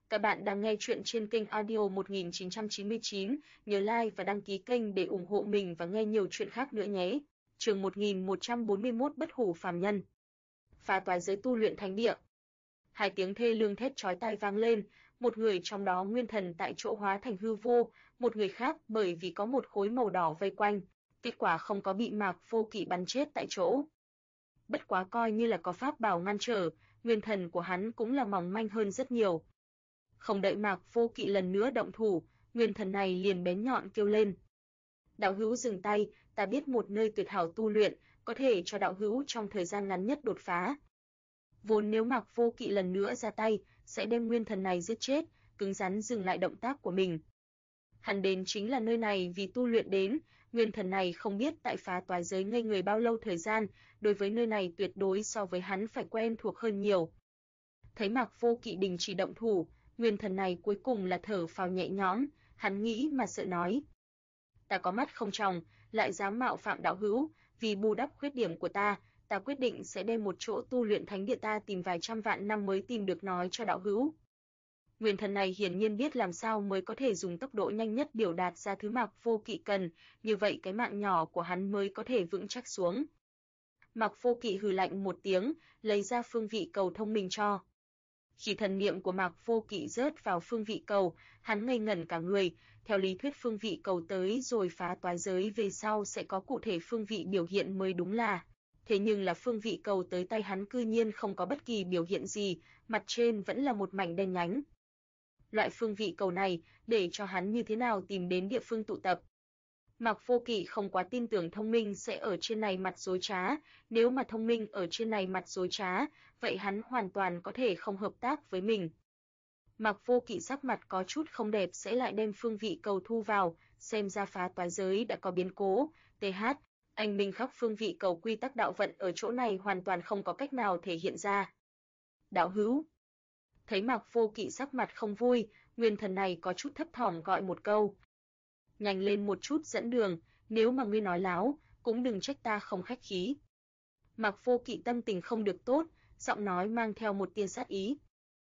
Các bạn đang nghe chuyện trên kênh audio 1999, nhớ like và đăng ký kênh để ủng hộ mình và nghe nhiều chuyện khác nữa nhé. Chương 1141 Bất hủ phàm nhân. Phá toái giới tu luyện thánh địa. Hai tiếng thê lương thét chói tai vang lên, một người trong đó nguyên thần tại chỗ hóa thành hư vô, một người khác bởi vì có một khối màu đỏ vây quanh, kết quả không có bị Mạc Vô Kỵ bắn chết tại chỗ. Bất quá coi như là có pháp bảo ngăn trở, nguyên thần của hắn cũng là mỏng manh hơn rất nhiều. Không đợi Mạc Vô Kỵ lần nữa động thủ, nguyên thần này liền bén nhọn kêu lên. Đạo hữu dừng tay, ta biết một nơi tuyệt hảo tu luyện, có thể cho đạo hữu trong thời gian ngắn nhất đột phá. Vốn nếu Mạc Vô Kỵ lần nữa ra tay, sẽ đem nguyên thần này giết chết, cứng rắn dừng lại động tác của mình. Hắn đến chính là nơi này vì tu luyện đến, nguyên thần này không biết tại phá toái giới ngây người bao lâu thời gian, đối với nơi này tuyệt đối so với hắn phải quen thuộc hơn nhiều. Thấy Mạc Vô Kỵ đình chỉ động thủ, nguyên thần này cuối cùng là thở phào nhẹ nhõm, hắn nghĩ mà sợ nói. Ta có mắt không tròng, lại dám mạo phạm đạo hữu, vì bù đắp khuyết điểm của ta quyết định sẽ đem một chỗ tu luyện thánh địa ta tìm vài trăm vạn năm mới tìm được nói cho đạo hữu. Nguyên thần này hiển nhiên biết làm sao mới có thể dùng tốc độ nhanh nhất biểu đạt ra thứ Mạc Vô Kỵ cần, như vậy cái mạng nhỏ của hắn mới có thể vững chắc xuống. Mạc Vô Kỵ hừ lạnh một tiếng, lấy ra phương vị cầu thông minh cho. Khi thần niệm của Mạc Vô Kỵ rớt vào phương vị cầu, hắn ngây ngẩn cả người, theo lý thuyết phương vị cầu tới rồi phá toái giới về sau sẽ có cụ thể phương vị biểu hiện mới đúng là. Thế nhưng là phương vị cầu tới tay hắn cư nhiên không có bất kỳ biểu hiện gì, mặt trên vẫn là một mảnh đen nhánh. Loại phương vị cầu này, để cho hắn như thế nào tìm đến địa phương tụ tập. Mạc Vô Kỵ không quá tin tưởng thông minh sẽ ở trên này mặt dối trá, nếu mà thông minh ở trên này mặt dối trá, vậy hắn hoàn toàn có thể không hợp tác với mình. Mạc Vô Kỵ sắc mặt có chút không đẹp sẽ lại đem phương vị cầu thu vào, xem ra phá toái giới đã có biến cố, TH, anh minh khắc phương vị cầu quy tắc đạo vận ở chỗ này hoàn toàn không có cách nào thể hiện ra. Đạo hữu. Thấy Mạc Vô Kỵ sắc mặt không vui, nguyên thần này có chút thấp thỏm gọi một câu. Nhanh lên một chút dẫn đường, nếu mà ngươi nói láo, cũng đừng trách ta không khách khí. Mạc Vô Kỵ tâm tình không được tốt, giọng nói mang theo một tia sát ý.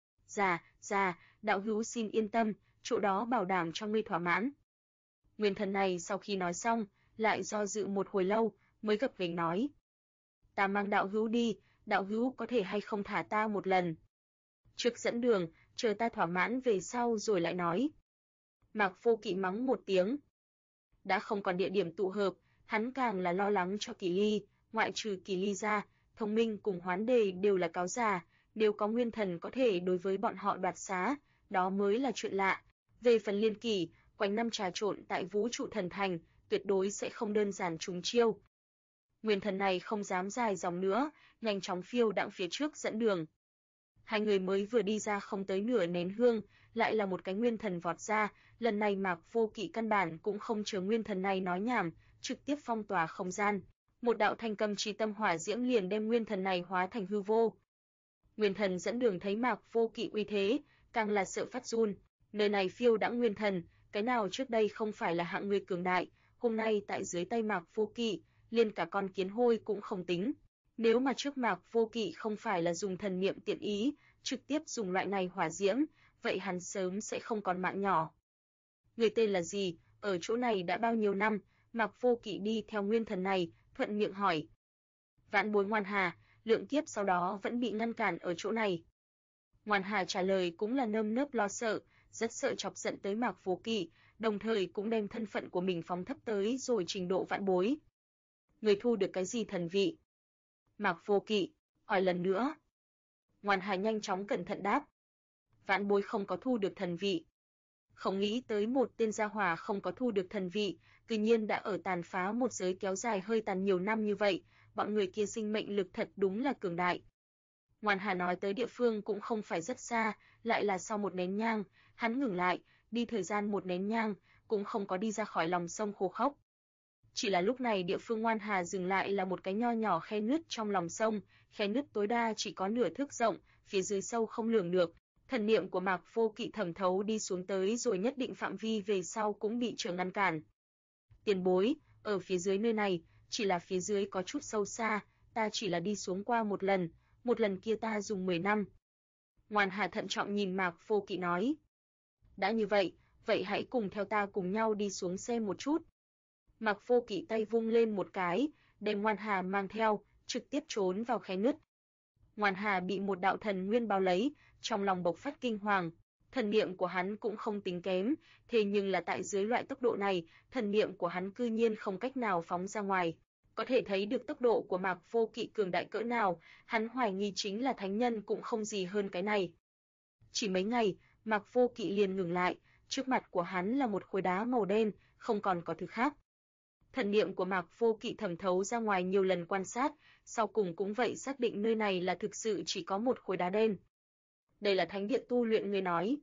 Dạ, đạo hữu xin yên tâm, chỗ đó bảo đảm cho ngươi thỏa mãn. Nguyên thần này sau khi nói xong, lại do dự một hồi lâu, mới gập ghềnh nói. Ta mang đạo hữu đi, đạo hữu có thể hay không thả ta một lần. Trước dẫn đường, chờ ta thỏa mãn về sau rồi lại nói. Mạc Vô Kỵ mắng một tiếng. Đã không còn địa điểm tụ hợp, hắn càng là lo lắng cho Kỳ Ly, ngoại trừ Kỳ Ly ra, Thông Minh cùng Hoán Đề đều là cáo già, nếu có nguyên thần có thể đối với bọn họ đoạt xá, đó mới là chuyện lạ. Về phần Liên Kỳ, quanh năm trà trộn tại Vũ trụ thần thành, tuyệt đối sẽ không đơn giản trúng chiêu. Nguyên thần này không dám dài dòng nữa, nhanh chóng phiêu đãng phía trước dẫn đường. Hai người mới vừa đi ra không tới nửa nén hương, lại là một cái nguyên thần vọt ra, lần này Mạc Vô Kỵ căn bản cũng không chờ nguyên thần này nói nhảm, trực tiếp phong tỏa không gian. Một đạo thanh cầm chi tâm hỏa diễm liền đem nguyên thần này hóa thành hư vô. Nguyên thần dẫn đường thấy Mạc Vô Kỵ uy thế, càng là sợ phát run, nơi này phiêu đãng nguyên thần, cái nào trước đây không phải là hạng người cường đại, hôm nay tại dưới tay Mạc Vô Kỵ, liền cả con kiến hôi cũng không tính. Nếu mà trước Mạc Vô Kỵ không phải là dùng thần niệm tiện ý, trực tiếp dùng loại này hỏa diễm, vậy hắn sớm sẽ không còn mạng nhỏ. Người tên là gì, ở chỗ này đã bao nhiêu năm, Mạc Vô Kỵ đi theo nguyên thần này, thuận miệng hỏi. Vãn bối Ngoan Hà, lượng kiếp sau đó vẫn bị ngăn cản ở chỗ này. Ngoan Hà trả lời cũng là nơm nớp lo sợ, rất sợ chọc giận tới Mạc Vô Kỵ, đồng thời cũng đem thân phận của mình phóng thấp tới rồi trình độ vãn bối. Người thu được cái gì thần vị? Mạc Vô Kỵ hỏi lần nữa. Ngoan Hà nhanh chóng cẩn thận đáp. Vãn bối không có thu được thần vị. Không nghĩ tới một tên gia hỏa không có thu được thần vị, tuy nhiên đã ở tàn phá một giới kéo dài hơi tàn nhiều năm như vậy, bọn người kia sinh mệnh lực thật đúng là cường đại. Ngoan Hà nói tới địa phương cũng không phải rất xa, lại là sau một nén nhang, hắn ngừng lại, đi thời gian một nén nhang, cũng không có đi ra khỏi lòng sông khô khốc. Chỉ là lúc này địa phương Ngoan Hà dừng lại là một cái nho nhỏ khe nứt trong lòng sông, khe nứt tối đa chỉ có nửa thước rộng, phía dưới sâu không lường được. Thần niệm của Mạc Vô Kỵ thẩm thấu đi xuống tới rồi nhất định phạm vi về sau cũng bị trở ngăn cản. Tiền bối, ở phía dưới nơi này, chỉ là phía dưới có chút sâu xa, ta chỉ là đi xuống qua một lần kia ta dùng 10 năm. Ngoan Hà thận trọng nhìn Mạc Vô Kỵ nói. Đã như vậy, vậy hãy cùng theo ta cùng nhau đi xuống xe một chút. Mạc Vô Kỵ tay vung lên một cái, đem Ngoan Hà mang theo, trực tiếp trốn vào khe nứt. Ngoan Hà bị một đạo thần nguyên bao lấy, trong lòng bộc phát kinh hoàng. Thần niệm của hắn cũng không tính kém, thế nhưng là tại dưới loại tốc độ này, thần niệm của hắn cư nhiên không cách nào phóng ra ngoài. Có thể thấy được tốc độ của Mạc Vô Kỵ cường đại cỡ nào, hắn hoài nghi chính là thánh nhân cũng không gì hơn cái này. Chỉ mấy ngày, Mạc Vô Kỵ liền ngừng lại, trước mặt của hắn là một khối đá màu đen, không còn có thứ khác. Thần niệm của Mạc Vô Kỵ thẩm thấu ra ngoài nhiều lần quan sát, sau cùng cũng vậy xác định nơi này là thực sự chỉ có một khối đá đen. Đây là thánh điện tu luyện người nói.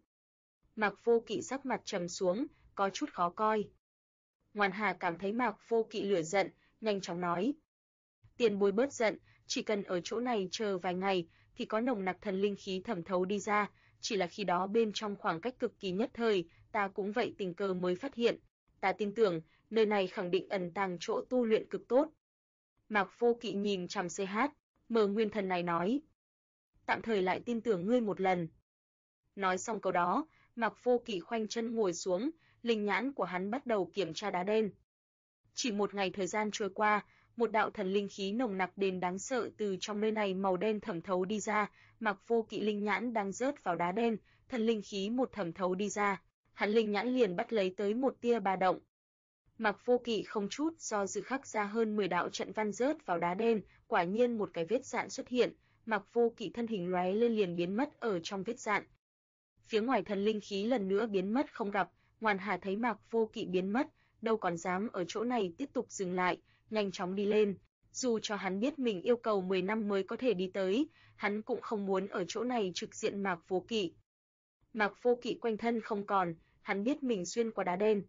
Mạc Vô Kỵ sắc mặt trầm xuống, có chút khó coi. Ngoan Hà cảm thấy Mạc Vô Kỵ lửa giận, nhanh chóng nói. Tiền bối bớt giận, chỉ cần ở chỗ này chờ vài ngày, thì có nồng nặc thần linh khí thẩm thấu đi ra, chỉ là khi đó bên trong khoảng cách cực kỳ nhất thời, ta cũng vậy tình cờ mới phát hiện. Ta tin tưởng, nơi này khẳng định ẩn tàng chỗ tu luyện cực tốt. Mạc Vô Kỵ nhìn chằm mờ nguyên thần này nói. Tạm thời lại tin tưởng ngươi một lần. Nói xong câu đó, Mạc Vô Kỵ khoanh chân ngồi xuống, linh nhãn của hắn bắt đầu kiểm tra đá đen. Chỉ một ngày thời gian trôi qua, một đạo thần linh khí nồng nặc đến đáng sợ từ trong nơi này màu đen thẩm thấu đi ra, Mạc Vô Kỵ linh nhãn đang rớt vào đá đen, thần linh khí một thẩm thấu đi ra, hắn linh nhãn liền bắt lấy tới một tia ba động. Mạc Vô Kỵ không chút do dự khắc ra hơn 10 đạo trận văn rớt vào đá đen, quả nhiên một cái vết rạn xuất hiện, Mạc Vô Kỵ thân hình lóe lên liền biến mất ở trong vết rạn. Phía ngoài thần linh khí lần nữa biến mất không gặp, Ngoan Hà thấy Mạc Vô Kỵ biến mất, đâu còn dám ở chỗ này tiếp tục dừng lại, nhanh chóng đi lên. Dù cho hắn biết mình yêu cầu 10 năm mới có thể đi tới, hắn cũng không muốn ở chỗ này trực diện Mạc Vô Kỵ. Mạc Vô Kỵ quanh thân không còn, hắn biết mình xuyên qua đá đen.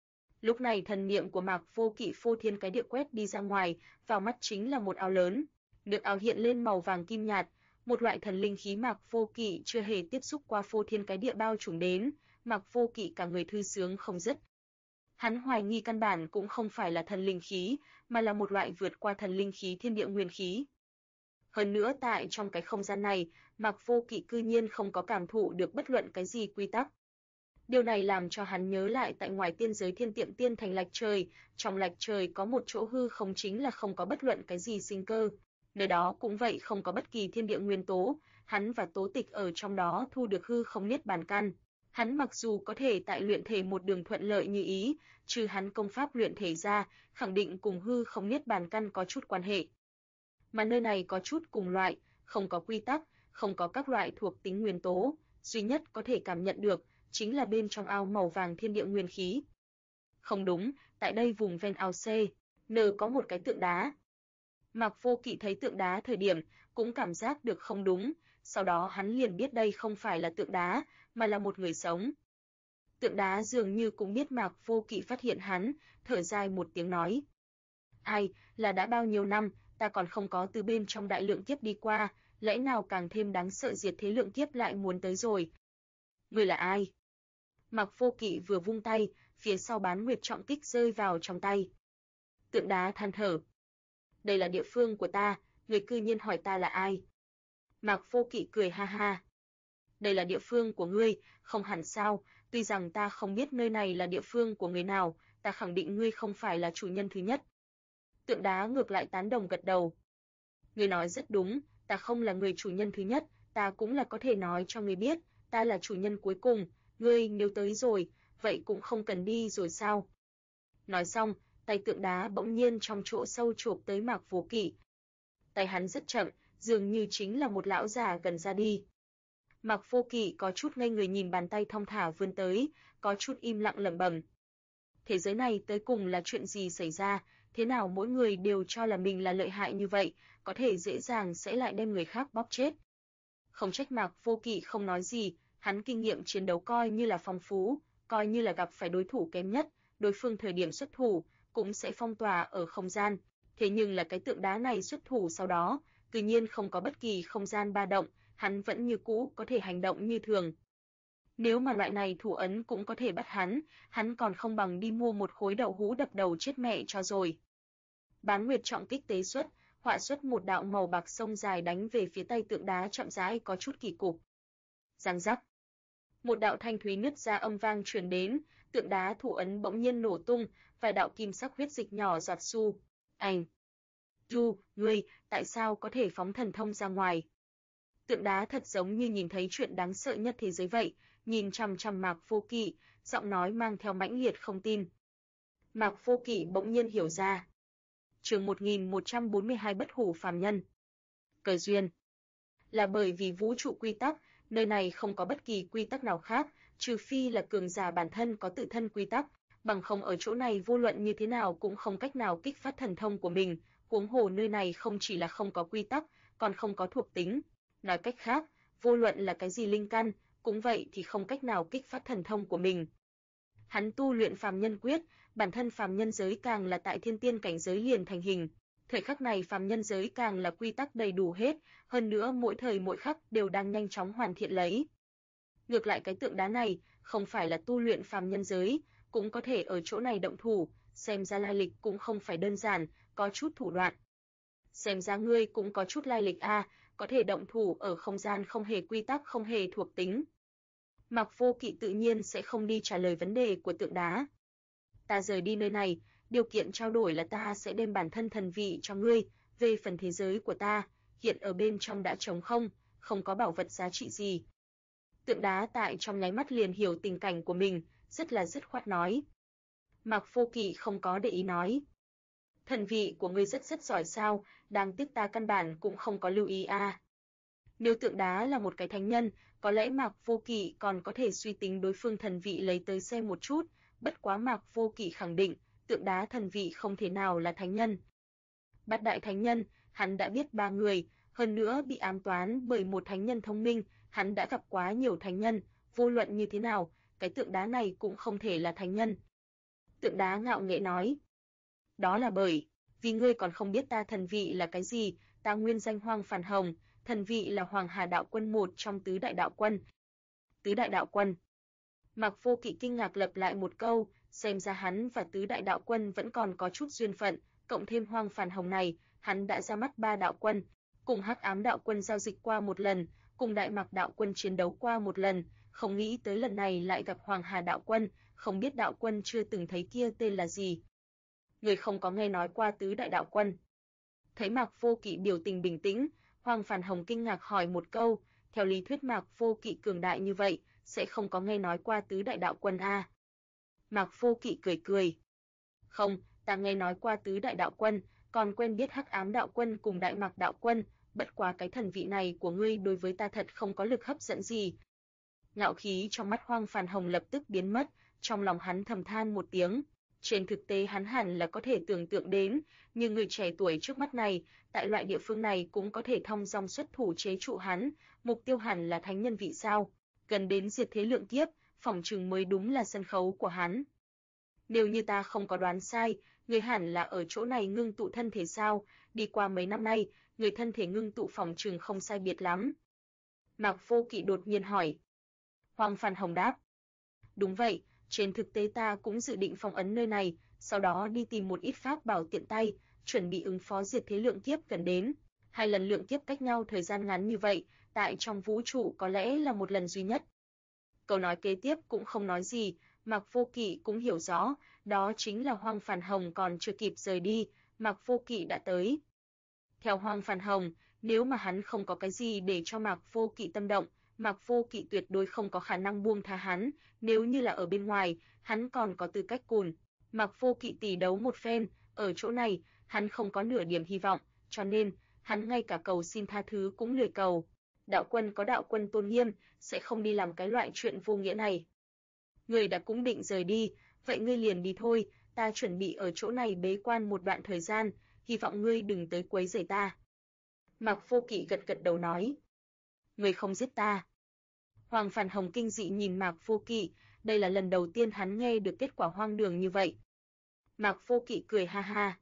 Lúc này thần niệm của Mạc Vô Kỵ phô thiên cái địa quét đi ra ngoài, vào mắt chính là một áo lớn. Được áo hiện lên màu vàng kim nhạt, một loại thần linh khí Mạc Vô Kỵ chưa hề tiếp xúc qua phô thiên cái địa bao trùm đến, Mạc Vô Kỵ cả người thư sướng không dứt. Hắn hoài nghi căn bản cũng không phải là thần linh khí, mà là một loại vượt qua thần linh khí thiên địa nguyên khí. Hơn nữa tại trong cái không gian này, Mạc Vô Kỵ cư nhiên không có cảm thụ được bất luận cái gì quy tắc. Điều này làm cho hắn nhớ lại tại ngoài tiên giới Thiên Tiệm Tiên Thành lạch trời, trong lạch trời có một chỗ hư không chính là không có bất luận cái gì sinh cơ. Nơi đó cũng vậy không có bất kỳ thiên địa nguyên tố, hắn và Tố Tịch ở trong đó thu được hư không niết bàn căn. Hắn mặc dù có thể tại luyện thể một đường thuận lợi như ý, trừ hắn công pháp luyện thể ra, khẳng định cùng hư không niết bàn căn có chút quan hệ. Mà nơi này có chút cùng loại, không có quy tắc, không có các loại thuộc tính nguyên tố, duy nhất có thể cảm nhận được chính là bên trong ao màu vàng thiên địa nguyên khí. Không đúng, tại đây vùng ven ao C, có một cái tượng đá. Mạc Vô Kỵ thấy tượng đá thời điểm, cũng cảm giác được không đúng, sau đó hắn liền biết đây không phải là tượng đá, mà là một người sống. Tượng đá dường như cũng biết Mạc Vô Kỵ phát hiện hắn, thở dài một tiếng nói. Ai, là đã bao nhiêu năm, ta còn không có từ bên trong đại lượng kiếp đi qua, lẽ nào càng thêm đáng sợ diệt thế lượng kiếp lại muốn tới rồi. Người là ai? Mạc Vô Kỵ vừa vung tay, phía sau Bán Nguyệt trọng kích rơi vào trong tay. Tượng đá than thở. Đây là địa phương của ta, người cư nhiên hỏi ta là ai. Mạc Vô Kỵ cười ha ha. Đây là địa phương của ngươi, không hẳn sao, tuy rằng ta không biết nơi này là địa phương của người nào, ta khẳng định ngươi không phải là chủ nhân thứ nhất. Tượng đá ngược lại tán đồng gật đầu. Ngươi nói rất đúng, ta không là người chủ nhân thứ nhất, ta cũng là có thể nói cho ngươi biết, ta là chủ nhân cuối cùng, ngươi nếu tới rồi, vậy cũng không cần đi rồi sao. Nói xong, tay tượng đá bỗng nhiên trong chỗ sâu chộp tới Mạc Vô Kỵ. Tay hắn rất chậm, dường như chính là một lão già gần ra đi. Mạc Vô Kỵ có chút ngây người nhìn bàn tay thong thả vươn tới, có chút im lặng lẩm bẩm. Thế giới này tới cùng là chuyện gì xảy ra, thế nào mỗi người đều cho là mình là lợi hại như vậy, có thể dễ dàng sẽ lại đem người khác bóp chết. Không trách Mạc Vô Kỵ không nói gì, hắn kinh nghiệm chiến đấu coi như là phong phú, coi như là gặp phải đối thủ kém nhất, đối phương thời điểm xuất thủ cũng sẽ phong tỏa ở không gian, thế nhưng là cái tượng đá này xuất thủ sau đó, tự nhiên không có bất kỳ không gian ba động, hắn vẫn như cũ có thể hành động như thường. Nếu mà loại này thủ ấn cũng có thể bắt hắn còn không bằng đi mua một khối đậu hũ đập đầu chết mẹ cho rồi. Bán Nguyệt trọng kích tế xuất, họa xuất một đạo màu bạc sông dài đánh về phía tay tượng đá chậm rãi có chút kỳ cục. Giang giác. Một đạo thanh thúy nứt ra âm vang truyền đến, tượng đá thủ ấn bỗng nhiên nổ tung, vài đạo kim sắc huyết dịch nhỏ giọt su. Ảnh. Ngươi, tại sao có thể phóng thần thông ra ngoài? Tượng đá thật giống như nhìn thấy chuyện đáng sợ nhất thế giới vậy, nhìn chằm chằm Mạc Vô Kỵ, giọng nói mang theo mãnh liệt không tin. Mạc Vô Kỵ bỗng nhiên hiểu ra. Chương 1142 Bất hủ phàm nhân. Cơ duyên. Là bởi vì vũ trụ quy tắc, nơi này không có bất kỳ quy tắc nào khác, trừ phi là cường giả bản thân có tự thân quy tắc, bằng không ở chỗ này vô luận như thế nào cũng không cách nào kích phát thần thông của mình, huống hồ nơi này không chỉ là không có quy tắc, còn không có thuộc tính. Nói cách khác, vô luận là cái gì linh căn, cũng vậy thì không cách nào kích phát thần thông của mình. Hắn tu luyện phàm nhân quyết, bản thân phàm nhân giới càng là tại thiên tiên cảnh giới liền thành hình. Thời khắc này phàm nhân giới càng là quy tắc đầy đủ hết, hơn nữa mỗi thời mỗi khắc đều đang nhanh chóng hoàn thiện lấy. Ngược lại cái tượng đá này, không phải là tu luyện phàm nhân giới, cũng có thể ở chỗ này động thủ, xem ra lai lịch cũng không phải đơn giản, có chút thủ đoạn. Xem ra ngươi cũng có chút lai lịch a, có thể động thủ ở không gian không hề quy tắc không hề thuộc tính. Mạc Vô Kỵ tự nhiên sẽ không đi trả lời vấn đề của tượng đá. Ta rời đi nơi này, điều kiện trao đổi là ta sẽ đem bản thân thần vị cho ngươi, về phần thế giới của ta, hiện ở bên trong đã trống không, không có bảo vật giá trị gì. Tượng đá tại trong nháy mắt liền hiểu tình cảnh của mình, rất là dứt khoát nói. Mạc Vô Kỵ không có để ý nói. Thần vị của ngươi rất giỏi sao, đáng tiếc ta căn bản cũng không có lưu ý a. Nếu tượng đá là một cái thánh nhân, có lẽ Mạc Vô Kỵ còn có thể suy tính đối phương thần vị lấy tới xem một chút, bất quá Mạc Vô Kỵ khẳng định, tượng đá thần vị không thể nào là thánh nhân. Bát đại thánh nhân, hắn đã biết 3 người, hơn nữa bị ám toán bởi một thánh nhân thông minh, hắn đã gặp quá nhiều thánh nhân, vô luận như thế nào, cái tượng đá này cũng không thể là thánh nhân. Tượng đá ngạo nghễ nói. Đó là bởi vì ngươi còn không biết ta thần vị là cái gì, ta nguyên danh Hoang Phản Hồng, thần vị là Hoàng Hà Đạo Quân một trong tứ đại đạo quân. Tứ đại đạo quân. Mạc Vô Kỵ kinh ngạc lặp lại một câu, xem ra hắn và tứ đại đạo quân vẫn còn có chút duyên phận, cộng thêm Hoang Phản Hồng này, hắn đã ra mắt 3 đạo quân, cùng Hắc Ám Đạo Quân giao dịch qua một lần, cùng Đại Mạc Đạo Quân chiến đấu qua một lần, không nghĩ tới lần này lại gặp Hoàng Hà Đạo Quân, không biết đạo quân chưa từng thấy kia tên là gì. Người không có nghe nói qua tứ đại đạo quân. Thấy Mạc Vô Kỵ biểu tình bình tĩnh, Hoàng Phản Hồng kinh ngạc hỏi một câu, theo lý thuyết Mạc Vô Kỵ cường đại như vậy, sẽ không có nghe nói qua tứ đại đạo quân a. Mạc Vô Kỵ cười cười. Không, ta nghe nói qua tứ đại đạo quân, còn quen biết Hắc Ám Đạo Quân cùng Đại Mạc Đạo Quân, bất quá cái thần vị này của ngươi đối với ta thật không có lực hấp dẫn gì. Ngạo khí trong mắt Hoang Phản Hồng lập tức biến mất, trong lòng hắn thầm than một tiếng. Trên thực tế hắn hẳn là có thể tưởng tượng đến, nhưng người trẻ tuổi trước mắt này, tại loại địa phương này cũng có thể thong dong xuất thủ chế trụ hắn, mục tiêu hẳn là thánh nhân vị sao, gần đến diệt thế lượng kiếp, phỏng chừng mới đúng là sân khấu của hắn. Nếu như ta không có đoán sai, người hẳn là ở chỗ này ngưng tụ thân thể sao, đi qua mấy năm nay, người thân thể ngưng tụ phỏng chừng không sai biệt lắm. Mạc Vô Kỵ đột nhiên hỏi. Hoàng Phản Hồng đáp. Đúng vậy, trên thực tế ta cũng dự định phong ấn nơi này, sau đó đi tìm một ít pháp bảo tiện tay, chuẩn bị ứng phó diệt thế lượng kiếp gần đến. 2 lần lượng kiếp cách nhau thời gian ngắn như vậy, tại trong vũ trụ có lẽ là một lần duy nhất. Câu nói kế tiếp cũng không nói gì, Mạc Vô Kỵ cũng hiểu rõ, đó chính là Hoang Phản Hồng còn chưa kịp rời đi, Mạc Vô Kỵ đã tới. Theo Hoang Phản Hồng, nếu mà hắn không có cái gì để cho Mạc Vô Kỵ tâm động, Mạc Vô Kỵ tuyệt đối không có khả năng buông tha hắn, nếu như là ở bên ngoài, hắn còn có tư cách cùn. Mạc Vô Kỵ tỷ đấu một phen, ở chỗ này, hắn không có nửa điểm hy vọng, cho nên, hắn ngay cả cầu xin tha thứ cũng lười cầu. Đạo quân có đạo quân tôn nghiêm, sẽ không đi làm cái loại chuyện vô nghĩa này. Ngươi đã cũng định rời đi, vậy ngươi liền đi thôi, ta chuẩn bị ở chỗ này bế quan một đoạn thời gian, hy vọng ngươi đừng tới quấy rầy ta. Mạc Vô Kỵ gật gật đầu nói. Ngươi không giết ta. Hoàng Phản Hồng kinh dị nhìn Mạc Vô Kỵ, đây là lần đầu tiên hắn nghe được kết quả hoang đường như vậy. Mạc Vô Kỵ cười ha ha.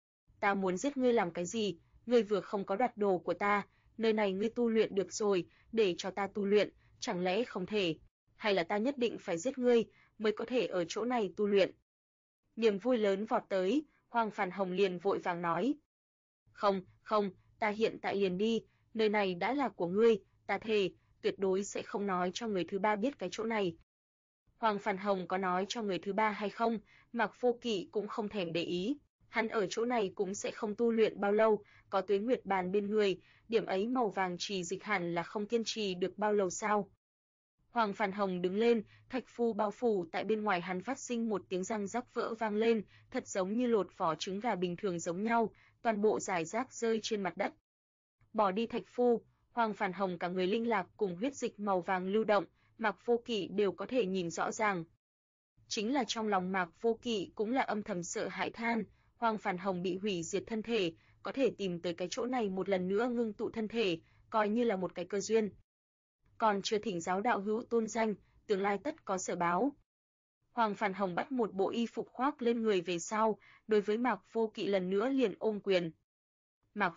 Ta muốn giết ngươi làm cái gì, ngươi vừa không có đoạt đồ của ta, nơi này ngươi tu luyện được rồi, để cho ta tu luyện, chẳng lẽ không thể, hay là ta nhất định phải giết ngươi, mới có thể ở chỗ này tu luyện. Niềm vui lớn vọt tới, Hoàng Phản Hồng liền vội vàng nói. Không, ta hiện tại liền đi, nơi này đã là của ngươi, ta thề, tuyệt đối sẽ không nói cho người thứ ba biết cái chỗ này. Hoàng Phàn Hồng có nói cho người thứ ba hay không, Mạc Vô Kỵ cũng không thèm để ý. Hắn ở chỗ này cũng sẽ không tu luyện bao lâu, có Tuế Nguyệt Bàn bên người, điểm ấy màu vàng trì dịch hẳn là không kiên trì được bao lâu sao. Hoàng Phàn Hồng đứng lên, thạch phù bao phủ tại bên ngoài hắn phát sinh một tiếng răng rắc vỡ vang lên, thật giống như lột vỏ trứng gà bình thường giống nhau, toàn bộ rải rác rơi trên mặt đất. Bỏ đi thạch phù, Hoàng Phàn Hồng cả người linh lạc cùng huyết dịch màu vàng lưu động, Mạc Vô Kỵ đều có thể nhìn rõ ràng. Chính là trong lòng Mạc Vô Kỵ cũng là âm thầm sợ hãi than, Hoàng Phàn Hồng bị hủy diệt thân thể, có thể tìm tới cái chỗ này một lần nữa ngưng tụ thân thể, coi như là một cái cơ duyên. Còn chưa thỉnh giáo đạo hữu tôn danh, tương lai tất có sở báo. Hoàng Phàn Hồng bắt một bộ y phục khoác lên người về sau, đối với Mạc Vô Kỵ lần nữa liền ôm quyền. Mạc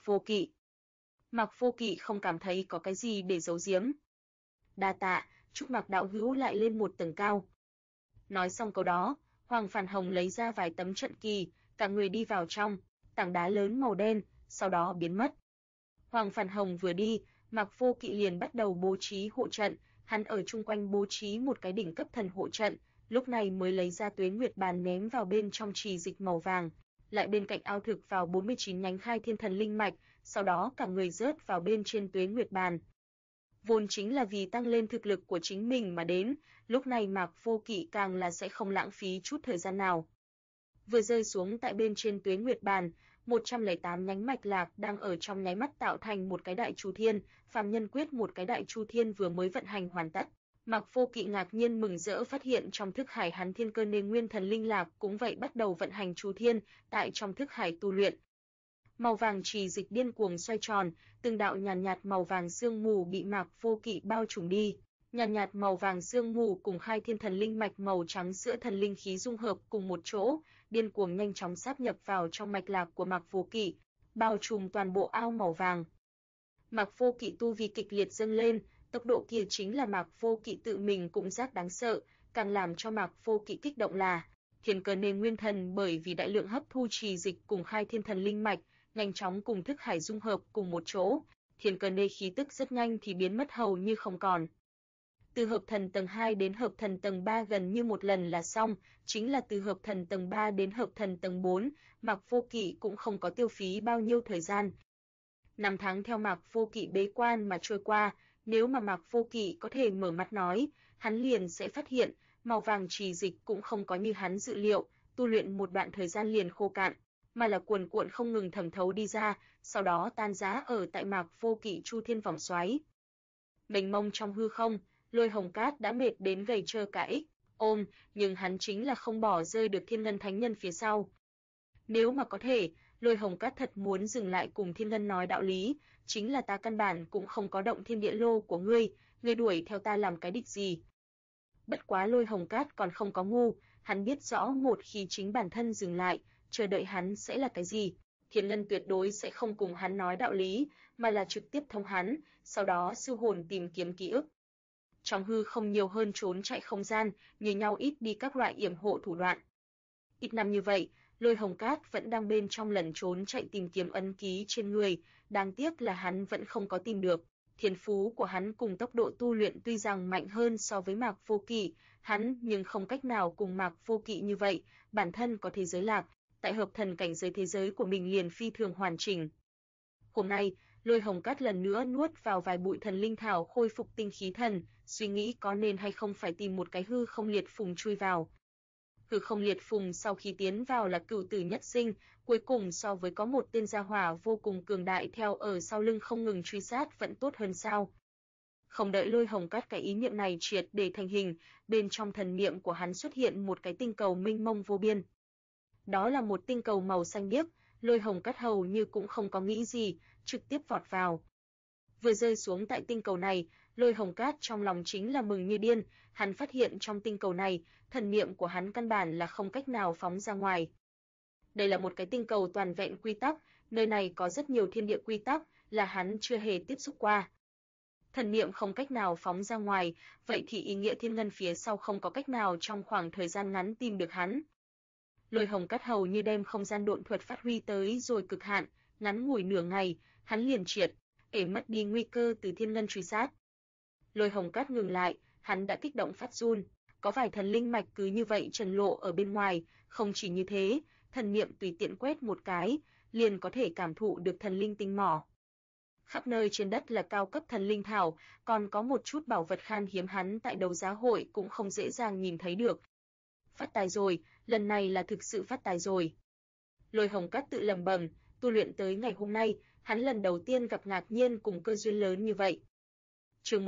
Vô Kỵ không cảm thấy có cái gì để giấu giếm. Đa tạ, chúc Mạc đạo hữu lại lên một tầng cao. Nói xong câu đó, Hoàng Phàn Hồng lấy ra vài tấm trận kỳ, cả người đi vào trong, tảng đá lớn màu đen, sau đó biến mất. Hoàng Phàn Hồng vừa đi, Mạc Vô Kỵ liền bắt đầu bố trí hộ trận, hắn ở chung quanh bố trí một cái đỉnh cấp thần hộ trận, lúc này mới lấy ra Tuế Nguyệt Bàn ném vào bên trong trì dịch màu vàng, lại bên cạnh ao thực vào 49 nhánh khai thiên thần linh mạch, sau đó cả người rớt vào bên trên Tuế Nguyệt Bàn. Vốn chính là vì tăng lên thực lực của chính mình mà đến, lúc này Mạc Vô Kỵ càng là sẽ không lãng phí chút thời gian nào. Vừa rơi xuống tại bên trên Tuế Nguyệt Bàn, 108 nhánh mạch lạc đang ở trong nháy mắt tạo thành một cái đại chu thiên, phàm nhân quyết một cái đại chu thiên vừa mới vận hành hoàn tất. Mạc Vô Kỵ ngạc nhiên mừng rỡ phát hiện trong thức hải hắn thiên cơ nên nguyên thần linh lạc cũng vậy bắt đầu vận hành chu thiên, tại trong thức hải tu luyện. Màu vàng trì dịch điên cuồng xoay tròn, từng đạo nhàn nhạt màu vàng sương mù bị Mạc Vô Kỵ bao trùm đi. Nhàn nhạt màu vàng sương mù cùng khai thiên thần linh mạch màu trắng sữa thần linh khí dung hợp cùng một chỗ, điên cuồng nhanh chóng sáp nhập vào trong mạch lạc của Mạc Vô Kỵ, bao trùm toàn bộ ao màu vàng. Mạc Vô Kỵ tu vi kịch liệt dâng lên, tốc độ kia chính là Mạc Vô Kỵ tự mình cũng giác đáng sợ, càng làm cho Mạc Vô Kỵ kích động là thiên cơ nên nguyên thần bởi vì đại lượng hấp thu trì dịch cùng khai thiên thần linh mạch, nhanh chóng cùng thức hải dung hợp cùng một chỗ, thiên cơ nên khí tức rất nhanh thì biến mất hầu như không còn. Từ hợp thần tầng 2 đến hợp thần tầng 3 gần như một lần là xong, chính là từ hợp thần tầng 3 đến hợp thần tầng 4, Mạc Vô Kỵ cũng không có tiêu phí bao nhiêu thời gian. 5 tháng theo Mạc Vô Kỵ bế quan mà trôi qua, nếu mà Mạc Vô Kỵ có thể mở mắt nói, hắn liền sẽ phát hiện, màu vàng trì dịch cũng không có như hắn dự liệu, tu luyện một đoạn thời gian liền khô cạn, mà là cuồn cuộn không ngừng thẩm thấu đi ra, sau đó tan rã ở tại Mạc Vô Kỵ chu thiên vòng xoáy. Mênh mông trong hư không, Lôi Hồng Cát đã mệt đến gầy trơ cả ôm, nhưng hắn chính là không bỏ rơi được Thiên Ngân Thánh Nhân phía sau. Nếu mà có thể, Lôi Hồng Cát thật muốn dừng lại cùng Thiên Ngân nói đạo lý, chính là ta căn bản cũng không có động thiên địa lô của ngươi đuổi theo ta làm cái địch gì. Bất quá Lôi Hồng Cát còn không có ngu, hắn biết rõ một khi chính bản thân dừng lại, chờ đợi hắn sẽ là cái gì. Thiên Ngân tuyệt đối sẽ không cùng hắn nói đạo lý, mà là trực tiếp thông hắn, sau đó siêu hồn tìm kiếm ký ức. Trong hư không nhiều hơn trốn chạy không gian, như nhau ít đi các loại yểm hộ thủ đoạn. Ít năm như vậy, Lôi Hồng Cát vẫn đang bên trong lần trốn chạy tìm kiếm ấn ký trên người, đáng tiếc là hắn vẫn không có tìm được. Thiên phú của hắn cùng tốc độ tu luyện tuy rằng mạnh hơn so với Mạc Vô Kỵ, hắn nhưng không cách nào cùng Mạc Vô Kỵ như vậy, bản thân có thế giới lạc, tại hợp thần cảnh giới thế giới của mình liền phi thường hoàn chỉnh. Hôm nay, Lôi Hồng Cát lần nữa nuốt vào vài bụi thần linh thảo khôi phục tinh khí thần, suy nghĩ có nên hay không phải tìm một cái hư không liệt phùng chui vào. Hư không liệt phùng sau khi tiến vào là cửu tử nhất sinh, cuối cùng so với có một tên gia hỏa vô cùng cường đại theo ở sau lưng không ngừng truy sát vẫn tốt hơn sao. Không đợi Lôi Hồng Cát cái ý niệm này triệt để thành hình, bên trong thần niệm của hắn xuất hiện một cái tinh cầu mênh mông vô biên. Đó là một tinh cầu màu xanh biếc, Lôi Hồng Cát hầu như cũng không có nghĩ gì, trực tiếp vọt vào. Vừa rơi xuống tại tinh cầu này, Lôi Hồng Cát trong lòng chính là mừng như điên, hắn phát hiện trong tinh cầu này, thần niệm của hắn căn bản là không cách nào phóng ra ngoài. Đây là một cái tinh cầu toàn vẹn quy tắc, nơi này có rất nhiều thiên địa quy tắc, là hắn chưa hề tiếp xúc qua. Thần niệm không cách nào phóng ra ngoài, vậy thì ý nghĩa thiên ngân phía sau không có cách nào trong khoảng thời gian ngắn tìm được hắn. Lôi Hồng Cát hầu như đem không gian độn thuật phát huy tới rồi cực hạn, ngắn ngủi nửa ngày, hắn liền triệt để mất đi nguy cơ từ thiên ngân truy sát. Lôi Hồng Cát ngừng lại, hắn đã kích động phát run. Có vài thần linh mạch cứ như vậy trần lộ ở bên ngoài, không chỉ như thế, thần niệm tùy tiện quét một cái, liền có thể cảm thụ được thần linh tinh mỏ. Khắp nơi trên đất là cao cấp thần linh thảo, còn có một chút bảo vật khan hiếm hắn tại đấu giá hội cũng không dễ dàng nhìn thấy được. Phát tài rồi, lần này là thực sự phát tài rồi. Lôi Hồng Cát tự lẩm bẩm, tu luyện tới ngày hôm nay, hắn lần đầu tiên gặp ngạc nhiên cùng cơ duyên lớn như vậy. Chương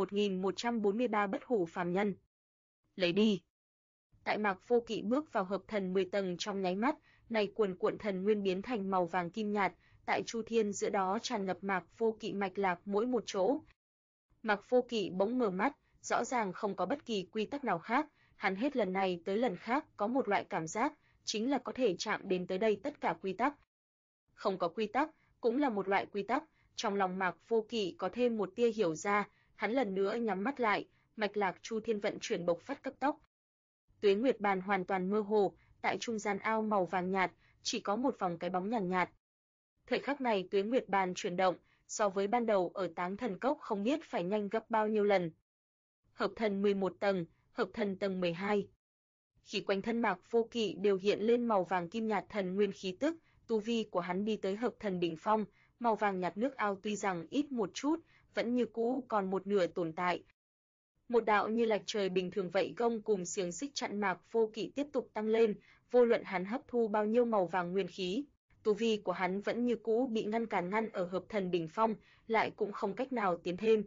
1143 Bất hủ phàm nhân. Lấy đi. Tại Mạc Vô Kỵ bước vào hợp thần 10 tầng trong nháy mắt, này cuồn cuộn thần nguyên biến thành màu vàng kim nhạt, tại Chu Thiên giữa đó tràn ngập Mạc Vô Kỵ mạch lạc mỗi một chỗ. Mạc Vô Kỵ bỗng mở mắt, rõ ràng không có bất kỳ quy tắc nào khác, hắn hết lần này tới lần khác có một loại cảm giác, chính là có thể chạm đến tới đây tất cả quy tắc. Không có quy tắc, cũng là một loại quy tắc, trong lòng Mạc Vô Kỵ có thêm một tia hiểu ra, hắn lần nữa nhắm mắt lại, mạch lạc Chu Thiên vận chuyển bộc phát cấp tốc. Tuế Nguyệt Bàn hoàn toàn mơ hồ, tại trung gian ao màu vàng nhạt, chỉ có một vòng cái bóng nhàn nhạt. Thời khắc này Tuế Nguyệt Bàn chuyển động, so với ban đầu ở Táng Thần Cốc không biết phải nhanh gấp bao nhiêu lần. Hợp thần 11 tầng, hợp thần tầng 12. Khi quanh thân Mạc Vô Kỵ đều hiện lên màu vàng kim nhạt thần nguyên khí tức, tu vi của hắn đi tới hợp thần đỉnh phong, màu vàng nhạt nước ao tuy rằng ít một chút, vẫn như cũ còn một nửa tồn tại. Một đạo như lạch trời bình thường vậy gông cùng xiềng xích chặn Mạc Vô Kỵ tiếp tục tăng lên, vô luận hắn hấp thu bao nhiêu màu vàng nguyên khí, tu vi của hắn vẫn như cũ bị ngăn ở hợp thần đỉnh phong, lại cũng không cách nào tiến thêm.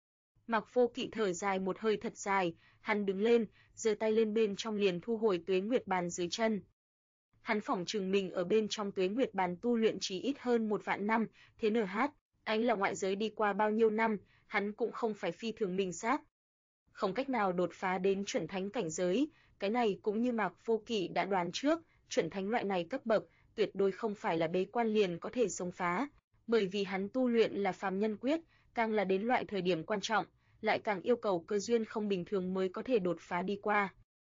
Mạc Vô Kỵ thở dài một hơi thật dài, hắn đứng lên, giơ tay lên bên trong liền thu hồi Tuế Nguyệt Bàn dưới chân. Hắn phỏng chừng mình ở bên trong Tuế Nguyệt Bàn tu luyện chỉ ít hơn 1.000 năm, thế NH, anh là ngoại giới đi qua bao nhiêu năm, hắn cũng không phải phi thường minh xác. Không cách nào đột phá đến chuẩn thánh cảnh giới, cái này cũng như Mạc Vô Kỵ đã đoán trước, chuẩn thánh loại này cấp bậc, tuyệt đối không phải là bế quan liền có thể xông phá, bởi vì hắn tu luyện là phàm nhân quyết, càng là đến loại thời điểm quan trọng, lại càng yêu cầu cơ duyên không bình thường mới có thể đột phá đi qua.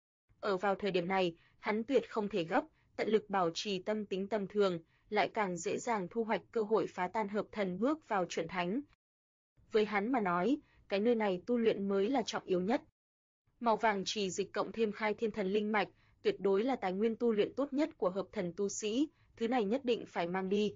Ở vào thời điểm này, hắn tuyệt không thể gấp, tận lực bảo trì tâm tính tầm thường, lại càng dễ dàng thu hoạch cơ hội phá tan hợp thần bước vào chuẩn thánh. Với hắn mà nói, cái nơi này tu luyện mới là trọng yếu nhất. Màu vàng trì dịch cộng thêm khai thiên thần linh mạch, tuyệt đối là tài nguyên tu luyện tốt nhất của hợp thần tu sĩ, thứ này nhất định phải mang đi.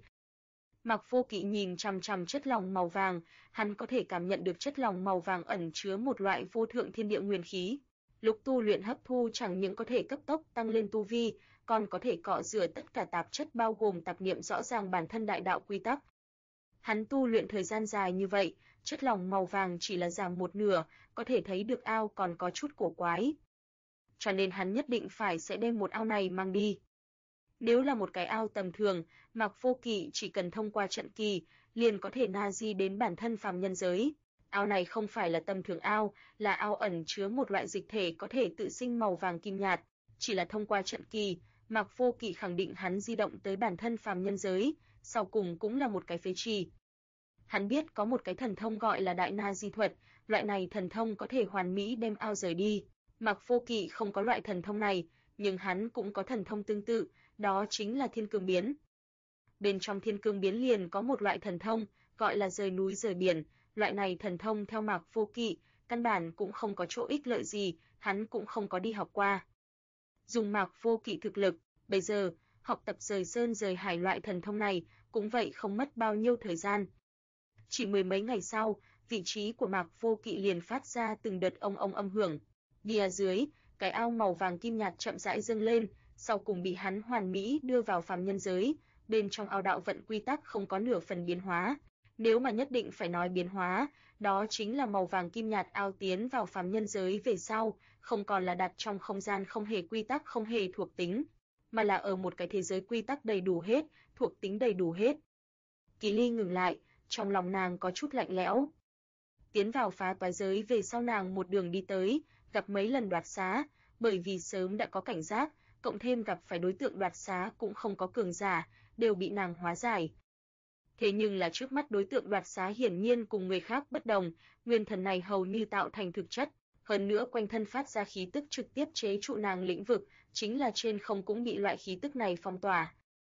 Mạc Vô Kỵ nhìn chằm chằm chất lỏng màu vàng, hắn có thể cảm nhận được chất lỏng màu vàng ẩn chứa một loại vô thượng thiên địa nguyên khí. Lúc tu luyện hấp thu chẳng những có thể cấp tốc tăng lên tu vi, còn có thể cọ rửa tất cả tạp chất bao gồm tạp niệm rõ ràng bản thân đại đạo quy tắc. Hắn tu luyện thời gian dài như vậy, chất lỏng màu vàng chỉ là giảm một nửa, có thể thấy được ao còn có chút cổ quái. Cho nên hắn nhất định sẽ đem một ao này mang đi. Nếu là một cái ao tầm thường, Mạc Vô Kỵ chỉ cần thông qua trận kỳ, liền có thể na di đến bản thân phàm nhân giới. Ao này không phải là tầm thường ao, là ao ẩn chứa một loại dịch thể có thể tự sinh màu vàng kim nhạt. Chỉ là thông qua trận kỳ, Mạc Vô Kỵ khẳng định hắn di động tới bản thân phàm nhân giới, sau cùng cũng là một cái phế trì. Hắn biết có một cái thần thông gọi là Đại Na Di Thuật, loại này thần thông có thể hoàn mỹ đem ao rời đi. Mạc Vô Kỵ không có loại thần thông này, nhưng hắn cũng có thần thông tương tự, đó chính là Thiên Cương Biến. Bên trong Thiên Cương Biến liền có một loại thần thông, gọi là rời núi rời biển, loại này thần thông theo Mạc Vô Kỵ, căn bản cũng không có chỗ ích lợi gì, hắn cũng không có đi học qua. Dùng Mạc Vô Kỵ thực lực, bây giờ, học tập rời sơn rời hải loại thần thông này, cũng vậy không mất bao nhiêu thời gian. Chỉ mười mấy ngày sau, vị trí của Mạc Vô Kỵ liền phát ra từng đợt ông âm hưởng. Bìa dưới, cái ao màu vàng kim nhạt chậm rãi dâng lên, sau cùng bị hắn hoàn mỹ đưa vào phàm nhân giới, bên trong ao đạo vận quy tắc không có nửa phần biến hóa. Nếu mà nhất định phải nói biến hóa, đó chính là màu vàng kim nhạt ao tiến vào phàm nhân giới về sau, không còn là đặt trong không gian không hề quy tắc không hề thuộc tính, mà là ở một cái thế giới quy tắc đầy đủ hết, thuộc tính đầy đủ hết. Kỳ Ly ngừng lại, trong lòng nàng có chút lạnh lẽo. Tiến vào phá toái giới về sau nàng một đường đi tới, gặp mấy lần đoạt xá, bởi vì sớm đã có cảnh giác, cộng thêm gặp phải đối tượng đoạt xá cũng không có cường giả, đều bị nàng hóa giải. Thế nhưng là trước mắt đối tượng đoạt xá hiển nhiên cùng người khác bất đồng, nguyên thần này hầu như tạo thành thực chất, hơn nữa quanh thân phát ra khí tức trực tiếp chế trụ nàng lĩnh vực, chính là trên không cũng bị loại khí tức này phong tỏa.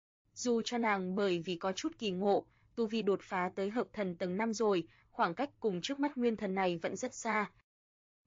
Dù cho nàng bởi vì có chút kỳ ngộ, tu vi đột phá tới hợp thần tầng 5 rồi, khoảng cách cùng trước mắt nguyên thần này vẫn rất xa,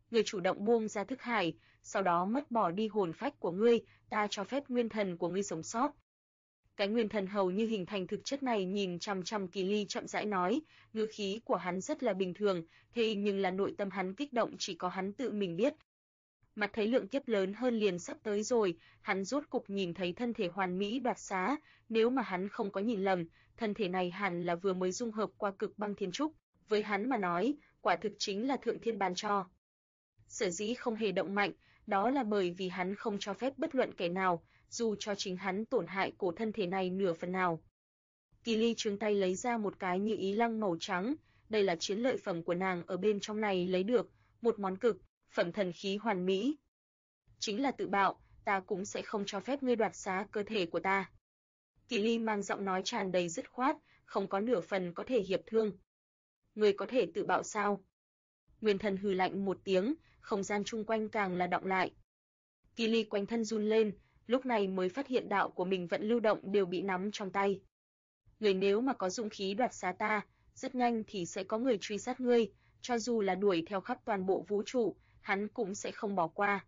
Ngươi chủ động buông ra thức hải, sau đó mất bỏ đi hồn phách của ngươi, ta cho phép nguyên thần của ngươi sống sót. Cái nguyên thần hầu như hình thành thực chất này nhìn chằm chằm Kỳ Ly chậm rãi nói, ngữ khí của hắn rất là bình thường, thế nhưng là nội tâm hắn kích động chỉ có hắn tự mình biết. Mặt thấy lượng kiếp lớn hơn liền sắp tới rồi, hắn rốt cục nhìn thấy thân thể hoàn mỹ đoạt xá, nếu mà hắn không có nhìn lầm, thân thể này hẳn là vừa mới dung hợp qua cực băng thiên trúc, với hắn mà nói, quả thực chính là thượng thiên ban cho. Sở dĩ không hề động mạnh, đó là bởi vì hắn không cho phép bất luận kẻ nào, dù cho chính hắn tổn hại cổ thân thể này nửa phần nào. Kỳ Ly trương tay lấy ra một cái như ý lăng màu trắng, đây là chiến lợi phẩm của nàng ở bên trong này lấy được, một món cực phẩm thần khí hoàn mỹ. Chính là tự bạo, ta cũng sẽ không cho phép ngươi đoạt xá cơ thể của ta. Kỳ Ly mang giọng nói tràn đầy dứt khoát, không có nửa phần có thể hiệp thương. Ngươi có thể tự bạo sao? Nguyên thần hừ lạnh một tiếng, không gian chung quanh càng là đọng lại. Kỳ Ly quanh thân run lên, lúc này mới phát hiện đạo của mình vẫn lưu động đều bị nắm trong tay. Người nếu mà có dũng khí đoạt xá ta, rất nhanh thì sẽ có người truy sát ngươi, cho dù là đuổi theo khắp toàn bộ vũ trụ, hắn cũng sẽ không bỏ qua.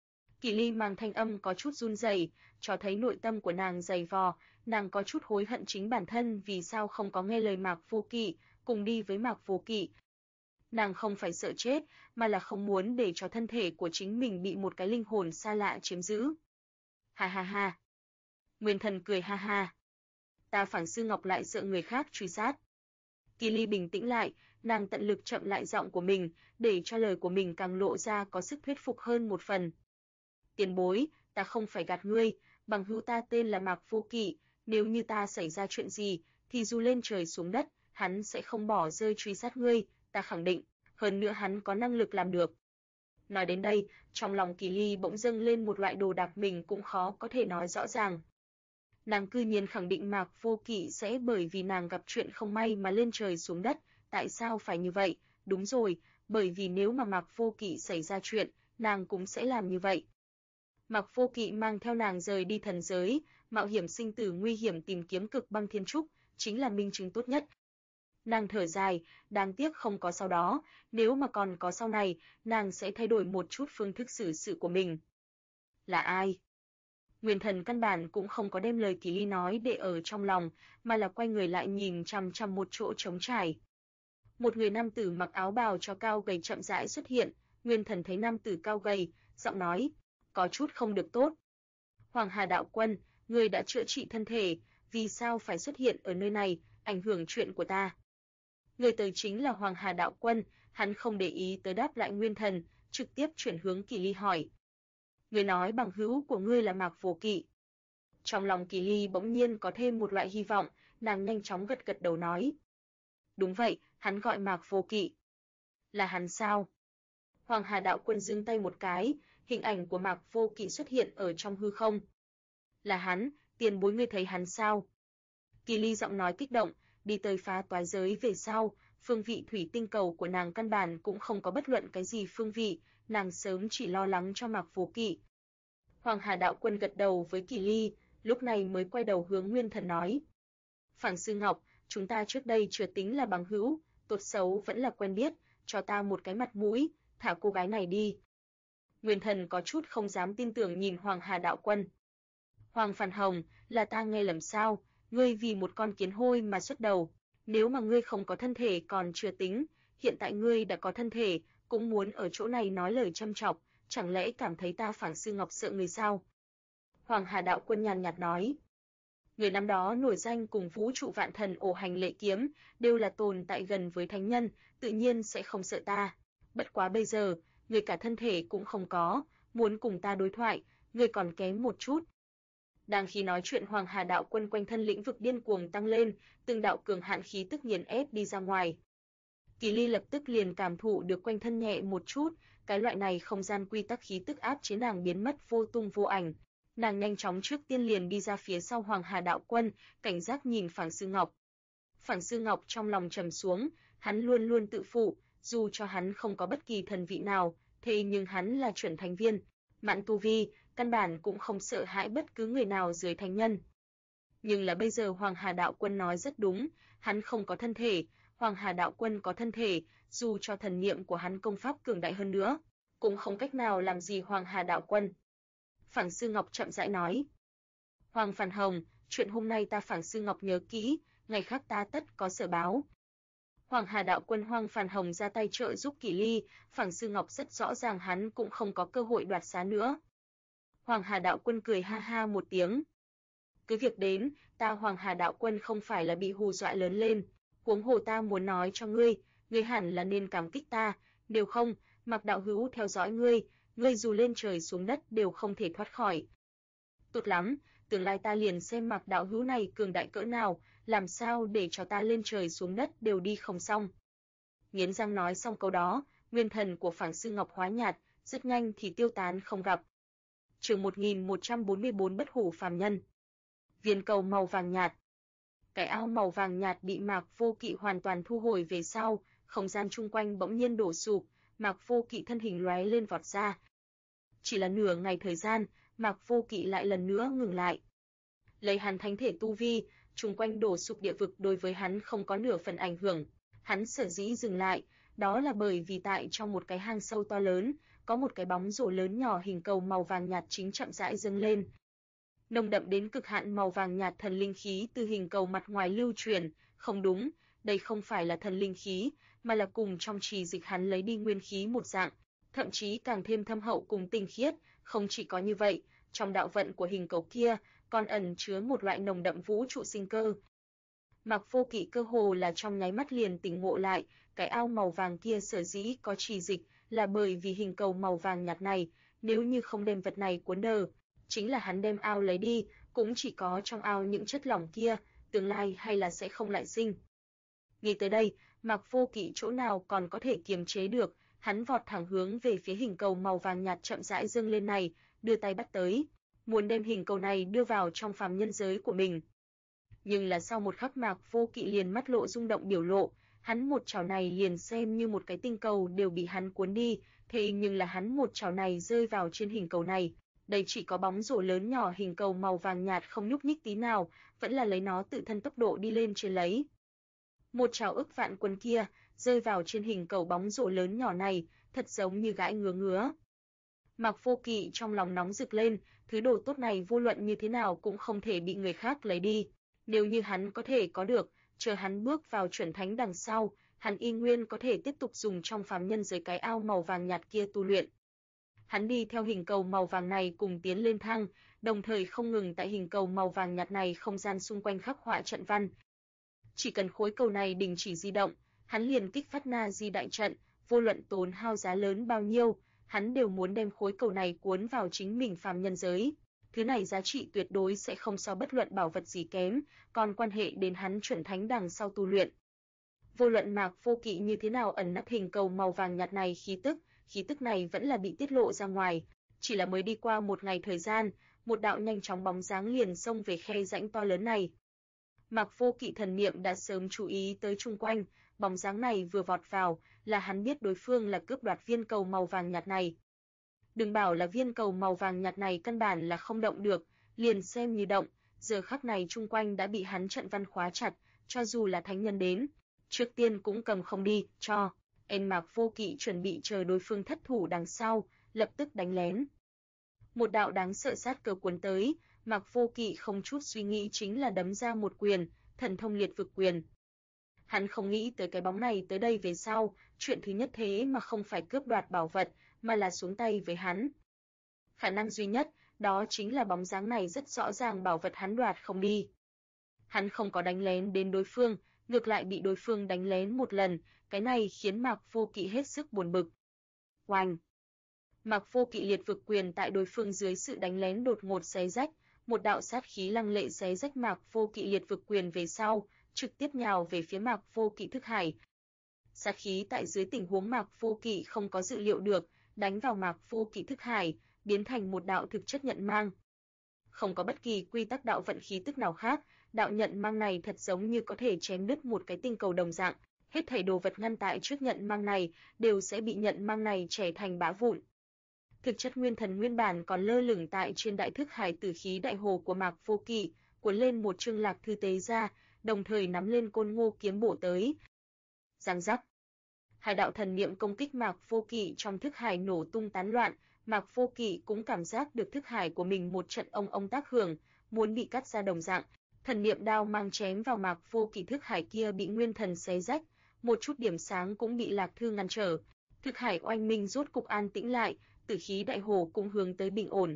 Kỳ Ly mang thanh âm có chút run rẩy, cho thấy nội tâm của nàng dày vò, nàng có chút hối hận chính bản thân vì sao không có nghe lời Mạc Vô Kỵ, cùng đi với Mạc Vô Kỵ. Nàng không phải sợ chết, mà là không muốn để cho thân thể của chính mình bị một cái linh hồn xa lạ chiếm giữ. Ha ha ha. Nguyên thần cười ha ha. Ta Phảng Sư Ngọc lại sợ người khác truy sát. Kỳ Ly bình tĩnh lại, nàng tận lực chậm lại giọng của mình, để cho lời của mình càng lộ ra có sức thuyết phục hơn một phần. Tiền bối, ta không phải gạt ngươi, bằng hữu ta tên là Mạc Vô Kỵ, nếu như ta xảy ra chuyện gì, thì dù lên trời xuống đất, hắn sẽ không bỏ rơi truy sát ngươi, ta khẳng định, hơn nữa hắn có năng lực làm được. Nói đến đây, trong lòng Kỳ Ly bỗng dâng lên một loại đồ đạc mình cũng khó có thể nói rõ ràng. Nàng cư nhiên khẳng định Mạc Vô Kỵ sẽ bởi vì nàng gặp chuyện không may mà lên trời xuống đất, tại sao phải như vậy? Đúng rồi, bởi vì nếu mà Mạc Vô Kỵ xảy ra chuyện, nàng cũng sẽ làm như vậy. Mạc Vô Kỵ mang theo nàng rời đi thần giới, mạo hiểm sinh tử nguy hiểm tìm kiếm cực băng thiên trúc, chính là minh chứng tốt nhất. Nàng thở dài, đáng tiếc không có sau đó, nếu mà còn có sau này, nàng sẽ thay đổi một chút phương thức xử sự của mình. Là ai? Nguyên thần căn bản cũng không có đem lời Kỳ Ly nói để ở trong lòng, mà là quay người lại nhìn chằm chằm một chỗ trống trải. Một người nam tử mặc áo bào cho cao gầy chậm rãi xuất hiện, Nguyên thần thấy nam tử cao gầy, giọng nói, có chút không được tốt. Hoàng Hà đạo quân, ngươi đã chữa trị thân thể, vì sao phải xuất hiện ở nơi này, ảnh hưởng chuyện của ta? Người tới chính là Hoàng Hà đạo quân, hắn không để ý tới đáp lại Nguyên thần, trực tiếp chuyển hướng Kỳ Ly hỏi. Ngươi nói bằng hữu của ngươi là Mạc Vô Kỵ. Trong lòng Kỳ Ly bỗng nhiên có thêm một loại hy vọng, nàng nhanh chóng gật gật đầu nói. Đúng vậy, hắn gọi Mạc Vô Kỵ. Là hắn sao? Hoàng Hà đạo quân giương tay một cái, hình ảnh của Mạc Vô Kỵ xuất hiện ở trong hư không. Là hắn, tiền bối ngươi thấy hắn sao? Kỳ Ly giọng nói kích động, đi tới phá toái giới về sau, phương vị thủy tinh cầu của nàng căn bản cũng không có bất luận cái gì phương vị, nàng sớm chỉ lo lắng cho Mạc Vô Kỵ. Hoàng Hà đạo quân gật đầu với Kỳ Ly, lúc này mới quay đầu hướng Nguyên thần nói. Phảng Sư Ngọc, chúng ta trước đây chưa tính là bằng hữu, tốt xấu vẫn là quen biết, cho ta một cái mặt mũi, thả cô gái này đi. Nguyên thần có chút không dám tin tưởng nhìn Hoàng Hà đạo quân. Hoàng Phản Hồng, là ta nghe lầm sao, ngươi vì một con kiến hôi mà xuất đầu, nếu mà ngươi không có thân thể còn chưa tính, hiện tại ngươi đã có thân thể, cũng muốn ở chỗ này nói lời châm chọc, chẳng lẽ cảm thấy ta Phảng Sư Ngọc sợ người sao? Hoàng Hà đạo quân nhàn nhạt nói. Người năm đó nổi danh cùng vũ trụ vạn thần ổ hành lệ kiếm, đều là tồn tại gần với thánh nhân, tự nhiên sẽ không sợ ta. Bất quá bây giờ, người cả thân thể cũng không có, muốn cùng ta đối thoại, người còn kém một chút. Đang khi nói chuyện Hoàng Hà đạo quân quanh thân lĩnh vực điên cuồng tăng lên, từng đạo cường hạn khí tức nghiền ép đi ra ngoài. Kỳ Ly lập tức liền cảm thụ được quanh thân nhẹ một chút, cái loại này không gian quy tắc khí tức áp chế nàng biến mất vô tung vô ảnh. Nàng nhanh chóng trước tiên liền đi ra phía sau Hoàng Hà đạo quân, cảnh giác nhìn Phảng Sư Ngọc. Phảng Sư Ngọc trong lòng trầm xuống, hắn luôn luôn tự phụ, dù cho hắn không có bất kỳ thần vị nào, thế nhưng hắn là chuẩn thánh viên, mạn tu vi, căn bản cũng không sợ hãi bất cứ người nào dưới thánh nhân. Nhưng là bây giờ Hoàng Hà đạo quân nói rất đúng, hắn không có thân thể, Hoàng Hà đạo quân có thân thể, dù cho thần niệm của hắn công pháp cường đại hơn nữa, cũng không cách nào làm gì Hoàng Hà đạo quân. Phảng Sư Ngọc chậm rãi nói. Hoàng Phàn Hồng, chuyện hôm nay ta Phảng Sư Ngọc nhớ kỹ, ngày khác ta tất có sở báo. Hoàng Hà đạo quân Hoàng Phàn Hồng ra tay trợ giúp Kỷ Ly, Phảng Sư Ngọc rất rõ ràng hắn cũng không có cơ hội đoạt xá nữa. Hoàng Hà đạo quân cười ha ha một tiếng. Cứ việc đến, ta Hoàng Hà đạo quân không phải là bị hù dọa lớn lên, huống hồ ta muốn nói cho ngươi hẳn là nên cảm kích ta, nếu không, Mạc đạo hữu theo dõi ngươi dù lên trời xuống đất đều không thể thoát khỏi. Tốt lắm, tương lai ta liền xem Mạc đạo hữu này cường đại cỡ nào, làm sao để cho ta lên trời xuống đất đều đi không xong. Nghiến răng nói xong câu đó, nguyên thần của Phảng Sư Ngọc hóa nhạt, rất nhanh thì tiêu tán không gặp. Chương 1144 Bất hủ phàm nhân. Viên cầu màu vàng nhạt. Cái ao màu vàng nhạt bị Mạc Vô Kỵ hoàn toàn thu hồi về sau, không gian chung quanh bỗng nhiên đổ sụp, Mạc Vô Kỵ thân hình lóe lên vọt ra. Chỉ là nửa ngày thời gian, Mạc Vô Kỵ lại lần nữa ngừng lại. Lấy hắn thánh thể tu vi, chung quanh đổ sụp địa vực đối với hắn không có nửa phần ảnh hưởng. Hắn sở dĩ dừng lại, đó là bởi vì tại trong một cái hang sâu to lớn, có một cái bóng rổ lớn nhỏ hình cầu màu vàng nhạt chính chậm rãi dâng lên. Nồng đậm đến cực hạn màu vàng nhạt thần linh khí từ hình cầu mặt ngoài lưu truyền, không đúng, đây không phải là thần linh khí, mà là cùng trong trì dịch hắn lấy đi nguyên khí một dạng, thậm chí càng thêm thâm hậu cùng tinh khiết, không chỉ có như vậy, trong đạo vận của hình cầu kia còn ẩn chứa một loại nồng đậm vũ trụ sinh cơ. Mạc Vô Kỵ cơ hồ là trong nháy mắt liền tỉnh ngộ lại, cái ao màu vàng kia sở dĩ có trì dịch là bởi vì hình cầu màu vàng nhạt này, nếu như không đem vật này cuốn đờ, chính là hắn đem ao lấy đi, cũng chỉ có trong ao những chất lỏng kia, tương lai hay là sẽ không lại sinh. Nghĩ tới đây, Mạc Vô Kỵ chỗ nào còn có thể kiềm chế được, hắn vọt thẳng hướng về phía hình cầu màu vàng nhạt chậm rãi dâng lên này, đưa tay bắt tới, muốn đem hình cầu này đưa vào trong phàm nhân giới của mình. Nhưng là sau một khắc Mạc Vô Kỵ liền mắt lộ rung động biểu lộ, hắn một chảo này liền xem như một cái tinh cầu đều bị hắn cuốn đi, thế nhưng là hắn một chảo này rơi vào trên hình cầu này, đây chỉ có bóng rổ lớn nhỏ hình cầu màu vàng nhạt không nhúc nhích tí nào, vẫn là lấy nó tự thân tốc độ đi lên trên lấy. Một chảo ức vạn quân kia rơi vào trên hình cầu bóng rổ lớn nhỏ này, thật giống như gãi ngứa. Mạc Vô Kỵ trong lòng nóng rực lên, thứ đồ tốt này vô luận như thế nào cũng không thể bị người khác lấy đi. Nếu như hắn có thể có được, chờ hắn bước vào chuẩn thánh đằng sau, hắn y nguyên có thể tiếp tục dùng trong phàm nhân giới cái ao màu vàng nhạt kia tu luyện. Hắn đi theo hình cầu màu vàng này cùng tiến lên thang, đồng thời không ngừng tại hình cầu màu vàng nhạt này không gian xung quanh khắc họa trận văn. Chỉ cần khối cầu này đình chỉ di động, hắn liền kích phát Na Di đại trận, vô luận tốn hao giá lớn bao nhiêu, hắn đều muốn đem khối cầu này cuốn vào chính mình phàm nhân giới. Thứ này giá trị tuyệt đối sẽ không so bất luận bảo vật gì kém, còn quan hệ đến hắn chuẩn thánh đằng sau tu luyện. Vô luận Mạc Vô Kỵ như thế nào ẩn nấp hình cầu màu vàng nhạt này khí tức này vẫn là bị tiết lộ ra ngoài, chỉ là mới đi qua một ngày thời gian, một đạo nhanh chóng bóng dáng liền xông về khe rãnh to lớn này. Mạc Vô Kỵ thần niệm đã sớm chú ý tới chung quanh, bóng dáng này vừa vọt vào, là hắn biết đối phương là cướp đoạt viên cầu màu vàng nhạt này. Đừng bảo là viên cầu màu vàng nhạt này căn bản là không động được, liền xem như động, giờ khắc này chung quanh đã bị hắn trận văn khóa chặt, cho dù là thánh nhân đến, trước tiên cũng cầm không đi, cho. Mạc Vô Kỵ chuẩn bị chờ đối phương thất thủ đằng sau, lập tức đánh lén. Một đạo đáng sợ sát cơ cuốn tới, Mạc Vô Kỵ không chút suy nghĩ chính là đấm ra một quyền, thần thông liệt vực quyền. Hắn không nghĩ tới cái bóng này tới đây về sau, chuyện thứ nhất thế mà không phải cướp đoạt bảo vật, mà là xuống tay với hắn. Khả năng duy nhất, đó chính là bóng dáng này rất rõ ràng bảo vật hắn đoạt không đi. Hắn không có đánh lén đến đối phương, ngược lại bị đối phương đánh lén một lần, cái này khiến Mạc Vô Kỵ hết sức buồn bực. Oanh! Mạc Vô Kỵ liệt vực quyền tại đối phương dưới sự đánh lén đột ngột xé rách, một đạo sát khí lăng lệ xé rách Mạc Vô Kỵ liệt vực quyền về sau, trực tiếp nhào về phía Mạc Vô Kỵ thức hải. Sát khí tại dưới tình huống Mạc Vô Kỵ không có dự liệu được, đánh vào Mạc Vô Kỵ thức hải, biến thành một đạo thực chất nhận mang. Không có bất kỳ quy tắc đạo vận khí tức nào khác, đạo nhận mang này thật giống như có thể chém đứt một cái tinh cầu đồng dạng, hết thảy đồ vật ngăn tại trước nhận mang này đều sẽ bị nhận mang này chẻ thành bã vụn. Thực chất nguyên thần nguyên bản còn lơ lửng tại trên đại thức hải tử khí đại hồ của Mạc Vô Kỵ, cuốn lên một chương lạc thư tế ra, đồng thời nắm lên côn ngô kiếm bổ tới. Giang giác. Hai đạo thần niệm công kích Mạc Vô Kỵ trong thức hải nổ tung tán loạn, Mạc Vô Kỵ cũng cảm giác được thức hải của mình một trận ông tác hưởng, muốn bị cắt ra đồng dạng. Thần niệm đao mang chém vào Mạc Vô Kỵ, thức hải kia bị nguyên thần xé rách, một chút điểm sáng cũng bị Lạc Thư ngăn trở. Thức hải oanh minh rốt cục an tĩnh lại, tử khí đại hồ cũng hướng tới bình ổn.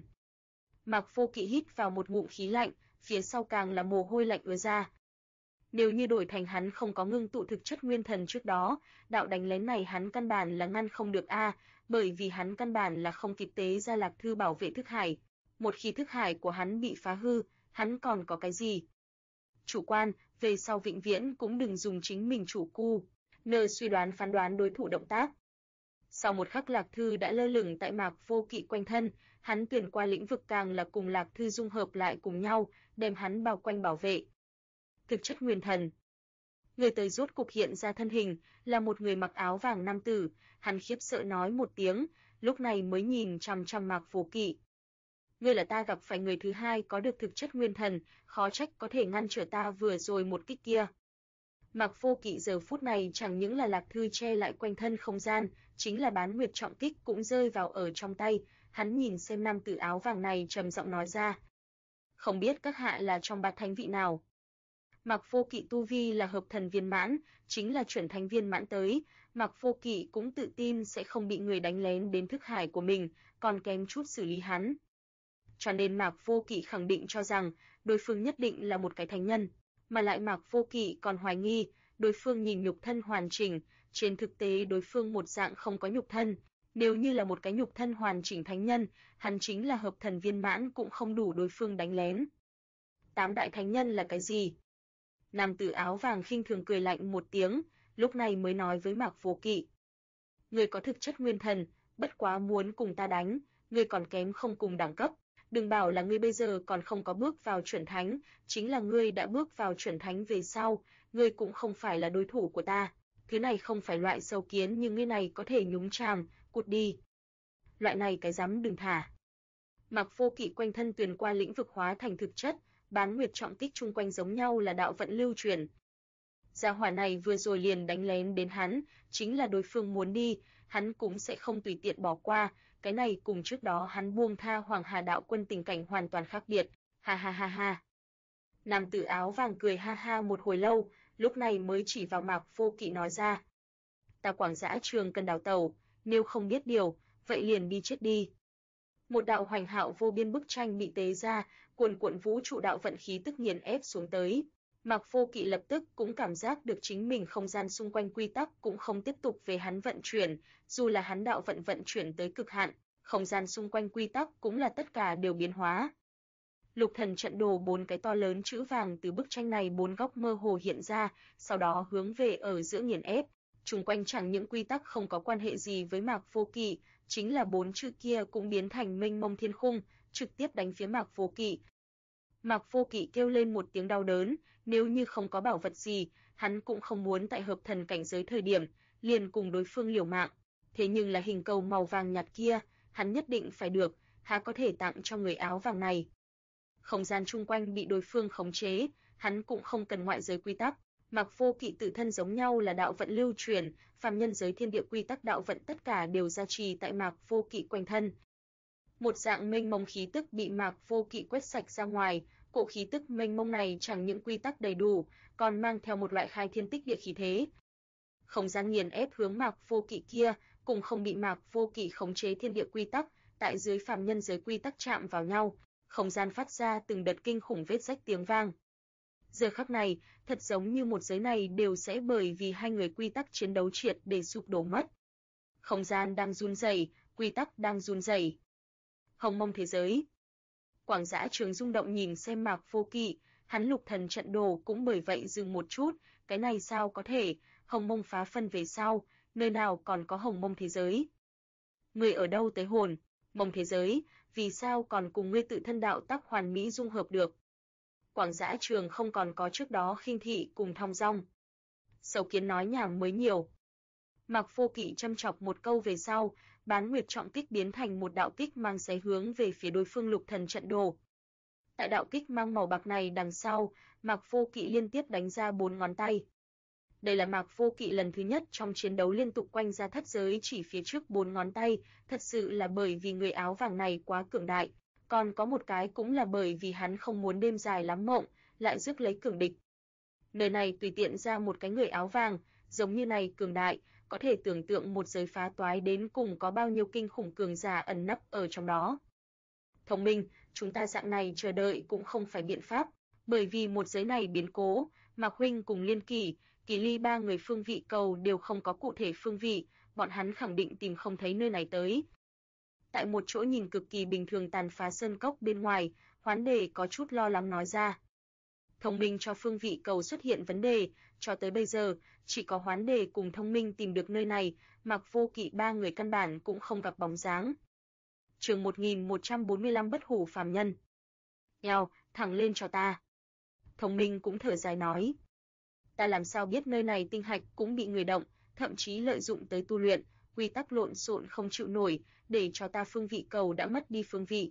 Mạc Vô Kỵ hít vào một ngụm khí lạnh, phía sau càng là mồ hôi lạnh ứa ra. Nếu như đổi thành hắn không có ngưng tụ thực chất nguyên thần trước đó, đạo đánh lén này hắn căn bản là ngăn không được bởi vì hắn căn bản là không kịp tế ra Lạc Thư bảo vệ thức hải. Một khi thức hải của hắn bị phá hư, hắn còn có cái gì? Chủ quan, về sau vĩnh viễn cũng đừng dùng chính mình chủ cu, nơi suy đoán phán đoán đối thủ động tác. Sau một khắc Lạc Thư đã lơ lửng tại Mạc Vô Kỵ quanh thân, hắn tuyển qua lĩnh vực càng là cùng Lạc Thư dung hợp lại cùng nhau, đem hắn bao quanh bảo vệ. Thực chất nguyên thần. Người tới rốt cục hiện ra thân hình, là một người mặc áo vàng nam tử, hắn khiếp sợ nói một tiếng, lúc này mới nhìn chằm chằm Mạc Vô Kỵ. Ngươi là ta gặp phải người thứ hai có được thực chất nguyên thần, khó trách có thể ngăn trở ta vừa rồi một kích kia. Mạc Vô Kỵ giờ phút này chẳng những là Lạc Thư che lại quanh thân không gian, chính là bán nguyệt trọng kích cũng rơi vào ở trong tay, hắn nhìn xem nam tử áo vàng này trầm giọng nói ra. Không biết các hạ là trong bát thánh vị nào? Mạc Vô Kỵ tu vi là hợp thần viên mãn, chính là chuẩn thánh viên mãn tới, Mạc Vô Kỵ cũng tự tin sẽ không bị người đánh lén đến thức hải của mình, còn kém chút xử lý hắn. Cho nên Mạc Vô Kỵ khẳng định cho rằng đối phương nhất định là một cái thánh nhân, mà lại Mạc Vô Kỵ còn hoài nghi, đối phương nhìn nhục thân hoàn chỉnh, trên thực tế đối phương một dạng không có nhục thân, nếu như là một cái nhục thân hoàn chỉnh thánh nhân, hắn chính là hợp thần viên mãn cũng không đủ đối phương đánh lén. Tám đại thánh nhân là cái gì? Nam tử áo vàng khinh thường cười lạnh một tiếng, lúc này mới nói với Mạc Vô Kỵ. Ngươi có thực chất nguyên thần, bất quá muốn cùng ta đánh, ngươi còn kém không cùng đẳng cấp. Đừng bảo là ngươi bây giờ còn không có bước vào chuẩn thánh, chính là ngươi đã bước vào chuẩn thánh về sau, ngươi cũng không phải là đối thủ của ta. Thứ này không phải loại sâu kiến nhưng ngươi này có thể nhúng chàm, cút đi. Loại này cái dám đừng thả. Mạc Vô Kỵ quanh thân tuyền qua lĩnh vực hóa thành thực chất, bán nguyệt trọng kích chung quanh giống nhau là đạo vận lưu truyền. Gia hỏa này vừa rồi liền đánh lén đến hắn, chính là đối phương muốn đi, hắn cũng sẽ không tùy tiện bỏ qua, cái này cùng trước đó hắn buông tha Hoàng Hà đạo quân tình cảnh hoàn toàn khác biệt. Ha ha ha ha. Nam tử áo vàng cười ha ha một hồi lâu, lúc này mới chỉ vào Mạc Vô Kỵ nói ra. Ta Quảng Dã Trường cần đào tẩu, nếu không biết điều, vậy liền đi chết đi. Một đạo hoành hạo vô biên bức tranh bị tế ra, cuồn cuộn vũ trụ đạo vận khí tức nghiền ép xuống tới. Mạc Vô Kỵ lập tức cũng cảm giác được chính mình không gian xung quanh quy tắc cũng không tiếp tục về hắn vận chuyển, dù là hắn đạo vận chuyển tới cực hạn, không gian xung quanh quy tắc cũng là tất cả đều biến hóa. Lục thần trận đồ 4 cái to lớn chữ vàng từ bức tranh này 4 góc mơ hồ hiện ra, sau đó hướng về ở giữa nghiền ép. Chung quanh chẳng những quy tắc không có quan hệ gì với Mạc Vô Kỵ, chính là 4 chữ kia cũng biến thành mênh mông thiên khung, trực tiếp đánh phía Mạc Vô Kỵ. Mạc Vô Kỵ kêu lên một tiếng đau đớn, nếu như không có bảo vật gì, hắn cũng không muốn tại hợp thần cảnh giới thời điểm, liền cùng đối phương liều mạng. Thế nhưng là hình cầu màu vàng nhạt kia, hắn nhất định phải được, há có thể tặng cho người áo vàng này. Không gian chung quanh bị đối phương khống chế, hắn cũng không cần ngoại giới quy tắc. Mạc Vô Kỵ tự thân giống nhau là đạo vận lưu truyền, phàm nhân giới thiên địa quy tắc đạo vận tất cả đều gia trì tại Mạc Vô Kỵ quanh thân. Một dạng mênh mông khí tức bị Mạc Vô Kỵ quét sạch ra ngoài, cỗ khí tức mênh mông này chẳng những quy tắc đầy đủ, còn mang theo một loại khai thiên tích địa khí thế. Không gian nghiền ép hướng Mạc Vô Kỵ kia, cùng không bị Mạc Vô Kỵ khống chế thiên địa quy tắc, tại dưới phàm nhân giới quy tắc chạm vào nhau, không gian phát ra từng đợt kinh khủng vết rách tiếng vang. Giờ khắc này, thật giống như một giới này đều sẽ bởi vì hai người quy tắc chiến đấu triệt để sụp đổ mất. Không gian đang run rẩy, quy tắc đang run rẩy. Hồng mông thế giới. Quảng Dã Trường rung động nhìn xem Mạc Vô Kỵ, hắn lục thần trận đồ cũng bởi vậy dừng một chút, cái này sao có thể, hồng mông phá phân về sau, nơi nào còn có hồng mông thế giới. Người ở đâu tới hồn, mông thế giới, vì sao còn cùng ngươi tự thân đạo tắc hoàn mỹ dung hợp được. Quảng Dã Trường không còn có trước đó khinh thị cùng thong dong. Sầu kiến nói nhảm mới nhiều. Mạc Vô Kỵ châm chọc một câu về sau, bán nguyệt trọng kích biến thành một đạo kích mang xé hướng về phía đối phương lục thần trận đồ. Tại đạo kích mang màu bạc này đằng sau, Mạc Vô Kỵ liên tiếp đánh ra 4 ngón tay. Đây là Mạc Vô Kỵ lần thứ nhất trong chiến đấu liên tục quanh ra thất giới chỉ phía trước 4 ngón tay, thật sự là bởi vì người áo vàng này quá cường đại, còn có một cái cũng là bởi vì hắn không muốn đêm dài lắm mộng, lại rước lấy cường địch. Nơi này tùy tiện ra một cái người áo vàng, giống như này cường đại, có thể tưởng tượng một giới phá toái đến cùng có bao nhiêu kinh khủng cường giả ẩn nấp ở trong đó. Thông minh, chúng ta dạng này chờ đợi cũng không phải biện pháp, bởi vì một giới này biến cố, Mạc huynh cùng Liên Kỳ, Kỳ Ly ba người phương vị cầu đều không có cụ thể phương vị, bọn hắn khẳng định tìm không thấy nơi này tới. Tại một chỗ nhìn cực kỳ bình thường tàn phá sơn cốc bên ngoài, Hoán Đề có chút lo lắng nói ra. Thông minh cho phương vị cầu xuất hiện vấn đề, cho tới bây giờ, chỉ có Hoán Đề cùng Thông minh tìm được nơi này, Mạc Vô Kỵ ba người căn bản cũng không gặp bóng dáng. Chương 1145 Bất hủ phàm nhân. Eo, thẳng lên cho ta. Thông minh cũng thở dài nói. Ta làm sao biết nơi này tinh hạch cũng bị người động, thậm chí lợi dụng tới tu luyện, quy tắc lộn xộn không chịu nổi, để cho ta phương vị cầu đã mất đi phương vị.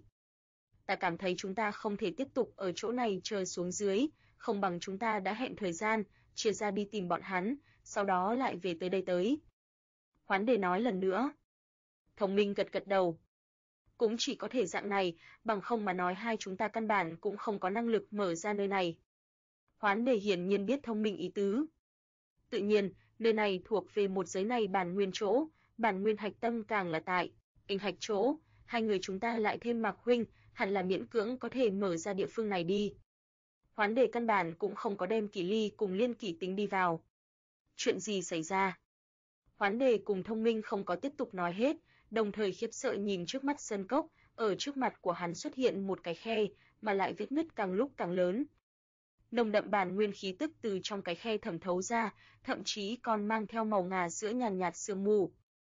Ta cảm thấy chúng ta không thể tiếp tục ở chỗ này chờ xuống dưới, không bằng chúng ta đã hẹn thời gian, chia ra đi tìm bọn hắn, sau đó lại về tới đây tới. Hoán Đề nói lần nữa. Thông minh gật gật đầu. Cũng chỉ có thể dạng này, bằng không mà nói hai chúng ta căn bản cũng không có năng lực mở ra nơi này. Hoán Đề hiển nhiên biết Thông minh ý tứ. Tự nhiên, nơi này thuộc về một giới này bản nguyên chỗ, bản nguyên hạch tâm càng là tại tinh hạch chỗ, hai người chúng ta lại thêm Mạc huynh, hẳn là miễn cưỡng có thể mở ra địa phương này đi. Hoán Đề căn bản cũng không có đem Kỳ Ly cùng Liên Kỳ tính đi vào. Chuyện gì xảy ra? Hoán Đề cùng Thông minh không có tiếp tục nói hết, đồng thời khiếp sợ nhìn trước mắt sơn cốc, ở trước mặt của hắn xuất hiện một cái khe, mà lại vết nứt càng lúc càng lớn. Nồng đậm bản nguyên khí tức từ trong cái khe thẩm thấu ra, thậm chí còn mang theo màu ngà sữa nhàn nhạt sương mù.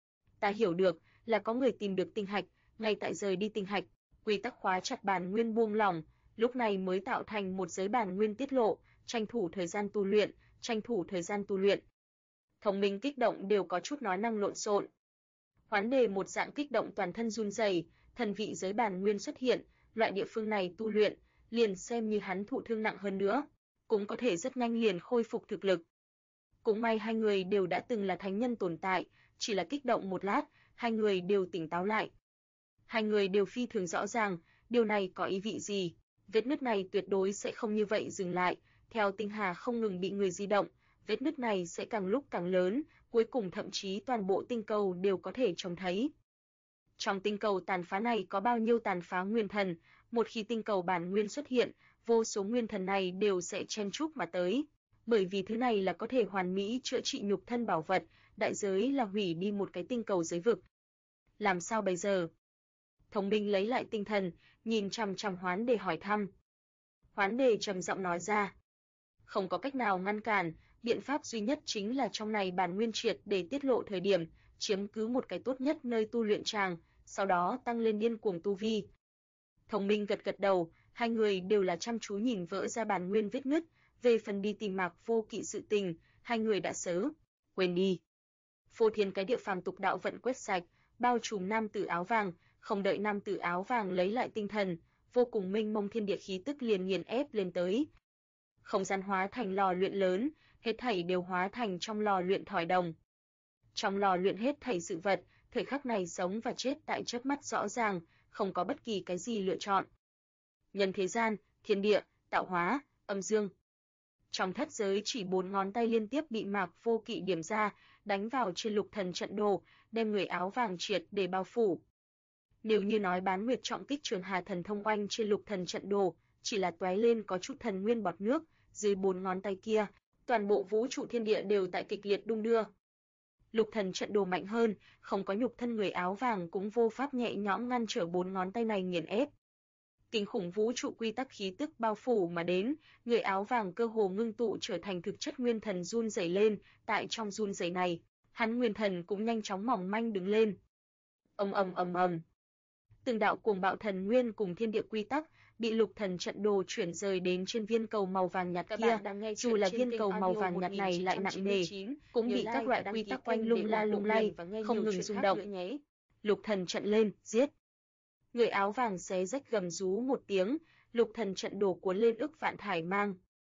Ta hiểu được, là có người tìm được tinh hạch, ngay tại rời đi tinh hạch, quy tắc khóa chặt bản nguyên buông lỏng, lúc này mới tạo thành một giới bản nguyên tiết lộ, tranh thủ thời gian tu luyện, tranh thủ thời gian tu luyện. Thông minh kích động đều có chút nói năng lộn xộn. Hoán Đề một dạng kích động toàn thân run rẩy, thần vị giới bản nguyên xuất hiện, loại địa phương này tu luyện, liền xem như hắn thụ thương nặng hơn nữa, cũng có thể rất nhanh liền khôi phục thực lực. Cũng may hai người đều đã từng là thánh nhân tồn tại, chỉ là kích động một lát, hai người đều tỉnh táo lại. Hai người đều phi thường rõ ràng, điều này có ý vị gì, vết nứt này tuyệt đối sẽ không như vậy dừng lại, theo tinh hà không ngừng bị người di động, vết nứt này sẽ càng lúc càng lớn, cuối cùng thậm chí toàn bộ tinh cầu đều có thể trông thấy. Trong tinh cầu tàn phá này có bao nhiêu tàn phá nguyên thần, một khi tinh cầu bản nguyên xuất hiện, vô số nguyên thần này đều sẽ chen chúc mà tới. Bởi vì thứ này là có thể hoàn mỹ chữa trị nhục thân bảo vật, đại giới là hủy đi một cái tinh cầu giới vực. Làm sao bây giờ? Thông minh lấy lại tinh thần, nhìn chằm chằm Hoán Đề hỏi thăm. Hoán Đề trầm giọng nói ra. Không có cách nào ngăn cản, biện pháp duy nhất chính là trong này bản nguyên triệt để tiết lộ thời điểm, chiếm cứ một cái tốt nhất nơi tu luyện tràng, sau đó tăng lên điên cuồng tu vi. Thông minh gật gật đầu, hai người đều là chăm chú nhìn vỡ ra bản nguyên vết nứt, về phần đi tìm Mạc Vô Kỵ sự tình, hai người đã sớm quên đi. Phô thiên cái địa phàm tục đạo vận quét sạch, bao trùm nam tử áo vàng, không đợi nam tử áo vàng lấy lại tinh thần, vô cùng mênh mông thiên địa khí tức liền nghiền ép lên tới. Không gian hóa thành lò luyện lớn, hết thảy đều hóa thành trong lò luyện thỏi đồng. Trong lò luyện hết thảy sự vật, thời khắc này sống và chết tại chớp mắt rõ ràng, không có bất kỳ cái gì lựa chọn. Nhân thế gian, thiên địa, tạo hóa, âm dương. Trong thất giới chỉ 4 ngón tay liên tiếp bị Mạc Vô Kỵ điểm ra, đánh vào trên lục thần trận đồ, đem người áo vàng triệt để bao phủ. Nếu như nói Bán Nguyệt trọng kích Trường Hà thần thông oanh trên lục thần trận đồ, chỉ là tóe lên có chút thần nguyên bọt nước, dưới 4 ngón tay kia, toàn bộ vũ trụ thiên địa đều tại kịch liệt đung đưa. Lục thần trận đồ mạnh hơn, không có nhục thân người áo vàng cũng vô pháp nhẹ nhõm ngăn trở 4 ngón tay này nghiền ép. Kinh khủng vũ trụ quy tắc khí tức bao phủ mà đến, người áo vàng cơ hồ ngưng tụ trở thành thực chất nguyên thần run rẩy lên, tại trong run rẩy này, hắn nguyên thần cũng nhanh chóng mỏng manh đứng lên. Ầm ầm ầm ầm. Từng đạo cuồng bạo thần nguyên cùng thiên địa quy tắc bị lục thần trận đồ chuyển rời đến trên viên cầu màu vàng nhạt kia, dù là viên cầu màu vàng nhạt này lại nặng nề, cũng bị các loại quy tắc quanh lung lay, không ngừng rung động. Lục thần trận lên, giết. Người áo vàng xé rách gầm rú một tiếng, lục thần trận đồ cuốn lên ức vạn thải mang.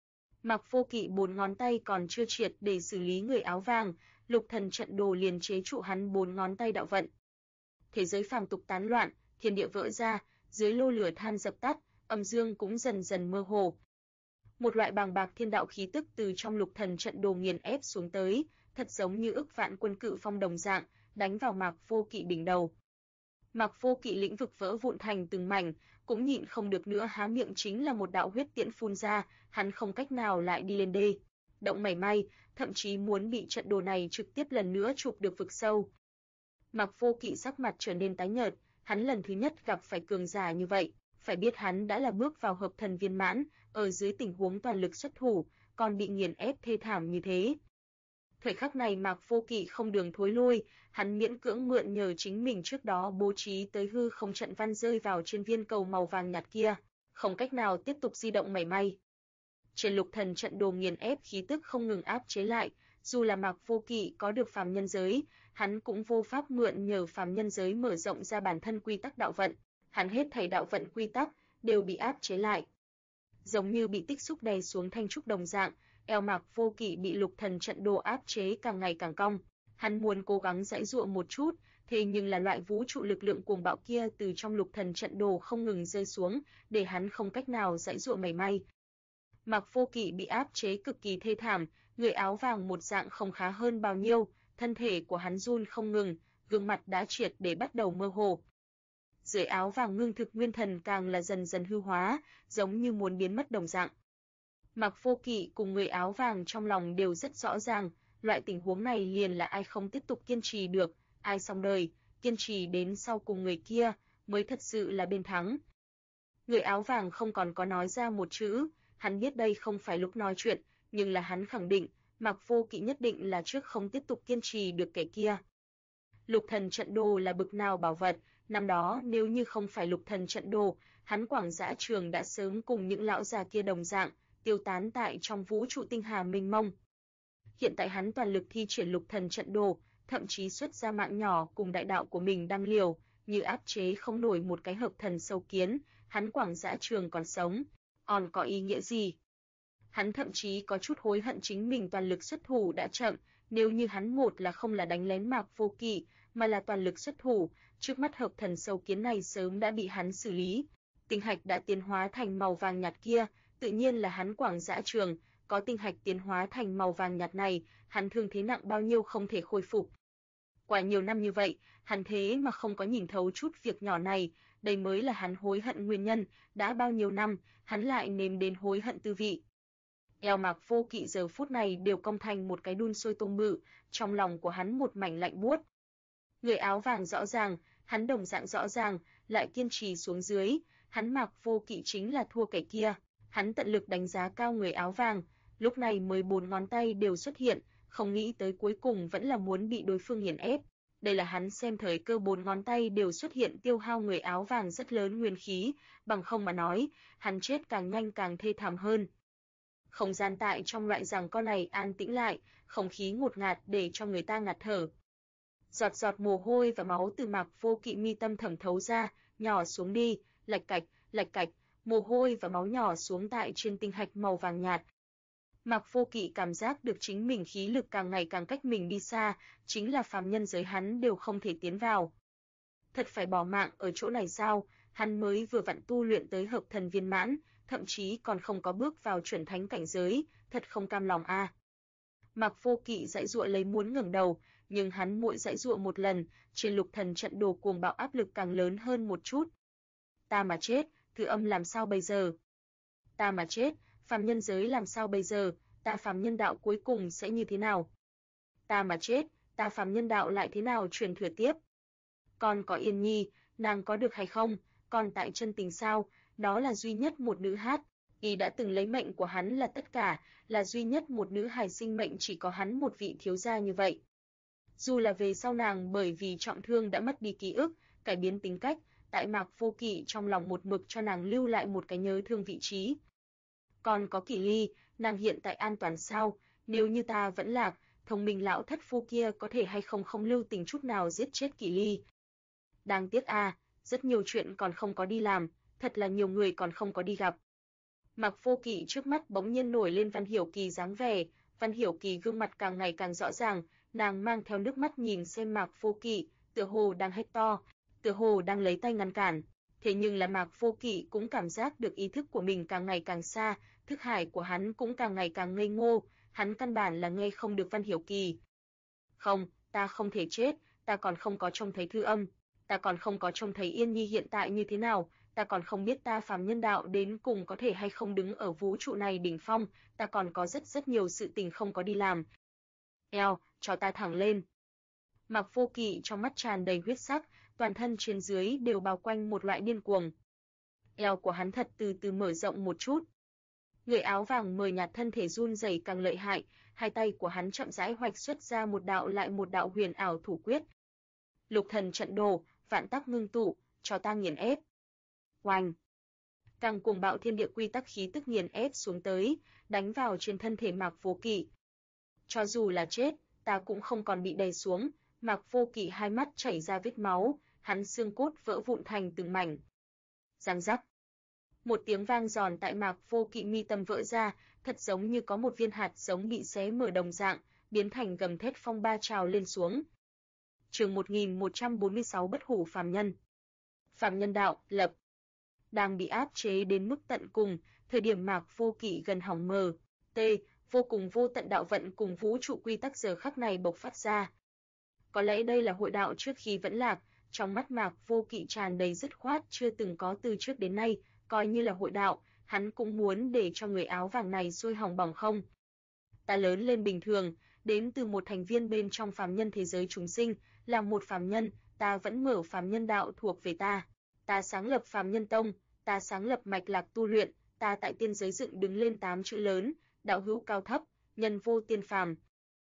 Mạc Vô Kỵ 4 ngón tay còn chưa triệt để xử lý người áo vàng, Lục Thần trận đồ liền chế trụ hắn 4 ngón tay đạo vận. Thế giới phàm tục tán loạn, thiên địa vỡ ra, dưới lô lửa than dập tắt, âm dương cũng dần dần mơ hồ. Một loại bàng bạc thiên đạo khí tức từ trong Lục Thần trận đồ nghiền ép xuống tới, thật giống như ức vạn quân cự phong đồng dạng, đánh vào Mạc Vô Kỵ đỉnh đầu. Mạc Vô Kỵ lĩnh vực vỡ vụn thành từng mảnh, cũng nhịn không được nữa há miệng chính là một đạo huyết tiễn phun ra, hắn không cách nào lại đi lên đê. Động mảy may, thậm chí muốn bị trận đồ này trực tiếp lần nữa chụp được vực sâu. Mạc Vô Kỵ sắc mặt trở nên tái nhợt, hắn lần thứ nhất gặp phải cường giả như vậy, phải biết hắn đã là bước vào hợp thần viên mãn, ở dưới tình huống toàn lực xuất thủ, còn bị nghiền ép thê thảm như thế. Thời khắc này Mạc Vô Kỵ không đường thối lui, hắn miễn cưỡng mượn nhờ chính mình trước đó bố trí tới hư không trận văn rơi vào trên viên cầu màu vàng nhạt kia, không cách nào tiếp tục di động mảy may. Trên Lục Thần trận đồ nghiền ép khí tức không ngừng áp chế lại, dù là Mạc Vô Kỵ có được phàm nhân giới, hắn cũng vô pháp mượn nhờ phàm nhân giới mở rộng ra bản thân quy tắc đạo vận, hắn hết thảy đạo vận quy tắc đều bị áp chế lại. Giống như bị tích xúc đè xuống thanh trúc đồng dạng, eo Mạc Vô Kỵ bị Lục Thần trận đồ áp chế càng ngày càng cong. Hắn muốn cố gắng giãy giụa một chút, thế nhưng là loại vũ trụ lực lượng cuồng bạo kia từ trong Lục Thần trận đồ không ngừng rơi xuống, để hắn không cách nào giãy giụa mảy may. Mạc Vô Kỵ bị áp chế cực kỳ thê thảm, người áo vàng một dạng không khá hơn bao nhiêu, thân thể của hắn run không ngừng, gương mặt đã triệt để bắt đầu mơ hồ. Dưới áo vàng ngưng thực nguyên thần càng là dần dần hư hóa, giống như muốn biến mất đồng dạng. Mạc Vô Kỵ cùng người áo vàng trong lòng đều rất rõ ràng, loại tình huống này liền là ai không tiếp tục kiên trì được, ai xong đời, kiên trì đến sau cùng người kia mới thật sự là bên thắng. Người áo vàng không còn có nói ra một chữ, hắn biết đây không phải lúc nói chuyện, nhưng là hắn khẳng định, Mạc Vô Kỵ nhất định là trước không tiếp tục kiên trì được kẻ kia. Lục Thần trận đồ là bực nào bảo vật, năm đó nếu như không phải Lục Thần trận đồ, hắn Quảng Dã Trường đã sớm cùng những lão già kia đồng dạng, tiêu tán tại trong vũ trụ tinh hà mênh mông. Hiện tại hắn toàn lực thi triển Lục Thần trận đồ, thậm chí xuất ra mạng nhỏ cùng đại đạo của mình đang liều, như áp chế không nổi một cái hợp thần sâu kiến, hắn Quảng Dã Trường còn sống, còn có ý nghĩa gì? Hắn thậm chí có chút hối hận chính mình toàn lực xuất thủ đã chậm, nếu như hắn một là không là đánh lén Mạc Vô Kỵ, mà là toàn lực xuất thủ, trước mắt hợp thần sâu kiến này sớm đã bị hắn xử lý. Tinh hạch đã tiến hóa thành màu vàng nhạt kia, tự nhiên là hắn Quảng Dã Trường, có tinh hạch tiến hóa thành màu vàng nhạt này, hắn thương thế nặng bao nhiêu không thể khôi phục. Qua nhiều năm như vậy, hắn thế mà không có nhìn thấu chút việc nhỏ này, đây mới là hắn hối hận nguyên nhân, đã bao nhiêu năm, hắn lại nếm đến hối hận tư vị. Eo Mạc Vô Kỵ giờ phút này đều cong thành một cái đun sôi tôm mự, trong lòng của hắn một mảnh lạnh buốt. Người áo vàng rõ ràng, hắn đồng dạng rõ ràng, lại kiên trì xuống dưới, hắn Mạc Vô Kỵ chính là thua kẻ kia. Hắn tận lực đánh giá cao người áo vàng, lúc này 14 ngón tay đều xuất hiện, không nghĩ tới cuối cùng vẫn là muốn bị đối phương nghiền ép. Đây là hắn xem thời cơ 4 ngón tay đều xuất hiện tiêu hao người áo vàng rất lớn nguyên khí, bằng không mà nói, hắn chết càng nhanh càng thê thảm hơn. Không gian tại trong loại giằng co này an tĩnh lại, không khí ngột ngạt để cho người ta ngạt thở. Giọt giọt mồ hôi và máu từ Mạc Vô Kỵ mi tâm thẩm thấu ra, nhỏ xuống đi, lạch cạch, mồ hôi và máu nhỏ xuống tại trên tinh hạch màu vàng nhạt. Mạc Vô Kỵ cảm giác được chính mình khí lực càng ngày càng cách mình đi xa, chính là phàm nhân giới hắn đều không thể tiến vào. Thật phải bỏ mạng ở chỗ này sao? Hắn mới vừa vặn tu luyện tới hợp thần viên mãn, thậm chí còn không có bước vào chuẩn thánh cảnh giới, thật không cam lòng a. Mạc Vô Kỵ giãy giụa lấy muốn ngẩng đầu, nhưng hắn mỗi giãy giụa một lần, trên Lục Thần trận đồ cuồng bạo áp lực càng lớn hơn một chút. Ta mà chết, Thứ Âm làm sao bây giờ? Ta mà chết, phàm nhân giới làm sao bây giờ? Ta phàm nhân đạo cuối cùng sẽ như thế nào? Ta mà chết, ta phàm nhân đạo lại thế nào truyền thừa tiếp? Còn có Yên Nhi, nàng có được hay không? Còn tại chân tình sao? Đó là duy nhất một nữ hát, y đã từng lấy mệnh của hắn là tất cả, là duy nhất một nữ hài sinh mệnh chỉ có hắn một vị thiếu gia như vậy. Dù là về sau nàng bởi vì trọng thương đã mất đi ký ức, cải biến tính cách, tại Mạc Vô Kỵ trong lòng một mực cho nàng lưu lại một cái nhớ thương vị trí. Còn có Kỷ Ly, nàng hiện tại an toàn sao? Nếu như ta vẫn lạc, thông minh lão thất phu kia có thể hay không không lưu tình chút nào giết chết Kỷ Ly. Đáng tiếc a, rất nhiều chuyện còn không có đi làm, thật là nhiều người còn không có đi gặp. Mạc Vô Kỵ trước mắt bỗng nhiên nổi lên Văn Hiểu Kỳ dáng vẻ, Văn Hiểu Kỳ gương mặt càng ngày càng rõ ràng, nàng mang theo nước mắt nhìn xem Mạc Vô Kỵ, tựa hồ đang hét to, tựa hồ đang lấy tay ngăn cản. Thế nhưng là Mạc Vô Kỵ cũng cảm giác được ý thức của mình càng ngày càng xa, thức hải của hắn cũng càng ngày càng ngây ngô, hắn căn bản là nghe không được Văn Hiểu Kỳ. Không, ta không thể chết, ta còn không có trông thấy Thư Âm, ta còn không có trông thấy Yên Nhi hiện tại như thế nào, ta còn không biết ta phàm nhân đạo đến cùng có thể hay không đứng ở vũ trụ này đỉnh phong, ta còn có rất nhiều sự tình không có đi làm. Eo, cho ta thẳng lên. Mạc Vô Kỵ trong mắt tràn đầy huyết sắc, toàn thân trên dưới đều bao quanh một loại điên cuồng. Eo của hắn thật từ từ mở rộng một chút. Người áo vàng mờ nhạt thân thể run rẩy càng lợi hại, hai tay của hắn chậm rãi hoạch xuất ra một đạo lại một đạo huyền ảo thủ quyết. Lục thần trận đồ, vạn tắc ngưng tụ, cho ta nghiền ép. Oanh! Càng cuồng bạo thiên địa quy tắc khí tức nghiền ép xuống tới, đánh vào trên thân thể Mạc Vô Kỵ. Cho dù là chết, ta cũng không còn bị đè xuống. Mạc Vô Kỵ hai mắt chảy ra vết máu, hắn xương cốt vỡ vụn thành từng mảnh. Răng rắc. Một tiếng vang giòn tại Mạc Vô Kỵ mi tâm vỡ ra, thật giống như có một viên hạt giống bị xé mở đồng dạng, biến thành gầm thét phong ba trào lên xuống. Chương 1146 Bất hủ phàm nhân. Phàm nhân đạo, lập. Đang bị áp chế đến mức tận cùng, thời điểm Mạc Vô Kỵ gần hỏng mờ, vô cùng vô tận đạo vận cùng vũ trụ quy tắc giờ khắc này bộc phát ra. Có lẽ đây là hội đạo trước khi vẫn lạc, trong mắt Mạc Vô Kỵ tràn đầy dứt khoát chưa từng có từ trước đến nay, coi như là hội đạo, hắn cũng muốn để cho người áo vàng này sôi hỏng bỏng không. Ta lớn lên bình thường, đến từ một thành viên bên trong phàm nhân thế giới chúng sinh, là một phàm nhân, ta vẫn mở phàm nhân đạo thuộc về ta. Ta sáng lập phàm nhân tông, ta sáng lập mạch lạc tu luyện, ta tại tiên giới dựng đứng lên 8 chữ lớn, đạo hữu cao thấp, nhân vô tiên phàm.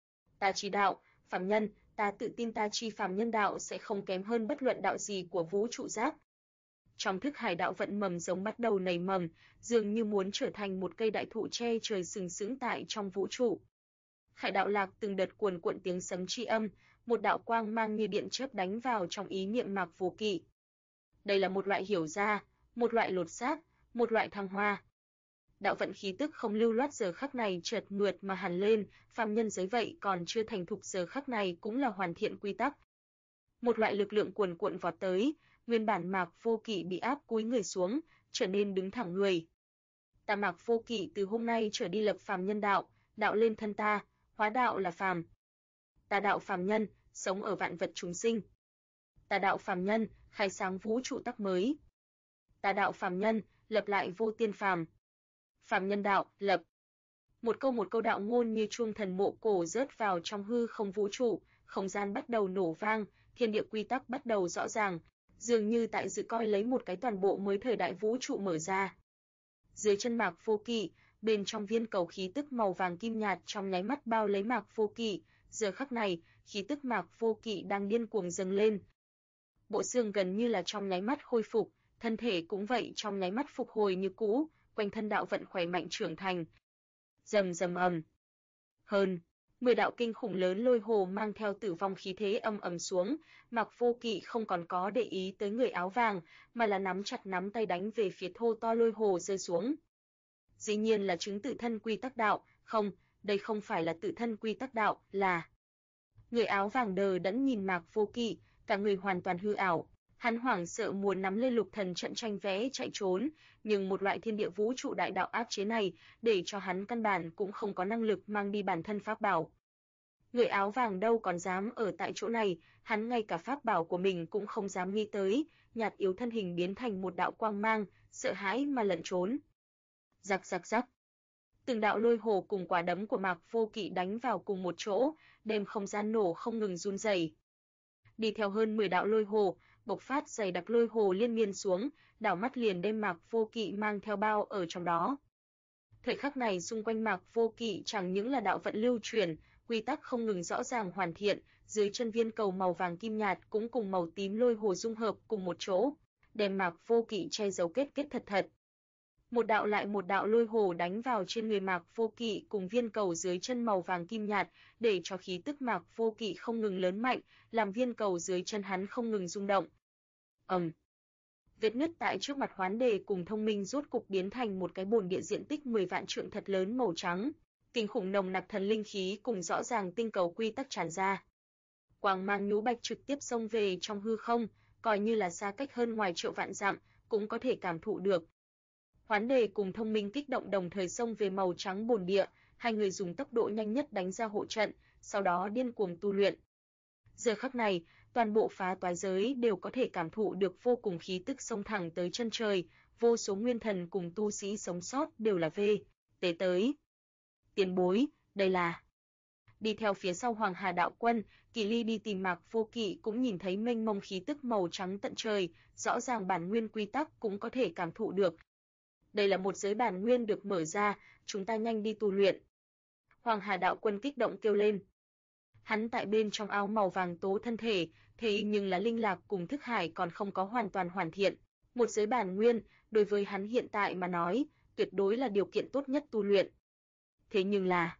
Ta chỉ đạo, phàm nhân, ta tự tin ta chi phàm nhân đạo sẽ không kém hơn bất luận đạo gì của vũ trụ giác. Trong thức hải đạo vận mầm giống bắt đầu nảy mầm, dường như muốn trở thành một cây đại thụ che trời sừng sững tại trong vũ trụ. Hải đạo lạc từng đợt cuồn cuộn tiếng sấm tri âm, một đạo quang mang như điện chớp đánh vào trong ý niệm Mạc Vô Kỵ. Đây là một loại hiểu ra, một loại lột xác, một loại thăng hoa. Đạo vận khí tức không lưu loát giờ khắc này chợt mượt mà hẳn lên, phàm nhân giới vậy còn chưa thành thục giờ khắc này cũng là hoàn thiện quy tắc. Một loại lực lượng cuồn cuộn vọt tới, nguyên bản Mạc Vô Kỵ bị áp cúi người xuống, trở nên đứng thẳng người. Ta Mạc Vô Kỵ từ hôm nay trở đi lập phàm nhân đạo, đạo lên thân ta, hóa đạo là phàm. Ta đạo phàm nhân, sống ở vạn vật chúng sinh. Ta đạo phàm nhân, khai sáng vũ trụ tắc mới. Ta đạo phàm nhân, lập lại vô tiên phàm. Phàm nhân đạo, lập. Một câu đạo ngôn như chuông thần mộ cổ rớt vào trong hư không vũ trụ, không gian bắt đầu nổ vang, thiên địa quy tắc bắt đầu rõ ràng, dường như tại dự coi lấy một cái toàn bộ mới thời đại vũ trụ mở ra. Dưới chân Mạc Vô Kỵ, bên trong viên cầu khí tức màu vàng kim nhạt trong nháy mắt bao lấy Mạc Vô Kỵ, giờ khắc này, khí tức Mạc Vô Kỵ đang điên cuồng dâng lên. Bộ xương gần như là trong nháy mắt khôi phục, thân thể cũng vậy trong nháy mắt phục hồi như cũ, quanh thân đạo vận khỏe mạnh trưởng thành. Rầm rầm ầm. Hơn 10 đạo kinh khủng lớn lôi hồ mang theo tử vong khí thế âm ầm xuống, Mạc Vô Kỵ không còn có để ý tới người áo vàng, mà là nắm chặt nắm tay đánh về phía thô to lôi hồ rơi xuống. Dĩ nhiên là chứng tự thân quy tắc đạo, không, đây không phải là tự thân quy tắc đạo, là... Người áo vàng đờ đẫn nhìn Mạc Vô Kỵ, cả người hoàn toàn hư ảo. Hắn hoảng sợ muốn nắm lên lục thần trận tranh vẽ chạy trốn, nhưng một loại thiên địa vũ trụ đại đạo áp chế này, để cho hắn căn bản cũng không có năng lực mang đi bản thân pháp bảo. Người áo vàng đâu còn dám ở tại chỗ này, hắn ngay cả pháp bảo của mình cũng không dám nghĩ tới, nhạt yếu thân hình biến thành một đạo quang mang, sợ hãi mà lẩn trốn. Rắc rắc rắc. Từng đạo lôi hồ cùng quả đấm của Mạc Vô Kỵ đánh vào cùng một chỗ, đem không gian nổ không ngừng run rẩy. Đi theo hơn 10 đạo lôi hồ, bộc phát dày đặc lôi hồ liên miên xuống, đảo mắt liền đem Mạc Vô Kỵ mang theo bao ở trong đó. Thời khắc này xung quanh Mạc Vô Kỵ chẳng những là đạo vận lưu truyền, quy tắc không ngừng rõ ràng hoàn thiện, dưới chân viên cầu màu vàng kim nhạt cũng cùng màu tím lôi hồ dung hợp cùng một chỗ, đem Mạc Vô Kỵ che giấu kết thật thật. Một đạo lại một đạo lôi hồ đánh vào trên người Mạc Vô Kỵ cùng viên cầu dưới chân màu vàng kim nhạt, để cho khí tức Mạc Vô Kỵ không ngừng lớn mạnh, làm viên cầu dưới chân hắn không ngừng rung động. Vết nứt tại trước mặt Hoán Đề cùng Thông Minh rốt cục biến thành một cái bồn địa diện tích 10 vạn trượng thật lớn màu trắng, kinh khủng nồng nặc thần linh khí cùng rõ ràng tinh cầu quy tắc tràn ra. Quang mang nhũ bạch trực tiếp xông về trong hư không, coi như là xa cách hơn ngoài triệu vạn dặm, cũng có thể cảm thụ được. Hoán Đề cùng Thông Minh kích động đồng thời xông về màu trắng bồn địa, hai người dùng tốc độ nhanh nhất đánh ra hộ trận, sau đó điên cuồng tu luyện. Giờ khắc này, toàn bộ phá toái giới đều có thể cảm thụ được vô cùng khí tức xông thẳng tới chân trời, vô số nguyên thần cùng tu sĩ sống sót đều là tế tới. Tiền bối, đây là... Đi theo phía sau Hoàng Hà đạo quân, Kỳ Ly đi tìm Mạc Vô Kỵ cũng nhìn thấy mênh mông khí tức màu trắng tận trời, rõ ràng bản nguyên quy tắc cũng có thể cảm thụ được. Đây là một giới bản nguyên được mở ra, chúng ta nhanh đi tu luyện. Hoàng Hà đạo quân kích động kêu lên. Hắn tại bên trong áo màu vàng tố thân thể, thế nhưng là linh lạc cùng thức hải còn không có hoàn toàn hoàn thiện. Một giới bản nguyên, đối với hắn hiện tại mà nói, tuyệt đối là điều kiện tốt nhất tu luyện. Thế nhưng là...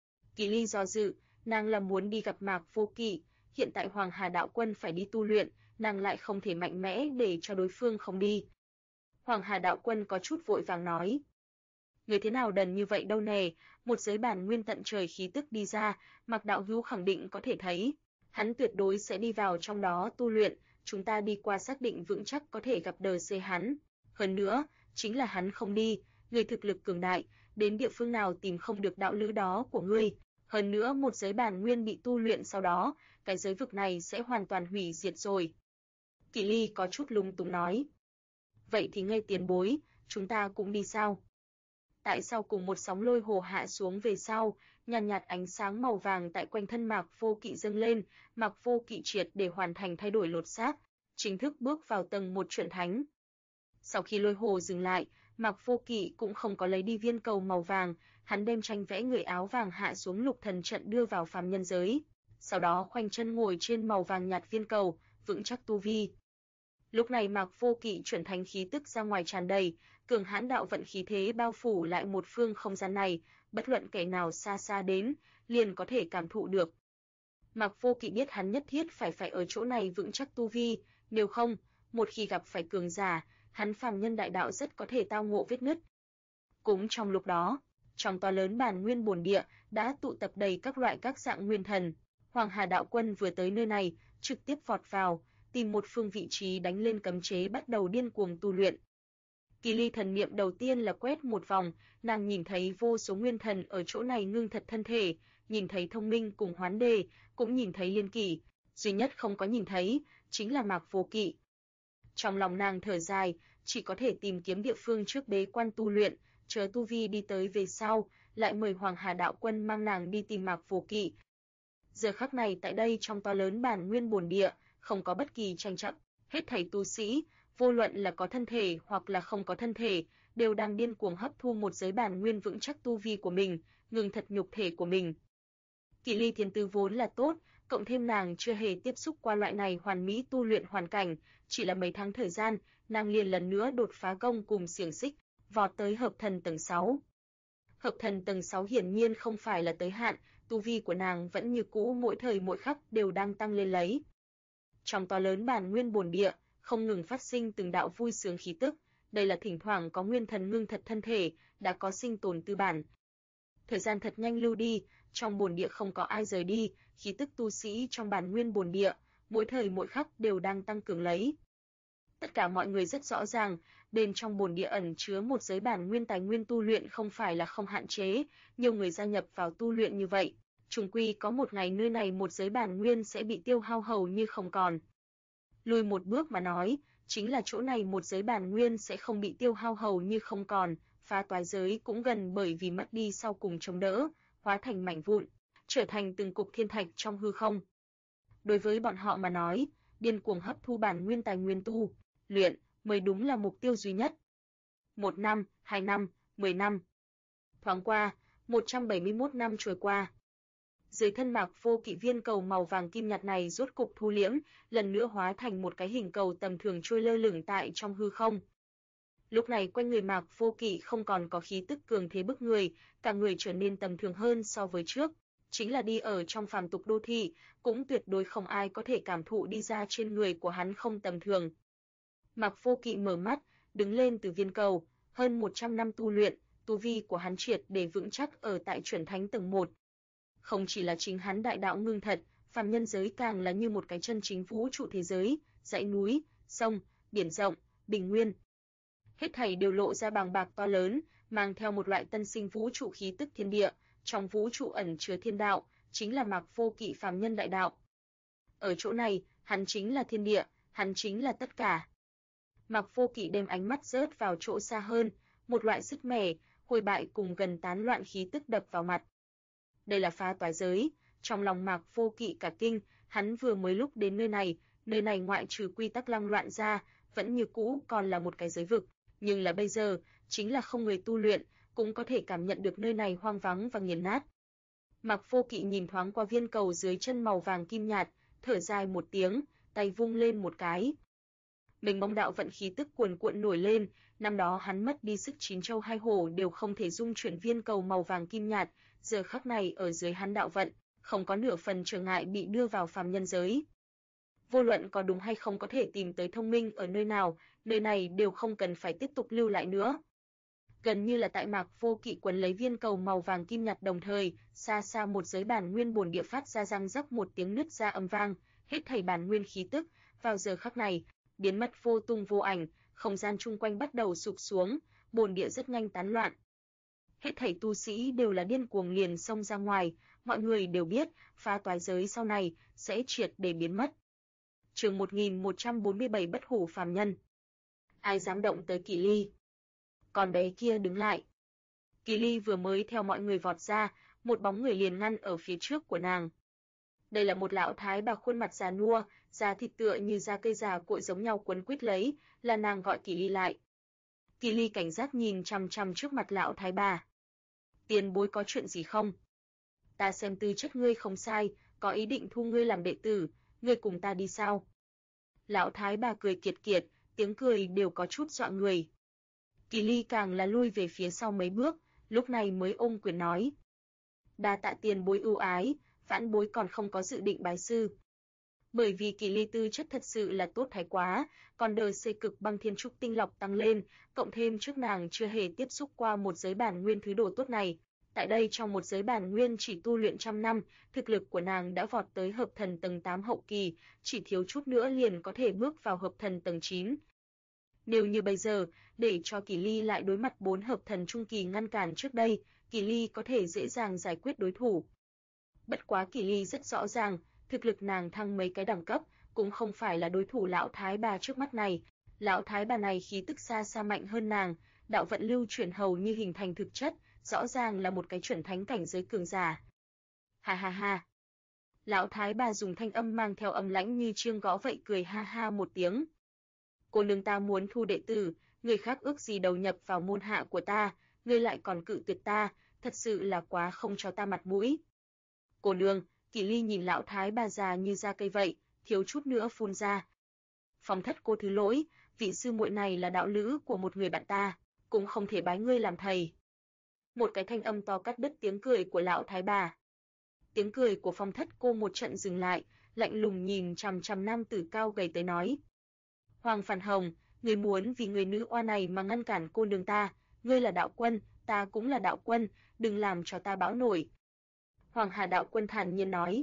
Kỳ Ly do dự, nàng là muốn đi gặp Mạc Vô Kỵ, hiện tại Hoàng Hà đạo quân phải đi tu luyện, nàng lại không thể mạnh mẽ để cho đối phương không đi. Hoàng Hà đạo quân có chút vội vàng nói. Người thế nào đần như vậy đâu nè, một giới bản nguyên tận trời khí tức đi ra, Mạc đạo hữu khẳng định có thể thấy. Hắn tuyệt đối sẽ đi vào trong đó tu luyện, chúng ta đi qua xác định vững chắc có thể gặp đời xê hắn. Hơn nữa, chính là hắn không đi, người thực lực cường đại, đến địa phương nào tìm không được đạo lữ đó của ngươi. Hơn nữa một giới bản nguyên bị tu luyện sau đó, cái giới vực này sẽ hoàn toàn hủy diệt rồi. Kỳ Ly có chút lung túng nói. Vậy thì ngay tiền bối, chúng ta cũng đi sao? Tại sao cùng một sóng lôi hồ hạ xuống về sau, nhàn nhạt ánh sáng màu vàng tại quanh thân Mạc Vô Kỵ dâng lên, Mạc Vô Kỵ triệt để hoàn thành thay đổi lột xác, chính thức bước vào tầng 1 chuẩn thánh. Sau khi lôi hồ dừng lại, Mạc Vô Kỵ cũng không có lấy đi viên cầu màu vàng, hắn đem tranh vẽ người áo vàng hạ xuống lục thần trận đưa vào phàm nhân giới, sau đó khoanh chân ngồi trên màu vàng nhạt viên cầu, vững chắc tu vi. Lúc này Mạc Vô Kỵ chuẩn thánh khí tức ra ngoài tràn đầy, cường hãn đạo vận khí thế bao phủ lại một phương không gian này, bất luận kẻ nào xa xa đến, liền có thể cảm thụ được. Mạc Vô Kỵ biết hắn nhất thiết phải ở chỗ này vững chắc tu vi, nếu không, một khi gặp phải cường giả, hắn phàm nhân đại đạo rất có thể tao ngộ vết nứt. Cũng trong lúc đó, trong to lớn bản nguyên bồn địa đã tụ tập đầy các loại các dạng nguyên thần. Hoàng Hà đạo quân vừa tới nơi này, trực tiếp vọt vào, tìm một phương vị trí đánh lên cấm chế bắt đầu điên cuồng tu luyện. Kỳ Ly thần niệm đầu tiên là quét một vòng, nàng nhìn thấy vô số nguyên thần ở chỗ này ngưng thật thân thể, nhìn thấy Thông Minh cùng Hoán Đề, cũng nhìn thấy Liên Kỳ, duy nhất không có nhìn thấy chính là Mạc Vô Kỵ. Trong lòng nàng thở dài, chỉ có thể tìm kiếm địa phương trước bế quan tu luyện, chờ tu vi đi tới về sau, lại mời Hoàng Hà đạo quân mang nàng đi tìm Mạc Vô Kỵ. Giờ khắc này tại đây trong to lớn bản nguyên bồn địa, không có bất kỳ tranh chấp, hết thảy tu sĩ, vô luận là có thân thể hoặc là không có thân thể, đều đang điên cuồng hấp thu một giới bản nguyên vững chắc tu vi của mình, ngừng thật nhục thể của mình. Kỳ Ly thiên tư vốn là tốt, cộng thêm nàng chưa hề tiếp xúc qua loại này hoàn mỹ tu luyện hoàn cảnh, chỉ là mấy tháng thời gian, nàng liền lần nữa đột phá gông cùng xiềng xích, vọt tới hợp thần tầng 6. Hợp thần tầng 6 hiển nhiên không phải là tới hạn, tu vi của nàng vẫn như cũ mỗi thời mỗi khắc đều đang tăng lên lấy. Trong to lớn bản nguyên bồn địa, không ngừng phát sinh từng đạo vui sướng khí tức, đây là thỉnh thoảng có nguyên thần ngưng thật thân thể, đã có sinh tồn tư bản. Thời gian thật nhanh lưu đi, trong bồn địa không có ai rời đi, khí tức tu sĩ trong bản nguyên bồn địa, mỗi thời mỗi khắc đều đang tăng cường lấy. Tất cả mọi người rất rõ ràng, bên trong bồn địa ẩn chứa một giới bản nguyên tài nguyên tu luyện không phải là không hạn chế, nhiều người gia nhập vào tu luyện như vậy, chung quy có một ngày nơi này một giới bản nguyên sẽ bị tiêu hao hầu như không còn. Lùi một bước mà nói, chính là chỗ này một giới bản nguyên sẽ không bị tiêu hao hầu như không còn, phá toái giới cũng gần bởi vì mất đi sau cùng chống đỡ, hóa thành mảnh vụn, trở thành từng cục thiên thạch trong hư không. Đối với bọn họ mà nói, điên cuồng hấp thu bản nguyên tài nguyên tu luyện mới đúng là mục tiêu duy nhất. 1 năm, 2 năm, 10 năm. Thoáng qua, 171 năm trôi qua. Dưới thân Mạc Vô Kỵ viên cầu màu vàng kim nhạt này rốt cục thu liễm, lần nữa hóa thành một cái hình cầu tầm thường trôi lơ lửng tại trong hư không. Lúc này quanh người Mạc Vô Kỵ không còn có khí tức cường thế bức người, cả người trở nên tầm thường hơn so với trước, chính là đi ở trong phàm tục đô thị, cũng tuyệt đối không ai có thể cảm thụ đi ra trên người của hắn không tầm thường. Mạc Vô Kỵ mở mắt, đứng lên từ viên cầu, hơn 100 năm tu luyện, tu vi của hắn triệt để vững chắc ở tại chuẩn thánh tầng 1. Không chỉ là chính hắn đại đạo ngưng thật, phàm nhân giới càng là như một cái chân chính vũ trụ thế giới, dãy núi, sông, biển rộng, bình nguyên. Hết thảy đều lộ ra bàng bạc to lớn, mang theo một loại tân sinh vũ trụ khí tức thiên địa, trong vũ trụ ẩn chứa thiên đạo, chính là Mạc Vô Kỵ phàm nhân đại đạo. Ở chỗ này, hắn chính là thiên địa, hắn chính là tất cả. Mạc Vô Kỵ đem ánh mắt rớt vào chỗ xa hơn, một loại sứt mẻ, hôi bại cùng gần tán loạn khí tức đập vào mặt. Đây là phá toái giới, trong lòng Mạc Vô Kỵ cả kinh, hắn vừa mới lúc đến nơi này ngoại trừ quy tắc lăng loạn ra, vẫn như cũ còn là một cái giới vực, nhưng là bây giờ, chính là không người tu luyện, cũng có thể cảm nhận được nơi này hoang vắng và nghiền nát. Mạc Vô Kỵ nhìn thoáng qua viên cầu dưới chân màu vàng kim nhạt, thở dài một tiếng, tay vung lên một cái. Mênh mông đạo vận khí tức cuồn cuộn nổi lên, năm đó hắn mất đi sức chín châu hai hổ đều không thể dung chuyển viên cầu màu vàng kim nhạt, giờ khắc này ở dưới hắn đạo vận, không có nửa phần trở ngại bị đưa vào phàm nhân giới. Vô luận có đúng hay không có thể tìm tới thông minh ở nơi nào, nơi này đều không cần phải tiếp tục lưu lại nữa. Gần như là tại Mạc Vô Kỵ quấn lấy viên cầu màu vàng kim nhạt đồng thời, xa xa một giới bản nguyên bổn địa phát ra răng rắc một tiếng nứt ra âm vang, hết thảy bản nguyên khí tức, vào giờ khắc này, biến mất vô tung vô ảnh, không gian chung quanh bắt đầu sụp xuống, bổn địa rất nhanh tán loạn. Hết thảy tu sĩ đều là điên cuồng liền xông ra ngoài, mọi người đều biết, phá toái giới sau này sẽ triệt để biến mất. Chương 1147 Bất hủ phàm nhân. Ai dám động tới Kỳ Ly? Con bé kia đứng lại. Kỳ Ly vừa mới theo mọi người vọt ra, một bóng người liền ngăn ở phía trước của nàng. Đây là một lão thái bà khuôn mặt già nua, da thịt tựa như da cây già cội giống nhau quấn quýt lấy, là nàng gọi Kỳ Ly lại. Kỳ Ly cảnh giác nhìn chằm chằm trước mặt lão thái bà. Tiền bối có chuyện gì không? Ta xem tư chất ngươi không sai, có ý định thu ngươi làm đệ tử, ngươi cùng ta đi sao? Lão thái bà cười kiệt kiệt, tiếng cười đều có chút dọa người. Kỳ Ly càng là lui về phía sau mấy bước, lúc này mới ôm quyền nói. Đa tạ tiền bối ưu ái, vãn bối còn không có dự định bái sư. Bởi vì Kỳ Ly tư chất thật sự là tốt thái quá, còn đời xây cực băng thiên trúc tinh lọc tăng lên, cộng thêm trước nàng chưa hề tiếp xúc qua một giới bản nguyên thứ đồ tốt này. Tại đây trong một giới bản nguyên chỉ tu luyện trăm năm, thực lực của nàng đã vọt tới hợp thần tầng 8 hậu kỳ, chỉ thiếu chút nữa liền có thể bước vào hợp thần tầng 9. Nếu như bây giờ, để cho Kỳ Ly lại đối mặt 4 hợp thần trung kỳ ngăn cản trước đây, Kỳ Ly có thể dễ dàng giải quyết đối thủ. Bất quá Kỳ Ly rất rõ ràng, thực lực nàng thăng mấy cái đẳng cấp, cũng không phải là đối thủ lão thái bà trước mắt này. Lão thái bà này khí tức xa xa mạnh hơn nàng, đạo vận lưu chuyển hầu như hình thành thực chất, rõ ràng là một cái chuẩn thánh cảnh giới cường giả. Ha ha ha. Lão thái bà dùng thanh âm mang theo âm lãnh như chiêng gõ vậy cười ha ha một tiếng. Cô nương ta muốn thu đệ tử, người khác ước gì đầu nhập vào môn hạ của ta, ngươi lại còn cự tuyệt ta, thật sự là quá không cho ta mặt mũi. Cô nương, Kỳ Ly nhìn lão thái bà già như da cây vậy, thiếu chút nữa phun ra. Phong thất cô thứ lỗi, vị sư muội này là đạo lữ của một người bạn ta, cũng không thể bái ngươi làm thầy. Một cái thanh âm to cắt đứt tiếng cười của lão thái bà. Tiếng cười của Phong thất cô một trận dừng lại, lạnh lùng nhìn chằm chằm nam tử cao gầy tới nói. Hoàng Phản Hồng, ngươi muốn vì người nữ oa này mà ngăn cản cô nương ta, ngươi là đạo quân, ta cũng là đạo quân, đừng làm cho ta bão nổi. Hoàng Hà đạo quân thản nhiên nói.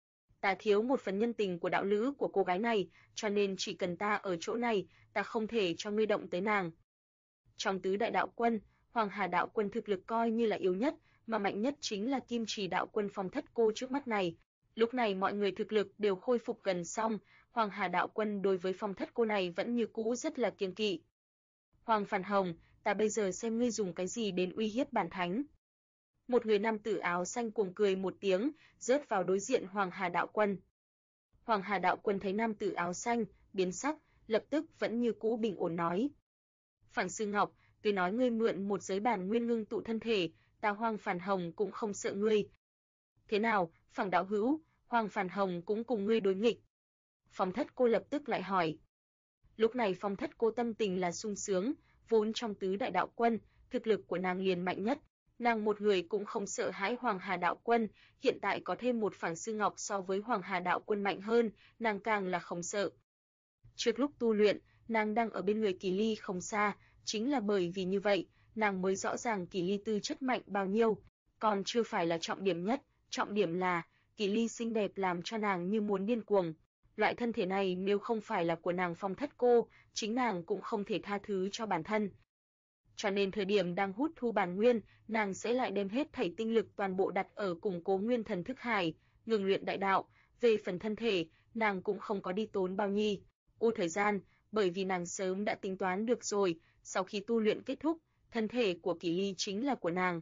Ta thiếu một phần nhân tình của đạo lữ của cô gái này, cho nên chỉ cần ta ở chỗ này, ta không thể cho ngươi động tới nàng. Trong tứ đại đạo quân, Hoàng Hà đạo quân thực lực coi như là yếu nhất, mà mạnh nhất chính là Kim Trì đạo quân Phong thất cô trước mắt này. Lúc này mọi người thực lực đều khôi phục gần xong, Hoàng Hà đạo quân đối với Phong thất cô này vẫn như cũ rất là kiêng kỵ. Hoàng Phản Hồng, ta bây giờ xem ngươi dùng cái gì đến uy hiếp bản thánh. Một người nam tử áo xanh cuồng cười một tiếng, rớt vào đối diện Hoàng Hà đạo quân. Hoàng Hà đạo quân thấy nam tử áo xanh, biến sắc, lập tức vẫn như cũ bình ổn nói. Phản Sư Ngọc, tuy nói ngươi mượn một giới bản nguyên ngưng tụ thân thể, ta Hoàng Phản Hồng cũng không sợ ngươi. Thế nào, Phản đạo hữu, Hoàng Phản Hồng cũng cùng ngươi đối nghịch. Phong thất cô lập tức lại hỏi. Lúc này Phong thất cô tâm tình là sung sướng, vốn trong tứ đại đạo quân, thực lực của nàng liền mạnh nhất. Nàng một người cũng không sợ hãi Hoàng Hà đạo quân, hiện tại có thêm một Phản Sư Ngọc so với Hoàng Hà đạo quân mạnh hơn, nàng càng là không sợ. Trước lúc tu luyện, nàng đang ở bên người Kỳ Ly không xa, chính là bởi vì như vậy, nàng mới rõ ràng Kỳ Ly tư chất mạnh bao nhiêu, còn chưa phải là trọng điểm nhất, trọng điểm là Kỳ Ly xinh đẹp làm cho nàng như muốn điên cuồng. Loại thân thể này nếu không phải là của nàng Phong Thất Cô, chính nàng cũng không thể tha thứ cho bản thân. Cho nên thời điểm đang hút thu bản nguyên, nàng sẽ lại đem hết thảy tinh lực toàn bộ đặt ở củng cố nguyên thần thức hải, ngừng luyện đại đạo. Về phần thân thể, nàng cũng không có đi tốn bao nhiêu thời gian, bởi vì nàng sớm đã tính toán được rồi, sau khi tu luyện kết thúc, thân thể của Kỳ Ly chính là của nàng.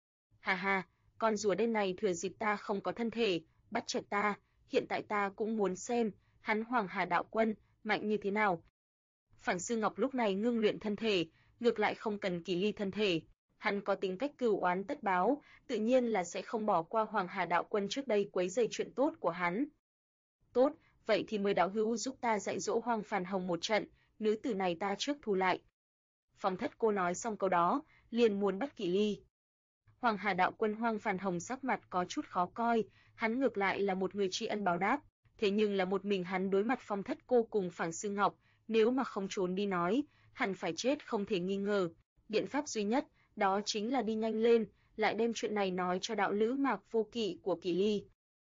Ha ha, con rùa đen này thừa dịp ta không có thân thể, bắt chẹt ta, hiện tại ta cũng muốn xem, hắn Hoàng Hà đạo quân, mạnh như thế nào. Phảng Sư Ngọc lúc này ngưng luyện thân thể, ngược lại không cần Kỳ Ly thân thể. Hắn có tính cách cừu oán tất báo, tự nhiên là sẽ không bỏ qua Hoàng Hà đạo quân trước đây quấy rầy chuyện tốt của hắn. Tốt, vậy thì mời đạo hữu giúp ta dạy dỗ Hoàng Phàn Hồng một trận, nữ tử này ta trước thu lại. Phong Thất Cô nói xong câu đó, liền muốn bắt Kỳ Ly. Hoàng Hà đạo quân Hoàng Phàn Hồng sắc mặt có chút khó coi, hắn ngược lại là một người tri ân báo đáp, thế nhưng là một mình hắn đối mặt Phong Thất Cô cùng Phảng Sư Ngọc, nếu mà không trốn đi nói, hẳn phải chết không thể nghi ngờ. Biện pháp duy nhất, đó chính là đi nhanh lên, lại đem chuyện này nói cho đạo lữ Mạc Vô Kỵ của Kỳ Ly.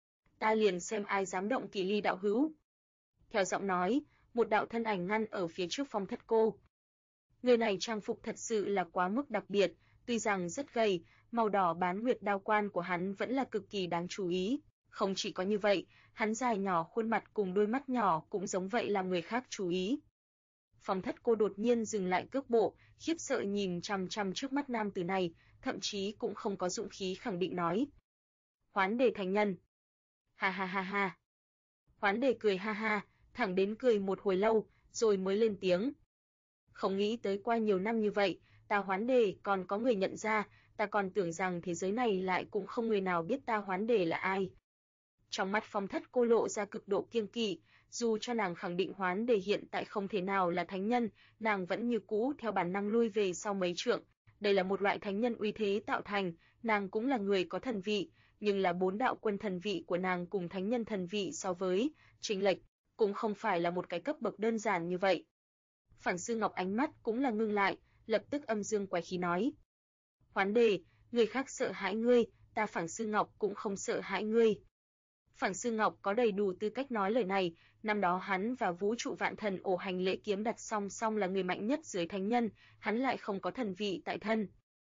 Ta liền xem ai dám động Kỳ Ly đạo hữu. Theo giọng nói, một đạo thân ảnh ngăn ở phía trước Phong Thất Cô. Người này trang phục thật sự là quá mức đặc biệt, tuy rằng rất gầy, màu đỏ bán nguyệt đao quan của hắn vẫn là cực kỳ đáng chú ý. Không chỉ có như vậy, hắn dài nhỏ khuôn mặt cùng đôi mắt nhỏ cũng giống vậy làm người khác chú ý. Phong Thất Cô đột nhiên dừng lại cước bộ, khiếp sợ nhìn chằm chằm trước mắt nam tử này, thậm chí cũng không có dũng khí khẳng định nói. Hoán Đề thành nhân. Ha ha ha ha. Hoán Đề cười ha ha, thẳng đến cười một hồi lâu, rồi mới lên tiếng. Không nghĩ tới qua nhiều năm như vậy, ta Hoán Đề còn có người nhận ra, ta còn tưởng rằng thế giới này lại cũng không người nào biết ta Hoán Đề là ai. Trong mắt Phong Thất Cô lộ ra cực độ kiêng kỵ, dù cho nàng khẳng định Hoán Đề hiện tại không thể nào là thánh nhân, nàng vẫn như cũ theo bản năng lui về sau mấy trượng. Đây là một loại thánh nhân uy thế tạo thành, nàng cũng là người có thần vị, nhưng là 4 đạo quân thần vị của nàng cùng thánh nhân thần vị so với chênh lệch, cũng không phải là một cái cấp bậc đơn giản như vậy. Phảng Sư Ngọc ánh mắt cũng là ngưng lại, lập tức âm dương quái khí nói: Hoán Đề, người khác sợ hãi ngươi, ta Phảng Sư Ngọc cũng không sợ hãi ngươi. Phảng Sư Ngọc có đầy đủ tư cách nói lời này, năm đó hắn và Vũ Trụ Vạn Thần ổ hành lễ kiếm đặt song song là người mạnh nhất dưới thánh nhân, hắn lại không có thần vị tại thân.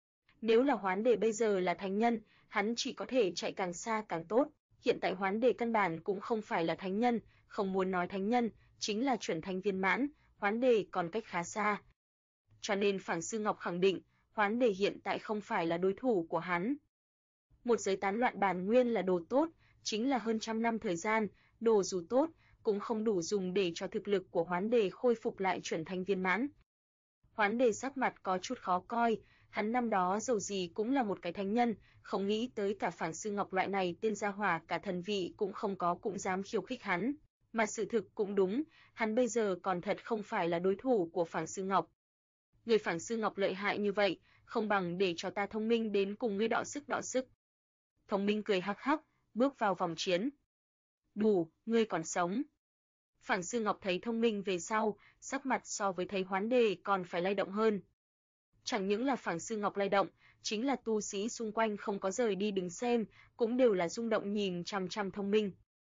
Nếu là Hoán Đề bây giờ là thánh nhân, hắn chỉ có thể chạy càng xa càng tốt. Hiện tại Hoán Đề căn bản cũng không phải là thánh nhân, không muốn nói thánh nhân, chính là chuẩn thánh viên mãn, Hoán Đề còn cách khá xa. Cho nên Phảng Sư Ngọc khẳng định, Hoán Đề hiện tại không phải là đối thủ của hắn. Một giới tán loạn bản nguyên là đồ tốt, chính là hơn 100 năm thời gian, đồ dù tốt, cũng không đủ dùng để cho thực lực của Hoán Đề khôi phục lại chuẩn thánh viên mãn. Hoán Đề sắc mặt có chút khó coi, hắn năm đó dầu gì cũng là một cái thánh nhân, không nghĩ tới cả Phảng Sư Ngọc loại này tên gia hỏa cả thần vị cũng không có cũng dám khiêu khích hắn. Mà sự thực cũng đúng, hắn bây giờ còn thật không phải là đối thủ của Phảng Sư Ngọc. Người Phảng Sư Ngọc lợi hại như vậy, không bằng để cho ta Thông Minh đến cùng ngươi đọ sức đọ sức. Thông Minh cười hắc hắc, bước vào vòng chiến. Đủ, ngươi còn sống. Phảng Sư Ngọc thấy Thông Minh về sau, sắc mặt so với thấy Hoán Đề còn phải lay động hơn. Chẳng những là Phảng Sư Ngọc lay động, chính là tu sĩ xung quanh không có rời đi đứng xem, cũng đều là rung động nhìn chằm chằm Thông Minh.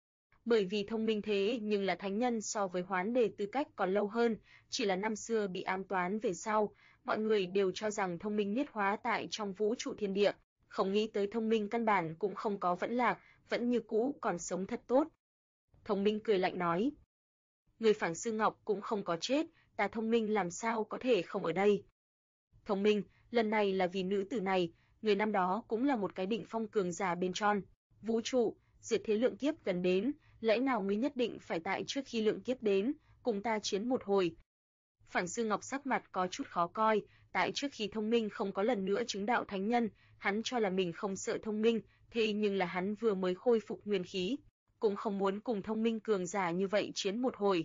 Bởi vì Thông Minh thế nhưng là thánh nhân so với Hoán Đề tư cách còn lâu hơn, chỉ là năm xưa bị ám toán về sau, mọi người đều cho rằng Thông Minh niết hóa tại trong vũ trụ thiên địa, không nghĩ tới Thông Minh căn bản cũng không có vẫn lạc, vẫn như cũ còn sống thật tốt. Thông Minh cười lạnh nói: Người Phảng Sư Ngọc cũng không có chết, ta Thông Minh làm sao có thể không ở đây. Thông Minh, lần này là vì nữ tử này, người năm đó cũng là một cái đỉnh phong cường giả bên trong vũ trụ, diệt thế lượng kiếp gần đến, lẽ nào ngươi nhất định phải tại trước khi lượng kiếp đến, cùng ta chiến một hồi. Phảng Sư Ngọc sắc mặt có chút khó coi, tại trước khi Thông Minh không có lần nữa chứng đạo thánh nhân, hắn cho là mình không sợ Thông Minh, thế nhưng là hắn vừa mới khôi phục nguyên khí, cũng không muốn cùng Thông Minh cường giả như vậy chiến một hồi.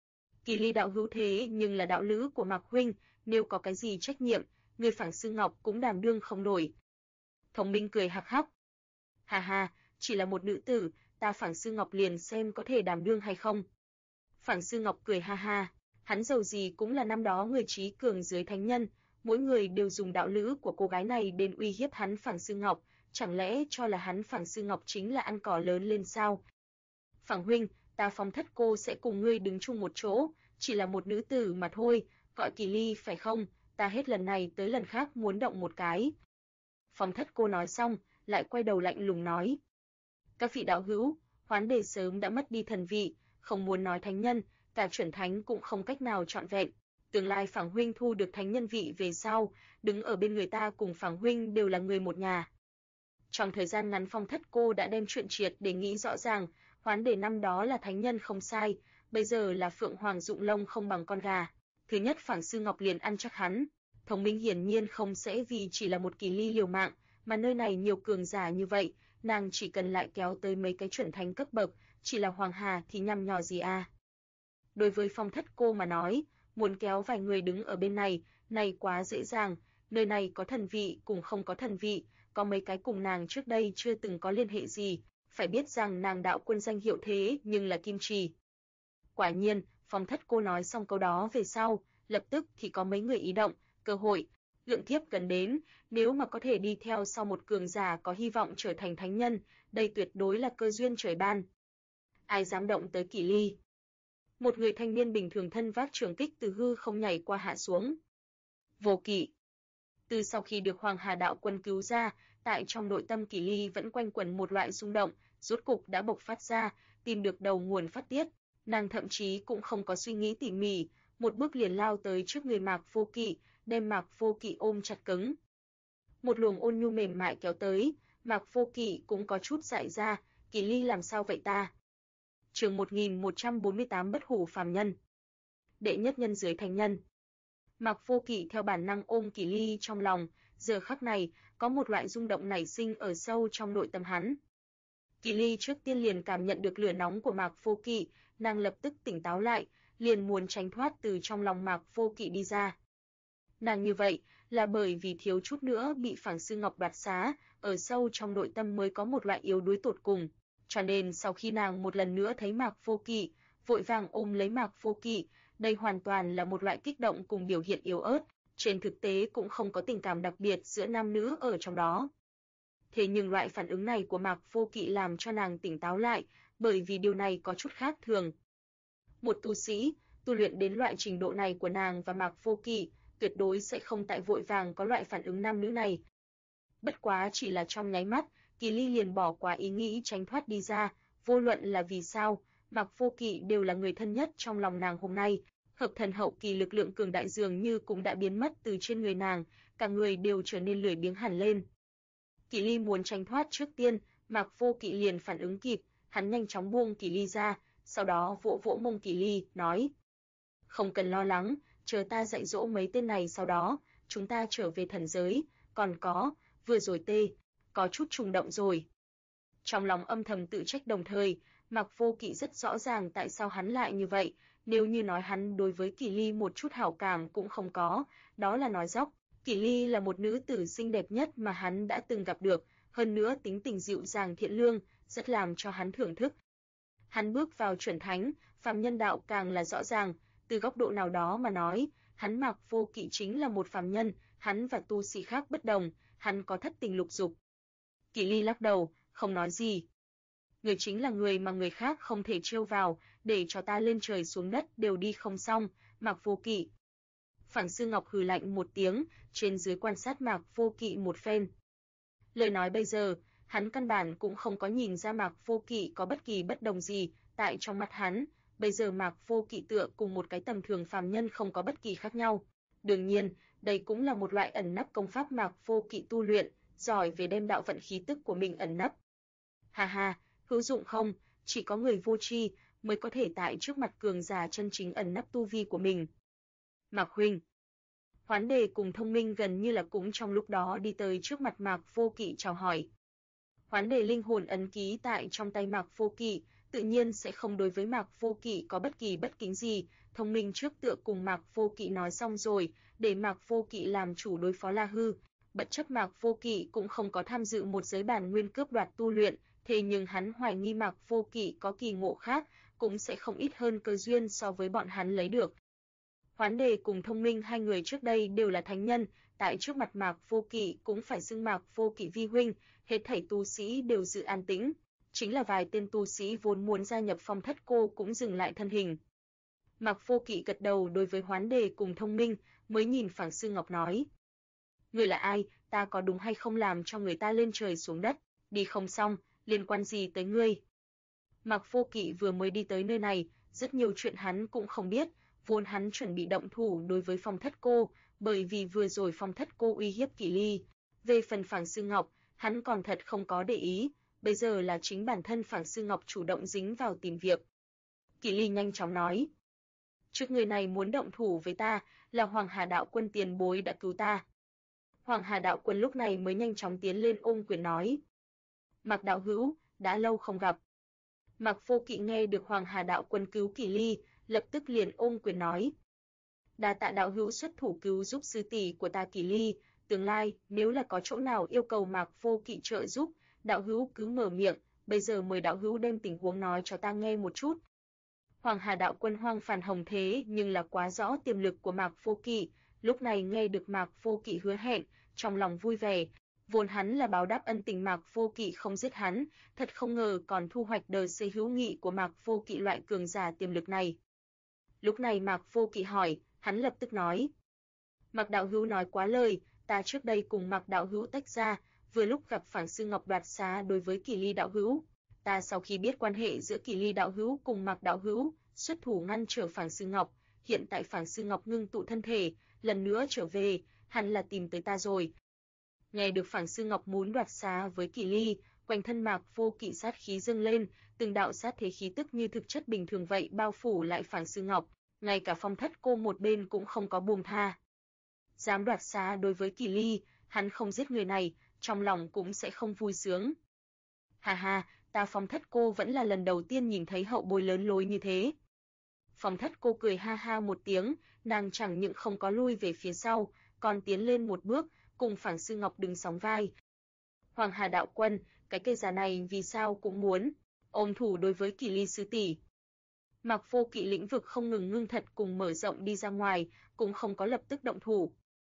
Kỳ Ly đạo hữu thế nhưng là đạo lữ của Mạc huynh, nếu có cái gì trách nhiệm, người Phảng Sư Ngọc cũng đảm đương không nổi. Thông Minh cười hắc hắc. Ha ha, chỉ là một nữ tử, ta Phảng Sư Ngọc liền xem có thể đảm đương hay không. Phảng Sư Ngọc cười ha ha, Hắn dầu gì cũng là năm đó người trí cường dưới thánh nhân, mỗi người đều dùng đạo lữ của cô gái này đến uy hiếp hắn Phảng Sư Ngọc, chẳng lẽ cho là hắn Phảng Sư Ngọc chính là ăn cỏ lớn lên sao? Phảng huynh, ta Phong Thất cô sẽ cùng ngươi đứng chung một chỗ, chỉ là một nữ tử mà thôi, gọi Kỳ Ly phải không? Ta hết lần này tới lần khác muốn động một cái. Phong Thất cô nói xong, lại quay đầu lạnh lùng nói: các vị đạo hữu, Hoán Đề sớm đã mất đi thần vị, không muốn nói thánh nhân, cả chuẩn thánh cũng không cách nào trọn vẹn. Tương lai Phảng huynh thu được thánh nhân vị về sau, đứng ở bên người ta cùng Phảng huynh đều là người một nhà. Trong thời gian ngắn Phong Thất cô đã đem chuyện triệt để nghĩ rõ ràng, Hoán Đề năm đó là thánh nhân không sai, bây giờ là Phượng Hoàng dụng lông không bằng con gà. Thứ nhất Phảng Sư Ngọc liền ăn chắc hắn, Thông Minh hiển nhiên không sẽ vì chỉ là một Kỳ Ly liều mạng, mà nơi này nhiều cường giả như vậy, nàng chỉ cần lại kéo tới mấy cái chuẩn thánh cấp bậc, chỉ là Hoàng Hà thì nhằm nhò gì à. Đối với Phong Thất cô mà nói, muốn kéo vài người đứng ở bên này quá dễ dàng, nơi này có thần vị cùng không có thần vị, có mấy cái cùng nàng trước đây chưa từng có liên hệ gì, phải biết rằng nàng đạo quân danh hiệu thế nhưng là kim trì. Quả nhiên, Phong Thất cô nói xong câu đó về sau, lập tức thì có mấy người ý động, cơ hội, lượng thiếp gần đến, nếu mà có thể đi theo sau một cường giả có hy vọng trở thành thánh nhân, đây tuyệt đối là cơ duyên trời ban. Ai dám động tới Kỳ Ly? Một người thanh niên bình thường thân vác trường kích từ hư không nhảy qua hạ xuống. Vô Kỵ. Từ sau khi được Hoàng Hà đạo quân cứu ra, tại trong nội tâm Kỳ Ly vẫn quanh quẩn một loại rung động, rốt cục đã bộc phát ra, tìm được đầu nguồn phát tiết, nàng thậm chí cũng không có suy nghĩ tỉ mỉ, một bước liền lao tới trước người Mạc Vô Kỵ, đem Mạc Vô Kỵ ôm chặt cứng. Một luồng ôn nhu mềm mại kéo tới, Mạc Vô Kỵ cũng có chút dại ra, Kỳ Ly làm sao vậy ta? Chương 1148 Bất hủ phàm nhân. Đệ nhất nhân dưới thánh nhân. Mạc Vô Kỵ theo bản năng ôm Kỳ Ly trong lòng, giờ khắc này, có một loại rung động nảy sinh ở sâu trong nội tâm hắn. Kỳ Ly trước tiên liền cảm nhận được lửa nóng của Mạc Vô Kỵ, nàng lập tức tỉnh táo lại, liền muốn tránh thoát từ trong lòng Mạc Vô Kỵ đi ra. Nàng như vậy là bởi vì thiếu chút nữa bị Phảng Sư Ngọc đoạt xá, ở sâu trong nội tâm mới có một loại yếu đuối tột cùng. Cho nên sau khi nàng một lần nữa thấy Mạc Vô Kỵ, vội vàng ôm lấy Mạc Vô Kỵ, đây hoàn toàn là một loại kích động cùng biểu hiện yếu ớt, trên thực tế cũng không có tình cảm đặc biệt giữa nam nữ ở trong đó. Thế nhưng loại phản ứng này của Mạc Vô Kỵ làm cho nàng tỉnh táo lại, bởi vì điều này có chút khác thường. Một tu sĩ, tu luyện đến loại trình độ này của nàng và Mạc Vô Kỵ, tuyệt đối sẽ không tại vội vàng có loại phản ứng nam nữ này. Bất quá chỉ là trong nháy mắt, Kỳ Ly liền bỏ qua ý nghĩ tránh thoát đi ra, vô luận là vì sao, Mạc Vô Kỵ đều là người thân nhất trong lòng nàng hôm nay. Hợp thần hậu kỳ lực lượng cường đại dường như cũng đã biến mất từ trên người nàng, cả người đều trở nên lười biếng hẳn lên. Kỳ Ly muốn tránh thoát trước tiên, Mạc Vô Kỵ liền phản ứng kịp, hắn nhanh chóng buông Kỳ Ly ra, sau đó vỗ vỗ mông Kỳ Ly, nói: không cần lo lắng, chờ ta dạy dỗ mấy tên này sau đó, chúng ta trở về thần giới, còn có, vừa rồi có chút trùng động rồi. Trong lòng âm thầm tự trách đồng thời, Mạc Vô Kỵ rất rõ ràng tại sao hắn lại như vậy, nếu như nói hắn đối với Kỳ Ly một chút hảo cảm cũng không có, đó là nói dóc. Kỳ Ly là một nữ tử xinh đẹp nhất mà hắn đã từng gặp được, hơn nữa tính tình dịu dàng thiện lương, rất làm cho hắn thưởng thức. Hắn bước vào chuẩn thánh, phàm nhân đạo càng là rõ ràng, từ góc độ nào đó mà nói, hắn Mạc Vô Kỵ chính là một phàm nhân, hắn và tu sĩ khác bất đồng, hắn có thất tình lục dục. Kỳ Ly lắc đầu, không nói gì. Người chính là người mà người khác không thể trêu vào, để cho ta lên trời xuống đất đều đi không xong, Mạc Vô Kỵ. Phảng Sư Ngọc hừ lạnh một tiếng, trên dưới quan sát Mạc Vô Kỵ một phen. Lời nói bây giờ, hắn căn bản cũng không có nhìn ra Mạc Vô Kỵ có bất kỳ bất đồng gì, tại trong mắt hắn, bây giờ Mạc Vô Kỵ tựa cùng một cái tầm thường phàm nhân không có bất kỳ khác nhau. Đương nhiên, đây cũng là một loại ẩn nấp công pháp Mạc Vô Kỵ tu luyện, giỏi về đem đạo vận khí tức của mình ẩn nấp. Ha ha, hữu dụng không, chỉ có người vô tri mới có thể tại trước mặt cường giả chân chính ẩn nấp tu vi của mình. Mạc huynh. Hoán Đề cùng Thông Minh gần như là cũng trong lúc đó đi tới trước mặt Mạc Vô Kỵ chào hỏi. Hoán Đề linh hồn ấn ký tại trong tay Mạc Vô Kỵ, tự nhiên sẽ không đối với Mạc Vô Kỵ có bất kỳ bất kính gì, Thông Minh trước tựa cùng Mạc Vô Kỵ nói xong rồi, để Mạc Vô Kỵ làm chủ đối phó La Hư, bất chấp Mạc Vô Kỵ cũng không có tham dự một giới bản nguyên cướp đoạt tu luyện, thế nhưng hắn hoài nghi Mạc Vô Kỵ có kỳ ngộ khác, cũng sẽ không ít hơn cơ duyên so với bọn hắn lấy được. Hoán Đề cùng Thông Minh hai người trước đây đều là thánh nhân, tại trước mặt Mạc Vô Kỵ cũng phải xưng Mạc Vô Kỵ vi huynh, hết thảy tu sĩ đều giữ an tĩnh, chính là vài tên tu sĩ vốn muốn gia nhập Phong Thất Cô cũng dừng lại thân hình. Mạc Vô Kỵ gật đầu đối với Hoán Đề cùng Thông Minh, mới nhìn Phảng Sư Ngọc nói: "Ngươi là ai, ta có đúng hay không làm cho người ta lên trời xuống đất, đi không xong, liên quan gì tới ngươi?" Mạc Vô Kỵ vừa mới đi tới nơi này, rất nhiều chuyện hắn cũng không biết, vốn hắn chuẩn bị động thủ đối với Phong Thất Cô, bởi vì vừa rồi Phong Thất Cô uy hiếp Kỷ Ly. Về phần Phảng Sư Ngọc, hắn còn thật không có để ý, bây giờ là chính bản thân Phảng Sư Ngọc chủ động dính vào tìm việc. Kỷ Ly nhanh chóng nói: "Trước người này muốn động thủ với ta, là Hoàng Hà Đạo Quân tiền bối đã cứu ta." Hoàng Hà Đạo Quân lúc này mới nhanh chóng tiến lên ôm quyền nói: "Mạc đạo hữu, đã lâu không gặp." Mạc Vô Kỵ nghe được Hoàng Hà Đạo Quân cứu Kỷ Ly, lập tức liền ôm quyền nói: "Đa tạ đạo hữu xuất thủ cứu giúp sư tỷ của ta Kỷ Ly, tương lai nếu là có chỗ nào yêu cầu Mạc Vô Kỵ trợ giúp, đạo hữu cứ mở miệng, bây giờ mời đạo hữu đem tình huống nói cho ta nghe một chút." Hoàng Hà Đạo Quân hoang phàn hồng thế nhưng là quá rõ tiềm lực của Mạc Vô Kỵ, lúc này nghe được Mạc Vô Kỵ hứa hẹn, trong lòng vui vẻ. Vốn hắn là báo đáp ân tình Mạc Vô Kỵ không giết hắn, thật không ngờ còn thu hoạch đời xây hữu nghị của Mạc Vô Kỵ loại cường giả tiềm lực này. Lúc này Mạc Vô Kỵ hỏi, hắn lập tức nói: "Mạc đạo hữu nói quá lời, ta trước đây cùng Mạc đạo hữu tách ra, vừa lúc gặp Phảng Sư Ngọc đoạt xá đối với Kỷ Ly đạo hữu. Ta sau khi biết quan hệ giữa Kỷ Ly đạo hữu cùng Mạc đạo hữu, xuất thủ ngăn trở Phảng Sư Ngọc, hiện tại Phảng Sư Ngọc ngưng tụ thân thể, lần nữa trở về, hẳn là tìm tới ta rồi." Nghe được Phảng Sư Ngọc muốn đoạt xá với Kỷ Ly, quanh thân Mạc Vô Kỵ sát khí dâng lên, từng đạo sát thế khí tức như thực chất bình thường vậy bao phủ lại Phảng Sư Ngọc, ngay cả Phong Thất Cô một bên cũng không có buông tha. Dám đoạt xá đối với Kỷ Ly, hắn không giết người này, trong lòng cũng sẽ không vui sướng. "Ha ha, ta Phong Thất Cô vẫn là lần đầu tiên nhìn thấy hậu bối lớn lối như thế." Phong Thất Cô cười ha ha một tiếng, nàng chẳng những không có lui về phía sau, còn tiến lên một bước, cùng Phảng Sư Ngọc đứng sóng vai. "Hoàng Hà Đạo Quân, cái cây già này vì sao cũng muốn ôm thủ đối với Kỷ Ly sư tỷ?" Mạc Vô Kỵ lĩnh vực không ngừng ngưng thật cùng mở rộng đi ra ngoài, cũng không có lập tức động thủ.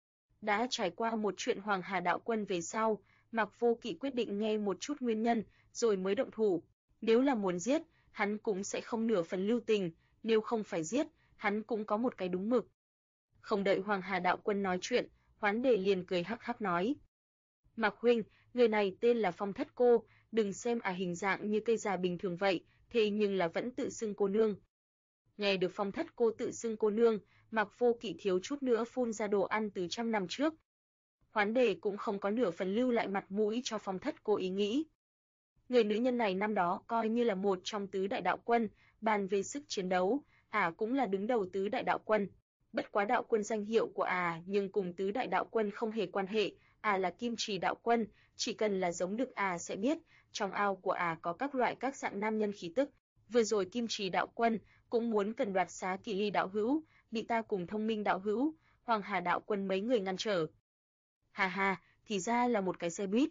Đã trải qua một chuyện Hoàng Hà Đạo Quân về sau, Mạc Vô Kỵ quyết định nghe một chút nguyên nhân, rồi mới động thủ. Nếu là muốn giết, hắn cũng sẽ không nửa phần lưu tình, nếu không phải giết, hắn cũng có một cái đúng mực. Không đợi Hoàng Hà Đạo Quân nói chuyện, Hoán Đề liền cười hắc hắc nói: "Mạc huynh, người này tên là Phong Thất Cô, đừng xem hình dạng như cây già bình thường vậy, thế nhưng là vẫn tự xưng cô nương." Nghe được Phong Thất Cô tự xưng cô nương, Mạc Vô Kỵ thiếu chút nữa phun ra đồ ăn từ trăm năm trước. Hoán Đề cũng không có nửa phần lưu lại mặt mũi cho Phong Thất Cô ý nghĩ. Người nữ nhân này năm đó coi như là một trong tứ đại đạo quân, bàn về sức chiến đấu, cũng là đứng đầu tứ đại đạo quân. Bất quá đạo quân danh hiệu của nhưng cùng tứ đại đạo quân không hề quan hệ, là Kim Trì đạo quân, chỉ cần là giống được sẽ biết, trong ao của có các loại các dạng nam nhân khí tức. Vừa rồi Kim Trì đạo quân cũng muốn cần đoạt xá Kỷ Ly đạo hữu, bị ta cùng Thông Minh đạo hữu, Hoàng Hà đạo quân mấy người ngăn trở. Ha ha, thì ra là một cái xe buýt.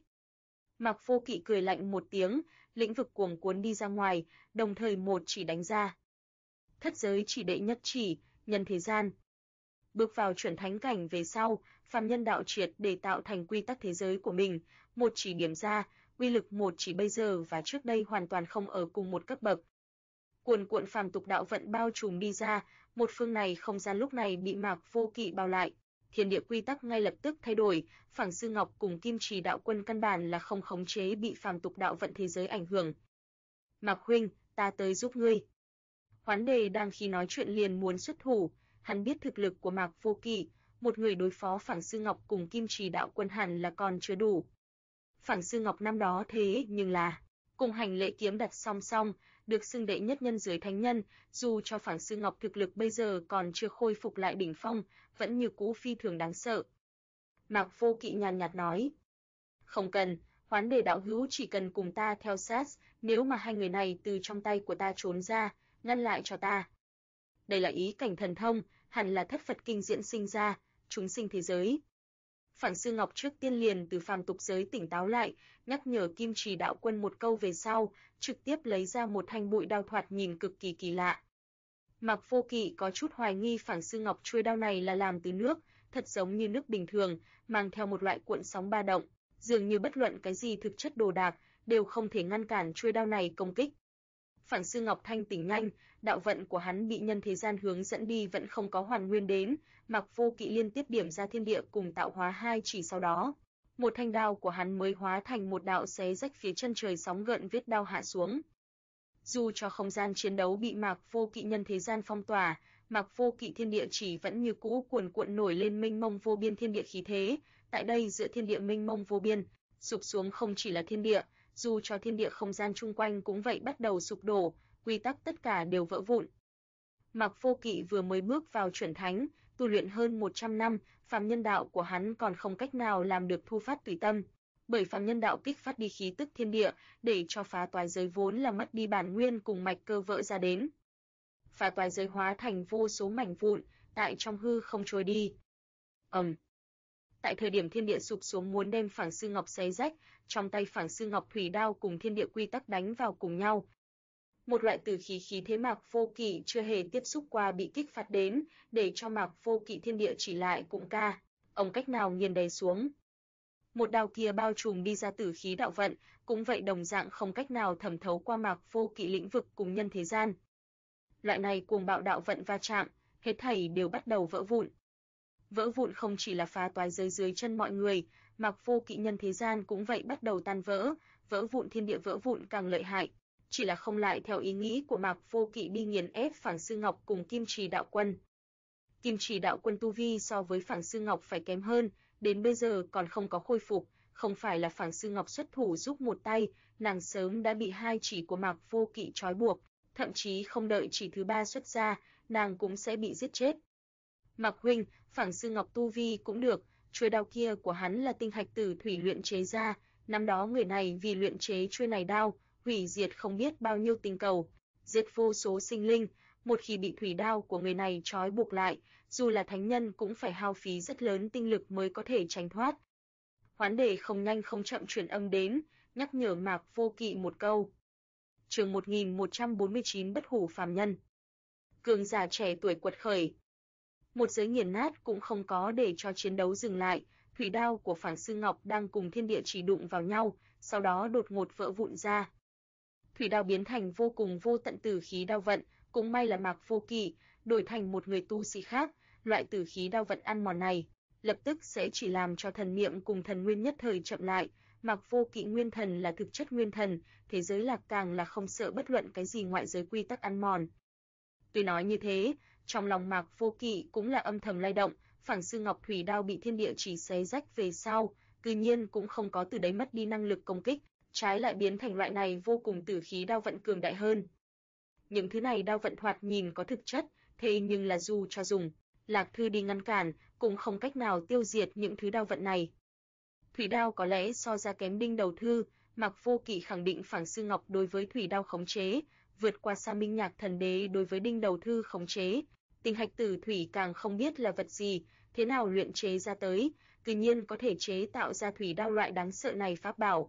Mạc Vô Kỵ cười lạnh một tiếng, lĩnh vực cuồng cuốn đi ra ngoài, đồng thời một chỉ đánh ra. Thất giới chỉ đệ nhất chỉ, nhân thế gian. Bước vào chuẩn thánh cảnh về sau, phàm nhân đạo triệt để tạo thành quy tắc thế giới của mình, một chỉ điểm ra, uy lực một chỉ bây giờ và trước đây hoàn toàn không ở cùng một cấp bậc. Cuồn cuộn phàm tục đạo vận bao trùm đi ra, một phương này không gian lúc này bị Mạc Vô Kỵ bao lại. Thiên địa quy tắc ngay lập tức thay đổi, Phảng Sư Ngọc cùng Kim Trì đạo quân căn bản là không khống chế bị phàm tục đạo vận thế giới ảnh hưởng. "Mạc huynh, ta tới giúp ngươi." Hoán Đề đang khi nói chuyện liền muốn xuất thủ, hắn biết thực lực của Mạc Vô Kỵ, một người đối phó Phảng Sư Ngọc cùng Kim Trì đạo quân hẳn là còn chưa đủ. Phảng Sư Ngọc năm đó thế nhưng là cùng hành lễ kiếm đặt song song, được xưng đệ nhất nhân dưới thánh nhân, dù cho Phảng Sư Ngọc thực lực bây giờ còn chưa khôi phục lại đỉnh phong, vẫn như cũ phi thường đáng sợ. Mạc Vô Kỵ nhàn nhạt nói: "Không cần, Hoán Đề đạo hữu chỉ cần cùng ta theo sát, nếu mà hai người này từ trong tay của ta trốn ra, ngăn lại cho ta." Đây là ý cảnh thần thông, hẳn là thất Phật kinh diễn sinh ra, chúng sinh thế giới. Phảng Sư Ngọc trước tiên liền từ phàm tục giới tỉnh táo lại, nhắc nhở Kim Trì đạo quân một câu về sau, trực tiếp lấy ra một thanh bụi đao thoạt nhìn cực kỳ kỳ lạ. Mạc Vô Kỵ có chút hoài nghi phảng sư ngọc chuôi đao này là làm từ nước, thật giống như nước bình thường, mang theo một loại cuộn sóng ba động, dường như bất luận cái gì thực chất đồ đạc đều không thể ngăn cản chuôi đao này công kích. Phảng sư ngọc thanh tỉnh nhanh, đạo vận của hắn bị nhân thế gian hướng dẫn đi vẫn không có hoàn nguyên đến, Mạc Vô Kỵ liên tiếp điểm ra thiên địa cùng tạo hóa hai chỉ sau đó, một thanh đao của hắn mới hóa thành một đạo xé rách phía chân trời sóng gợn vết đao hạ xuống. Dù cho không gian chiến đấu bị Mạc Vô Kỵ nhân thế gian phong tỏa, Mạc Vô Kỵ thiên địa chỉ vẫn như cũ cuồn cuộn nổi lên mênh mông vô biên thiên địa khí thế, tại đây giữa thiên địa mênh mông vô biên, sụp xuống không chỉ là thiên địa, dù cho thiên địa không gian chung quanh cũng vậy bắt đầu sụp đổ, quy tắc tất cả đều vỡ vụn. Mạc Vô Kỵ vừa mới bước vào chuẩn thánh, tu luyện hơn 100 năm, phàm nhân đạo của hắn còn không cách nào làm được thu phát tùy tâm, bởi phàm nhân đạo kích phát đi khí tức thiên địa, để cho phá toái giới vốn là mất đi bản nguyên cùng mạch cơ vỡ ra đến. Phá toái giới hóa thành vô số mảnh vụn, tại trong hư không trôi đi. Tại thời điểm thiên địa sụp xuống muốn đem phảng sư ngọc xé rách, trong tay phảng sư ngọc thủy đao cùng thiên địa quy tắc đánh vào cùng nhau. Một loại tử khí khí thế Mạc Vô Kỵ chưa hề tiếp xúc qua bị kích phát đến, để cho Mạc Vô Kỵ thiên địa chỉ lại cũng ca, ông cách nào nghiền đè xuống. Một đao kia bao trùm đi ra tử khí đạo vận, cũng vậy đồng dạng không cách nào thẩm thấu qua Mạc Vô Kỵ lĩnh vực cùng nhân thế gian. Loại này cuồng bạo đạo vận va chạm, hết thảy đều bắt đầu vỡ vụn. Vỡ vụn không chỉ là phá toái giới dưới chân mọi người, Mạc Vô Kỵ nhân thế gian cũng vậy bắt đầu tan vỡ, vỡ vụn thiên địa vỡ vụn càng lợi hại, chỉ là không lại theo ý nghĩ của Mạc Vô Kỵ đi nghiền ép phảng sư ngọc cùng Kim Trì đạo quân. Kim Trì đạo quân tu vi so với phảng sư ngọc phải kém hơn, đến bây giờ còn không có khôi phục, không phải là phảng sư ngọc xuất thủ giúp một tay, nàng sớm đã bị hai chỉ của Mạc Vô Kỵ trói buộc, thậm chí không đợi chỉ thứ ba xuất ra, nàng cũng sẽ bị giết chết. Mạc huynh, phảng sư ngọc tu vi cũng được, chuôi đao kia của hắn là tinh hạch tử thủy luyện chế ra, năm đó người này vì luyện chế chuôi này đao, hủy diệt không biết bao nhiêu tinh cầu, giết vô số sinh linh, một khi bị thủy đao của người này trói buộc lại, dù là thánh nhân cũng phải hao phí rất lớn tinh lực mới có thể tránh thoát. Hoán Đề không nhanh không chậm truyền âm đến, nhắc nhở Mạc Vô Kỵ một câu. Chương 1149 Bất hủ phàm nhân. Cường giả trẻ tuổi quật khởi. Một giới nghiền nát cũng không có để cho chiến đấu dừng lại, thủy đao của phảng sư ngọc đang cùng thiên địa chỉ đụng vào nhau, sau đó đột ngột vỡ vụn ra. Thủy đao biến thành vô cùng vô tận tử khí đao vận, cũng may là Mạc Vô Kỵ đổi thành một người tu sĩ khác, loại tử khí đao vận ăn mòn này, lập tức sẽ chỉ làm cho thần niệm cùng thần nguyên nhất thời chậm lại. Mạc Vô Kỵ nguyên thần là thực chất nguyên thần, thế giới lạc càng là không sợ bất luận cái gì ngoại giới quy tắc ăn mòn. Tuy nói như thế, trong lòng Mạc Vô Kỵ cũng là âm thầm lay động, phảng sư ngọc thủy đao bị thiên địa chỉ xé rách về sau, tuy nhiên cũng không có từ đấy mất đi năng lực công kích, trái lại biến thành loại này vô cùng tử khí đao vận cường đại hơn. Những thứ này đao vận thoạt nhìn có thực chất, thế nhưng là dù cho dùng Lạc Thư đi ngăn cản, cũng không cách nào tiêu diệt những thứ đao vận này. Thủy đao có lẽ so ra kém Đinh Đầu Thư, Mạc Vô Kỵ khẳng định phảng sư ngọc đối với thủy đao khống chế, vượt qua Sa Minh Nhạc Thần Đế đối với Đinh Đầu Thư khống chế. Tinh hạch tử thủy càng không biết là vật gì, thế nào luyện chế ra tới, tự nhiên có thể chế tạo ra thủy đao loại đáng sợ này pháp bảo.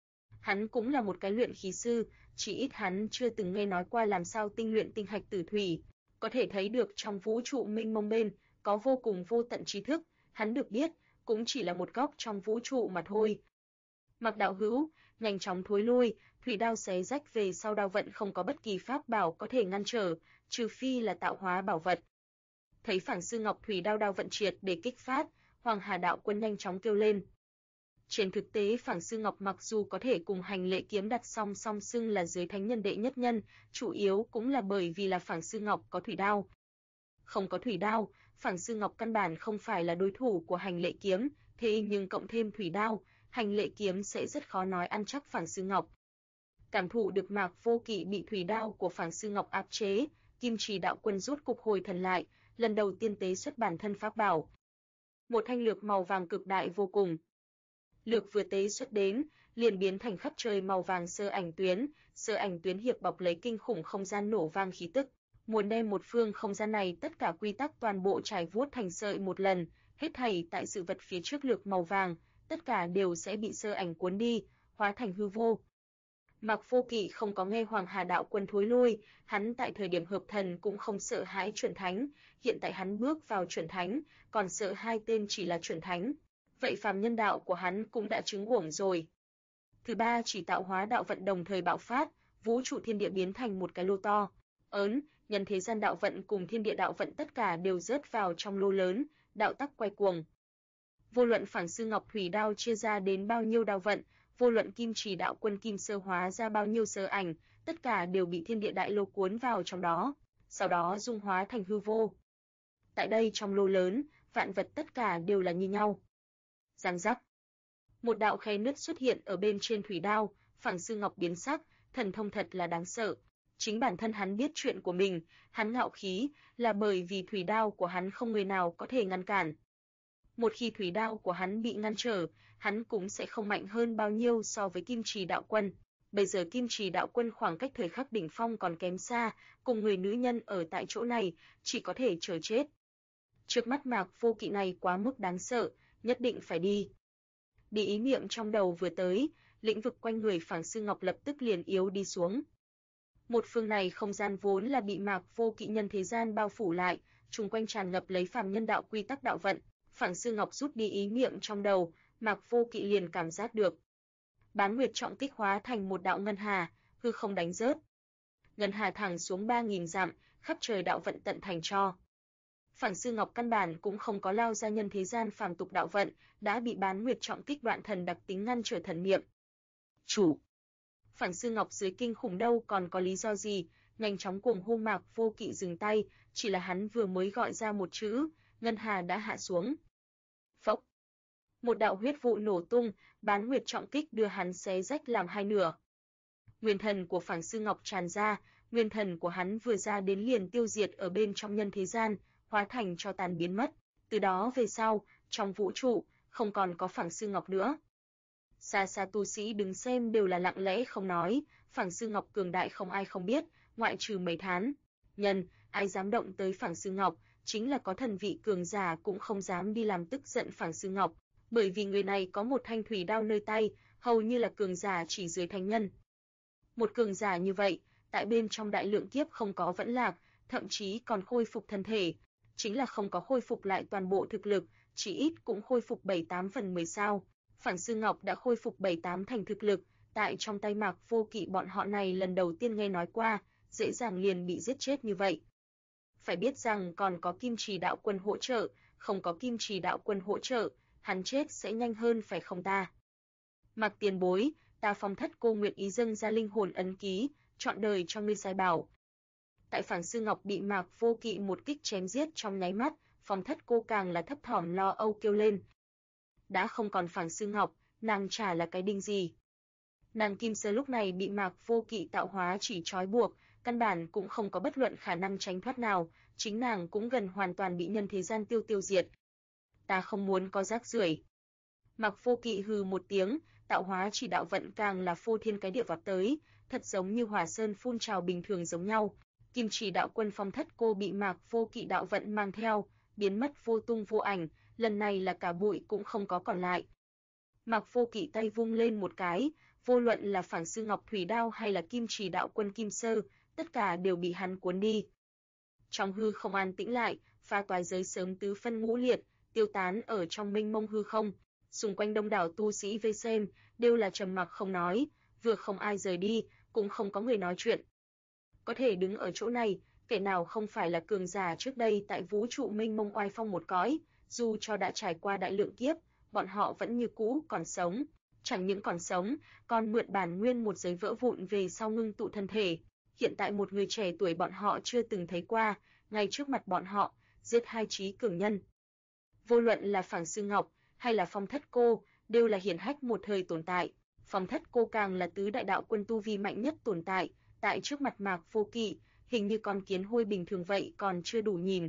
Hắn cũng là một cái luyện khí sư, chỉ ít hắn chưa từng nghe nói qua làm sao tinh luyện tinh hạch tử thủy, có thể thấy được trong vũ trụ mênh mông bên, có vô cùng vô tận trí thức, hắn được biết, cũng chỉ là một góc trong vũ trụ mà thôi. Mạc đạo hữu, nhanh chóng thối lui, thủy đao xé rách về sau đao vận không có bất kỳ pháp bảo có thể ngăn trở, trừ phi là tạo hóa bảo vật. Thấy phảng sư ngọc thủy đao đao vận triệt để kích phát, Hoàng Hà đạo quân nhanh chóng kêu lên. Trên thực tế phảng sư ngọc mặc dù có thể cùng hành lệ kiếm đặt song song xưng là dưới thánh nhân đệ nhất nhân, chủ yếu cũng là bởi vì là phảng sư ngọc có thủy đao. Không có thủy đao, phảng sư ngọc căn bản không phải là đối thủ của hành lệ kiếm, thế nhưng cộng thêm thủy đao, hành lệ kiếm sẽ rất khó nói ăn chắc phảng sư ngọc. Cảm thụ được Mạc Vô Kỵ bị thủy đao của phảng sư ngọc áp chế, Kim Trì đạo quân rút cục hồi thần lại, lần đầu tiên tế xuất bản thân pháp bảo. Một thanh lược màu vàng cực đại vô cùng. Lược vừa tế xuất đến, liền biến thành khắp trời màu vàng sơ ảnh tuyến hiệp bọc lấy kinh khủng không gian nổ vang khí tức, muốn đem một phương không gian này tất cả quy tắc toàn bộ trải vuốt thành sợi một lần, hết thảy tại sự vật phía trước lược màu vàng, tất cả đều sẽ bị sơ ảnh cuốn đi, hóa thành hư vô. Mạc Vô Kỵ không có nghe Hoàng Hà đạo quân thối lui, hắn tại thời điểm hợp thần cũng không sợ hãi chuẩn thánh, hiện tại hắn bước vào chuẩn thánh, còn sợ hai tên chỉ là chuẩn thánh. Vậy phàm nhân đạo của hắn cũng đã chứng uổng rồi. Thứ ba, chỉ tạo hóa đạo vận đồng thời bạo phát, vũ trụ thiên địa biến thành một cái lô to. Ấn, nhân thế gian đạo vận cùng thiên địa đạo vận tất cả đều rớt vào trong lô lớn, đạo tắc quay cuồng. Vô luận Phảng Sư Ngọc Thủy Đao chia ra đến bao nhiêu đạo vận, vô luận Kim Chỉ Đạo Quân Kim Sơ hóa ra bao nhiêu sơ ảnh, tất cả đều bị thiên địa đại lô cuốn vào trong đó, sau đó dung hóa thành hư vô. Tại đây trong lô lớn, vạn vật tất cả đều là như nhau. Giang giác. Một đạo khe nứt xuất hiện ở bên trên thủy đao, Phảng Sư Ngọc biến sắc, thần thông thật là đáng sợ. Chính bản thân hắn biết chuyện của mình, hắn ngạo khí, là bởi vì thủy đao của hắn không người nào có thể ngăn cản. Một khi thủy đao của hắn bị ngăn trở, hắn cũng sẽ không mạnh hơn bao nhiêu so với Kim Trì Đạo Quân. Bây giờ Kim Trì Đạo Quân khoảng cách thời khắc đỉnh phong còn kém xa, cùng người nữ nhân ở tại chỗ này, chỉ có thể chờ chết. Trước mắt Mạc Vô Kỵ này quá mức đáng sợ, nhất định phải đi. Đi ý niệm trong đầu vừa tới, lĩnh vực quanh người Phảng Sư Ngọc lập tức liền yếu đi xuống. Một phương này không gian vốn là bị Mạc Vô Kỵ nhân thế gian bao phủ lại, xung quanh tràn ngập lấy phàm nhân đạo quy tắc đạo vận. Phảng Sư Ngọc rút đi ý niệm trong đầu, Mạc Vô Kỵ liền cảm giác được. Bán Nguyệt trọng kích hóa thành một đạo ngân hà, hư không đánh rớt. Ngân hà thẳng xuống 3000 dặm, khắp trời đạo vận tận thành tro. Phảng Sư Ngọc căn bản cũng không có lao ra nhân thế gian phàm tục đạo vận, đã bị Bán Nguyệt trọng kích đoạn thần đặc tính ngăn trở thần niệm. Chủ. Phảng Sư Ngọc dưới kinh khủng đâu còn có lý do gì, nhanh chóng cuồng hô Mạc Vô Kỵ dừng tay, chỉ là hắn vừa mới gọi ra một chữ, ngân hà đã hạ xuống. Phốc. Một đạo huyết vụ nổ tung, Bán Nguyệt trọng kích đưa hắn xé rách làm hai nửa. Nguyên thần của Phảng Sư Ngọc tràn ra, nguyên thần của hắn vừa ra đến liền tiêu diệt ở bên trong nhân thế gian, hóa thành tro tàn biến mất. Từ đó về sau, trong vũ trụ, không còn có Phảng Sư Ngọc nữa. Xa xa tu sĩ đứng xem đều là lặng lẽ không nói, Phảng Sư Ngọc cường đại không ai không biết, ngoại trừ mấy thán nhân, ai dám động tới Phảng Sư Ngọc, chính là có thần vị cường giả cũng không dám đi làm tức giận Phảng Sư Ngọc, bởi vì người này có một thanh thủy đao nơi tay, hầu như là cường giả chỉ dưới thánh nhân. Một cường giả như vậy, tại bên trong đại lượng kiếp không có vẫn lạc, thậm chí còn khôi phục thân thể, chính là không có khôi phục lại toàn bộ thực lực, chỉ ít cũng khôi phục 7-8 phần 10 sao. Phảng Sư Ngọc đã khôi phục 7-8 thành thực lực, tại trong tay Mạc Vô Kỵ bọn họ này lần đầu tiên nghe nói qua, dễ dàng liền bị giết chết như vậy. Phải biết rằng còn có Kim Trì Đạo Quân hỗ trợ, không có Kim Trì Đạo Quân hỗ trợ, hắn chết sẽ nhanh hơn phải không ta? Mạc tiền bối, ta Phong Thất Cô nguyện ý dâng ra linh hồn ấn ký, trọn đời cho ngươi sai bảo. Tại Phảng Sư Ngọc bị Mạc Vô Kỵ một kích chém giết trong nháy mắt, Phong Thất Cô càng là thấp thỏm lo âu kêu lên. Đã không còn Phảng Sư Ngọc, nàng chả là cái đinh gì. Nàng Kim Sơ lúc này bị Mạc Vô Kỵ tạo hóa chỉ trói buộc, căn bản cũng không có bất luận khả năng tránh thoát nào, chính nàng cũng gần hoàn toàn bị nhân thế gian tiêu diệt. Ta không muốn có rác rưởi. Mạc Vô Kỵ hừ một tiếng, tạo hóa chỉ đạo vận càng là phô thiên cái địa vọt tới, thật giống như hỏa sơn phun trào bình thường giống nhau. Kim Chỉ Đạo Quân Phong Thất Cô bị Mạc Vô Kỵ đạo vận mang theo, biến mất vô tung vô ảnh, lần này là cả bụi cũng không có còn lại. Mạc Vô Kỵ tay vung lên một cái, vô luận là Phảng Sư Ngọc Thủy Đao hay là Kim Chỉ Đạo Quân Kim Sơ, tất cả đều bị hắn cuốn đi. Trong hư không an tĩnh lại, pha toái giới sớm tứ phân ngũ liệt, tiêu tán ở trong mênh mông hư không. Xung quanh đông đảo tu sĩ vây xem, đều là trầm mặc không nói, vừa không ai rời đi, cũng không có người nói chuyện. Có thể đứng ở chỗ này, kẻ nào không phải là cường giả trước đây tại vũ trụ mênh mông oai phong một cõi, dù cho đã trải qua đại lượng kiếp, bọn họ vẫn như cũ còn sống, chẳng những còn sống, còn mượn bản nguyên một giới vỡ vụn về sau ngưng tụ thân thể. Hiện tại một người trẻ tuổi bọn họ chưa từng thấy qua, ngay trước mặt bọn họ, giết hai trí cường nhân. Vô luận là Phảng Sư Ngọc hay là Phong Thất Cô, đều là hiển hách một thời tồn tại. Phong Thất Cô càng là tứ đại đạo quân tu vi mạnh nhất tồn tại, tại trước mặt Mạc Vô Kỵ, hình như con kiến hôi bình thường vậy còn chưa đủ nhìn.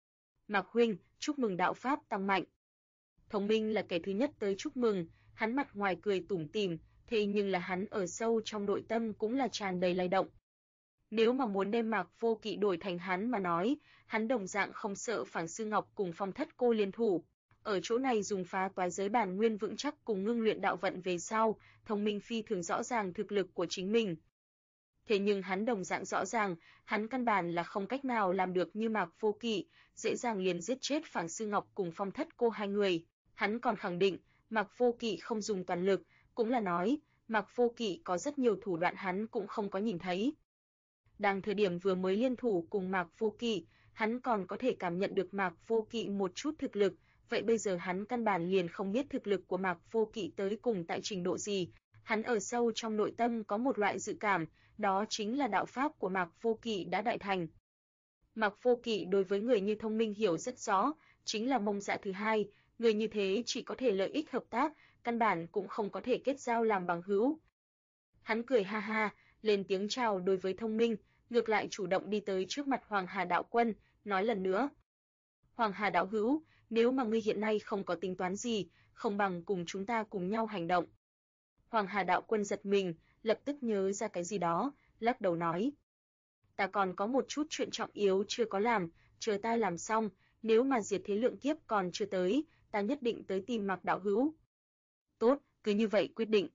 Mạc huynh, chúc mừng đạo pháp tăng mạnh. Thông Minh là kẻ thứ nhất tới chúc mừng, hắn mặt ngoài cười tủm tỉm, thế nhưng là hắn ở sâu trong nội tâm cũng là tràn đầy lay động. Nếu mà muốn đem Mạc Vô Kỵ đổi thành hắn mà nói, hắn đồng dạng không sợ Phảng Sư Ngọc cùng Phong Thất Cô liên thủ. Ở chỗ này dùng phá toái giới bản nguyên vững chắc cùng ngưng luyện đạo vận về sau, Thông Minh phi thường rõ ràng thực lực của chính mình. Thế nhưng hắn đồng dạng rõ ràng, hắn căn bản là không cách nào làm được như Mạc Vô Kỵ, dễ dàng liền giết chết Phảng Sư Ngọc cùng Phong Thất Cô hai người. Hắn còn khẳng định, Mạc Vô Kỵ không dùng toàn lực, cũng là nói, Mạc Vô Kỵ có rất nhiều thủ đoạn hắn cũng không có nhìn thấy. Đang thời điểm vừa mới liên thủ cùng Mạc Vô Kỵ, hắn còn có thể cảm nhận được Mạc Vô Kỵ một chút thực lực, vậy bây giờ hắn căn bản liền không biết thực lực của Mạc Vô Kỵ tới cùng tại trình độ gì. Hắn ở sâu trong nội tâm có một loại dự cảm, đó chính là đạo pháp của Mạc Vô Kỵ đã đại thành. Mạc Vô Kỵ đối với người như Thông Minh hiểu rất rõ, chính là mông dạ thứ hai, người như thế chỉ có thể lợi ích hợp tác, căn bản cũng không có thể kết giao làm bằng hữu. Hắn cười ha ha, lên tiếng chào đối với Thông Minh, ngược lại chủ động đi tới trước mặt Hoàng Hà đạo quân, nói lần nữa. Hoàng Hà đạo hữu, nếu mà ngươi hiện nay không có tính toán gì, không bằng cùng chúng ta cùng nhau hành động. Hoàng Hà đạo quân giật mình, lập tức nhớ ra cái gì đó, lắc đầu nói. Ta còn có một chút chuyện trọng yếu chưa có làm, chờ ta làm xong, nếu mà diệt thế lượng kiếp còn chưa tới, ta nhất định tới tìm Mạc đạo hữu. Tốt, cứ như vậy quyết định.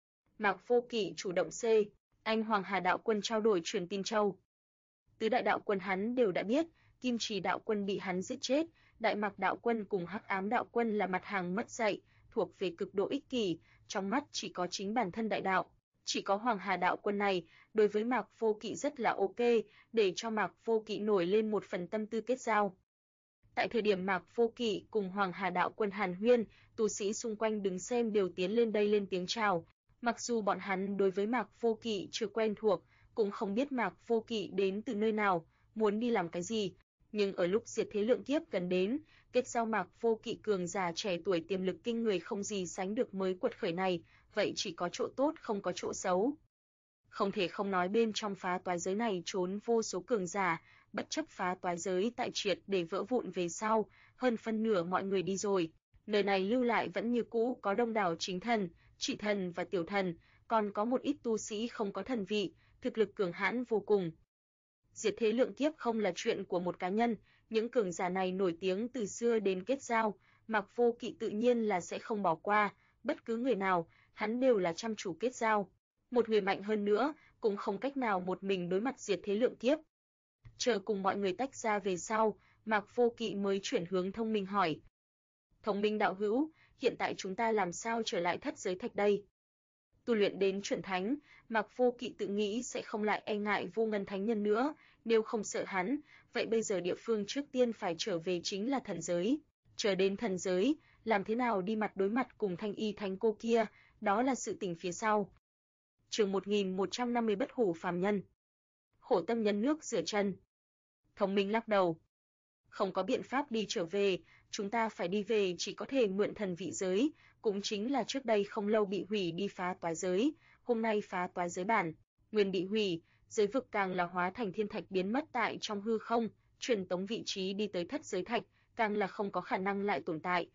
Mạc Vô Kỵ chủ động C, anh Hoàng Hà đạo quân trao đổi truyền tin châu. Tứ đại đạo quân hắn đều đã biết, Kim Trì đạo quân bị hắn giết chết, Đại Mạc đạo quân cùng Hắc Ám đạo quân là mặt hàng mất dạy, thuộc về cực độ ích kỷ, trong mắt chỉ có chính bản thân đại đạo. Chỉ có Hoàng Hà đạo quân này, đối với Mạc Vô Kỵ rất là ok, để cho Mạc Vô Kỵ nổi lên một phần tâm tư kết giao. Tại thời điểm Mạc Vô Kỵ cùng Hoàng Hà đạo quân hàn huyên, tu sĩ xung quanh đứng xem đều tiến lên đây lên tiếng chào. Mặc dù bọn hắn đối với Mạc Vô Kỵ chưa quen thuộc, cũng không biết Mạc Vô Kỵ đến từ nơi nào, muốn đi làm cái gì, nhưng ở lúc diệt thế lượng kiếp gần đến, kết giao Mạc Vô Kỵ cường giả trẻ tuổi tiềm lực kinh người không gì sánh được mới quật khởi này, vậy chỉ có chỗ tốt không có chỗ xấu. Không thể không nói bên trong phá toái giới này trốn vô số cường giả, bất chấp phá toái giới tại triệt để vỡ vụn về sau, hơn phân nửa mọi người đi rồi. Nơi này lưu lại vẫn như cũ có đông đảo chính thần, trị thần và tiểu thần, còn có một ít tu sĩ không có thần vị, thực lực cường hãn vô cùng. Diệt thế lượng kiếp không là chuyện của một cá nhân, những cường giả này nổi tiếng từ xưa đến kết giao, Mạc Vô Kỵ tự nhiên là sẽ không bỏ qua, bất cứ người nào, hắn đều là chăm chú kết giao. Một người mạnh hơn nữa, cũng không cách nào một mình đối mặt diệt thế lượng kiếp. Chờ cùng mọi người tách ra về sau, Mạc Vô Kỵ mới chuyển hướng Thông Minh hỏi. Thông Minh đạo hữu, hiện tại chúng ta làm sao trở lại thất giới thạch đây? Tu luyện đến chuẩn thánh, Mạc Vô Kỵ tự nghĩ sẽ không lại e ngại Vô Ngân thánh nhân nữa, nếu không sợ hắn, vậy bây giờ địa phương trước tiên phải trở về chính là thần giới. Chờ đến thần giới, làm thế nào đi mặt đối mặt cùng Thanh Y thánh cô kia, đó là sự tình phía sau. Chương 1150 bất hủ phàm nhân. Khổ tâm nhân nước rửa chân. Thông Minh lắc đầu. Không có biện pháp đi trở về, chúng ta phải đi về chỉ có thể mượn thần vị giới, cũng chính là trước đây không lâu bị hủy đi phá toái giới, hôm nay phá toái giới bản, nguyên bị hủy, giới vực càng là hóa thành thiên thạch biến mất tại trong hư không, truyền tống vị trí đi tới thất giới thạch, càng là không có khả năng lại tồn tại.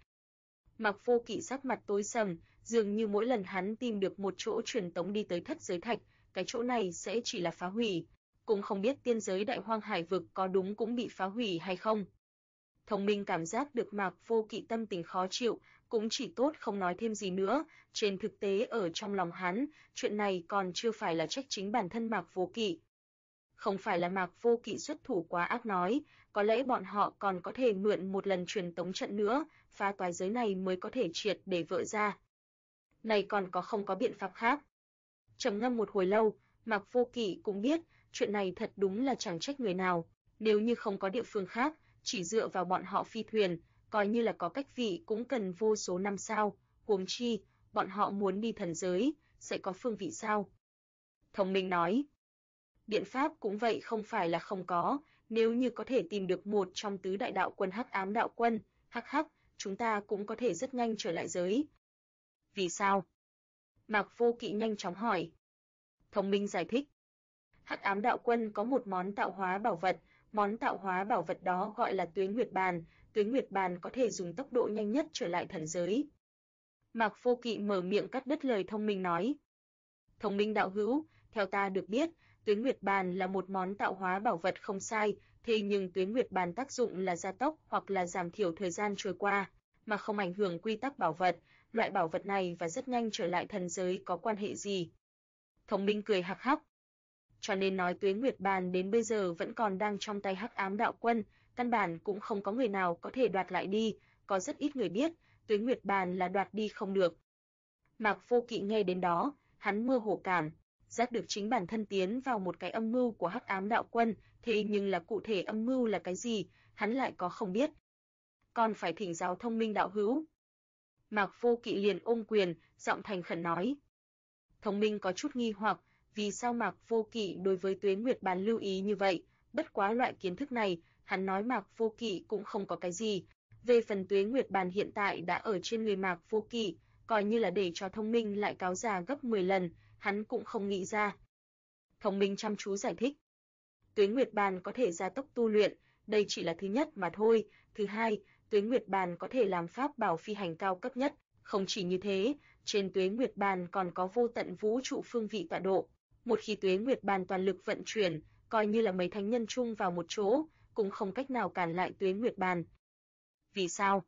Mạc Vô Kỵ sắc mặt tối sầm, dường như mỗi lần hắn tìm được một chỗ truyền tống đi tới thất giới thạch, cái chỗ này sẽ chỉ là phá hủy, cũng không biết tiên giới Đại Hoang Hải vực có đúng cũng bị phá hủy hay không. Thông Minh cảm giác được Mạc Vô Kỵ tâm tình khó chịu, cũng chỉ tốt không nói thêm gì nữa, trên thực tế ở trong lòng hắn, chuyện này còn chưa phải là trách chính bản thân Mạc Vô Kỵ. Không phải là Mạc Vô Kỵ xuất thủ quá ác nói, có lẽ bọn họ còn có thể mượn một lần truyền tống trận nữa, phá toái giới này mới có thể triệt để vỡ ra. Này còn không có biện pháp khác. Trầm ngâm một hồi lâu, Mạc Vô Kỵ cũng biết, chuyện này thật đúng là chẳng trách người nào, nếu như không có địa phương khác, chỉ dựa vào bọn họ phi thuyền, coi như là có cách vị cũng cần vô số năm sao, huống chi, bọn họ muốn đi thần giới, sẽ có phương vị sao? Thông Minh nói. Biện pháp cũng vậy không phải là không có, nếu như có thể tìm được một trong tứ đại đạo quân Hắc Ám đạo quân, hắc, chúng ta cũng có thể rất nhanh trở lại giới. Vì sao? Mạc Vô Kỵ nhanh chóng hỏi. Thông Minh giải thích. Hắc Ám đạo quân có một món tạo hóa bảo vật, món tạo hóa bảo vật đó gọi là Tuế Nguyệt Bàn có thể dùng tốc độ nhanh nhất trở lại thần giới. Mạc Vô Kỵ mở miệng cắt đứt lời Thông Minh nói. Thông Minh đạo hữu, theo ta được biết, Tuế Nguyệt Bàn là một món tạo hóa bảo vật không sai, thế nhưng Tuế Nguyệt Bàn tác dụng là gia tốc hoặc là giảm thiểu thời gian trôi qua, mà không ảnh hưởng quy tắc bảo vật, loại bảo vật này và rất nhanh trở lại thần giới có quan hệ gì? Thông minh cười hắc hắc. Cho nên nói Tuế Nguyệt Bàn đến bây giờ vẫn còn đang trong tay Hắc Ám Đạo Quân, căn bản cũng không có người nào có thể đoạt lại đi, có rất ít người biết, Tuế Nguyệt Bàn là đoạt đi không được. Mạc Vô Kỵ nghe đến đó, hắn mơ hồ cảm giác được chính bản thân tiến vào một cái âm mưu của Hắc Ám Đạo Quân, thế nhưng là cụ thể âm mưu là cái gì, hắn lại có không biết. Còn phải thỉnh giáo Thông minh đạo hữu. Mạc Vô Kỵ liền ôm quyền, giọng thành khẩn nói. Thông minh có chút nghi hoặc, vì sao Mạc Vô Kỵ đối với Tuế Nguyệt Bàn lưu ý như vậy, bất quá loại kiến thức này, hắn nói Mạc Vô Kỵ cũng không có cái gì. Về phần Tuế Nguyệt Bàn hiện tại đã ở trên người Mạc Vô Kỵ, coi như là để cho Thông minh lại cáo già gấp 10 lần, hắn cũng không nghĩ ra. Thông minh chăm chú giải thích. Tuế Nguyệt Bàn có thể gia tốc tu luyện, đây chỉ là thứ nhất mà thôi. Thứ hai, Tuế Nguyệt Bàn có thể làm pháp bảo phi hành cao cấp nhất. Không chỉ như thế, trên Tuế Nguyệt Bàn còn có vô tận vũ trụ phương vị tọa độ. Một khi Tuế Nguyệt Bàn toàn lực vận chuyển, coi như là mấy thánh nhân chung vào một chỗ, cũng không cách nào cản lại Tuế Nguyệt Bàn. Vì sao?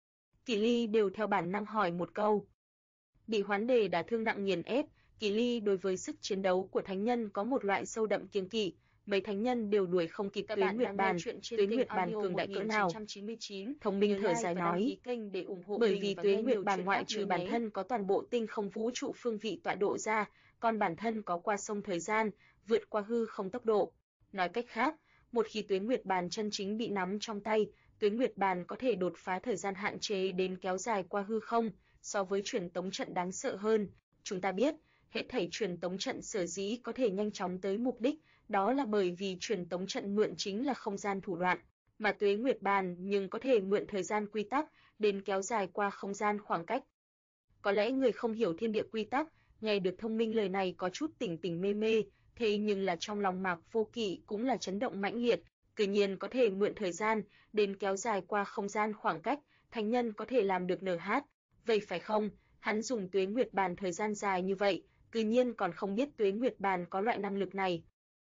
Kỳ Ly đều theo bản năng hỏi một câu. Bị Hoán Đề đả thương nặng nghiền ép, Kỳ Ly đối với sức chiến đấu của thánh nhân có một loại sâu đậm kiêng kỵ, mấy thánh nhân đều đuổi không kịp Tuế Nguyệt Bàn. Tuế Nguyệt Bàn cường đại cỡ nào? Thông minh thở dài nói, bởi vì Tuế Nguyệt Bàn ngoại trừ bản thân có toàn bộ tinh không vũ trụ phương vị tọa độ ra, còn bản thân có qua sông thời gian, vượt qua hư không tốc độ. Nói cách khác, một khi Tuế Nguyệt Bàn chân chính bị nắm trong tay, Tuế Nguyệt Bàn có thể đột phá thời gian hạn chế đến kéo dài qua hư không, so với truyền tống trận đáng sợ hơn. Chúng ta biết, hết thảy truyền tống trận sở dĩ có thể nhanh chóng tới mục đích, đó là bởi vì truyền tống trận mượn chính là không gian thủ đoạn, mà Tuế Nguyệt Bàn nhưng có thể mượn thời gian quy tắc đến kéo dài qua không gian khoảng cách. Có lẽ người không hiểu thiên địa quy tắc, nghe được Thông minh lời này có chút tỉnh tỉnh mê mê, thế nhưng là trong lòng Mạc Vô Kỵ cũng là chấn động mãnh liệt, cự nhiên có thể mượn thời gian đến kéo dài qua không gian khoảng cách, thánh nhân có thể làm được NH, vậy phải không? Hắn dùng Tuế Nguyệt Bàn thời gian dài như vậy, cự nhiên còn không biết Tuế Nguyệt Bàn có loại năng lực này.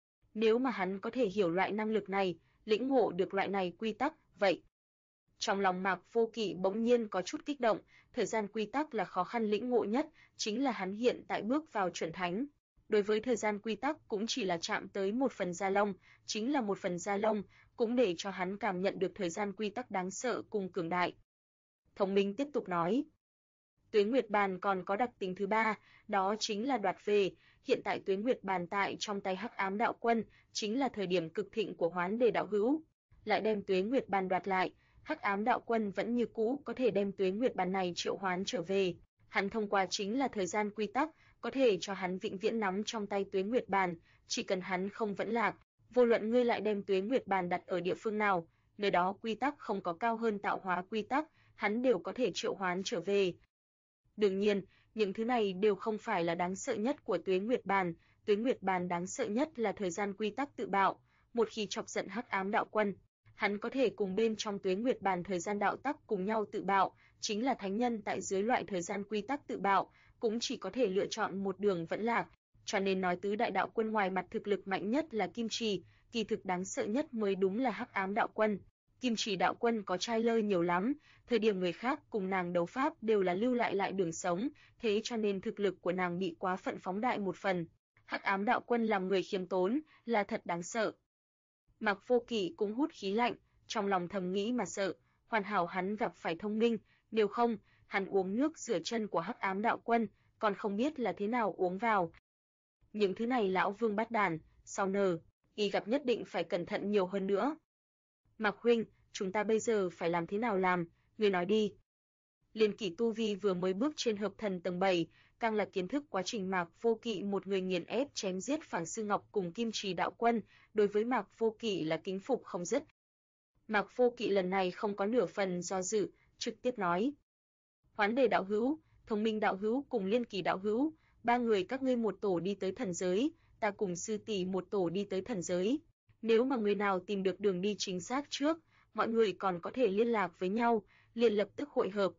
Nếu mà hắn có thể hiểu loại năng lực này, lĩnh ngộ được loại này quy tắc, vậy. Trong lòng Mạc Vô Kỵ bỗng nhiên có chút kích động, thời gian quy tắc là khó khăn lĩnh ngộ nhất, chính là hắn hiện tại bước vào chuẩn thánh. Đối với thời gian quy tắc cũng chỉ là chạm tới một phần da lông, chính là một phần da lông, cũng để cho hắn cảm nhận được thời gian quy tắc đáng sợ cùng cường đại. Thông minh tiếp tục nói. Tuế Nguyệt Bàn còn có đặc tính thứ ba, đó chính là đoạt về, hiện tại Tuế Nguyệt Bàn tại trong tay Hắc Ám Đạo Quân, chính là thời điểm cực thịnh của Hoán Đề đạo hữu. Lại đem Tuế Nguyệt Bàn đoạt lại, Hắc Ám Đạo Quân vẫn như cũ có thể đem Tuế Nguyệt Bàn này triệu hoán trở về. Hắn thông qua chính là thời gian quy tắc, có thể cho hắn vĩnh viễn nắm trong tay Tuế Nguyệt Bàn, chỉ cần hắn không vẫn lạc, vô luận ngươi lại đem Tuế Nguyệt Bàn đặt ở địa phương nào, nơi đó quy tắc không có cao hơn tạo hóa quy tắc, hắn đều có thể triệu hoán trở về. Đương nhiên, những thứ này đều không phải là đáng sợ nhất của Tuế Nguyệt Bàn, Tuế Nguyệt Bàn đáng sợ nhất là thời gian quy tắc tự bạo, một khi chọc giận Hắc Ám Đạo Quân, hắn có thể cùng bên trong Tuế Nguyệt Bàn thời gian đạo tắc cùng nhau tự bạo, chính là thánh nhân tại dưới loại thời gian quy tắc tự bạo, cũng chỉ có thể lựa chọn một đường vẫn lạc, cho nên nói tứ đại đạo quân ngoài mặt thực lực mạnh nhất là Kim Trì, kỳ thực đáng sợ nhất mới đúng là Hắc Ám Đạo Quân. Kim Trì đạo quân có trai lơ nhiều lắm, thời điểm người khác cùng nàng đấu pháp đều là lưu lại đường sống, thế cho nên thực lực của nàng bị quá phận phóng đại một phần. Hắc Ám Đạo Quân làm người khiêm tốn, là thật đáng sợ. Mạc Vô Kỵ cũng hút khí lạnh, trong lòng thầm nghĩ mà sợ, hoàn hảo hắn gặp phải Thông minh, nếu không, hắn uống nước rửa chân của Hắc Ám Đạo Quân, còn không biết là thế nào uống vào. Những thứ này lão Vương bắt đàn, sau nờ, y gặp nhất định phải cẩn thận nhiều hơn nữa. Mạc huynh, chúng ta bây giờ phải làm thế nào làm, ngươi nói đi. Liên Kỷ tu vi vừa mới bước trên hợp thần tầng 7, càng là kiến thức quá trình Mạc Vô Kỵ một người nghiền ép chém giết Phảng Sư Ngọc cùng Kim Trì đạo quân, đối với Mạc Vô Kỵ là kính phục không dứt. Mạc Vô Kỵ lần này không có nửa phần do dự, trực tiếp nói: Hoán Đề đạo hữu, Thông minh đạo hữu cùng Liên Kỷ đạo hữu, ba người các ngươi một tổ đi tới thần giới, ta cùng sư tỷ một tổ đi tới thần giới. Nếu mà người nào tìm được đường đi chính xác trước, mọi người còn có thể liên lạc với nhau, liền lập tức hội hợp.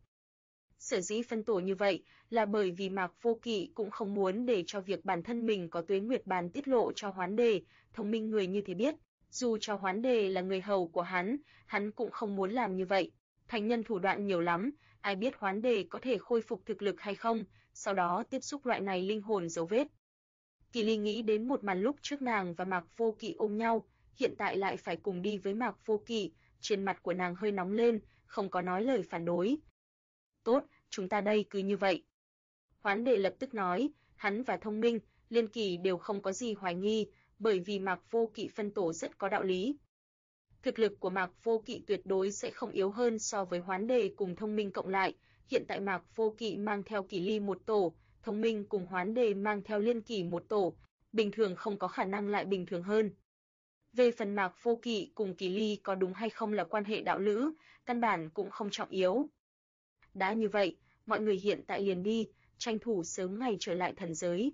Sở dĩ phân tổ như vậy là bởi vì Mạc Vô Kỵ cũng không muốn để cho việc bản thân mình có Tuế Nguyệt Bàn tiết lộ cho Hoán Đề, Thông minh người như thế biết, dù cho Hoán Đề là người hầu của hắn cũng không muốn làm như vậy. Thánh nhân thủ đoạn nhiều lắm, ai biết Hoán Đề có thể khôi phục thực lực hay không, sau đó tiếp xúc loại này linh hồn dấu vết. Kỳ Ly nghĩ đến một màn lúc trước nàng và Mạc Vô Kỵ ôm nhau, hiện tại lại phải cùng đi với Mạc Vô Kỵ, trên mặt của nàng hơi nóng lên, không có nói lời phản đối. Tốt, chúng ta đây cứ như vậy. Hoán Đề lập tức nói, hắn và Thông Minh, Liên Kỳ đều không có gì hoài nghi, bởi vì Mạc Vô Kỵ phân tổ rất có đạo lý. Thực lực của Mạc Vô Kỵ tuyệt đối sẽ không yếu hơn so với Hoán Đề cùng Thông Minh cộng lại, hiện tại Mạc Vô Kỵ mang theo Kỳ Ly một tổ, Thông Minh cùng Hoán Đề mang theo Liên Kỳ một tổ, bình thường không có khả năng lại bình thường hơn. Về phần Mạc Vô Kỵ cùng Kỳ Ly có đúng hay không là quan hệ đạo lữ, căn bản cũng không trọng yếu. Đã như vậy, mọi người hiện tại liền đi, tranh thủ sớm ngày trở lại thần giới.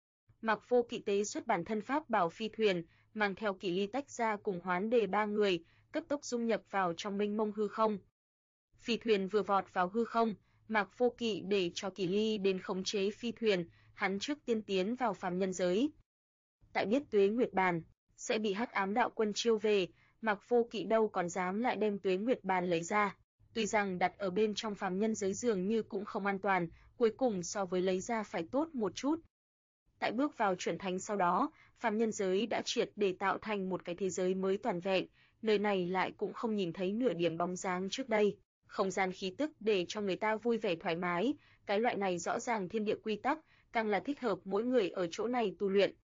Mạc Vô Kỵ tế xuất bản thân pháp bảo phi thuyền, mang theo Kỳ Ly tách ra cùng Hoán Đề ba người, cấp tốc dung nhập vào trong mênh mông hư không. Phi thuyền vừa vọt vào hư không, Mạc Vô Kỵ để cho Kỳ Ly đến khống chế phi thuyền, hắn trước tiên tiến vào phàm nhân giới. Tại biết Tuế Nguyệt Bàn sẽ bị Hắc Ám Đạo Quân chiêu về, Mạc Vô Kỵ đâu còn dám lại đem Tuế Nguyệt Bàn lấy ra. Tuy rằng đặt ở bên trong phàm nhân giới dường như cũng không an toàn, cuối cùng so với lấy ra phải tốt một chút. Tại bước vào chuẩn thánh sau đó, phàm nhân giới đã triệt để tạo thành một cái thế giới mới toàn vẹn, nơi này lại cũng không nhìn thấy nửa điểm bóng dáng trước đây. Không gian khí tức để cho người ta vui vẻ thoải mái, cái loại này rõ ràng thiên địa quy tắc, càng là thích hợp mỗi người ở chỗ này tu luyện.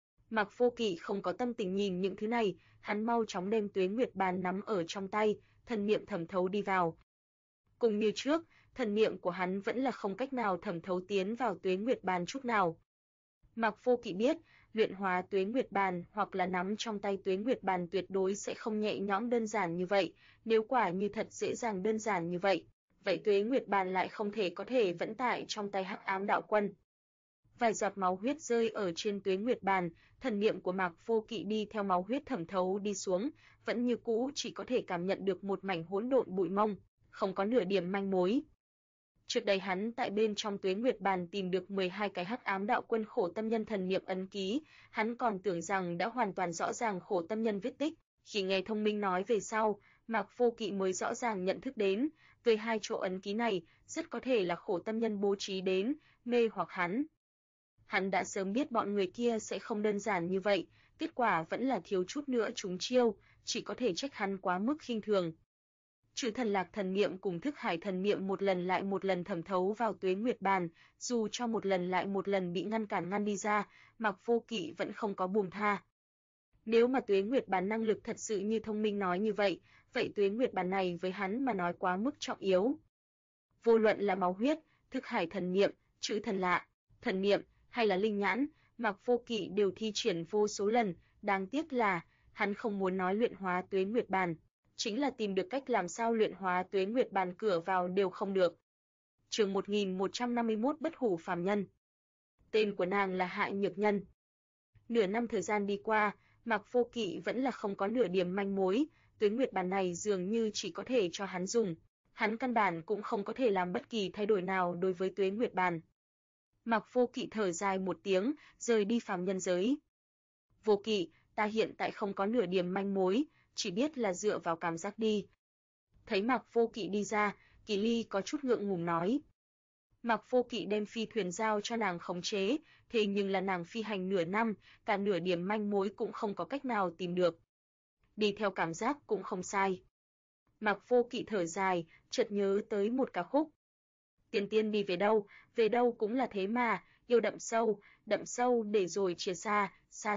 Mạc Vô Kỵ không có tâm tình nhìn những thứ này, hắn mau chóng đem Tuế Nguyệt Bàn nắm ở trong tay, thần niệm thẩm thấu đi vào. Cùng như trước, thần niệm của hắn vẫn là không cách nào thẩm thấu tiến vào Tuế Nguyệt Bàn chút nào. Mạc Vô Kỵ biết, luyện hóa Tuế Nguyệt Bàn hoặc là nắm trong tay Tuế Nguyệt Bàn tuyệt đối sẽ không nhẹ nhõm đơn giản như vậy, nếu quả như thật dễ dàng đơn giản như vậy, vậy Tuế Nguyệt Bàn lại không thể có thể vẫn tại trong tay Hắc Ám Đạo Quân. Vài giọt máu huyết rơi ở trên Tuế Nguyệt Bàn, thần niệm của Mạc Vô Kỵ đi theo máu huyết thẩm thấu đi xuống, vẫn như cũ chỉ có thể cảm nhận được một mảnh hỗn độn bụi mông, không có nửa điểm manh mối. Trước đây hắn tại bên trong Tuế Nguyệt Bàn tìm được 12 cái Hắc Ám Đạo Quân Khổ Tâm Nhân thần niệm ấn ký, hắn còn tưởng rằng đã hoàn toàn rõ ràng Khổ Tâm Nhân vết tích, khi nghe Thông Minh nói về sau, Mạc Vô Kỵ mới rõ ràng nhận thức đến, về hai chỗ ấn ký này, rất có thể là Khổ Tâm Nhân bố trí đến, mê hoặc hắn. Hắn đã sớm biết bọn người kia sẽ không đơn giản như vậy, kết quả vẫn là thiếu chút nữa trúng chiêu, chỉ có thể trách hắn quá mức khinh thường. Chữ Thần Lạc thần niệm cùng Thức Hải thần niệm một lần lại một lần thẩm thấu vào Tuế Nguyệt Bàn, dù cho một lần lại một lần bị ngăn đi ra, Mạc Vô Kỵ vẫn không có buông tha. Nếu mà Tuế Nguyệt Bàn năng lực thật sự như Thông Minh nói như vậy, vậy Tuế Nguyệt Bàn này với hắn mà nói quá mức trọng yếu. Vô luận là máu huyết, Thức Hải thần niệm, Chữ Thần Lạ thần niệm hay là linh nhãn, Mạc Vô Kỵ đều thi triển vô số lần, đáng tiếc là hắn không muốn nói luyện hóa Tuế Nguyệt Bàn, chính là tìm được cách làm sao luyện hóa Tuế Nguyệt Bàn cửa vào đều không được. Chương 1151 Bất hủ phàm nhân. Tên của nàng là Hạ Nhược Nhân. Nửa năm thời gian đi qua, Mạc Vô Kỵ vẫn là không có nửa điểm manh mối, Tuế Nguyệt Bàn này dường như chỉ có thể cho hắn dùng, hắn căn bản cũng không có thể làm bất kỳ thay đổi nào đối với Tuế Nguyệt Bàn. Mạc Vô Kỵ thở dài một tiếng, rời đi phàm nhân giới. Vô Kỵ, ta hiện tại không có nửa điểm manh mối, chỉ biết là dựa vào cảm giác đi. Thấy Mạc Vô Kỵ đi ra, Kỳ Ly có chút ngượng ngùng nói. Mạc Vô Kỵ đem phi thuyền giao cho nàng khống chế, thế nhưng là nàng phi hành nửa năm, cả nửa điểm manh mối cũng không có cách nào tìm được. Đi theo cảm giác cũng không sai. Mạc Vô Kỵ thở dài, chợt nhớ tới một ca khúc. Tiền tiên đi về đâu cũng là thế mà, yêu đậm sâu để rồi chia xa,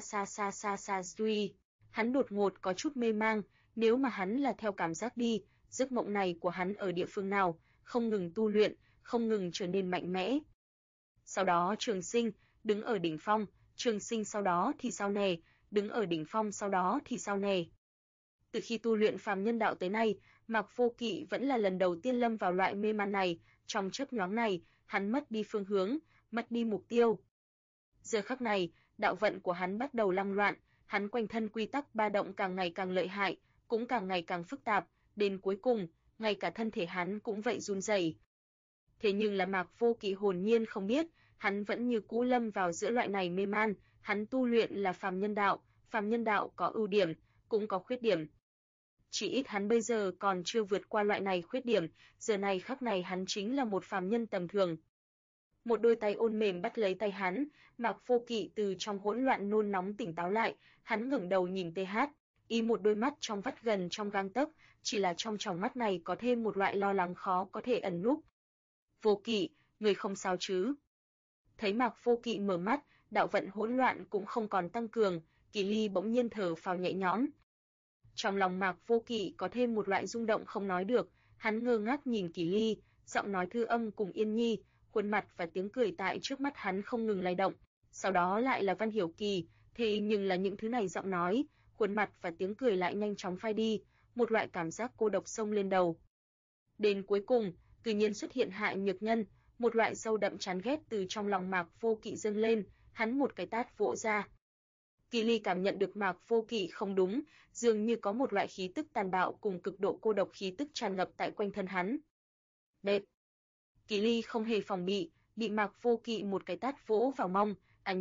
xa duy. Hắn đột ngột có chút mê mang, nếu mà hắn là theo cảm giác đi, giấc mộng này của hắn ở địa phương nào, không ngừng tu luyện, không ngừng trở nên mạnh mẽ. Sau đó Trường Sinh, đứng ở đỉnh phong, Trường Sinh sau đó thì sao nè, đứng ở đỉnh phong sau đó thì sao nè. Từ khi tu luyện phàm nhân đạo tới nay, Mạc Vô Kỵ vẫn là lần đầu tiên lâm vào loại mê man này, trong chớp nhoáng này, hắn mất đi phương hướng, mất đi mục tiêu. Giờ khắc này, đạo vận của hắn bắt đầu lăng loạn, hắn quanh thân quy tắc ba động càng ngày càng lợi hại, cũng càng ngày càng phức tạp, đến cuối cùng, ngay cả thân thể hắn cũng vậy run rẩy. Thế nhưng là Mạc Vô Kỵ hồn nhiên không biết, hắn vẫn như cũ lâm vào giữa loại này mê man, hắn tu luyện là phàm nhân đạo có ưu điểm, cũng có khuyết điểm. Chỉ ít hắn bây giờ còn chưa vượt qua loại này khuyết điểm, giờ này khắc này hắn chính là một phàm nhân tầm thường. Một đôi tay ôn mềm bắt lấy tay hắn, Mạc Vô Kỵ từ trong hỗn loạn nôn nóng tỉnh táo lại, hắn ngẩng đầu nhìn TH, y một đôi mắt trong vắt gần trong gang tấc, chỉ là trong tròng mắt này có thêm một loại lo lắng khó có thể ẩn núp. Vô Kỵ, người không sao chứ? Thấy Mạc Vô Kỵ mở mắt, đạo vận hỗn loạn cũng không còn tăng cường, Kỳ Ly bỗng nhiên thở phào nhẹ nhõm. Trong lòng Mạc Vô Kỵ có thêm một loại rung động không nói được, hắn ngơ ngác nhìn Kỳ Ly, giọng nói Thư Âm cùng Yên Nhi, khuôn mặt và tiếng cười tại trước mắt hắn không ngừng lay động, sau đó lại là Văn Hiểu Kỳ, thế nhưng là những thứ này giọng nói, khuôn mặt và tiếng cười lại nhanh chóng phai đi, một loại cảm giác cô độc xông lên đầu. Đến cuối cùng, tự nhiên xuất hiện Hại Nhược Nhân, một loại sâu đậm chán ghét từ trong lòng Mạc Vô Kỵ dâng lên, hắn một cái tát vỗ ra. Kỳ Ly cảm nhận được Mạc Vô Kỵ không đúng, dường như có một loại khí tức tàn bạo cùng cực độ cô độc khí tức tràn ngập tại quanh thân hắn. Bẹp. Kỳ Ly không hề phòng bị Mạc Vô Kỵ một cái tát vỗ vào mông,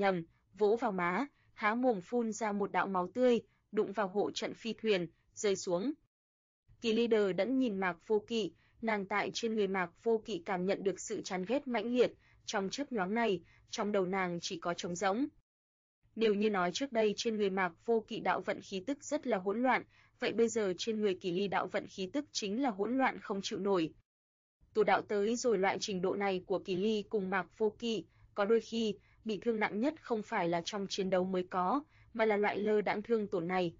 vỗ vào má, há mồm phun ra một đạo máu tươi, đụng vào hộ trận phi thuyền, rơi xuống. Kỳ Ly đờ đẫn nhìn Mạc Vô Kỵ, nàng tại trên người Mạc Vô Kỵ cảm nhận được sự chán ghét mãnh liệt, trong chớp nhoáng này, trong đầu nàng chỉ có trống rỗng. Nếu như nói trước đây trên người Mạc Vô Kỵ đạo vận khí tức rất là hỗn loạn, vậy bây giờ trên người Kỳ Ly đạo vận khí tức chính là hỗn loạn không chịu nổi. Tu đạo tới rồi loại trình độ này của Kỳ Ly cùng Mạc Vô Kỵ, có đôi khi, bị thương nặng nhất không phải là trong chiến đấu mới có, mà là loại lơ đãng thương tổn này.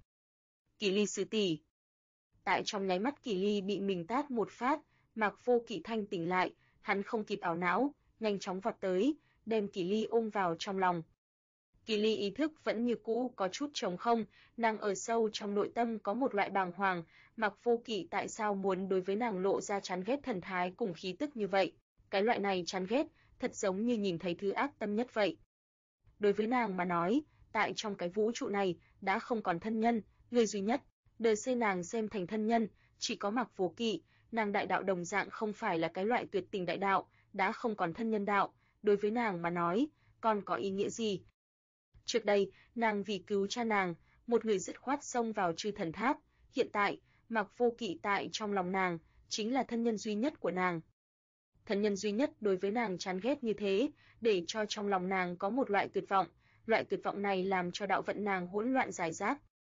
Kỳ Ly sư tỷ. Tại trong nháy mắt Kỳ Ly bị mình tát một phát, Mạc Vô Kỵ thanh tỉnh lại, hắn không kịp ảo não, nhanh chóng vọt tới, đem Kỳ Ly ôm vào trong lòng. Kỳ Ly ý thức vẫn như cũ có chút trống không, nàng ở sâu trong nội tâm có một loại bàng hoàng, Mạc Vô Kỵ tại sao muốn đối với nàng lộ ra chán ghét thần thái cùng khí tức như vậy, cái loại này chán ghét, thật giống như nhìn thấy thứ ác tâm nhất vậy. Đối với nàng mà nói, tại trong cái vũ trụ này, đã không còn thân nhân, người duy nhất, đời xây nàng xem thành thân nhân, chỉ có Mạc Vô Kỵ, nàng đại đạo đồng dạng không phải là cái loại tuyệt tình đại đạo, đã không còn thân nhân đạo, đối với nàng mà nói, còn có ý nghĩa gì? Trước đây, nàng vì cứu cha nàng, một người dứt khoát xông vào Chư Thần Tháp, hiện tại, Mạc Vô Kỵ tại trong lòng nàng, chính là thân nhân duy nhất của nàng. Thân nhân duy nhất đối với nàng chán ghét như thế, để cho trong lòng nàng có một loại tuyệt vọng này làm cho đạo vận nàng hỗn loạn giải rác.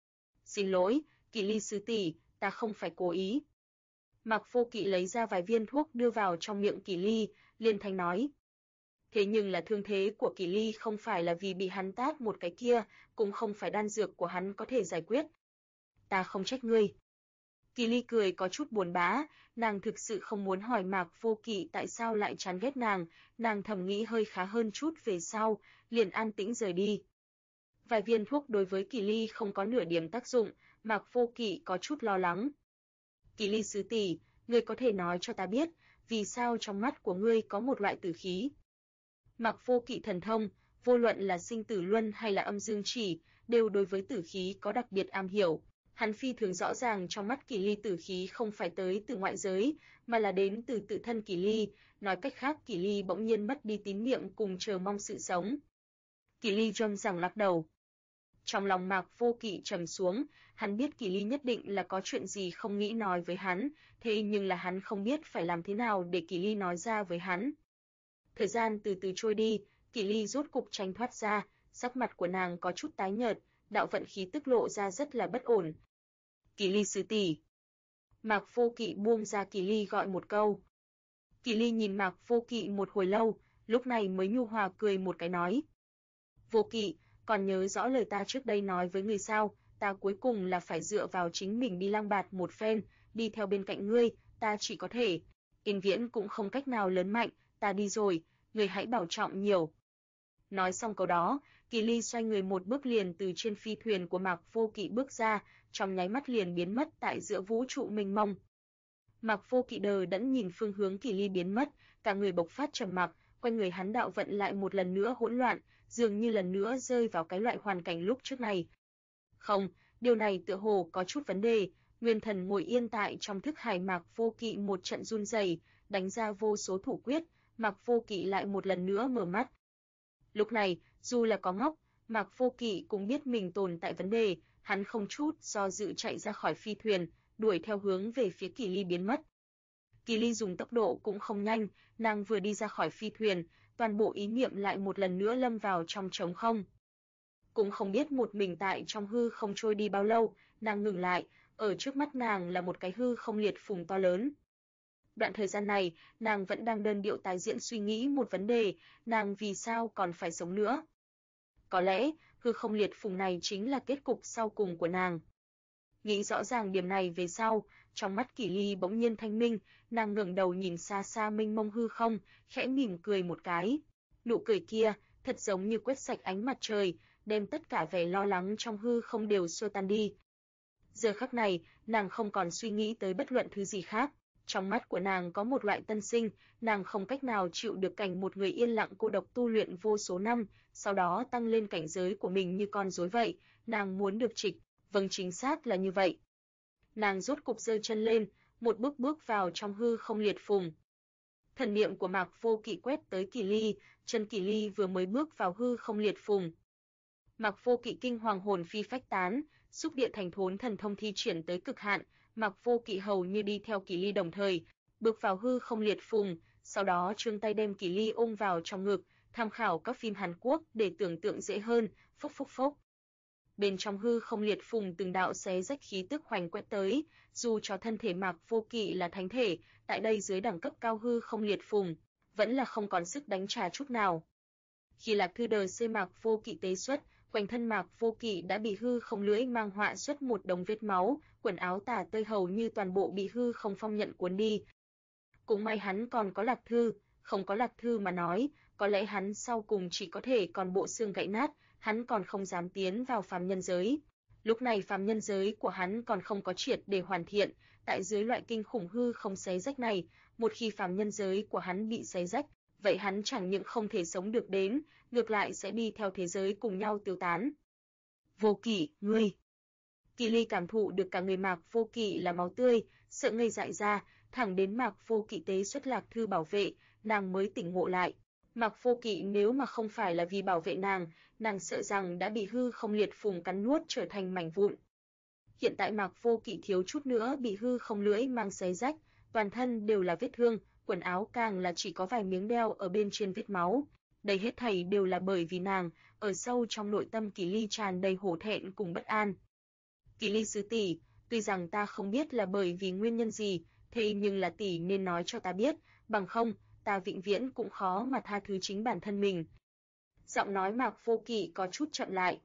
Xin lỗi, Kỳ Ly sư tỷ, ta không phải cố ý. Mạc Vô Kỵ lấy ra vài viên thuốc đưa vào trong miệng Kỳ Ly, liên thanh nói. Thế nhưng là thương thế của Kỳ Ly không phải là vì bị hắn tát một cái kia, cũng không phải đan dược của hắn có thể giải quyết. Ta không trách ngươi. Kỳ Ly cười có chút buồn bã, nàng thực sự không muốn hỏi Mạc Vô Kỵ tại sao lại chán ghét nàng thầm nghĩ hơi khá hơn chút về sau, liền an tĩnh rời đi. Vài viên thuốc đối với Kỳ Ly không có nửa điểm tác dụng, Mạc Vô Kỵ có chút lo lắng. Kỳ Ly sư tỷ, ngươi có thể nói cho ta biết, vì sao trong mắt của ngươi có một loại tử khí? Mạc Vô Kỵ thần thông, vô luận là sinh tử luân hay là âm dương chỉ, đều đối với tử khí có đặc biệt am hiểu. Hắn phi thường rõ ràng trong mắt Kỳ Ly tử khí không phải tới từ ngoại giới, mà là đến từ tự thân Kỳ Ly, nói cách khác Kỳ Ly bỗng nhiên mất đi tín niệm cùng chờ mong sự sống. Kỳ Ly râm rằng lắc đầu. Trong lòng Mạc Vô Kỵ trầm xuống, hắn biết Kỳ Ly nhất định là có chuyện gì không nghĩ nói với hắn, thế nhưng là hắn không biết phải làm thế nào để Kỳ Ly nói ra với hắn. Thời gian từ từ trôi đi, Kỳ Ly rốt cục tránh thoát ra, sắc mặt của nàng có chút tái nhợt, đạo vận khí tức lộ ra rất là bất ổn. Kỳ Ly sư tỷ. Mạc Vô Kỵ buông ra Kỳ Ly gọi một câu. Kỳ Ly nhìn Mạc Vô Kỵ một hồi lâu, lúc này mới nhu hòa cười một cái nói. Vô Kỵ, còn nhớ rõ lời ta trước đây nói với ngươi sao, ta cuối cùng là phải dựa vào chính mình đi lang bạt một phen, đi theo bên cạnh ngươi, ta chỉ có thể. Yên Viễn cũng không cách nào lớn mạnh, ta đi rồi, ngươi hãy bảo trọng nhiều. Nói xong câu đó, Kỳ Ly xoay người một bước liền từ trên phi thuyền của Mạc Vô Kỵ bước ra, trong nháy mắt liền biến mất tại giữa vũ trụ mênh mông. Mạc Vô Kỵ đờ đẫn nhìn phương hướng Kỳ Ly biến mất, cả người bộc phát trầm mặc, quanh người hắn đạo vận lại một lần nữa hỗn loạn, dường như lần nữa rơi vào cái loại hoàn cảnh lúc trước này. Không, điều này tựa hồ có chút vấn đề, Nguyên Thần ngồi yên tại trong thức hải Mạc Vô Kỵ một trận run rẩy, đánh ra vô số thủ quyết, Mạc Vô Kỵ lại một lần nữa mở mắt. Lúc này, dù là có ngốc, Mạc Vô Kỵ cũng biết mình tồn tại vấn đề, hắn không chút do dự chạy ra khỏi phi thuyền, đuổi theo hướng về phía Kỳ Ly biến mất. Kỳ Ly dùng tốc độ cũng không nhanh, nàng vừa đi ra khỏi phi thuyền, toàn bộ ý niệm lại một lần nữa lâm vào trong trống không. Cũng không biết một mình tại trong hư không trôi đi bao lâu, nàng ngừng lại, ở trước mắt nàng là một cái hư không liệt phùng to lớn. Đoạn thời gian này, nàng vẫn đang đơn điệu tái diễn suy nghĩ một vấn đề, nàng vì sao còn phải sống nữa? Có lẽ, hư không liệt phùng này chính là kết cục sau cùng của nàng. Nghĩ rõ ràng điểm này về sau, trong mắt Kỳ Ly bỗng nhiên thanh minh, nàng ngẩng đầu nhìn xa xa mênh mông hư không, khẽ mỉm cười một cái. Nụ cười kia, thật giống như quét sạch ánh mặt trời, đem tất cả vẻ lo lắng trong hư không đều xua tan đi. Giờ khắc này, nàng không còn suy nghĩ tới bất luận thứ gì khác. Trong mắt của nàng có một loại tân sinh, nàng không cách nào chịu được cảnh một người yên lặng cô độc tu luyện vô số năm, sau đó tăng lên cảnh giới của mình như con rối vậy, nàng muốn được trịch, vâng chính xác là như vậy. Nàng rốt cục giơ chân lên, một bước bước vào trong hư không liệt phùng. Thần niệm của Mạc Vô Kỵ quét tới Kỳ Ly, chân Kỳ Ly vừa mới bước vào hư không liệt phùng. Mạc Vô Kỵ kinh hoàng hồn phi phách tán, xúc địa thành thốn thần thông thi triển tới cực hạn, Mạc Vô Kỵ hầu như đi theo Kỳ Ly đồng thời, bước vào hư không liệt phùng, sau đó trương tay đem Kỳ Ly ôm vào trong ngực, tham khảo các phim Hàn Quốc để tưởng tượng dễ hơn, phốc phốc phốc. Bên trong hư không liệt phùng từng đạo xé rách khí tức hoành quét tới, dù cho thân thể Mạc Vô Kỵ là thánh thể, tại đây dưới đẳng cấp cao hư không liệt phùng, vẫn là không còn sức đánh trả chút nào. Khi Lạc Thư Đờ xê Mạc Vô Kỵ tế xuất, quanh thân Mạc Vô Kỵ đã bị hư không lưỡi mang họa xuất một đống vết máu, quần áo tả tơi hầu như toàn bộ bị hư không phong nhận cuốn đi. Cũng may hắn còn có Lạc Thư, không có Lạc Thư mà nói, có lẽ hắn sau cùng chỉ có thể còn bộ xương gãy nát, hắn còn không dám tiến vào phàm nhân giới. Lúc này phàm nhân giới của hắn còn không có triệt để hoàn thiện, tại dưới loại kinh khủng hư không xé rách này, một khi phàm nhân giới của hắn bị xé rách, vậy hắn chẳng những không thể sống được đến, ngược lại sẽ đi theo thế giới cùng nhau tiêu tán. Vô Kỵ, ngươi! Kỳ Ly cảm thụ được cả người Mạc Vô Kỵ là máu tươi, sợ ngây dại ra, thẳng đến Mạc Vô Kỵ tế xuất Lạc Thư bảo vệ, nàng mới tỉnh ngộ lại. Mạc Vô Kỵ nếu mà không phải là vì bảo vệ nàng sợ rằng đã bị hư không liệt phùng cắn nuốt trở thành mảnh vụn. Hiện tại Mạc Vô Kỵ thiếu chút nữa bị hư không lưỡi mang xé rách, toàn thân đều là vết thương, quần áo càng là chỉ có vài miếng đeo ở bên trên vết máu. Đây hết thảy đều là bởi vì nàng, ở sâu trong nội tâm Kỳ Ly tràn đầy hổ thẹn cùng bất an. Kỳ Ly sư tỷ, tuy rằng ta không biết là bởi vì nguyên nhân gì, thế nhưng là tỷ nên nói cho ta biết, bằng không, ta vĩnh viễn cũng khó mà tha thứ chính bản thân mình. Giọng nói Mạc Vô Kỵ có chút chậm lại.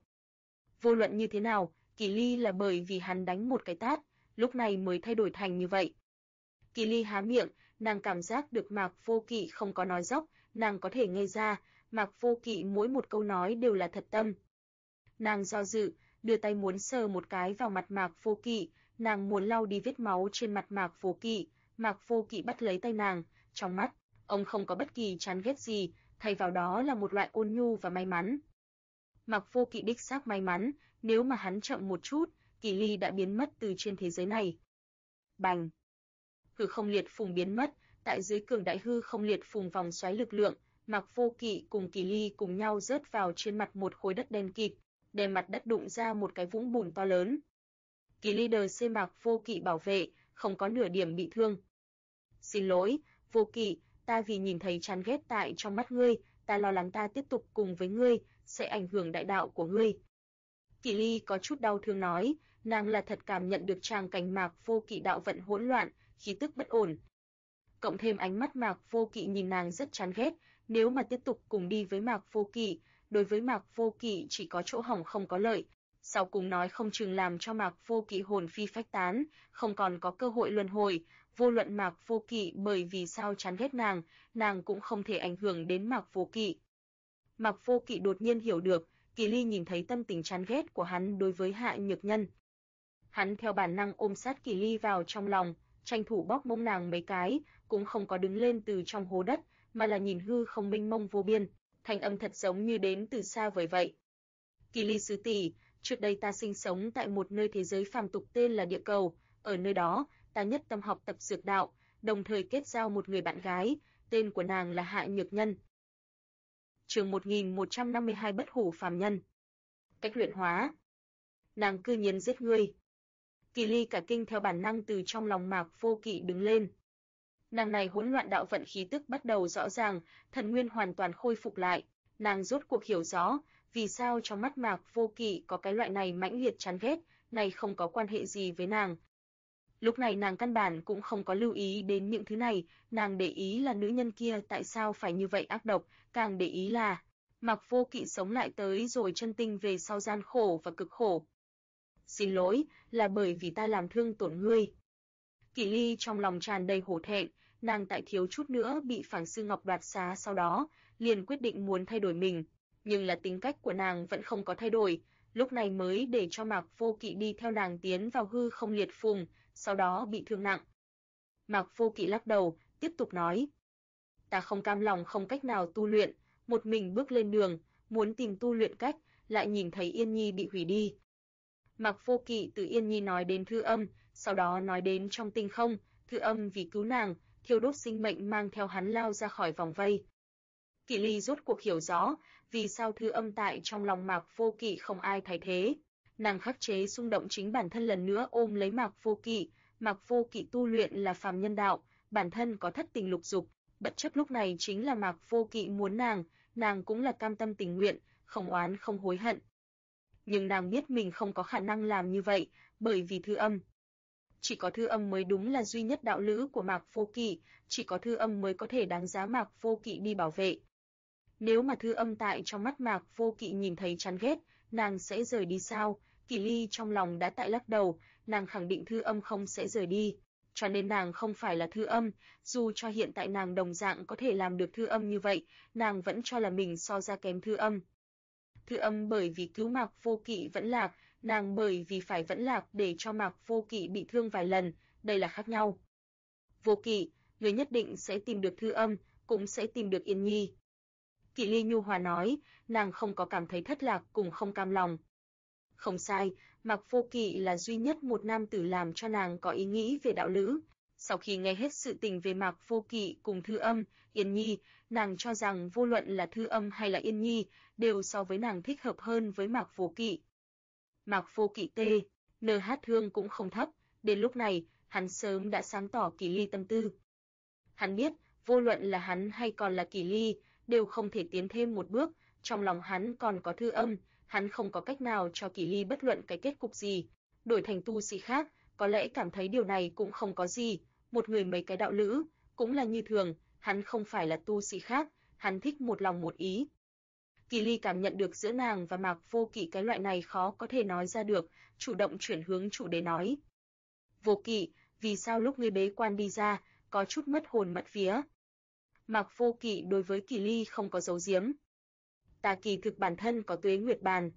Vô luận như thế nào, Kỳ Ly là bởi vì hắn đánh một cái tát, lúc này mới thay đổi thành như vậy. Kỳ Ly há miệng, nàng cảm giác được Mạc Vô Kỵ không có nói dóc, nàng có thể nghe ra, Mạc Vô Kỵ mỗi một câu nói đều là thật tâm. Nàng do dự, đưa tay muốn sờ một cái vào mặt Mạc Vô Kỵ, nàng muốn lau đi vết máu trên mặt Mạc Vô Kỵ. Mạc Vô Kỵ bắt lấy tay nàng, trong mắt, ông không có bất kỳ chán ghét gì, thay vào đó là một loại ôn nhu và may mắn. Mạc Vô Kỵ đích xác may mắn, nếu mà hắn chậm một chút, Kỳ Ly đã biến mất từ trên thế giới này. Bành! Hư không liệt phùng biến mất, tại dưới cường đại hư không liệt phùng vòng xoáy lực lượng, Mạc Vô Kỵ cùng Kỳ Ly cùng nhau rớt vào trên mặt một khối đất đen kịt, đem mặt đất đụng ra một cái vũng bùn to lớn. Kỳ Ly đờ xê Mạc Vô Kỵ bảo vệ, không có nửa điểm bị thương. Xin lỗi, Vô Kỵ, ta vì nhìn thấy chán ghét tại trong mắt ngươi, ta lo lắng ta tiếp tục cùng với ngươi, sẽ ảnh hưởng đại đạo của ngươi. Kỳ Ly có chút đau thương nói, nàng là thật cảm nhận được tràng cảnh Mạc Vô Kỵ đạo vận hỗn loạn, khí tức bất ổn. Cộng thêm ánh mắt Mạc Vô Kỵ nhìn nàng rất chán ghét, nếu mà tiếp tục cùng đi với Mạc Vô Kỵ, đối với Mạc Vô Kỵ chỉ có chỗ hỏng không có lợi. Sau cùng nói không chừng làm cho Mạc Vô Kỵ hồn phi phách tán, không còn có cơ hội luân hồi, vô luận Mạc Vô Kỵ bởi vì sao chán ghét nàng cũng không thể ảnh hưởng đến Mạc Vô Kỵ. Mạc Vô Kỵ đột nhiên hiểu được, Kỳ Ly nhìn thấy tâm tình chán ghét của hắn đối với Hạ Nhược Nhân. Hắn theo bản năng ôm sát Kỳ Ly vào trong lòng, tranh thủ bóp mông nàng mấy cái, cũng không có đứng lên từ trong hố đất, mà là nhìn hư không mênh mông vô biên, thanh âm thật giống như đến từ xa vời vậy. Kỳ Ly sư tỷ, trước đây ta sinh sống tại một nơi thế giới phàm tục tên là địa cầu, ở nơi đó, ta nhất tâm học tập dược đạo, đồng thời kết giao một người bạn gái, tên của nàng là Hạ Nhược Nhân. Chương 1152 Bất hủ phàm nhân. Cách luyện hóa. Nàng cư nhiên giết ngươi. Kỳ Ly cả kinh theo bản năng từ trong lòng Mạc Vô Kỵ đứng lên. Nàng này hỗn loạn đạo vận khí tức bắt đầu rõ ràng, thần nguyên hoàn toàn khôi phục lại, nàng rốt cuộc hiểu rõ, vì sao trong mắt Mạc Vô Kỵ có cái loại này mãnh liệt chán ghét, này không có quan hệ gì với nàng. Lúc này nàng căn bản cũng không có lưu ý đến những thứ này, nàng để ý là nữ nhân kia tại sao phải như vậy ác độc, càng để ý là Mạc Vô Kỵ sống lại tới rồi chân tinh về sau gian khổ và cực khổ. Xin lỗi, là bởi vì ta làm thương tổn ngươi. Kỳ Ly trong lòng tràn đầy hổ thẹn, nàng tại thiếu chút nữa bị Phảng Sư Ngọc đoạt xá sau đó, liền quyết định muốn thay đổi mình, nhưng là tính cách của nàng vẫn không có thay đổi, lúc này mới để cho Mạc Vô Kỵ đi theo nàng tiến vào hư không liệt phùng, sau đó bị thương nặng. Mạc Vô Kỵ lắc đầu, tiếp tục nói: "Ta không cam lòng không cách nào tu luyện, một mình bước lên đường, muốn tìm tu luyện cách, lại nhìn thấy Yên Nhi bị hủy đi." Mạc Vô Kỵ từ Yên Nhi nói đến Thư Âm, sau đó nói đến trong tinh không, Thư Âm vì cứu nàng, thiêu đốt sinh mệnh mang theo hắn lao ra khỏi vòng vây. Kỳ Ly rốt cuộc hiểu rõ, vì sao Thư Âm tại trong lòng Mạc Vô Kỵ không ai thay thế. Nàng khắc chế xung động chính bản thân lần nữa ôm lấy Mạc Vô Kỵ, Mạc Vô Kỵ tu luyện là phàm nhân đạo, bản thân có thất tình lục dục, bất chấp lúc này chính là Mạc Vô Kỵ muốn nàng cũng là cam tâm tình nguyện, không oán không hối hận. Nhưng nàng biết mình không có khả năng làm như vậy, bởi vì Thư Âm. Chỉ có Thư Âm mới đúng là duy nhất đạo lữ của Mạc Vô Kỵ, chỉ có Thư Âm mới có thể đáng giá Mạc Vô Kỵ đi bảo vệ. Nếu mà Thư Âm tại trong mắt Mạc Vô Kỵ nhìn thấy chán ghét, nàng sẽ rời đi sao? Kỳ Ly trong lòng đã tại lắc đầu, nàng khẳng định Thư Âm không sẽ rời đi, cho nên nàng không phải là Thư Âm, dù cho hiện tại nàng đồng dạng có thể làm được Thư Âm như vậy, nàng vẫn cho là mình so ra kém Thư Âm. Thư Âm bởi vì cứu Mạc Vô Kỵ vẫn lạc, nàng bởi vì phải vẫn lạc để cho Mạc Vô Kỵ bị thương vài lần, đây là khác nhau. Vô Kỵ, người nhất định sẽ tìm được Thư Âm, cũng sẽ tìm được Yên Nhi. Kỳ Ly nhu hòa nói, nàng không có cảm thấy thất lạc cùng không cam lòng. Không sai, Mạc Vô Kỵ là duy nhất một nam tử làm cho nàng có ý nghĩ về đạo lữ. Sau khi nghe hết sự tình về Mạc Vô Kỵ cùng Thư Âm, Yên Nhi, nàng cho rằng vô luận là Thư Âm hay là Yên Nhi, đều so với nàng thích hợp hơn với Mạc Vô Kỵ. Mạc Vô Kỵ NH thương cũng không thấp, đến lúc này, hắn sớm đã sáng tỏ Kỳ Ly tâm tư. Hắn biết, vô luận là hắn hay còn là Kỳ Ly, đều không thể tiến thêm một bước, trong lòng hắn còn có Thư Âm, hắn không có cách nào cho Kỳ Ly bất luận cái kết cục gì. Đổi thành tu sĩ khác, có lẽ cảm thấy điều này cũng không có gì, một người mấy cái đạo lữ, cũng là như thường, hắn không phải là tu sĩ khác, hắn thích một lòng một ý. Kỳ Ly cảm nhận được giữa nàng và Mạc Vô Kỵ cái loại này khó có thể nói ra được, chủ động chuyển hướng chủ đề nói. Vô Kỵ, vì sao lúc ngươi bế quan đi ra, có chút mất hồn mất vía? Mạc Vô Kỵ đối với Kỳ Ly không có giấu giếm. Ta kỳ thực bản thân có tuế nguyệt bàn.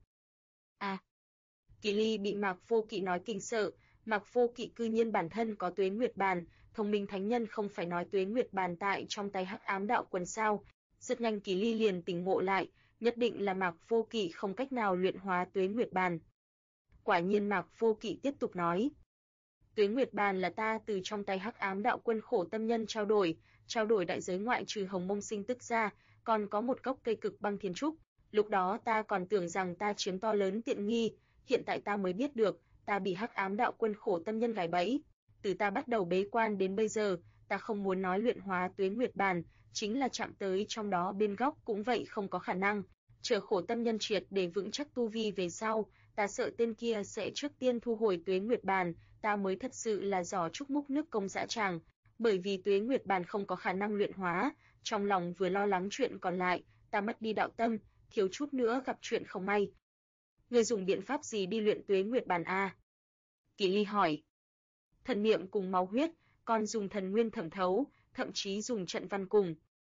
À, Kỳ Ly bị Mạc Vô Kỵ nói kinh sợ, Mạc Vô Kỵ cư nhiên bản thân có tuế nguyệt bàn, thông minh thánh nhân không phải nói tuế nguyệt bàn tại trong tay Hắc Ám Đạo Quân sao? Rất nhanh Kỳ Ly liền tỉnh ngộ lại, nhất định là Mạc Vô Kỵ không cách nào luyện hóa tuế nguyệt bàn. Quả nhiên Mạc Vô Kỵ tiếp tục nói, tuế nguyệt bàn là ta từ trong tay Hắc Ám Đạo Quân khổ tâm nhân trao đổi đại giới ngoại trừ Hồng Mông Sinh Tức ra, còn có một gốc cây cực băng thiên trúc, lúc đó ta còn tưởng rằng ta chiếm to lớn tiện nghi, hiện tại ta mới biết được, ta bị Hắc Ám Đạo Quân khổ tâm nhân gài bẫy. Từ ta bắt đầu bế quan đến bây giờ, ta không muốn nói luyện hóa tuế nguyệt bàn, chính là chạm tới trong đó bên góc cũng vậy không có khả năng. Chờ khổ tâm nhân triệt để vững chắc tu vi về sau, ta sợ tên kia sẽ trước tiên thu hồi tuế nguyệt bàn, ta mới thật sự là giỏ trúc múc nước công dã tràng, bởi vì tuế nguyệt bàn không có khả năng luyện hóa, trong lòng vừa lo lắng chuyện còn lại, ta mất đi đạo tâm, thiếu chút nữa gặp chuyện không may. Ngươi dùng biện pháp gì đi luyện tuế nguyệt bàn a? Kỳ Ly hỏi. Thần niệm cùng máu huyết, còn dùng thần nguyên thẩm thấu, thậm chí dùng trận văn cùng.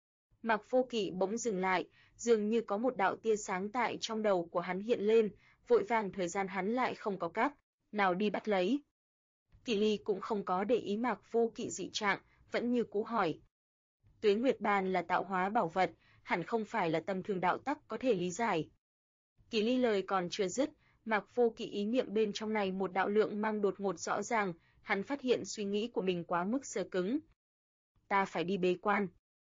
Mạc Vô Kỵ bỗng dừng lại, dường như có một đạo tia sáng tại trong đầu của hắn hiện lên, vội vàng thời gian hắn lại không có cách nào đi bắt lấy. Kỳ Ly cũng không có để ý Mạc Vô Kỵ dị trạng, vẫn như cũ hỏi. Tuế nguyệt bàn là tạo hóa bảo vật, hẳn không phải là tầm thường đạo tắc có thể lý giải. Kỳ Ly lời còn chưa dứt, Mạc Vô Kỵ ý niệm bên trong này một đạo lượng mang đột ngột rõ ràng, hắn phát hiện suy nghĩ của mình quá mức sơ cứng. Ta phải đi bế quan.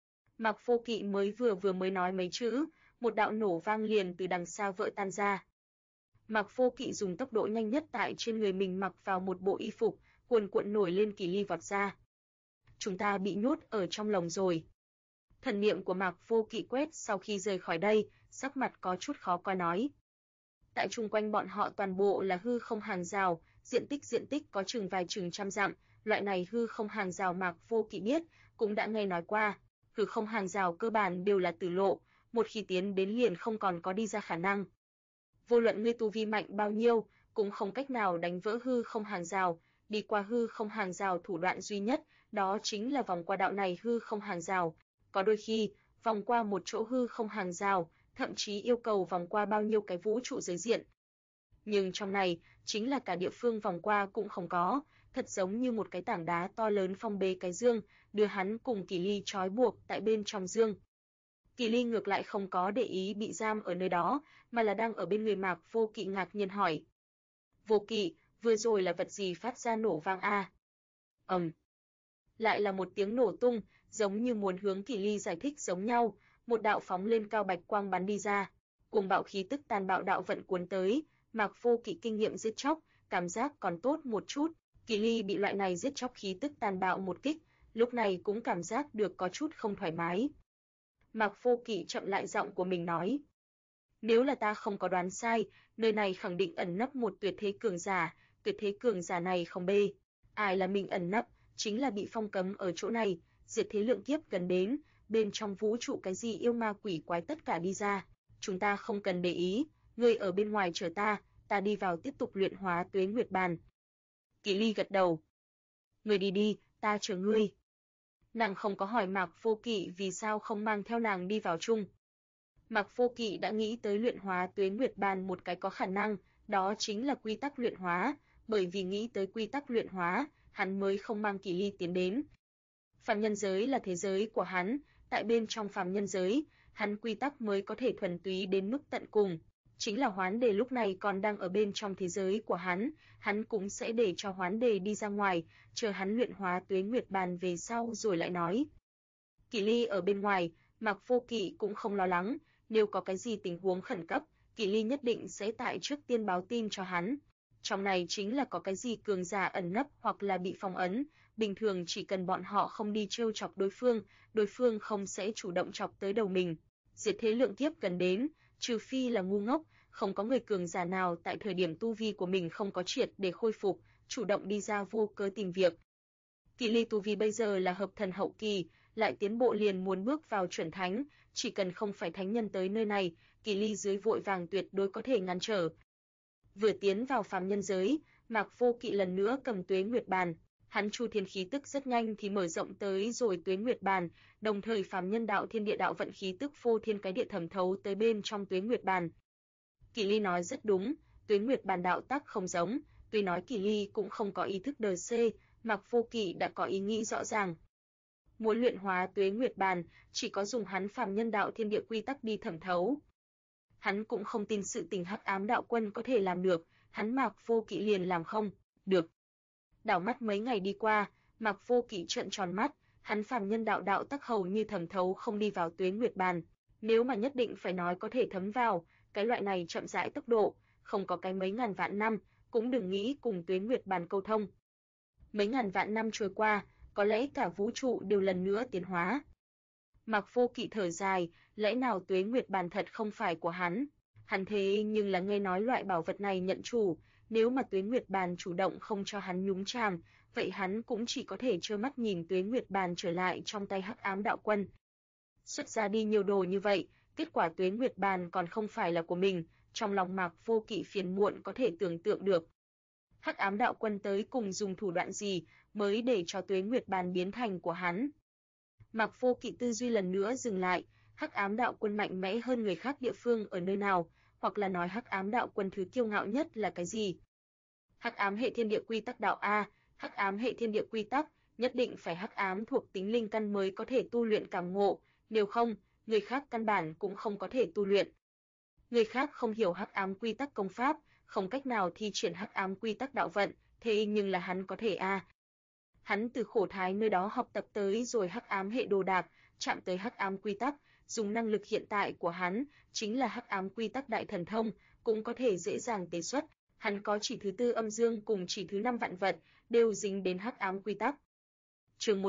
Mạc Vô Kỵ mới nói mấy chữ, một đạo nổ vang liền từ đằng xa vỡ tan ra. Mạc Vô Kỵ dùng tốc độ nhanh nhất tại trên người mình mặc vào một bộ y phục, cuồn cuộn nổi lên. Kỳ Ly vọt ra. Chúng ta bị nhốt ở trong lồng rồi. Thần niệm của Mạc Vô Kỵ quét sau khi rời khỏi đây, sắc mặt có chút khó coi nói. Tại chung quanh bọn họ toàn bộ là hư không hàng rào, diện tích có chừng vài chừng trăm dặm, loại này hư không hàng rào Mạc Vô Kỵ biết, cũng đã nghe nói qua, hư không hàng rào cơ bản đều là tử lộ, một khi tiến đến liền không còn có đi ra khả năng. Vô luận ngươi tu vi mạnh bao nhiêu, cũng không cách nào đánh vỡ hư không hàng rào, đi qua hư không hàng rào thủ đoạn duy nhất, đó chính là vòng qua đạo này hư không hàng rào. Có đôi khi, vòng qua một chỗ hư không hàng rào, thậm chí yêu cầu vòng qua bao nhiêu cái vũ trụ giới diện. Nhưng trong này, chính là cả địa phương vòng qua cũng không có, thật giống như một cái tảng đá to lớn phong bế cái dương, đưa hắn cùng Kỳ Ly trói buộc tại bên trong dương. Kỳ Ly ngược lại không có để ý bị giam ở nơi đó, mà là đang ở bên người Mạc Vô Kỵ ngạc nhiên hỏi. Vô Kỵ, vừa rồi là vật gì phát ra nổ vang a? Lại là một tiếng nổ tung, giống như muốn hướng Kỳ Ly giải thích giống nhau, một đạo phóng lên cao bạch quang bắn đi ra, cùng bạo khí tức tàn bạo đạo vận cuốn tới, Mạc Vô Kỵ kinh nghiệm giết chóc, cảm giác còn tốt một chút, Kỳ Ly bị loại này giết chóc khí tức tàn bạo một kích, lúc này cũng cảm giác được có chút không thoải mái. Mạc Vô Kỵ chậm lại giọng của mình nói. Nếu là ta không có đoán sai, nơi này khẳng định ẩn nấp một tuyệt thế cường giả này không bê. Ai là mình ẩn nấp, chính là bị phong cấm ở chỗ này, diệt thế lượng kiếp gần đến, bên trong vũ trụ cái gì yêu ma quỷ quái tất cả đi ra. Chúng ta không cần để ý, ngươi ở bên ngoài chờ ta đi vào tiếp tục luyện hóa Tuế Nguyệt Bàn. Kỳ Ly gật đầu. Ngươi đi, ta chờ ngươi. Nàng không có hỏi Mạc Vô Kỵ vì sao không mang theo nàng đi vào chung. Mạc Vô Kỵ đã nghĩ tới luyện hóa Tuế Nguyệt Bàn một cái có khả năng, đó chính là quy tắc luyện hóa, bởi vì nghĩ tới quy tắc luyện hóa, hắn mới không mang Kỳ Ly tiến đến. Phàm nhân giới là thế giới của hắn, tại bên trong phàm nhân giới, hắn quy tắc mới có thể thuần túy đến mức tận cùng. Chính là Hoán Đề lúc này còn đang ở bên trong thế giới của hắn cũng sẽ để cho Hoán Đề đi ra ngoài, chờ hắn luyện hóa Tuế Nguyệt Bàn về sau rồi lại nói. Kỳ Ly ở bên ngoài, Mạc Vô Kỵ cũng không lo lắng, nếu có cái gì tình huống khẩn cấp, Kỳ Ly nhất định sẽ tại trước tiên báo tin cho hắn. Trong này chính là có cái gì cường giả ẩn nấp hoặc là bị phong ấn, bình thường chỉ cần bọn họ không đi trêu chọc đối phương không sẽ chủ động chọc tới đầu mình. Diệt thế lượng kiếp gần đến, trừ phi là ngu ngốc, không có người cường giả nào tại thời điểm tu vi của mình không có triệt để khôi phục, chủ động đi ra vô cớ tìm việc. Kỳ Ly tu vi bây giờ là hợp thần hậu kỳ, lại tiến bộ liền muốn bước vào chuẩn thánh, chỉ cần không phải thánh nhân tới nơi này, Kỳ Ly dưới vội vàng tuyệt đối có thể ngăn trở. Vừa tiến vào phàm nhân giới, Mạc Vô Kỵ lần nữa cầm Tuế Nguyệt Bàn, hắn chu thiên khí tức rất nhanh thì mở rộng tới rồi Tuế Nguyệt Bàn, đồng thời phàm nhân đạo thiên địa đạo vận khí tức phô thiên cái địa thẩm thấu tới bên trong Tuế Nguyệt Bàn. Kỳ Ly nói rất đúng, Tuế Nguyệt Bàn đạo tắc không giống, tuy nói Kỳ Ly cũng không có ý thức đời C, Mạc Vô Kỵ đã có ý nghĩ rõ ràng. Muốn luyện hóa Tuế Nguyệt Bàn, chỉ có dùng hắn phàm nhân đạo thiên địa quy tắc đi thẩm thấu. Hắn cũng không tin sự tình Hắc Ám Đạo Quân có thể làm được, hắn Mạc Vô Kỵ liền làm không được. Đảo mắt mấy ngày đi qua, Mạc Vô Kỵ trợn tròn mắt, hắn phàm nhân đạo tắc hầu như thẩm thấu không đi vào Tuế Nguyệt Bàn, nếu mà nhất định phải nói có thể thấm vào, cái loại này chậm rãi tốc độ, không có cái mấy ngàn vạn năm, cũng đừng nghĩ cùng Tuế Nguyệt Bàn câu thông. Mấy ngàn vạn năm trôi qua, có lẽ cả vũ trụ đều lần nữa tiến hóa. Mạc Vô Kỵ thở dài, lẽ nào Tuế Nguyệt Bàn thật không phải của hắn? Hắn thế nhưng là nghe nói loại bảo vật này nhận chủ, nếu mà Tuế Nguyệt Bàn chủ động không cho hắn nhúng chàm, vậy hắn cũng chỉ có thể trơ mắt nhìn Tuế Nguyệt Bàn trở lại trong tay Hắc Ám Đạo Quân. Xuất ra đi nhiều đồ như vậy, kết quả Tuế Nguyệt Bàn còn không phải là của mình, trong lòng Mạc Vô Kỵ phiền muộn có thể tưởng tượng được. Hắc Ám Đạo Quân tới cùng dùng thủ đoạn gì mới để cho Tuế Nguyệt Bàn biến thành của hắn? Mạc Vô Kỵ tư duy lần nữa dừng lại, Hắc Ám Đạo Quân mạnh mẽ hơn người khác địa phương ở nơi nào, hoặc là nói Hắc Ám Đạo Quân thứ kiêu ngạo nhất là cái gì? Hắc ám hệ thiên địa quy tắc đạo a, Hắc ám hệ thiên địa quy tắc, nhất định phải hắc ám thuộc tính linh căn mới có thể tu luyện cảm ngộ, nếu không, người khác căn bản cũng không có thể tu luyện. Người khác không hiểu hắc ám quy tắc công pháp, không cách nào thi triển hắc ám quy tắc đạo vận, thế nhưng là hắn có thể a. Hắn từ Khổ Thái nơi đó học tập tới rồi hắc ám hệ đồ đạc, chạm tới hắc ám quy tắc, dùng năng lực hiện tại của hắn, chính là hắc ám quy tắc đại thần thông, cũng có thể dễ dàng tế xuất. Hắn có chỉ thứ tư âm dương cùng chỉ thứ 5 vạn vật, đều dính đến hắc ám quy tắc. Chương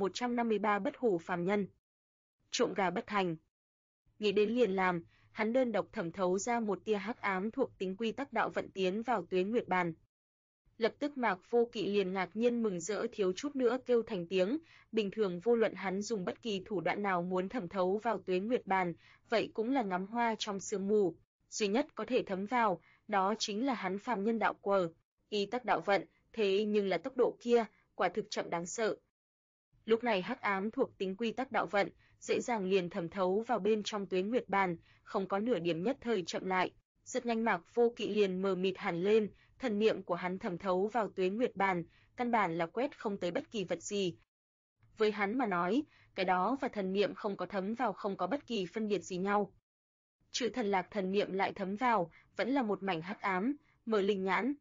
1153 bất hủ phàm nhân. Trộm gà bất thành. Nghĩ đến liền làm, hắn đơn độc thẩm thấu ra một tia hắc ám thuộc tính quy tắc đạo vận tiến vào Tuế Nguyệt Bàn. Lập tức Mạc Vô Kỵ liền ngạc nhiên mừng rỡ thiếu chút nữa kêu thành tiếng, bình thường vô luận hắn dùng bất kỳ thủ đoạn nào muốn thẩm thấu vào Tuế Nguyệt Bàn, vậy cũng là ngắm hoa trong sương mù, duy nhất có thể thấm vào, đó chính là hắn phàm nhân đạo quờ, y tắc đạo vận, thế nhưng là tốc độ kia, quả thực chậm đáng sợ. Lúc này hắc ám thuộc tính quy tắc đạo vận, dễ dàng liền thẩm thấu vào bên trong Tuế Nguyệt Bàn, không có nửa điểm nhất thời chậm lại. Rất nhanh Mạc Vô Kỵ liền mờ mịt hẳn lên, thần niệm của hắn thẩm thấu vào Tuế Nguyệt Bàn, căn bản là quét không tới bất kỳ vật gì. Với hắn mà nói, cái đó và thần niệm không có thấm vào không có bất kỳ phân biệt gì nhau. Trừ thần lạc thần niệm lại thấm vào, vẫn là một mảnh hắc ám, mở linh nhãn.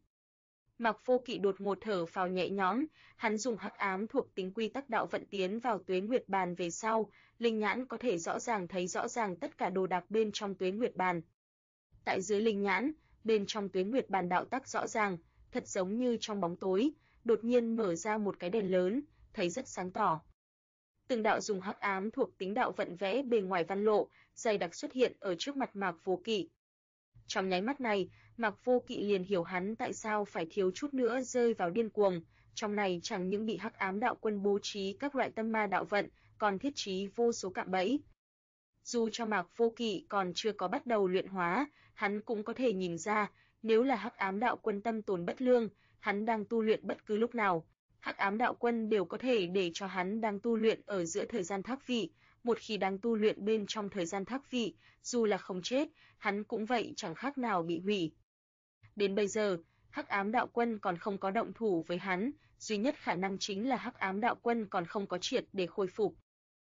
Mạc Vô Kỵ đột ngột thở phào nhẹ nhõm, hắn dùng hắc ám thuộc tính quy tắc đạo vận tiến vào Tuế Nguyệt Bàn về sau, linh nhãn có thể rõ ràng thấy rõ ràng tất cả đồ đạc bên trong Tuế Nguyệt Bàn. Tại dưới linh nhãn, bên trong Tuế Nguyệt Bàn đạo tắc rõ ràng, thật giống như trong bóng tối, đột nhiên mở ra một cái đèn lớn, thấy rất sáng tỏ. Từng đạo dùng hắc ám thuộc tính đạo vận vẽ bề ngoài văn lộ, dày đặc xuất hiện ở trước mặt Mạc Vô Kỵ. Trong nháy mắt này, Mạc Vô Kỵ liền hiểu hắn tại sao phải thiếu chút nữa rơi vào điên cuồng, trong này chẳng những bị hắc ám đạo quân bố trí các loại tâm ma đạo vận, còn thiết trí vô số cạm bẫy. Dù cho Mạc Vô Kỵ còn chưa có bắt đầu luyện hóa, hắn cũng có thể nhìn ra, nếu là hắc ám đạo quân tâm tồn bất lương, hắn đang tu luyện bất cứ lúc nào, hắc ám đạo quân đều có thể để cho hắn đang tu luyện ở giữa thời gian thác vị, một khi đang tu luyện bên trong thời gian thác vị, dù là không chết, hắn cũng vậy chẳng khác nào bị hủy. Đến bây giờ, hắc ám đạo quân còn không có động thủ với hắn, duy nhất khả năng chính là hắc ám đạo quân còn không có triệt để khôi phục.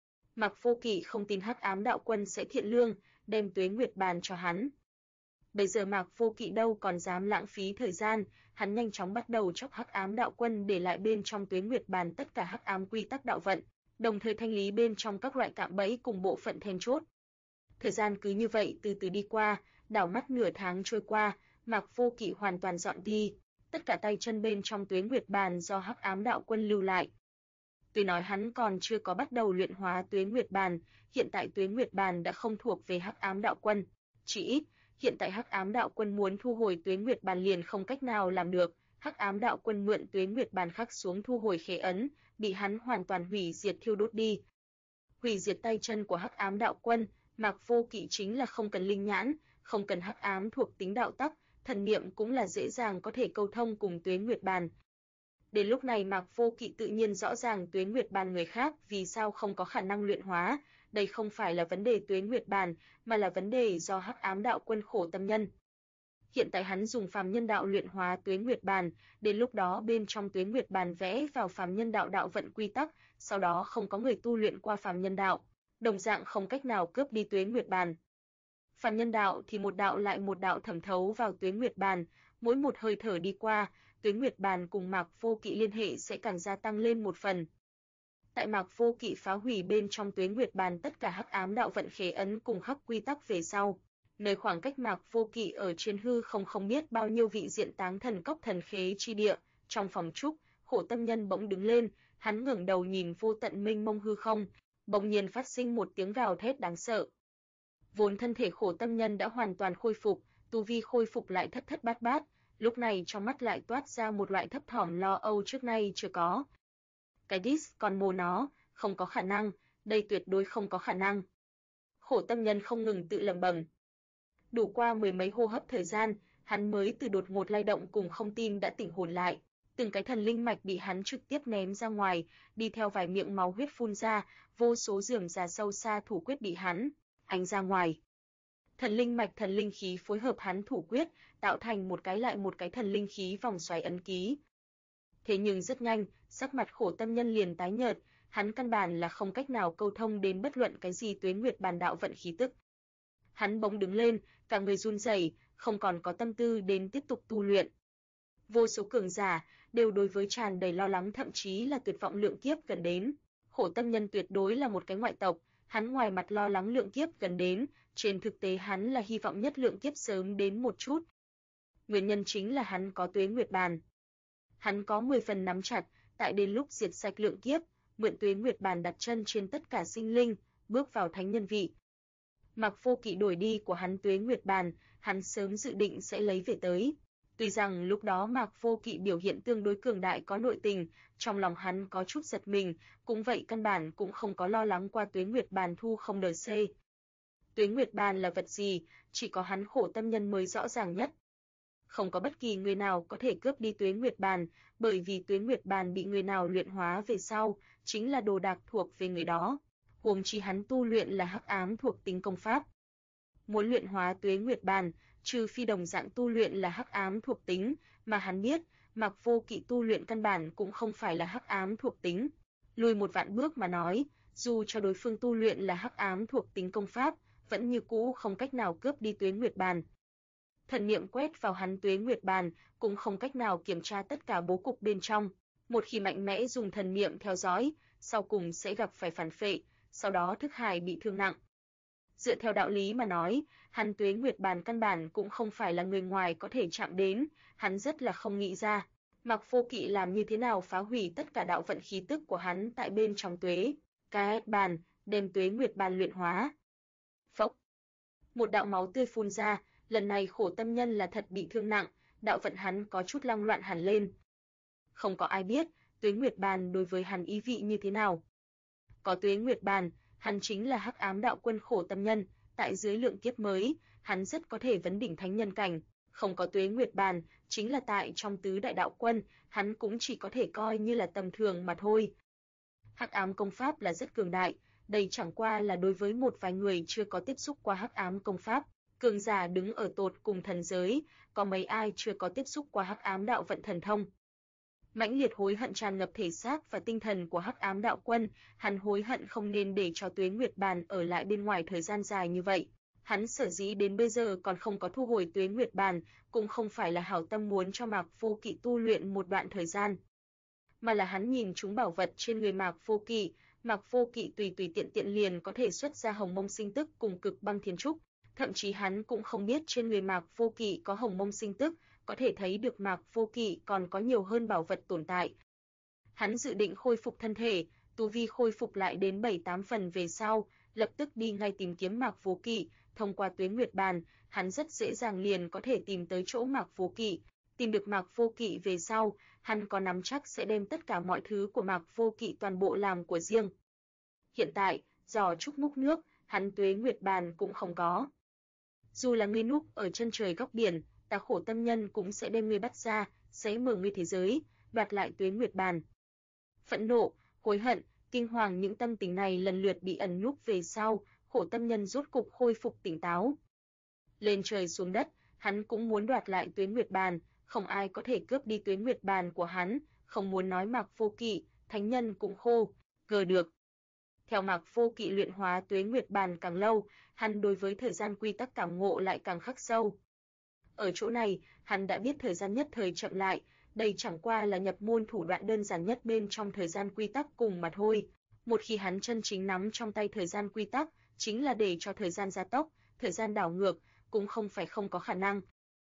Mạc Vô Kỵ không tin hắc ám đạo quân sẽ thiện lương, đem Tuế Nguyệt Bàn cho hắn. Bây giờ Mạc Vô Kỵ đâu còn dám lãng phí thời gian, hắn nhanh chóng bắt đầu chọc hắc ám đạo quân để lại bên trong Tuế Nguyệt Bàn tất cả hắc ám quy tắc đạo vận, đồng thời thanh lý bên trong các loại cạm bẫy cùng bộ phận then chốt. Thời gian cứ như vậy từ từ đi qua, đảo mắt nửa tháng trôi qua, Mạc Vô Kỵ hoàn toàn dọn đi, tất cả tay chân bên trong Tuế Nguyệt Bàn do hắc ám đạo quân lưu lại. Tuy nói hắn còn chưa có bắt đầu luyện hóa Tuế Nguyệt Bàn, hiện tại Tuế Nguyệt Bàn đã không thuộc về hắc ám đạo quân, chỉ ít, hiện tại hắc ám đạo quân muốn thu hồi Tuế Nguyệt Bàn liền không cách nào làm được, hắc ám đạo quân mượn Tuế Nguyệt Bàn khắc xuống thu hồi khế ấn, bị hắn hoàn toàn hủy diệt thiêu đốt đi. Hủy diệt tay chân của hắc ám đạo quân, Mạc Vô Kỵ chính là không cần linh nhãn, không cần hắc ám thuộc tính đạo tắc, thần niệm cũng là dễ dàng có thể câu thông cùng Tuế Nguyệt Bàn. Đến lúc này Mạc Vô Kỵ tự nhiên rõ ràng Tuế Nguyệt Bàn người khác vì sao không có khả năng luyện hóa, đây không phải là vấn đề Tuế Nguyệt Bàn, mà là vấn đề do hắc ám đạo quân khổ tâm nhân. Hiện tại hắn dùng phàm nhân đạo luyện hóa Tuế Nguyệt Bàn, đến lúc đó bên trong Tuế Nguyệt Bàn vẽ vào phàm nhân đạo đạo vận quy tắc, sau đó không có người tu luyện qua phàm nhân đạo, đồng dạng không cách nào cướp đi Tuế Nguyệt Bàn. Phàm nhân đạo thì một đạo lại một đạo thẩm thấu vào Tuế Nguyệt Bàn, mỗi một hơi thở đi qua, Tuế Nguyệt Bàn cùng Mạc Vô Kỵ liên hệ sẽ càng gia tăng lên một phần. Tại Mạc Vô Kỵ phá hủy bên trong Tuế Nguyệt Bàn tất cả hắc ám đạo vận khế ấn cùng khắc quy tắc về sau, nơi khoảng cách Mạc Vô Kỵ ở trên hư không biết bao nhiêu vị diện táng thần cốc thần khế chi địa, trong phòng trúc, Khổ Tâm Nhân bỗng đứng lên, hắn ngẩng đầu nhìn vô tận mênh mông hư không, bỗng nhiên phát sinh một tiếng gào thét đáng sợ. Vốn thân thể Khổ Tâm Nhân đã hoàn toàn khôi phục, tu vi khôi phục lại thất thất bát bát, lúc này trong mắt lại toát ra một loại thấp thỏm lo âu trước nay chưa có. Cái đít còn mồ nó, không có khả năng, đây tuyệt đối không có khả năng. Khổ Tâm Nhân không ngừng tự lẩm bẩm. Đủ qua mười mấy hô hấp thời gian, hắn mới từ đột ngột lay động cùng không tin đã tỉnh hồn lại, từng cái thần linh mạch bị hắn trực tiếp ném ra ngoài, đi theo vài miệng máu huyết phun ra, vô số rườm rà sâu xa thủ quyết bị hắn ánh ra ngoài. Thần linh mạch thần linh khí phối hợp hắn thủ quyết, tạo thành một cái lại một cái thần linh khí vòng xoáy ấn ký. Thế nhưng rất nhanh, sắc mặt Khổ Tâm Nhân liền tái nhợt, hắn căn bản là không cách nào câu thông đến bất luận cái gì Tuế Nguyệt Bàn đạo vận khí tức. Hắn bỗng đứng lên, cả người run rẩy, không còn có tâm tư đến tiếp tục tu luyện. Vô số cường giả đều đối với tràn đầy lo lắng thậm chí là tuyệt vọng lượng kiếp gần đến. Khổ Tâm Nhân tuyệt đối là một cái ngoại tộc, Hắn ngoài mặt lo lắng lượng kiếp gần đến, trên thực tế hắn là hy vọng nhất lượng kiếp sớm đến một chút. Nguyên nhân chính là hắn có Tuế Nguyệt Bàn. Hắn có 10 phần nắm chặt, tại đến lúc diệt sạch lượng kiếp, mượn Tuế Nguyệt Bàn đặt chân trên tất cả sinh linh, bước vào thánh nhân vị. Mạc Vô Kỵ đổi đi của hắn Tuế Nguyệt Bàn, hắn sớm dự định sẽ lấy về tới. Tuy rằng lúc đó Mạc Vô Kỵ biểu hiện tương đối cường đại có nội tình, trong lòng hắn có chút giật mình, cũng vậy căn bản cũng không có lo lắng qua Tuế Nguyệt Bàn thu không đời C. Tuế Nguyệt Bàn là vật gì, chỉ có hắn Khổ Tâm Nhân mới rõ ràng nhất. Không có bất kỳ người nào có thể cướp đi Tuế Nguyệt Bàn, bởi vì Tuế Nguyệt Bàn bị người nào luyện hóa về sau, chính là đồ đạc thuộc về người đó. Huống chi hắn tu luyện là hắc ám thuộc tính công pháp. Muốn luyện hóa Tuế Nguyệt Bàn, trừ phi đồng dạng tu luyện là hắc ám thuộc tính, mà hắn biết, Mạc Vô Kỵ tu luyện căn bản cũng không phải là hắc ám thuộc tính. Lùi một vạn bước mà nói, dù cho đối phương tu luyện là hắc ám thuộc tính công pháp, vẫn như cũ không cách nào cướp đi Tuế Nguyệt Bàn. Thần niệm quét vào hắn Tuế Nguyệt Bàn, cũng không cách nào kiểm tra tất cả bố cục bên trong. Một khi mạnh mẽ dùng thần niệm theo dõi, sau cùng sẽ gặp phải phản phệ, sau đó thức hải bị thương nặng. Dựa theo đạo lý mà nói, hắn Tuế Nguyệt Bàn căn bản cũng không phải là người ngoài có thể chạm đến, hắn rất là không nghĩ ra. Mạc Vô Kỵ làm như thế nào phá hủy tất cả đạo vận khí tức của hắn tại bên trong Tuế Cái Bàn, đem Tuế Nguyệt Bàn luyện hóa. Phốc. Một đạo máu tươi phun ra, lần này Khổ Tâm Nhân là thật bị thương nặng, đạo vận hắn có chút lăng loạn hẳn lên. Không có ai biết, Tuế Nguyệt Bàn đối với hắn ý vị như thế nào. Có Tuế Nguyệt Bàn, hắn chính là Hắc Ám Đạo Quân Khổ Tâm Nhân, tại dưới lượng kiếp mới, hắn rất có thể vấn đỉnh thánh nhân cảnh. Không có Tuế Nguyệt Bàn, chính là tại trong tứ đại đạo quân, hắn cũng chỉ có thể coi như là tầm thường mà thôi. Hắc ám công pháp là rất cường đại, đây chẳng qua là đối với một vài người chưa có tiếp xúc qua hắc ám công pháp. Cường giả đứng ở tột cùng thần giới, có mấy ai chưa có tiếp xúc qua hắc ám đạo vận thần thông. Mãnh liệt hối hận tràn ngập thể xác và tinh thần của hắc ám đạo quân, hắn hối hận không nên để cho Tuế Nguyệt Bàn ở lại bên ngoài thời gian dài như vậy. Hắn sở dĩ đến bây giờ còn không có thu hồi Tuế Nguyệt Bàn, cũng không phải là hảo tâm muốn cho Mạc Vô Kỵ tu luyện một đoạn thời gian, mà là hắn nhìn chúng bảo vật trên người Mạc Vô Kỵ, Mạc Vô Kỵ tùy tùy tiện tiện liền có thể xuất ra Hồng Mông Sinh Tức cùng Cực Băng Thiên Trúc, thậm chí hắn cũng không biết trên người Mạc Vô Kỵ có Hồng Mông Sinh Tức, có thể thấy được Mạc Vô Kỵ còn có nhiều hơn bảo vật tồn tại. Hắn dự định khôi phục thân thể, tu vi khôi phục lại đến 7-8 phần về sau, lập tức đi ngay tìm kiếm Mạc Vô Kỵ, thông qua Tuế Nguyệt Bàn, hắn rất dễ dàng liền có thể tìm tới chỗ Mạc Vô Kỵ. Tìm được Mạc Vô Kỵ về sau, hắn có nắm chắc sẽ đem tất cả mọi thứ của Mạc Vô Kỵ toàn bộ làm của riêng. Hiện tại, giò trúc múc nước, hắn Tuế Nguyệt Bàn cũng không có. Dù là ngươi núp ở chân trời góc biển, ta Khổ Tâm Nhân cũng sẽ đem ngươi bắt ra, xé mở ngươi thế giới, đoạt lại Tuế Nguyệt Bàn. Phẫn nộ, hối hận, kinh hoàng những tâm tình này lần lượt bị ẩn núp về sau, Khổ Tâm Nhân rốt cục khôi phục tỉnh táo. Lên trời xuống đất, hắn cũng muốn đoạt lại Tuế Nguyệt Bàn, không ai có thể cướp đi Tuế Nguyệt Bàn của hắn, không muốn nói Mạc Vô Kỵ, thánh nhân cũng khô, gờ được. Theo Mạc Vô Kỵ luyện hóa Tuế Nguyệt Bàn càng lâu, hắn đối với thời gian quy tắc cảm ngộ lại càng khắc sâu. Ở chỗ này, hắn đã biết thời gian nhất thời chậm lại, đây chẳng qua là nhập môn thủ đoạn đơn giản nhất bên trong thời gian quy tắc cùng mà thôi. Một khi hắn chân chính nắm trong tay thời gian quy tắc, chính là để cho thời gian gia tốc, thời gian đảo ngược, cũng không phải không có khả năng.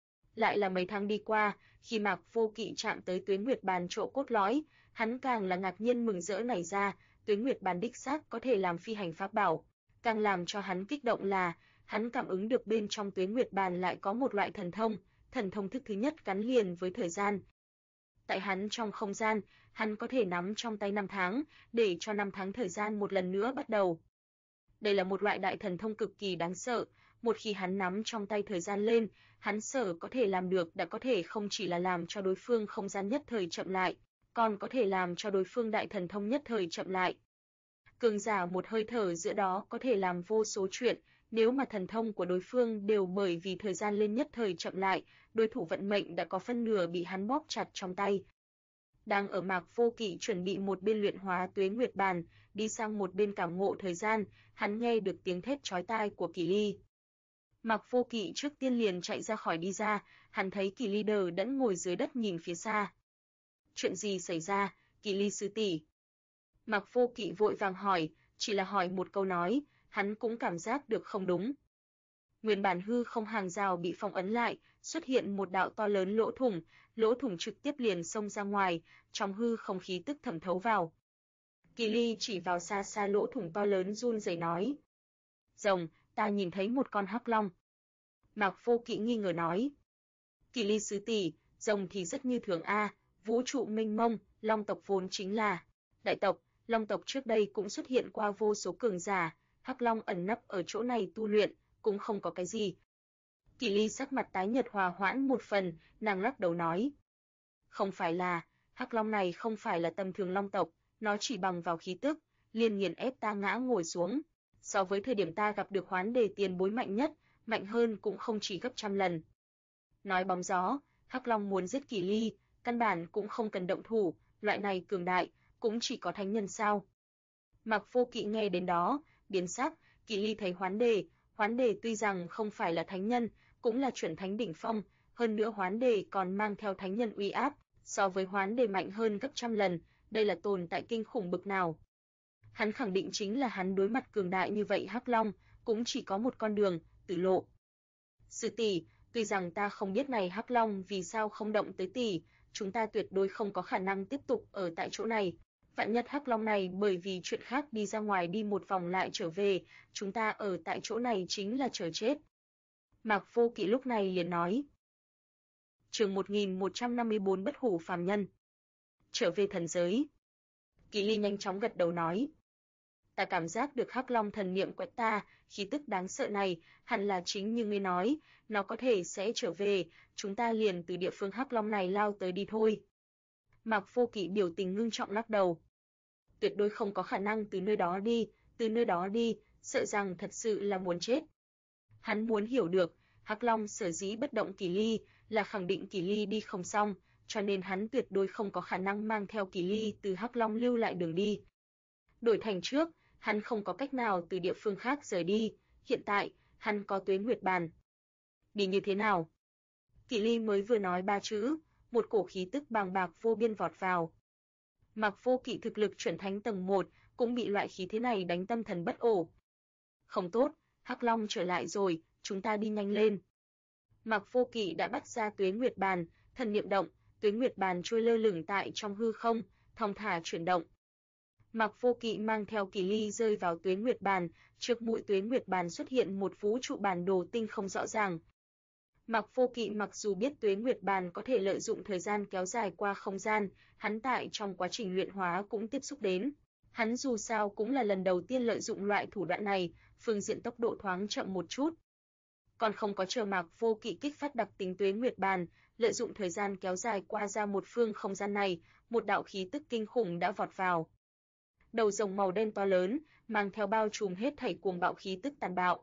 Lại là mấy tháng đi qua, khi Mạc Vô Kỵ chạm tới Tuế Nguyệt Bàn chỗ cốt lõi, hắn càng là ngạc nhiên mừng rỡ nảy ra, Tuế Nguyệt Bàn đích xác có thể làm phi hành pháp bảo. Càng làm cho hắn kích động là, hắn cảm ứng được bên trong Tuế Nguyệt Bàn lại có một loại thần thông thức thứ nhất gắn liền với thời gian. Tại hắn trong không gian, hắn có thể nắm trong tay 5 tháng, để cho 5 tháng thời gian một lần nữa bắt đầu. Đây là một loại đại thần thông cực kỳ đáng sợ, một khi hắn nắm trong tay thời gian lên, hắn sở có thể làm được đã có thể không chỉ là làm cho đối phương không gian nhất thời chậm lại, còn có thể làm cho đối phương đại thần thông nhất thời chậm lại. Cường giả một hơi thở giữa đó có thể làm vô số chuyện, nếu mà thần thông của đối phương đều bởi vì thời gian lên nhất thời chậm lại, đối thủ vận mệnh đã có phân nửa bị hắn bóp chặt trong tay. Đang ở Mạc Vô Kỵ chuẩn bị một bên luyện hóa Tuế Nguyệt Bàn, đi sang một bên cảm ngộ thời gian, hắn nghe được tiếng thét chói tai của Kỳ Ly. Mạc Vô Kỵ trước tiên liền chạy ra khỏi đi ra, hắn thấy Kỳ Ly đờ đẫn ngồi dưới đất nhìn phía xa. Chuyện gì xảy ra, Kỳ Ly sư tỷ? Mạc Vô Kỵ vội vàng hỏi, Chỉ là hỏi một câu nói, hắn cũng cảm giác được không đúng. Nguyên bản hư không hàng rào bị phong ấn lại, xuất hiện một đạo to lớn lỗ thủng trực tiếp liền xông ra ngoài, trong hư không khí tức thẩm thấu vào. Kỳ Ly chỉ vào xa xa lỗ thủng to lớn run rẩy nói: "Rồng, ta nhìn thấy một con hắc long." Mạc Vô Kỵ nghi ngờ nói: "Kỳ Ly sư tỷ, rồng thì rất như thường a, vũ trụ mênh mông, long tộc vốn chính là đại tộc, long tộc trước đây cũng xuất hiện qua vô số cường giả, hắc long ẩn nấp ở chỗ này tu luyện, cũng không có cái gì." Kỳ Ly sắc mặt tái nhợt hòa hoãn một phần, nàng lắc đầu nói: "Không phải là, hắc long này không phải là tầm thường long tộc, nó chỉ bằng vào khí tức, liền nghiền ép ta ngã ngồi xuống. So với thời điểm ta gặp được Hoán Đề tiền bối mạnh nhất, mạnh hơn cũng không chỉ gấp trăm lần." Nói bóng gió, hắc long muốn giết Kỳ Ly, căn bản cũng không cần động thủ, loại này cường đại, cũng chỉ có thánh nhân sao. Mạc Vô Kỵ nghe đến đó, biến sắc, Kỳ Ly thấy Hoán Đề tuy rằng không phải là thánh nhân, cũng là chuẩn thánh đỉnh phong, hơn nữa Hoán Đề còn mang theo thánh nhân uy áp, so với Hoán Đề mạnh hơn gấp trăm lần, đây là tồn tại kinh khủng bực nào. Hắn khẳng định chính là hắn đối mặt cường đại như vậy hắc long, cũng chỉ có một con đường, tử lộ. "Sư tỷ, tuy rằng ta không biết này hắc long vì sao không động tới tỷ, chúng ta tuyệt đối không có khả năng tiếp tục ở tại chỗ này. Vạn nhất hắc long này bởi vì chuyện khác đi ra ngoài đi một vòng lại trở về, chúng ta ở tại chỗ này chính là chờ chết." Mạc Vô Kỵ lúc này liền nói. Chương 1154 Bất hủ phàm nhân. Trở về thần giới. Kỳ Ly nhanh chóng gật đầu nói: "Ta cảm giác được hắc long thần niệm quét ta, khí tức đáng sợ này, hẳn là chính như ngươi nói, nó có thể sẽ trở về, chúng ta liền từ địa phương hắc long này lao tới đi thôi." Mạc Vô Kỵ biểu tình ngưng trọng lắc đầu: "Tuyệt đối không có khả năng từ nơi đó đi, sợ rằng thật sự là muốn chết." Hắn muốn hiểu được, hắc long sở dĩ bất động Kỳ Ly, là khẳng định Kỳ Ly đi không xong, cho nên hắn tuyệt đối không có khả năng mang theo Kỳ Ly từ hắc long lưu lại đường đi. Đổi thành trước, hắn không có cách nào từ địa phương khác rời đi, hiện tại, hắn có Tuế Nguyệt Bàn. Đi như thế nào? Kỳ Ly mới vừa nói ba chữ, một cổ khí tức bàng bạc vô biên vọt vào. Mạc Vô Kỵ thực lực chuẩn thánh tầng 1, cũng bị loại khí thế này đánh tâm thần bất ổn. "Không tốt, hắc long trở lại rồi, chúng ta đi nhanh lên." Mạc Vô Kỵ đã bắt ra Tuế Nguyệt Bàn, thần niệm động, Tuế Nguyệt Bàn trôi lơ lửng tại trong hư không, thong thả chuyển động. Mạc Vô Kỵ mang theo Kỳ Ly rơi vào Tuế Nguyệt Bàn, trước mũi Tuế Nguyệt Bàn xuất hiện một vũ trụ bản đồ tinh không rõ ràng. Mạc Vô Kỵ mặc dù biết Tuế Nguyệt Bàn có thể lợi dụng thời gian kéo dài qua không gian, hắn tại trong quá trình luyện hóa cũng tiếp xúc đến. Hắn dù sao cũng là lần đầu tiên lợi dụng loại thủ đoạn này, phương diện tốc độ thoáng chậm một chút. Còn không có chờ Mạc Vô Kỵ kích phát đặc tính Tuế Nguyệt Bàn, lợi dụng thời gian kéo dài qua ra một phương không gian này, một đạo khí tức kinh khủng đã vọt vào. Đầu rồng màu đen to lớn, mang theo bao trùm hết thảy cuồng bạo khí tức tàn bạo.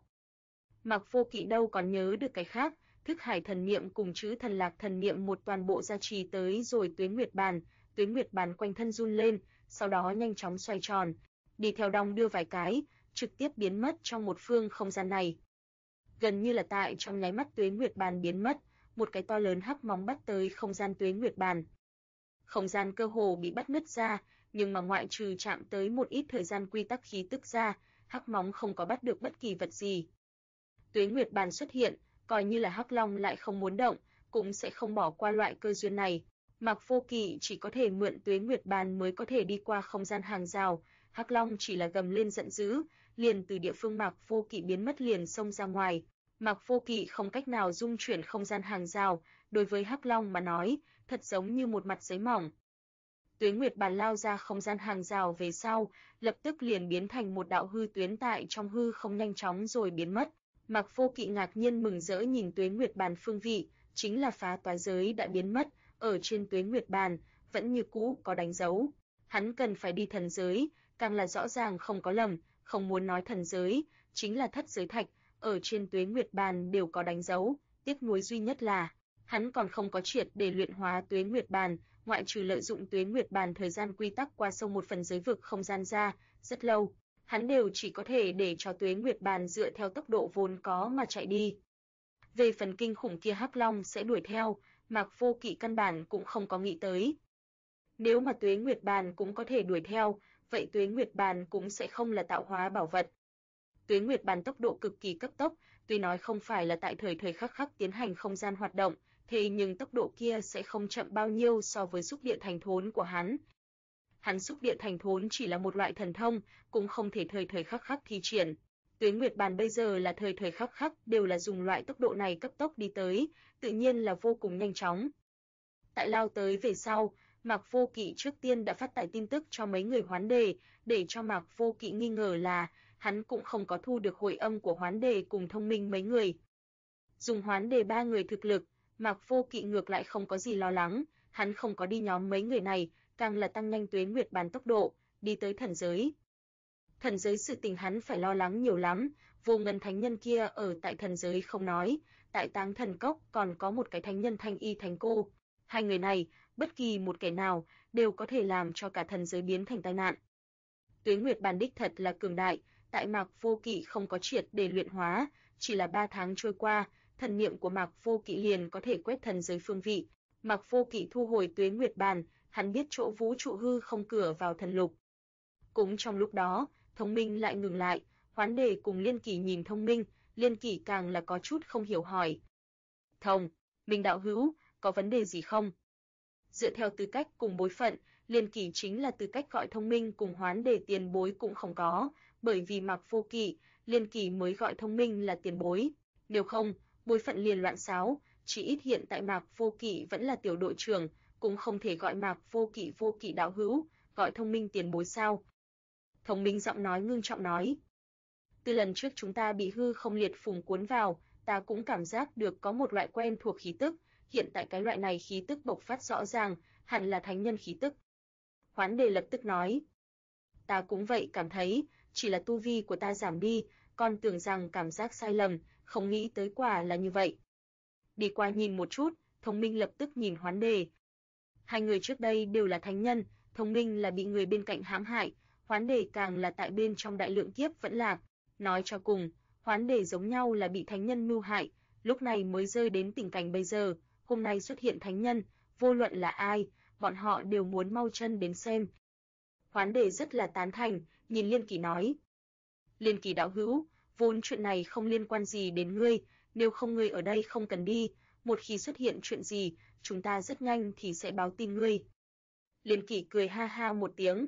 Mạc Vô Kỵ đâu còn nhớ được cái khác, thức hải thần niệm cùng chữ thần lạc thần niệm một toàn bộ gia trì tới rồi Tuế Nguyệt Bàn quanh thân run lên, sau đó nhanh chóng xoay tròn, đi theo đong đưa vài cái, trực tiếp biến mất trong một phương không gian này. Gần như là tại trong nháy mắt Tuế Nguyệt Bàn biến mất, một cái to lớn hắc móng bắt tới không gian Tuế Nguyệt Bàn. Không gian cơ hồ bị bắt nứt ra, nhưng mà ngoại trừ chạm tới một ít thời gian quy tắc khí tức ra, hắc móng không có bắt được bất kỳ vật gì. Tuế Nguyệt Bàn xuất hiện, coi như là hắc long lại không muốn động, cũng sẽ không bỏ qua loại cơ duyên này. Mạc Vô Kỵ chỉ có thể mượn Tuế Nguyệt Bàn mới có thể đi qua không gian hàng rào, hắc long chỉ là gầm lên giận dữ, liền từ địa phương Mạc Vô Kỵ biến mất liền xông ra ngoài. Mạc Vô Kỵ không cách nào dung chuyển không gian hàng rào, đối với hắc long mà nói, thật giống như một mặt giấy mỏng. Tuế Nguyệt Bàn lao ra không gian hàng rào về sau, lập tức liền biến thành một đạo hư tuyến tại trong hư không nhanh chóng rồi biến mất. Mạc Vô Kỵ ngạc nhiên mừng rỡ nhìn Tuế Nguyệt Bàn phương vị, chính là phá toái giới đã biến mất, ở trên Tuế Nguyệt Bàn vẫn như cũ có đánh dấu. Hắn cần phải đi thần giới, càng là rõ ràng không có lầm, không muốn nói thần giới, chính là thất giới thạch, ở trên Tuế Nguyệt Bàn đều có đánh dấu, tiếc nuối duy nhất là hắn còn không có triệt để luyện hóa Tuế Nguyệt Bàn, ngoại trừ lợi dụng Tuế Nguyệt Bàn thời gian quy tắc qua sông một phần giới vực không gian ra, rất lâu, hắn đều chỉ có thể để cho Tuế Nguyệt Bàn dựa theo tốc độ vốn có mà chạy đi. Về phần kinh khủng kia hắc long sẽ đuổi theo, Mạc Vô Kỵ căn bản cũng không có nghĩ tới. Nếu mà Tuế Nguyệt Bàn cũng có thể đuổi theo, vậy Tuế Nguyệt Bàn cũng sẽ không là tạo hóa bảo vật. Tuế Nguyệt Bàn tốc độ cực kỳ cấp tốc, tuy nói không phải là tại thời thời khắc khắc tiến hành không gian hoạt động, thế nhưng tốc độ kia sẽ không chậm bao nhiêu so với xúc địa thành thốn của hắn. Hắn xúc địa thành thốn chỉ là một loại thần thông, cũng không thể thời thời khắc khắc thi triển. Tuế Nguyệt Bàn bây giờ là thời thời khắc khắc đều là dùng loại tốc độ này cấp tốc đi tới, tự nhiên là vô cùng nhanh chóng. Tại lao tới về sau, Mạc Vô Kỵ trước tiên đã phát tải tin tức cho mấy người Hoán Đề, để cho Mạc Vô Kỵ nghi ngờ là hắn cũng không có thu được hồi âm của Hoán Đề cùng Thông Minh mấy người. Dùng Hoán Đề ba người thực lực, Mạc Vô Kỵ ngược lại không có gì lo lắng, hắn không có đi nhóm mấy người này, càng là tăng nhanh Tuế Nguyệt Bàn tốc độ, đi tới thần giới. Thần giới sự tình hắn phải lo lắng nhiều lắm, Vô Ngân thánh nhân kia ở tại thần giới không nói, tại Táng Thần Cốc còn có một cái thánh nhân Thanh Y Thánh Cô. Hai người này, bất kỳ một kẻ nào đều có thể làm cho cả thần giới biến thành tai nạn. Tuế Nguyệt Bàn đích thật là cường đại, tại Mạc Vô Kỵ không có triệt để luyện hóa, chỉ là 3 tháng trôi qua, thần niệm của Mạc Vô Kỵ liền có thể quét thần giới phương vị. Mạc Vô Kỵ thu hồi Tuế Nguyệt Bàn, hắn biết chỗ vũ trụ hư không cửa vào thần lục. Cũng trong lúc đó, Thông Minh lại ngừng lại, Hoán Đề cùng Liên Kỳ nhìn Thông Minh, Liên Kỳ càng là có chút không hiểu hỏi. Thông Minh đạo hữu, có vấn đề gì không? Dựa theo tư cách cùng bối phận, Liên Kỳ chính là tư cách gọi Thông Minh cùng Hoán Đề tiền bối cũng không có, bởi vì Mạc Vô Kỵ, Liên Kỳ mới gọi Thông Minh là tiền bối. Nếu không, bối phận liền loạn xáo, chỉ ít hiện tại Mạc Vô Kỵ vẫn là tiểu đội trưởng, cũng không thể gọi Mạc Vô Kỵ đạo hữu, gọi Thông Minh tiền bối sao? Thông Minh giọng nói ngưng trọng nói. Từ lần trước chúng ta bị hư không liệt phùng cuốn vào, ta cũng cảm giác được có một loại quen thuộc khí tức, hiện tại cái loại này khí tức bộc phát rõ ràng, hẳn là thánh nhân khí tức. Hoán Đề lập tức nói. Ta cũng vậy cảm thấy, chỉ là tu vi của ta giảm đi, còn tưởng rằng cảm giác sai lầm, không nghĩ tới quả là như vậy. Đi qua nhìn một chút, Thông Minh lập tức nhìn Hoán Đề. Hai người trước đây đều là thánh nhân, Thông Minh là bị người bên cạnh hãm hại, Hoán Đề càng là tại bên trong đại lượng kiếp vẫn lạc. Nói cho cùng, Hoán Đề giống nhau là bị thánh nhân mưu hại, lúc này mới rơi đến tình cảnh bây giờ, hôm nay xuất hiện thánh nhân, vô luận là ai, bọn họ đều muốn mau chân đến xem. Hoán Đề rất là tán thành, nhìn Liên Kỳ nói. Liên Kỳ đạo hữu, vốn chuyện này không liên quan gì đến ngươi, nếu không ngươi ở đây không cần đi, một khi xuất hiện chuyện gì, chúng ta rất nhanh thì sẽ báo tin ngươi. Liên Kỳ cười ha ha một tiếng.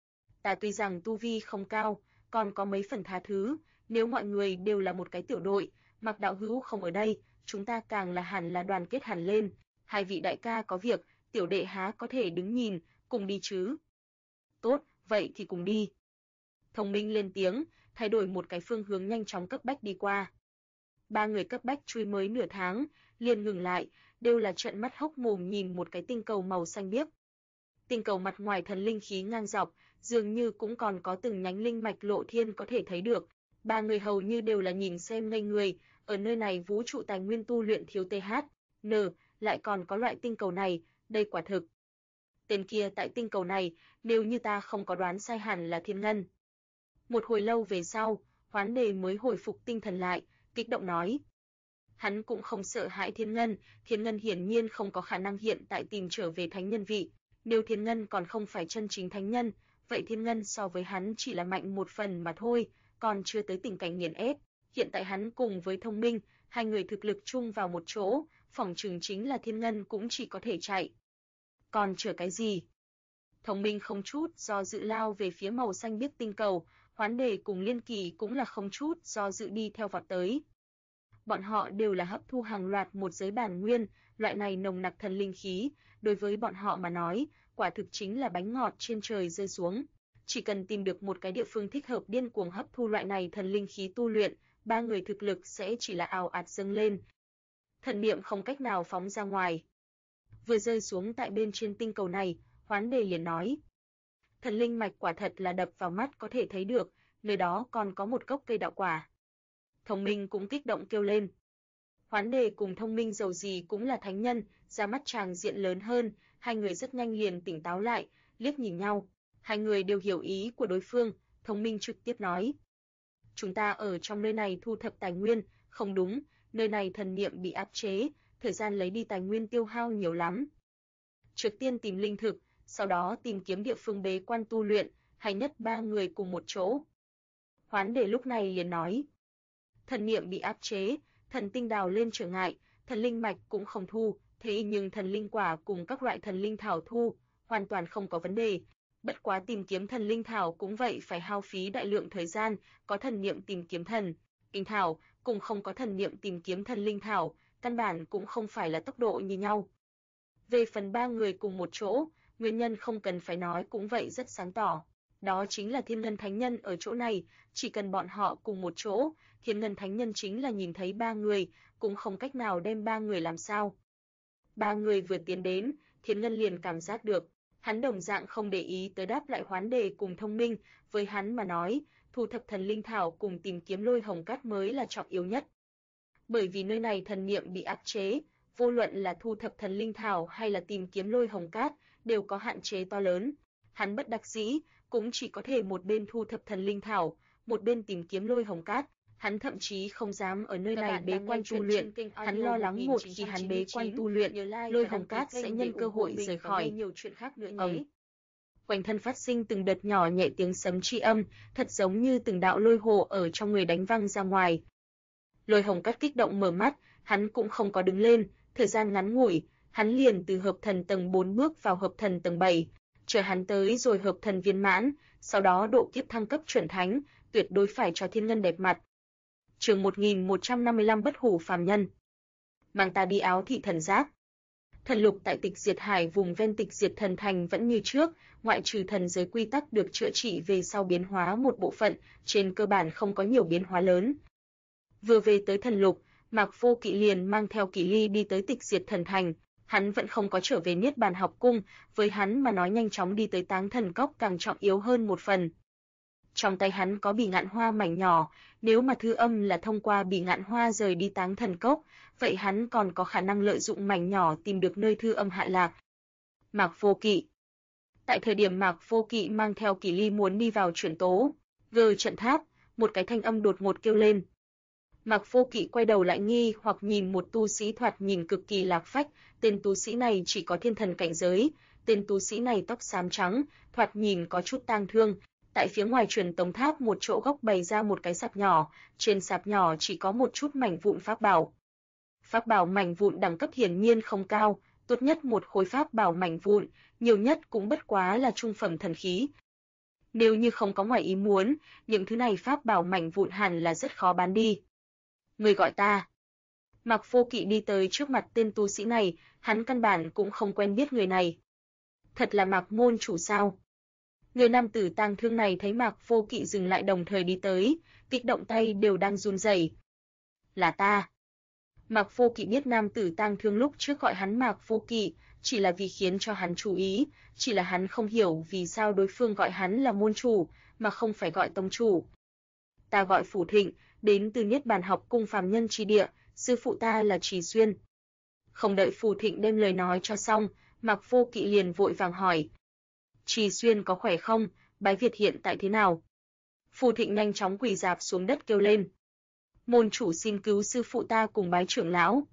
Ta tuy rằng tu vi không cao, còn có mấy phần tha thứ, nếu mọi người đều là một cái tiểu đội, Mạc đạo hữu không ở đây, chúng ta càng là hẳn là đoàn kết hẳn lên, hai vị đại ca có việc, tiểu đệ há có thể đứng nhìn, cùng đi chứ. Tốt, vậy thì cùng đi. Thông Minh lên tiếng, thay đổi một cái phương hướng nhanh chóng cấp bách đi qua. Ba người cấp bách chui mới nửa tháng, liền ngừng lại, đều là trợn mắt hốc mồm nhìn một cái tinh cầu màu xanh biếc. Tinh cầu mặt ngoài thần linh khí ngang dọc, dường như cũng còn có từng nhánh linh mạch lộ thiên có thể thấy được. Ba người hầu như đều là nhìn xem ngây người, ở nơi này vũ trụ tài nguyên tu luyện thiếu THN, lại còn có loại tinh cầu này, đây quả thực. Tên kia tại tinh cầu này, nếu như ta không có đoán sai hẳn là Thiên Ngân. Một hồi lâu về sau, Hoán Đề mới hồi phục tinh thần lại, kích động nói. Hắn cũng không sợ hãi Thiên Ngân hiển nhiên không có khả năng hiện tại tìm trở về thánh nhân vị. Nếu Thiên Ngân còn không phải chân chính thánh nhân, vậy Thiên Ngân so với hắn chỉ là mạnh một phần mà thôi, còn chưa tới tình cảnh nghiền ép. Hiện tại hắn cùng với Thông Minh, hai người thực lực chung vào một chỗ, phỏng chừng chính là Thiên Ngân cũng chỉ có thể chạy. Còn chờ cái gì? Thông Minh không chút do dự lao về phía màu xanh biếc tinh cầu, Hoán Đề cùng Liên Kỳ cũng là không chút do dự đi theo vọt tới. Bọn họ đều là hấp thu hàng loạt một giới bản nguyên, loại này nồng nặc thần linh khí, đối với bọn họ mà nói, quả thực chính là bánh ngọt trên trời rơi xuống. Chỉ cần tìm được một cái địa phương thích hợp điên cuồng hấp thu loại này thần linh khí tu luyện, ba người thực lực sẽ chỉ là ào ạt dâng lên. Thần niệm không cách nào phóng ra ngoài. Vừa rơi xuống tại bên trên tinh cầu này, Hoán Đề liền nói. Thần linh mạch quả thật là đập vào mắt có thể thấy được, nơi đó còn có một gốc cây đạo quả. Thông Minh cũng kích động kêu lên. Hoán Đề cùng Thông Minh dầu gì cũng là thánh nhân, ra mắt tràng diện lớn hơn, hai người rất nhanh liền tỉnh táo lại, liếc nhìn nhau. Hai người đều hiểu ý của đối phương, Thông Minh trực tiếp nói. Chúng ta ở trong nơi này thu thập tài nguyên, không đúng, nơi này thần niệm bị áp chế, thời gian lấy đi tài nguyên tiêu hao nhiều lắm. Trước tiên tìm linh thực, sau đó tìm kiếm địa phương bế quan tu luyện, hay nhất ba người cùng một chỗ. Hoán Đề lúc này liền nói, thần niệm bị áp chế, thần tinh đào lên trở ngại, thần linh mạch cũng không thu, thế nhưng thần linh quả cùng các loại thần linh thảo thu, hoàn toàn không có vấn đề. Bất quá tìm kiếm thần linh thảo cũng vậy phải hao phí đại lượng thời gian, có thần niệm tìm kiếm thần linh thảo, cùng không có thần niệm tìm kiếm thần linh thảo, căn bản cũng không phải là tốc độ như nhau. Về phần ba người cùng một chỗ, nguyên nhân không cần phải nói cũng vậy rất sáng tỏ. Đó chính là Thiên Ngân Thánh Nhân ở chỗ này, chỉ cần bọn họ cùng một chỗ, Thiên Ngân Thánh Nhân chính là nhìn thấy ba người, cũng không cách nào đem ba người làm sao. Ba người vừa tiến đến, Thiên Ngân liền cảm giác được, hắn đồng dạng không để ý tới đáp lại Hoán Đề cùng Thông Minh, với hắn mà nói, thu thập thần linh thảo cùng tìm kiếm Lôi Hồng Cát mới là trọng yếu nhất. Bởi vì nơi này thần niệm bị áp chế, vô luận là thu thập thần linh thảo hay là tìm kiếm Lôi Hồng Cát, đều có hạn chế to lớn. Hắn bất đắc dĩ, cũng chỉ có thể một bên thu thập thần linh thảo, một bên tìm kiếm Lôi Hồng Cát. Hắn thậm chí không dám ở nơi này bế quan tu luyện, hắn lo lắng một khi hắn bế quan tu luyện, Lôi Hồng Cát sẽ nhân cơ hội rời khỏi. Quanh thân phát sinh từng đợt nhỏ nhẹ tiếng sấm tri âm, thật giống như từng đạo lôi hồ ở trong người đánh văng ra ngoài. Lôi Hồng Cát kích động mở mắt, hắn cũng không có đứng lên, thời gian ngắn ngủi, hắn liền từ hợp thần tầng 4 bước vào hợp thần tầng 7. Chờ hắn tới rồi hợp thần viên mãn, sau đó độ kiếp thăng cấp chuẩn thánh, tuyệt đối phải cho Thiên Ngân đẹp mặt. Chương 1155 Bất hủ phàm nhân. Mang ta đi áo thị thần giác. Thần lục tại Tịch Diệt Hải vùng ven Tịch Diệt Thần Thành vẫn như trước, ngoại trừ thần giới quy tắc được chữa trị về sau biến hóa một bộ phận, trên cơ bản không có nhiều biến hóa lớn. Vừa về tới thần lục, Mạc Vô Kỵ liền mang theo Kỷ Ly đi tới Tịch Diệt Thần Thành, hắn vẫn không có trở về Niết Bàn học cung, với hắn mà nói nhanh chóng đi tới Táng Thần Cốc càng trọng yếu hơn một phần. Trong tay hắn có bỉ ngạn hoa mảnh nhỏ, nếu mà Thư Âm là thông qua bỉ ngạn hoa rời đi Táng Thần Cốc, vậy hắn còn có khả năng lợi dụng mảnh nhỏ tìm được nơi Thư Âm hạ lạc. Mạc Vô Kỵ. Tại thời điểm Mạc Vô Kỵ mang theo Kỷ Ly muốn đi vào chuyển tố, trận tháp, một cái thanh âm đột ngột kêu lên. Mạc Vô Kỵ quay đầu lại nghi hoặc nhìn một tu sĩ thoạt nhìn cực kỳ lạc phách, tên tu sĩ này chỉ có thiên thần cảnh giới, tên tu sĩ này tóc xám trắng, thoạt nhìn có chút tang thương. Tại phía ngoài truyền tống tháp một chỗ góc bày ra một cái sạp nhỏ, trên sạp nhỏ chỉ có một chút mảnh vụn pháp bảo. Pháp bảo mảnh vụn đẳng cấp hiển nhiên không cao, tốt nhất một khối pháp bảo mảnh vụn, nhiều nhất cũng bất quá là trung phẩm thần khí. Nếu như không có ngoài ý muốn, những thứ này pháp bảo mảnh vụn hẳn là rất khó bán đi. Người gọi ta. Mạc Vô Kỵ đi tới trước mặt tên tu sĩ này, hắn căn bản cũng không quen biết người này. Thật là Mạc môn chủ sao? Người nam tử tang thương này thấy Mạc Vô Kỵ dừng lại đồng thời đi tới, kích động tay đều đang run rẩy. Là ta. Mạc Vô Kỵ biết nam tử tang thương lúc trước gọi hắn Mạc Vô Kỵ, chỉ là vì khiến cho hắn chú ý, chỉ là hắn không hiểu vì sao đối phương gọi hắn là môn chủ, mà không phải gọi tông chủ. Ta gọi Phủ Thịnh, đến từ Niết Bàn học cung phàm nhân chi địa, sư phụ ta là Trì Xuyên. Không đợi Phủ Thịnh đem lời nói cho xong, Mạc Vô Kỵ liền vội vàng hỏi. Trì Xuyên có khỏe không, bái Việt hiện tại thế nào? Phủ Thịnh nhanh chóng quỳ rạp xuống đất kêu lên. Môn chủ xin cứu sư phụ ta cùng bái trưởng lão.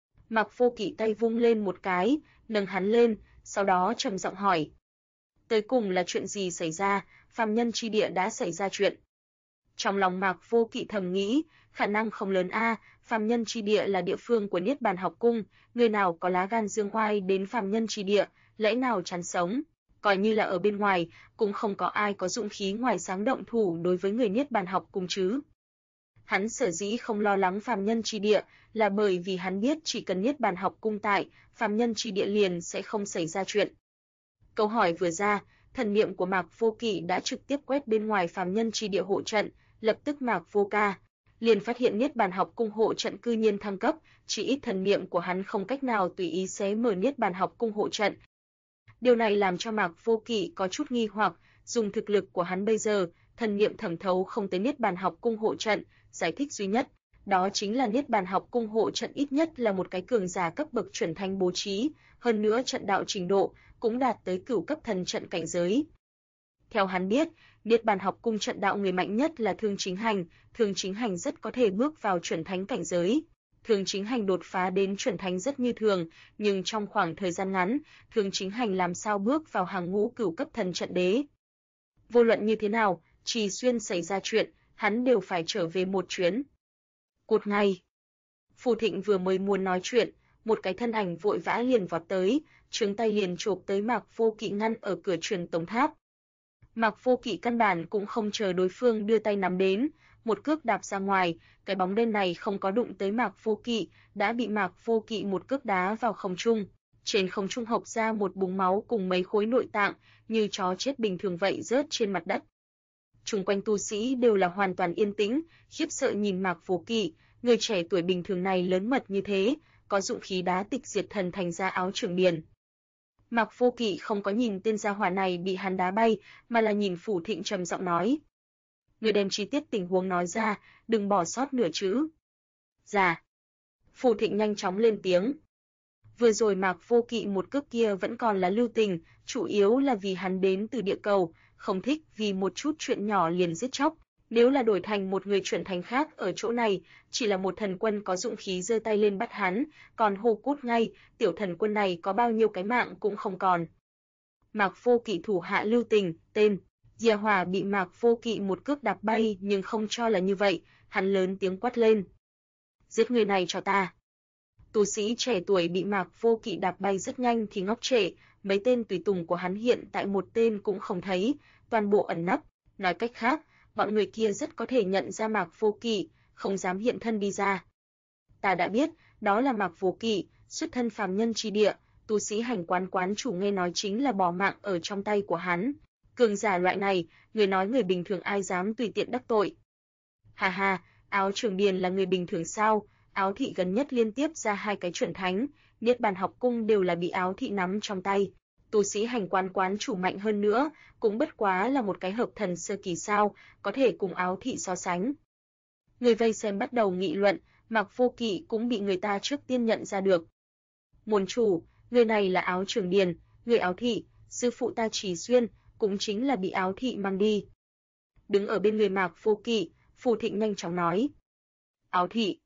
Mạc Vô Kỵ tay vung lên một cái, nâng hắn lên, sau đó trầm giọng hỏi. Tới cùng là chuyện gì xảy ra, phàm nhân chi địa đã xảy ra chuyện. Trong lòng Mạc Vô Kỵ thầm nghĩ, khả năng không lớn phàm nhân chi địa là địa phương của Niết Bàn học cung, người nào có lá gan dương oai đến phàm nhân chi địa, lẽ nào chán sống. Coi như là ở bên ngoài, cũng không có ai có dũng khí ngoài sáng động thủ đối với người Niết Bàn học cung chứ. Hắn sở dĩ không lo lắng phàm nhân chi địa, là bởi vì hắn biết chỉ cần Niết Bàn học cung tại, phàm nhân chi địa liền sẽ không xảy ra chuyện. Câu hỏi vừa ra, thần niệm của Mạc Vô Kỵ đã trực tiếp quét bên ngoài phàm nhân chi địa hộ trận, lập tức Mạc Vô Ca liền phát hiện Niết Bàn học cung hộ trận cư nhiên thăng cấp, chỉ ít thần niệm của hắn không cách nào tùy ý xé mở Niết Bàn học cung hộ trận. Điều này làm cho Mạc Vô Kỵ có chút nghi hoặc, dùng thực lực của hắn bây giờ, thần niệm thẩm thấu không tới Niết Bàn học cung hộ trận, giải thích duy nhất, đó chính là Niết Bàn học cung hộ trận ít nhất là một cái cường giả cấp bậc chuẩn thánh bố trí, hơn nữa trận đạo trình độ cũng đạt tới cửu cấp thần trận cảnh giới. Theo hắn biết, Niết Bàn học cung trận đạo người mạnh nhất là Thương Chính Hành rất có thể bước vào chuẩn thánh cảnh giới. Thương Chính Hành đột phá đến chuẩn thánh rất như thường, nhưng trong khoảng thời gian ngắn, Thương Chính Hành làm sao bước vào hàng ngũ cửu cấp thần trận đế. Vô luận như thế nào, Trì Xuyên xảy ra chuyện, hắn đều phải trở về một chuyến. Cút ngay. Phù Thịnh vừa mới muốn nói chuyện, một cái thân ảnh vội vã liền vọt tới, trường tay liền chộp tới Mạc Vô Kỵ ngăn ở cửa truyền tống tháp. Mạc Vô Kỵ căn bản cũng không chờ đối phương đưa tay nắm đến, một cước đạp ra ngoài, cái bóng đen này không có đụng tới Mạc Vô Kỵ, đã bị Mạc Vô Kỵ một cước đá vào không trung. Trên không trung hộc ra một búng máu cùng mấy khối nội tạng, như chó chết bình thường vậy rớt trên mặt đất. Xung quanh tu sĩ đều là hoàn toàn yên tĩnh, khiếp sợ nhìn Mạc Vô Kỵ, người trẻ tuổi bình thường này lớn mật như thế, có dụng khí đá tịch diệt thần thành ra áo trưởng điền. Mạc Vô Kỵ không có nhìn tên gia hỏa này bị hắn đá bay, mà là nhìn Phù Thịnh trầm giọng nói: "Người đem chi tiết tình huống nói ra, đừng bỏ sót nửa chữ." "Dạ." Phù Thịnh nhanh chóng lên tiếng. Vừa rồi Mạc Vô Kỵ một cước kia vẫn còn là lưu tình, chủ yếu là vì hắn đến từ địa cầu, không thích vì một chút chuyện nhỏ liền giết chóc. Nếu là đổi thành một người chuyển thành khác ở chỗ này, chỉ là một thần quân có dụng khí giơ tay lên bắt hắn, còn hô cút ngay, tiểu thần quân này có bao nhiêu cái mạng cũng không còn. Mạc Vô Kỵ thủ hạ lưu tình, tên Dià Hòa bị Mạc Vô Kỵ một cước đạp bay, nhưng không cho là như vậy, hắn lớn tiếng quát lên: "Giết người này cho ta!" Tu sĩ trẻ tuổi bị Mạc Vô Kỵ đạp bay rất nhanh thì ngóc trệ, mấy tên tùy tùng của hắn hiện tại một tên cũng không thấy, toàn bộ ẩn nấp, nói cách khác, bọn người kia rất có thể nhận ra Mạc Vô Kỵ, không dám hiện thân đi ra. Ta đã biết, đó là Mạc Vô Kỵ, xuất thân phàm nhân chi địa, tu sĩ hành quán quán chủ nghe nói chính là bỏ mạng ở trong tay của hắn. Cường giả loại này, người nói người bình thường ai dám tùy tiện đắc tội. Hà hà, Áo Trường Điền là người bình thường sao? Áo thị gần nhất liên tiếp ra hai cái chuẩn thánh, Niết Bàn học cung đều là bị Áo thị nắm trong tay. Tu sĩ hành quán quán chủ mạnh hơn nữa, cũng bất quá là một cái hợp thần sơ kỳ sao, có thể cùng Áo thị so sánh. Người vây xem bắt đầu nghị luận, Mạc Vô Kỵ cũng bị người ta trước tiên nhận ra được. Môn chủ, người này là Áo Trường Điền, người Áo thị, sư phụ ta Trì Xuyên, cũng chính là bị Áo thị mang đi. Đứng ở bên người Mạc Vô Kỵ, Phù Thịnh nhanh chóng nói: "Áo thị."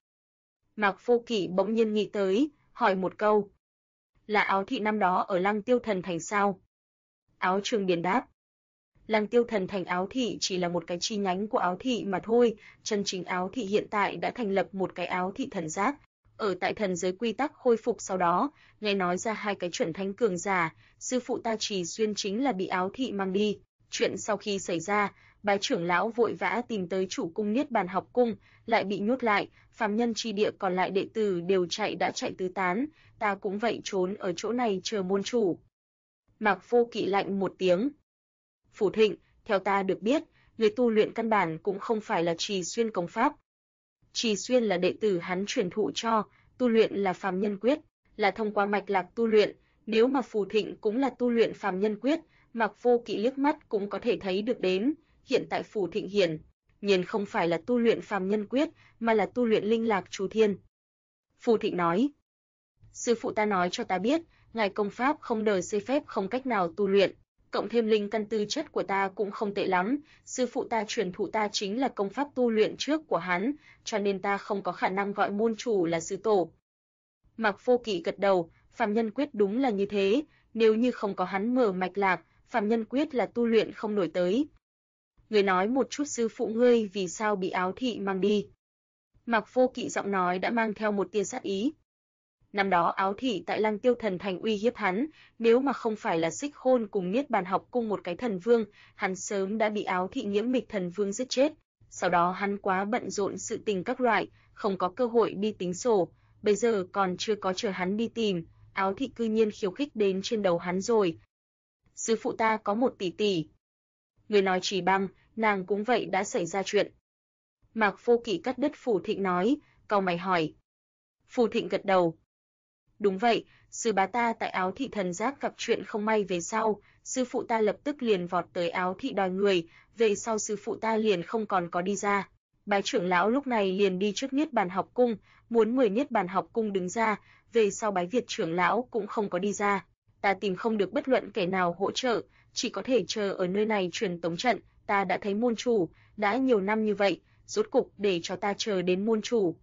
Mạc Vô Kỵ bỗng nhiên nghĩ tới, hỏi một câu: "Là Áo thị năm đó ở Lăng Tiêu Thần Thành sao?" Áo Trường Điền đáp: "Lăng Tiêu Thần Thành Áo thị chỉ là một cái chi nhánh của Áo thị mà thôi, chân chính Áo thị hiện tại đã thành lập một cái Áo thị thần giác. Ở tại thần giới quy tắc khôi phục sau đó, nghe nói ra hai cái chuẩn thánh cường giả, sư phụ ta Trì Xuyên chính là bị Áo thị mang đi. Chuyện sau khi xảy ra, bái trưởng lão vội vã tìm tới chủ cung Niết Bàn học cung, lại bị nhốt lại, phàm nhân chi địa còn lại đệ tử đều đã chạy tứ tán, ta cũng vậy trốn ở chỗ này chờ môn chủ." Mạc Vô Kỵ lạnh một tiếng: "Phù Thịnh, theo ta được biết, người tu luyện căn bản cũng không phải là Trì Xuyên công pháp. Trì Xuyên là đệ tử hắn truyền thụ cho, tu luyện là phàm nhân quyết, là thông qua mạch lạc tu luyện, nếu mà Phù Thịnh cũng là tu luyện phàm nhân quyết, Mạc Vô Kỵ liếc mắt cũng có thể thấy được đến, hiện tại Phù Thịnh hiển nhiên không phải là tu luyện phàm nhân quyết, mà là tu luyện linh lạc chú thiên." Phù Thịnh nói: "Sư phụ ta nói cho ta biết, ngài công pháp không đời xây phép không cách nào tu luyện, cộng thêm linh căn tư chất của ta cũng không tệ lắm, sư phụ ta truyền thụ ta chính là công pháp tu luyện trước của hắn, cho nên ta không có khả năng gọi môn chủ là sư tổ." Mạc Vô Kỵ gật đầu, phàm nhân quyết đúng là như thế, nếu như không có hắn mở mạch lạc, phàm nhân quyết là tu luyện không nổi tới. "Người nói một chút sư phụ ngươi vì sao bị Áo thị mang đi." Mạc Vô Kỵ giọng nói đã mang theo một tia sát ý. Năm đó Áo thị tại Lăng Tiêu Thần Thành uy hiếp hắn, nếu mà không phải là Xích Khôn cùng Niết Bàn học cung một cái thần vương, hắn sớm đã bị Áo thị Nhiễm Mịch thần vương giết chết. Sau đó hắn quá bận rộn sự tình các loại, không có cơ hội đi tính sổ, bây giờ còn chưa có chờ hắn đi tìm, Áo thị cư nhiên khiêu khích đến trên đầu hắn rồi. "Sư phụ ta có một tỷ tỷ." Người nói Chỉ Băng, nàng cũng vậy đã xảy ra chuyện. Mạc Vô Kỵ cắt đứt Phù Thịnh nói, cau mày hỏi. Phù Thịnh gật đầu. "Đúng vậy, sư bá ta tại Áo thị thần giác gặp chuyện không may về sau, sư phụ ta lập tức liền vọt tới Áo thị đòi người, về sau sư phụ ta liền không còn có đi ra. Bái trưởng lão lúc này liền đi trước Niết Bàn học cung, muốn mời Niết Bàn học cung đứng ra, về sau Bái Việt trưởng lão cũng không có đi ra. Ta tìm không được bất luận kẻ nào hỗ trợ, chỉ có thể chờ ở nơi này truyền tống trận, ta đã thấy môn chủ, đã nhiều năm như vậy, rốt cục để cho ta chờ đến môn chủ."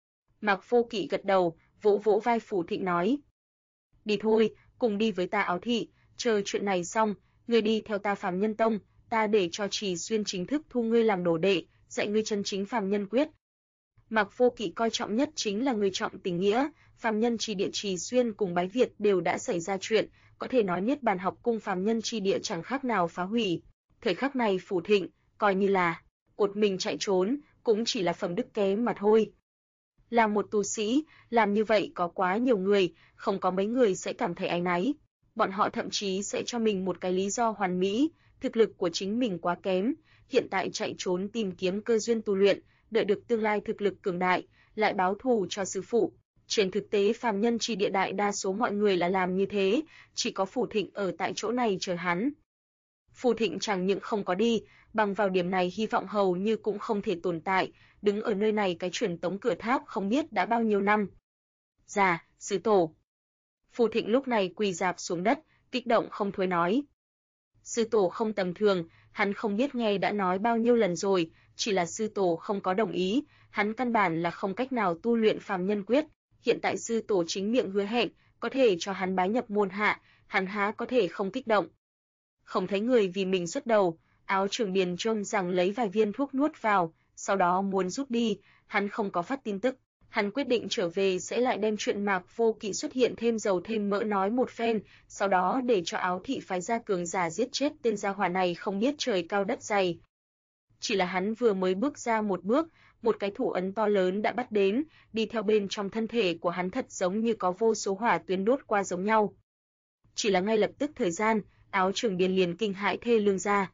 Mạc Vô Kỵ gật đầu, vỗ vỗ vai Phù Thịnh nói: "Đi thôi, cùng đi với ta Áo thị, chờ chuyện này xong, ngươi đi theo ta Phàm Nhân Tông, ta để cho Trì Xuyên chính thức thu ngươi làm đồ đệ, dạy ngươi chân chính phàm nhân quyết. Mạc Vô Kỵ coi trọng nhất chính là người trọng tình nghĩa, phàm nhân Trì Địa Trì Xuyên cùng Bái Việt đều đã xảy ra chuyện, có thể nói Niết Bàn học cung phàm nhân Trì Địa chẳng khác nào phá hủy. Thời khắc này Phủ Thịnh, coi như là một mình chạy trốn, cũng chỉ là phẩm đức kém mà thôi. Là một tu sĩ, làm như vậy có quá nhiều người, không có mấy người sẽ cảm thấy áy náy. Bọn họ thậm chí sẽ cho mình một cái lý do hoàn mỹ, thực lực của chính mình quá kém, hiện tại chạy trốn tìm kiếm cơ duyên tu luyện, đợi được tương lai thực lực cường đại, lại báo thù cho sư phụ. Trên thực tế phàm nhân Trì Địa đại đa số mọi người là làm như thế, chỉ có Phủ Thịnh ở tại chỗ này chờ hắn. Phủ Thịnh chẳng những không có đi, bằng vào điểm này hy vọng hầu như cũng không thể tồn tại, đứng ở nơi này cái truyền tống cửa tháp không biết đã bao nhiêu năm. Dạ, sư tổ. Phủ Thịnh lúc này quỳ rạp xuống đất, kích động không thôi nói. Sư tổ không tầm thường, hắn không biết nghe đã nói bao nhiêu lần rồi, chỉ là sư tổ không có đồng ý, hắn căn bản là không cách nào tu luyện phàm nhân quyết, hiện tại sư tổ chính miệng hứa hẹn, có thể cho hắn bái nhập môn hạ, hắn há có thể không kích động. Không thấy người vì mình xuất đầu, Áo Trường Điền trông rằng lấy vài viên thuốc nuốt vào, sau đó muốn rút đi, hắn không có phát tin tức. Hắn quyết định trở về sẽ lại đem chuyện Mạc Vô Kỵ xuất hiện thêm dầu thêm mỡ nói một phen, sau đó để cho Áo thị phái ra cường giả giết chết tên gia hỏa này không biết trời cao đất dày. Chỉ là hắn vừa mới bước ra một bước, một cái thủ ấn to lớn đã bắt đến, đi theo bên trong thân thể của hắn thật giống như có vô số hỏa tuyến đốt qua giống nhau. Chỉ là ngay lập tức thời gian, Áo Trường Điền liền kinh hãi thê lương ra.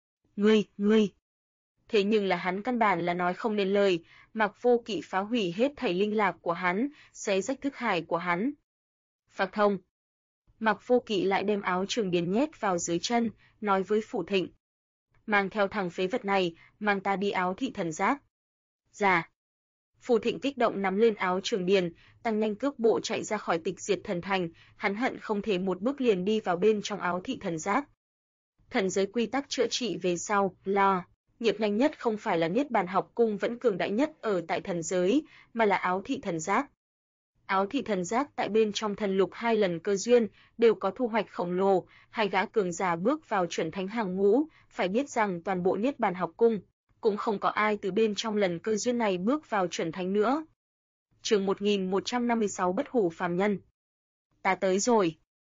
Ngươi. Thế nhưng là hắn căn bản là nói không nên lời, Mạc Vô Kỵ phá hủy hết thảy linh lạc của hắn, xé rách thức hải của hắn. Phạc thông. Mạc Vô Kỵ lại đem Áo Trường Điền nhét vào dưới chân, nói với Phủ Thịnh. Mang theo thằng phế vật này, mang ta đi Áo thị thần giác. Dạ. Phủ Thịnh kích động nắm lên Áo Trường Điền, tăng nhanh cước bộ chạy ra khỏi Tịch Diệt Thần Thành, hắn hận không thể một bước liền đi vào bên trong Áo thị thần giác. Thần giới quy tắc chữa trị về sau, nghiệp nhanh nhất không phải là Niết Bàn học cung vẫn cường đại nhất ở tại thần giới, mà là Áo thị thần giác. Áo thị thần giác tại bên trong thần lục 2 lần cơ duyên, đều có thu hoạch khổng lồ, hai gã cường giả bước vào chuẩn thánh hàng ngũ, phải biết rằng toàn bộ Niết Bàn học cung, cũng không có ai từ bên trong lần cơ duyên này bước vào chuẩn thánh nữa. Chương 1156 Bất hủ phàm nhân. Ta tới rồi.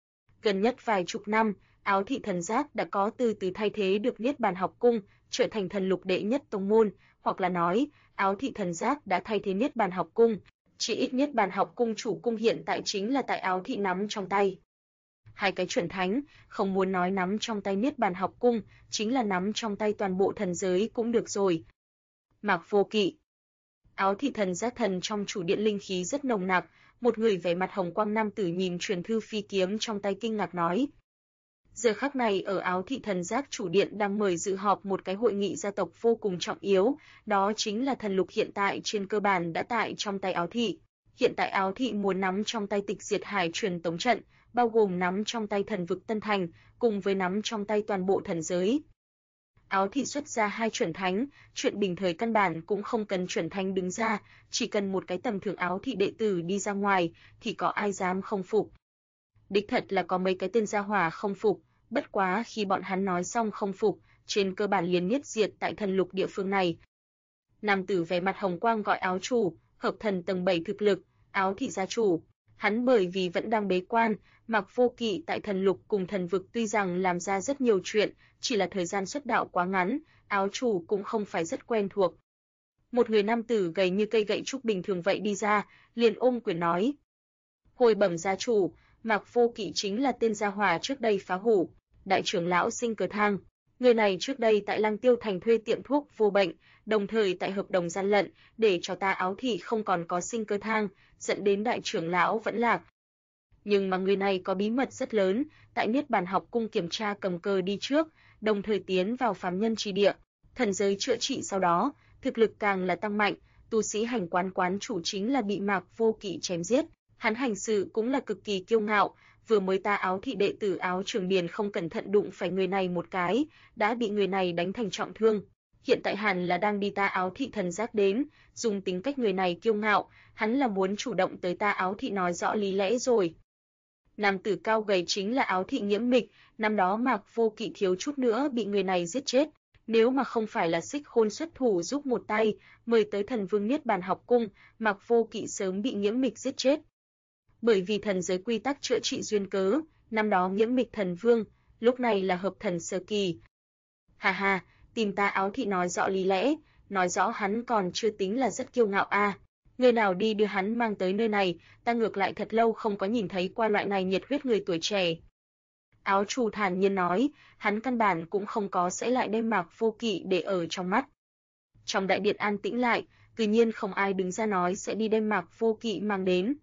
Gần nhất vài chục năm, Áo thị thần giác đã có từ từ thay thế được Niết Bàn học cung, trở thành thần lục đệ nhất tông môn, hoặc là nói, Áo thị thần giác đã thay thế Niết Bàn học cung, chỉ ít Niết Bàn học cung chủ cung hiện tại chính là tại Áo thị nắm trong tay. Hai cái chuẩn thánh, không muốn nói nắm trong tay Niết Bàn học cung, chính là nắm trong tay toàn bộ thần giới cũng được rồi. Mạc Vô Kỵ. Áo thị thần giác thần trong chủ điện linh khí rất nồng nặc, một người vẻ mặt hồng quang nam tử nhìn truyền thư phi kiếm trong tay kinh ngạc nói. Giờ khắc này ở Áo thị thần giác chủ điện đang mời dự họp một cái hội nghị gia tộc vô cùng trọng yếu, đó chính là thần lục hiện tại trên cơ bản đã tại trong tay Áo thị. Hiện tại Áo thị muốn nắm trong tay Tịch Diệt Hải truyền tống trận, bao gồm nắm trong tay thần vực Tân Thành, cùng với nắm trong tay toàn bộ thần giới. Áo thị xuất ra 2 chuẩn thánh, chuyện bình thời căn bản cũng không cần chuẩn thánh đứng ra, chỉ cần một cái tầm thường Áo thị đệ tử đi ra ngoài, thì có ai dám không phục. Đích thật là có mấy cái tên gia hỏa không phục, bất quá khi bọn hắn nói xong không phục, trên cơ bản liền niết diệt tại thần lục địa phương này. Nam tử vẻ mặt hồng quang gọi Áo chủ, hợp thần tầng 7 thực lực, Áo thị gia chủ. Hắn bởi vì vẫn đang bế quan, Mạc Vô Kỵ tại thần lục cùng thần vực tuy rằng làm ra rất nhiều chuyện, chỉ là thời gian xuất đạo quá ngắn, Áo chủ cũng không phải rất quen thuộc. Một người nam tử gầy như cây gậy trúc bình thường vậy đi ra, liền ôm quyền nói. Hồi bẩm gia chủ, Mạc Vô Kỵ chính là tên gia hỏa trước đây phá hủ, đại trưởng lão Sinh Cờ Thang. Người này trước đây tại Lăng Tiêu Thành thuê tiệm thuốc vô bệnh, đồng thời tại hợp đồng gian lận, để cho ta Áo thị không còn có Sinh Cơ Thang, dẫn đến đại trưởng lão vẫn lạc. Nhưng mà người này có bí mật rất lớn, tại Niết Bàn học cung kiểm tra cầm cờ đi trước, đồng thời tiến vào phàm nhân chi địa, thần giới chữa trị sau đó, thực lực càng là tăng mạnh, tu sĩ hành quán quán chủ chính là bị Mạc Vô Kỵ chém giết, hắn hành sự cũng là cực kỳ kiêu ngạo, vừa mới ta Áo thị đệ tử Áo Trường Điền không cẩn thận đụng phải người này một cái, đã bị người này đánh thành trọng thương. Hiện tại hẳn là đang đi ta Áo thị thần giác đến, dùng tính cách người này kiêu ngạo, hắn là muốn chủ động tới ta Áo thị nói rõ lý lẽ rồi. Nam tử cao gầy chính là Áo Thị Nghiễm Mịch, năm đó Mạc Vô Kỵ thiếu chút nữa bị người này giết chết, nếu mà không phải là Xích Khôn xuất thủ giúp một tay, mời tới Thần Vương Niết Bàn học cung, Mạc Vô Kỵ sớm bị Nghiễm Mịch giết chết. Bởi vì thần giới quy tắc chữa trị duyên cớ, năm đó Nghiễm Mịch thần vương, lúc này là hợp thần sơ kỳ. Hà hà, tìm ta Áo Thị nói rõ lý lẽ, nói rõ hắn còn chưa tính là rất kiêu ngạo a. Người nào đi đưa hắn mang tới nơi này, ta ngược lại thật lâu không có nhìn thấy qua loại này nhiệt huyết người tuổi trẻ. Áo Chủ thản nhiên nói, hắn căn bản cũng không có sẽ lại đem Mạc Vô Kỵ để ở trong mắt. Trong đại điện an tĩnh lại, tự nhiên không ai đứng ra nói sẽ đi đem Mạc Vô Kỵ mang đến.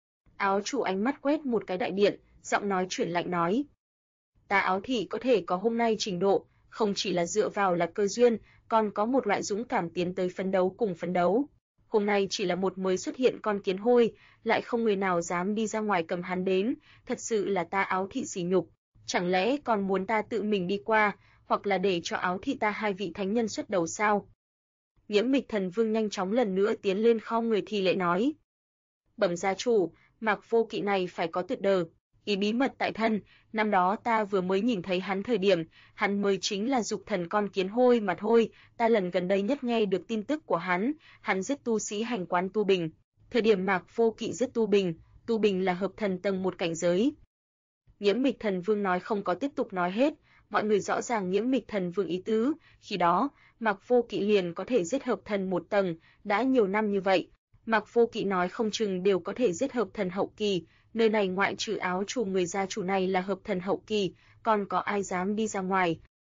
Áo Chủ ánh mắt quét một cái đại điện, giọng nói chuyển lạnh nói. Ta Áo Thị có thể có hôm nay trình độ, không chỉ là dựa vào là cơ duyên, còn có một loại dũng cảm tiến tới phấn đấu cùng phấn đấu. Hôm nay chỉ là một mới xuất hiện con kiến hôi, lại không người nào dám đi ra ngoài cầm hắn đến, thật sự là ta Áo Thị sỉ nhục. Chẳng lẽ còn muốn ta tự mình đi qua, hoặc là để cho Áo Thị ta hai vị thánh nhân xuất đầu sao? Nghiễm Mịch thần vương nhanh chóng lần nữa tiến lên khom người thi lễ nói. Bẩm gia chủ, Mạc Vô Kỵ này phải có tuyệt đờ, ý bí mật tại thân, năm đó ta vừa mới nhìn thấy hắn thời điểm, hắn mới chính là dục thần con kiến hôi mà thôi, ta lần gần đây nhất nghe được tin tức của hắn giết tu sĩ hành quán Tu Bình. Thời điểm Mạc Vô Kỵ giết Tu Bình là hợp thần tầng 1 cảnh giới. Nghiễm Mịch thần vương nói không có tiếp tục nói hết, mọi người rõ ràng Nghiễm Mịch thần vương ý tứ, khi đó, Mạc Vô Kỵ liền có thể giết hợp thần 1 tầng, đã nhiều năm như vậy. Mạc Vô Kỵ nói không chừng đều có thể giết hợp thần hậu kỳ, nơi này ngoại trừ Áo Chủ người gia chủ này là hợp thần hậu kỳ, còn có ai dám đi ra ngoài.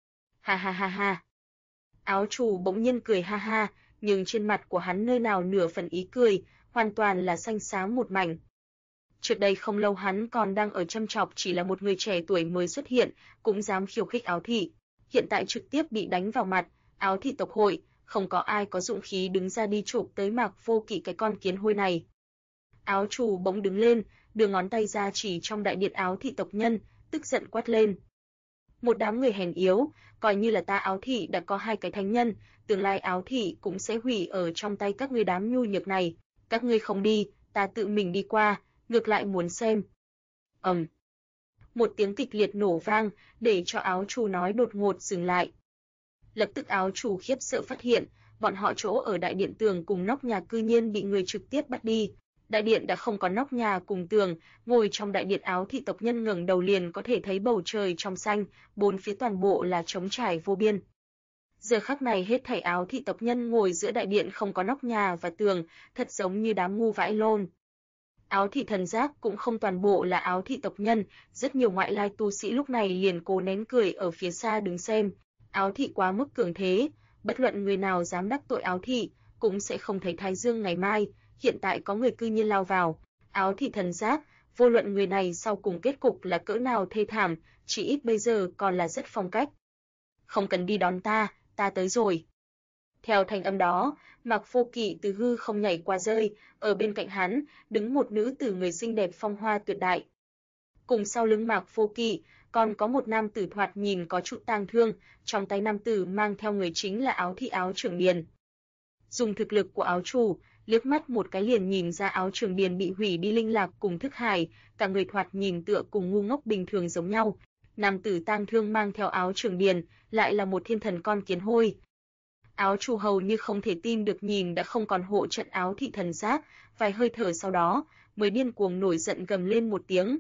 Ha ha ha ha. Áo Chủ bỗng nhiên cười ha ha, nhưng trên mặt của hắn nơi nào nửa phần ý cười, hoàn toàn là xanh xám một mảnh. Trước đây không lâu hắn còn đang ở châm chọc chỉ là một người trẻ tuổi mới xuất hiện, cũng dám khiêu khích Áo Thị. Hiện tại trực tiếp bị đánh vào mặt, Áo Thị tộc hội, không có ai có dũng khí đứng ra đi chụp tới Mạc Vô Kỵ cái con kiến hôi này. Áo Chủ bỗng đứng lên, đưa ngón tay ra chỉ trong đại điện Áo Thị tộc nhân, tức giận quát lên. Một đám người hèn yếu, coi như là ta Áo Thị đã có 2 cái thánh nhân, tương lai Áo Thị cũng sẽ hủy ở trong tay các ngươi đám nhu nhược này. Các ngươi không đi, ta tự mình đi qua, ngược lại muốn xem. Một tiếng kịch liệt nổ vang, để cho Áo Chủ nói đột ngột dừng lại. Lập tức Áo Chủ khiếp sợ phát hiện, bọn họ chỗ ở đại điện tường cùng nóc nhà cư nhiên bị người trực tiếp bắt đi. Đại điện đã không có nóc nhà cùng tường, ngồi trong đại điện Áo Thị tộc nhân ngẩng đầu liền có thể thấy bầu trời trong xanh, bốn phía toàn bộ là trống trải vô biên. Giờ khắc này hết thảy Áo Thị tộc nhân ngồi giữa đại điện không có nóc nhà và tường, thật giống như đám ngu vãi lôn. Áo Thị thần giác cũng không toàn bộ là Áo Thị tộc nhân, rất nhiều ngoại lai tu sĩ lúc này liền cố nén cười ở phía xa đứng xem. Áo Thị quá mức cường thế, bất luận người nào dám đắc tội Áo Thị, cũng sẽ không thấy thái dương ngày mai. Hiện tại có người cư nhiên lao vào, Áo Thị thần giác, vô luận người này sau cùng kết cục là cỡ nào thê thảm, chỉ ít bây giờ còn là rất phong cách. Không cần đi đón ta, ta tới rồi. Theo thanh âm đó, Mạc Vô Kỵ từ hư không nhảy qua rơi, ở bên cạnh hắn, đứng một nữ tử người xinh đẹp phong hoa tuyệt đại. Cùng sau lưng Mạc Vô Kỵ, còn có một nam tử thoạt nhìn có chút tang thương, trong tay nam tử mang theo người chính là Áo Thị Áo Trưởng Điền. Dùng thực lực của Áo Chủ, liếc mắt một cái liền nhìn ra Áo Trưởng Điền bị hủy đi linh lạc cùng thức hải, cả người thoạt nhìn tựa cùng ngu ngốc bình thường giống nhau. Nam tử tang thương mang theo Áo Trưởng Điền, lại là một thiên thần con kiến hôi. Áo Chủ hầu như không thể tin được nhìn đã không còn hộ trận Áo Thị thần giác, vài hơi thở sau đó, mới điên cuồng nổi giận gầm lên một tiếng.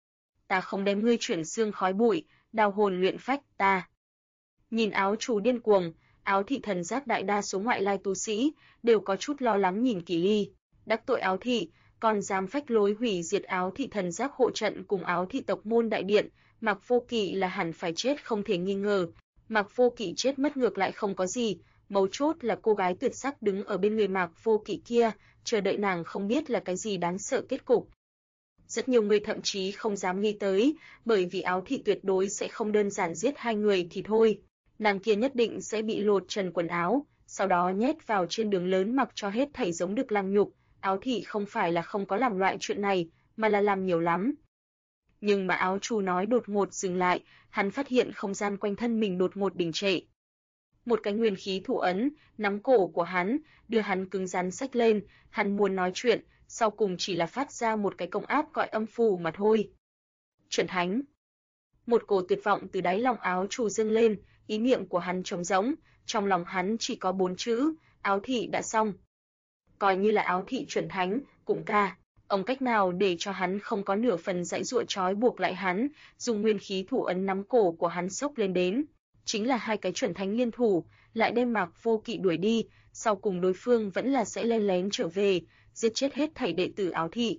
Ta không đem ngươi chuyển xương khói bụi, đào hồn luyện phách, ta. Nhìn Áo Chủ điên cuồng, Áo Thị thần giác đại đa số ngoại lai tu sĩ đều có chút lo lắng nhìn Kỳ Ly, đắc tội Áo Thị, còn dám phách lối hủy diệt Áo Thị thần giác hộ trận cùng Áo Thị tộc môn đại điện, Mạc Vô Kỵ là hẳn phải chết không thể nghi ngờ. Mạc Vô Kỵ chết mất ngược lại không có gì, mấu chốt là cô gái tuyệt sắc đứng ở bên người Mạc Vô Kỵ kia, chờ đợi nàng không biết là cái gì đáng sợ kết cục. Rất nhiều người thậm chí không dám nghĩ tới, bởi vì Áo Thị tuyệt đối sẽ không đơn giản giết 2 người thì thôi. Nàng kia nhất định sẽ bị lột trần quần áo, sau đó nhét vào trên đường lớn mặc cho hết thảy giống được lăng nhục. Áo Thị không phải là không có làm loại chuyện này, mà là làm nhiều lắm. Nhưng mà Áo Chủ nói đột ngột dừng lại, hắn phát hiện không gian quanh thân mình đột ngột đình trệ. Một cái nguyên khí thủ ấn nắm cổ của hắn, đưa hắn cứng rắn xách lên, hắn muốn nói chuyện, sau cùng chỉ là phát ra một cái công áp gọi âm phù mà thôi. Chuẩn thánh. Một cổ tuyệt vọng từ đáy lòng áo chủ dâng lên, ý niệm của hắn trống rỗng, trong lòng hắn chỉ có 4 chữ, áo thị đã xong. Coi như là áo thị chuẩn thánh, cũng ca, ông cách nào để cho hắn không có nửa phần dãy dụa trói buộc lại hắn, dùng nguyên khí thủ ấn nắm cổ của hắn xốc lên đến. Chính là hai cái chuẩn thánh liên thủ, lại đem Mạc Vô Kỵ đuổi đi, sau cùng đối phương vẫn là sẽ len lén trở về, giết chết hết thảy đệ tử áo thị.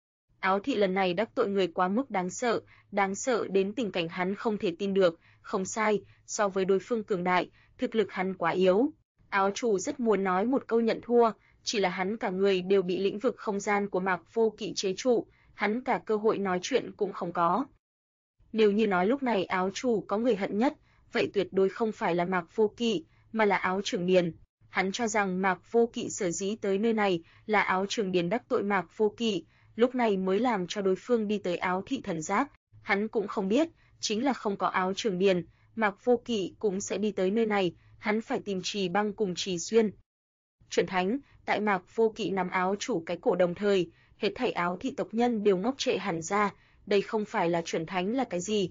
Áo thị lần này đắc tội người quá mức đáng sợ đến tình cảnh hắn không thể tin được, không sai, so với đối phương cường đại, thực lực hắn quá yếu. Áo chủ rất muốn nói một câu nhận thua, chỉ là hắn cả người đều bị lĩnh vực không gian của Mạc Vô Kỵ chế trụ, hắn cả cơ hội nói chuyện cũng không có. Nếu như nói lúc này áo chủ có người hận nhất, vậy tuyệt đối không phải là Mạc Vô Kỵ, mà là Áo Trường Điền. Hắn cho rằng Mạc Vô Kỵ sở dĩ tới nơi này là Áo Trường Điền đắc tội Mạc Vô Kỵ, lúc này mới làm cho đối phương đi tới Áo thị thần giác. Hắn cũng không biết, chính là không có Áo Trường Điền, Mạc Vô Kỵ cũng sẽ đi tới nơi này, hắn phải tìm Trì Băng cùng Trì Xuyên. Chuẩn thánh, tại Mạc Vô Kỵ nắm áo chủ cái cổ đồng thời, hết thảy Áo thị tộc nhân đều ngốc trệ hẳn ra, đây không phải là chuẩn thánh là cái gì?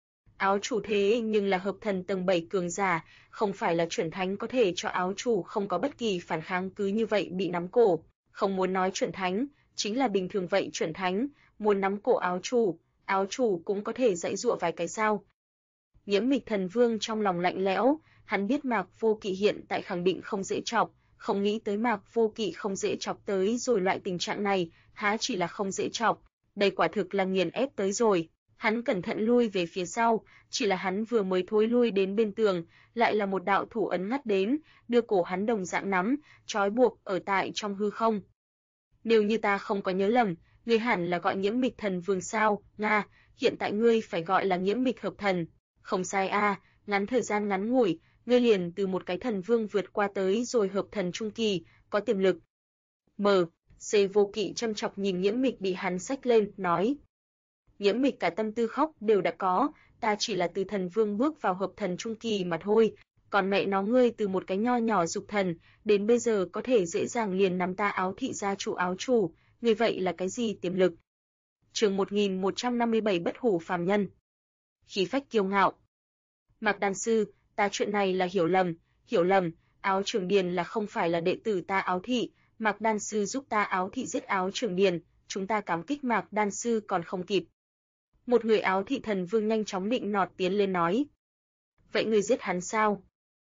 Áo chủ thế nhưng là hợp thần tầng 7 cường giả, không phải là chuẩn thánh có thể cho áo chủ không có bất kỳ phản kháng cứ như vậy bị nắm cổ, không muốn nói chuẩn thánh, chính là bình thường vậy chuẩn thánh, muốn nắm cổ áo chủ cũng có thể dãy dụa vài cái sao. Nhiễm Mịch Thần Vương trong lòng lạnh lẽo, hắn biết Mạc Vô Kỵ hiện tại khẳng định không dễ chọc, không nghĩ tới Mạc Vô Kỵ không dễ chọc tới rồi loại tình trạng này, há chỉ là không dễ chọc, đây quả thực là nghiền ép tới rồi. Hắn cẩn thận lui về phía sau, chỉ là hắn vừa mới thối lui đến bên tường, lại là một đạo thủ ấn ngắt đến, đưa cổ hắn đồng dạng nắm, trói buộc ở tại trong hư không. Nếu như ta không có nhớ lầm, ngươi hẳn là gọi Nhiễm Mịch Thần Vương sao? Nga, hiện tại ngươi phải gọi là Nhiễm Mịch Hợp Thần. Không sai a, ngắn thời gian ngắn ngủi, ngươi liền từ một cái thần vương vượt qua tới rồi hợp thần trung kỳ, có tiềm lực. C. Vô Kỵ châm chọc nhìn Nhiễm Mịch bị hắn xách lên, nói. Nhiễm Mịch cả tâm tư khóc đều đã có, ta chỉ là từ thần vương bước vào hợp thần trung kỳ mà thôi, còn mẹ nó ngươi từ một cái nho nhỏ dục thần, đến bây giờ có thể dễ dàng liền nắm ta Áo thị gia chủ áo chủ, ngươi vậy là cái gì tiềm lực? Chương 1157 Bất hủ phàm nhân. Khí phách kiêu ngạo. Mạc Đan sư, ta chuyện này là hiểu lầm, Áo Trường Điền là không phải là đệ tử ta Áo thị, Mạc Đan sư giúp ta Áo thị giết Áo Trường Điền, chúng ta cảm kích Mạc Đan sư còn không kịp. Một người Áo thị thần vương nhanh chóng định nọt tiến lên nói. Vậy người giết hắn sao?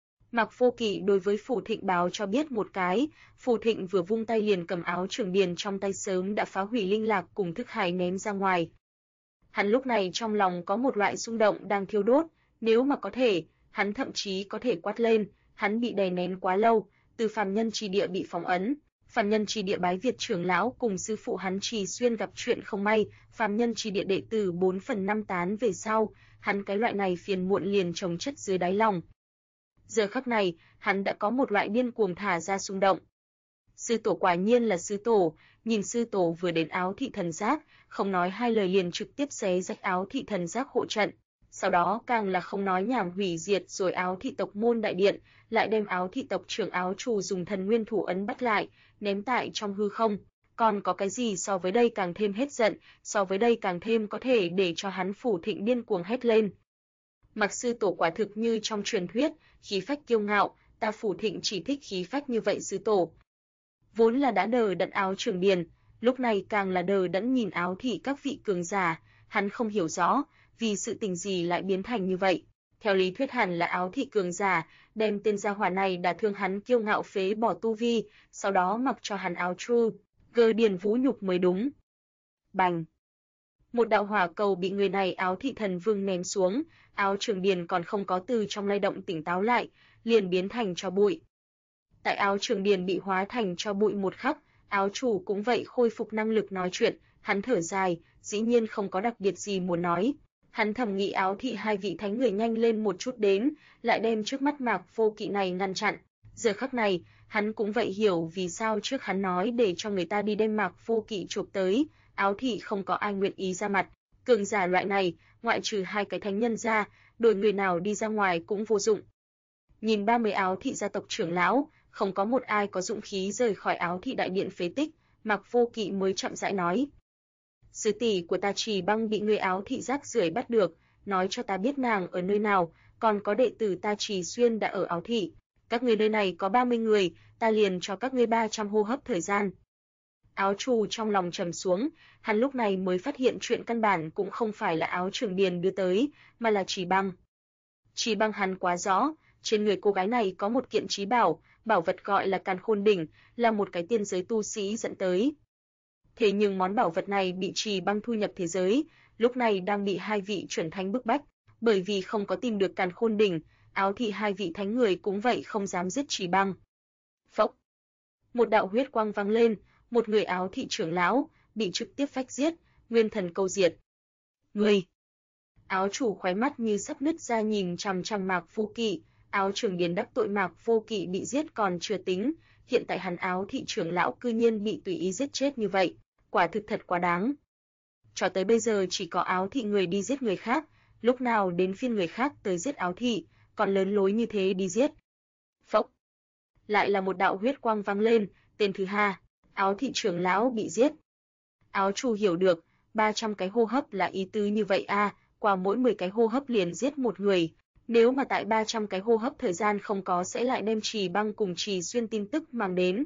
Mạc Vô Kỵ đối với Phù Thịnh báo cho biết một cái, Phù Thịnh vừa vung tay liền cầm Áo Trường Điền trong tay sớm đã phá hủy linh lạc cùng thức hải ném ra ngoài. Hắn lúc này trong lòng có một loại xung động đang thiêu đốt, nếu mà có thể, hắn thậm chí có thể quát lên, hắn bị đè nén quá lâu, từ phàm nhân chi địa bị phóng ấn. Phàm nhân chi địa bái Việt trưởng lão cùng sư phụ hắn Trì Xuyên gặp chuyện không may, phàm nhân chi địa đệ tử 4/5 tán về sau, hắn cái loại này phiền muộn liền chồng chất dưới đáy lòng. Giờ khắc này, hắn đã có một loại điên cuồng thả ra xung động. Sư tổ quả nhiên là sư tổ, nhìn sư tổ vừa đến Áo thị thần giác, không nói hai lời liền trực tiếp xé rách Áo thị thần giác hộ trận. Sau đó càng là không nói nhảm hủy diệt rồi Áo thị tộc môn đại điện, lại đem Áo thị tộc trưởng Áo chủ dùng thần nguyên thủ ấn bắt lại, ném tại trong hư không. Còn có cái gì so với đây càng thêm hết giận, so với đây càng thêm có thể để cho hắn Phù Thịnh điên cuồng hét lên. Mạc sư tổ quả thực như trong truyền thuyết, khí phách kiêu ngạo, ta Phù Thịnh chỉ thích khí phách như vậy sư tổ. Vốn là đã đờ đẫn Áo Trường Điền, lúc này càng là đờ đẫn nhìn Áo thị các vị cường giả, hắn không hiểu rõ, vì sự tình gì lại biến thành như vậy. Theo lý thuyết hẳn là Áo thị cường giả, đem tên gia hỏa này đả thương hắn kiêu ngạo phế bỏ tu vi, sau đó mặc cho hắn áo tru, gơ điền vũ nhục mới đúng. Bành! Một đạo hỏa cầu bị người này Áo thị thần vương ném xuống, Áo Trường Điền còn không có từ trong lay động tỉnh táo lại, liền biến thành tro bụi. Tại Áo Trường Điền bị hóa thành tro bụi một khắc, áo chủ cũng vậy khôi phục năng lực nói chuyện, hắn thở dài, dĩ nhiên không có đặc biệt gì muốn nói. Hắn thầm nghĩ Áo thị hai vị thánh người nhanh lên một chút đến, lại đem trước mắt Mạc Vô Kỵ này ngăn chặn. Giờ khắc này, hắn cũng vậy hiểu vì sao trước hắn nói để cho người ta đi đem Mạc Vô Kỵ chụp tới, Áo thị không có ai nguyện ý ra mặt. Cường giả loại này, ngoại trừ hai cái thánh nhân ra, đổi người nào đi ra ngoài cũng vô dụng. Nhìn 30 Áo thị gia tộc trưởng lão, không có một ai có dũng khí rời khỏi Áo thị đại điện phế tích, Mạc Vô Kỵ mới chậm rãi nói. Sư tỷ của ta Trì Băng bị người áo thị rác rưởi bắt được, nói cho ta biết nàng ở nơi nào, còn có đệ tử ta Trì Xuyên đã ở áo thị. Các ngươi nơi này có 30 người, ta liền cho các ngươi 300 hô hấp thời gian. Áo Trù trong lòng trầm xuống, hắn lúc này mới phát hiện chuyện căn bản cũng không phải là Áo Trường Điền đưa tới, mà là Trì Băng. Trì Băng hắn quá rõ, trên người cô gái này có một kiện trí bảo, bảo vật gọi là Càn Khôn Đỉnh, là một cái tiên giới tu sĩ dẫn tới. Thế nhưng món bảo vật này bị Trì Băng thu nhập thế giới, lúc này đang bị hai vị chuẩn thánh bức bách, bởi vì không có tìm được Càn Khôn Đỉnh, áo thị hai vị thánh người cũng vậy không dám giết Trì Băng. Phốc, một đạo huyết quang vang lên, một người áo thị trưởng lão bị trực tiếp phách giết, nguyên thần câu diệt. Người! Áo chủ khóe mắt như sắp nứt ra nhìn chằm chằm Mạc Vô Kỵ, Áo Trường Điền đắc tội Mạc Vô Kỵ bị giết còn chưa tính, hiện tại hắn áo thị trưởng lão cư nhiên bị tùy ý giết chết như vậy, quả thực thật quá đáng. Cho tới bây giờ chỉ có áo thị người đi giết người khác, lúc nào đến phiên người khác tới giết áo thị, còn lớn lối như thế đi giết. Phốc! Lại là một đạo huyết quang vang lên, tên thứ hai, áo thị trưởng lão bị giết. Áo chủ hiểu được, 300 cái hô hấp là ý tứ như vậy a, qua mỗi 10 cái hô hấp liền giết một người. Nếu mà tại 300 cái hô hấp thời gian không có sẽ lại đem Trì Băng cùng Trì Xuyên tin tức mang đến.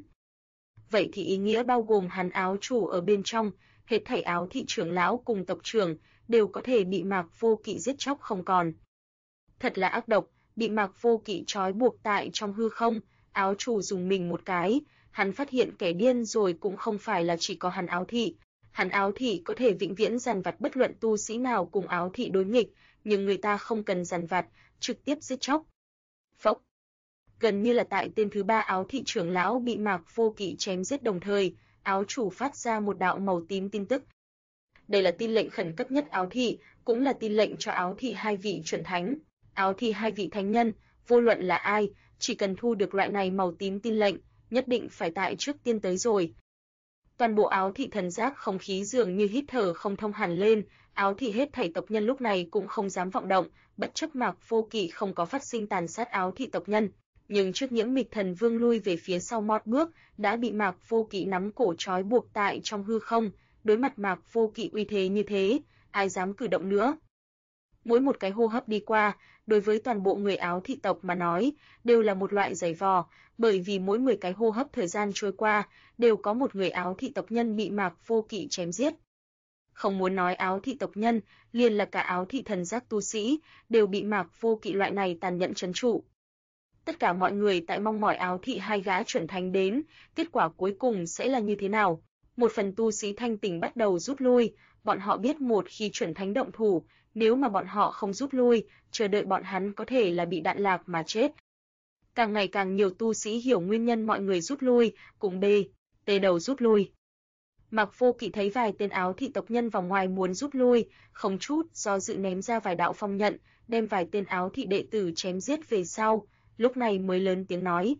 Vậy thì ý nghĩa bao gồm hắn áo chủ ở bên trong, hết thảy áo thị trưởng lão cùng tộc trưởng đều có thể bị Mạc Vô Kỵ giết chóc không còn. Thật là ác độc, bị Mạc Vô Kỵ trói buộc tại trong hư không, áo chủ dùng mình một cái, hắn phát hiện kẻ điên rồi cũng không phải là chỉ có hắn áo thị. Hắn áo thị có thể vĩnh viễn dằn vặt bất luận tu sĩ nào cùng áo thị đối nghịch, nhưng người ta không cần dằn vặt, trực tiếp giết chóc. Phốc! Gần như là tại tên thứ ba áo thị trưởng lão bị Mạc Vô Kỵ chém giết đồng thời, áo chủ phát ra một đạo màu tím tin tức. Đây là tin lệnh khẩn cấp nhất áo thị, cũng là tin lệnh cho áo thị hai vị chuẩn thánh. Áo thị hai vị thánh nhân, vô luận là ai, chỉ cần thu được loại này màu tím tin lệnh, nhất định phải tại trước tiên tới rồi. Toàn bộ áo thị thần giác không khí dường như hít thở không thông hẳn lên, áo thị hết thảy tộc nhân lúc này cũng không dám vọng động, bất chấp Mạc Vô Kỵ không có phát sinh tàn sát áo thị tộc nhân, nhưng trước Nhiễm Mịch Thần Vương lui về phía sau một bước, đã bị Mạc Vô Kỵ nắm cổ trói buộc tại trong hư không, đối mặt Mạc Vô Kỵ uy thế như thế, ai dám cử động nữa. Mỗi một cái hô hấp đi qua, đối với toàn bộ người áo thị tộc mà nói, đều là một loại giày vò, bởi vì mỗi 10 cái hô hấp thời gian trôi qua, đều có một người áo thị tộc nhân bị Mạc Vô Kỵ chém giết. Không muốn nói áo thị tộc nhân, liền là cả áo thị thần giác tu sĩ, đều bị Mạc Vô Kỵ loại này tàn nhẫn trấn trụ. Tất cả mọi người tại mong mỏi áo thị hai gã chuẩn thánh đến, kết quả cuối cùng sẽ là như thế nào? Một phần tu sĩ thanh tỉnh bắt đầu rút lui, bọn họ biết một khi chuẩn thánh động thủ, nếu mà bọn họ không rút lui, chờ đợi bọn hắn có thể là bị đạn lạc mà chết. Càng ngày càng nhiều tu sĩ hiểu nguyên nhân mọi người rút lui, cùng tê đầu rút lui. Mạc Vô Kỵ thấy vài tên áo thị tộc nhân vòng ngoài muốn rút lui, không chút do dự ném ra vài đạo phong nhận, đem vài tên áo thị đệ tử chém giết về sau, lúc này mới lớn tiếng nói.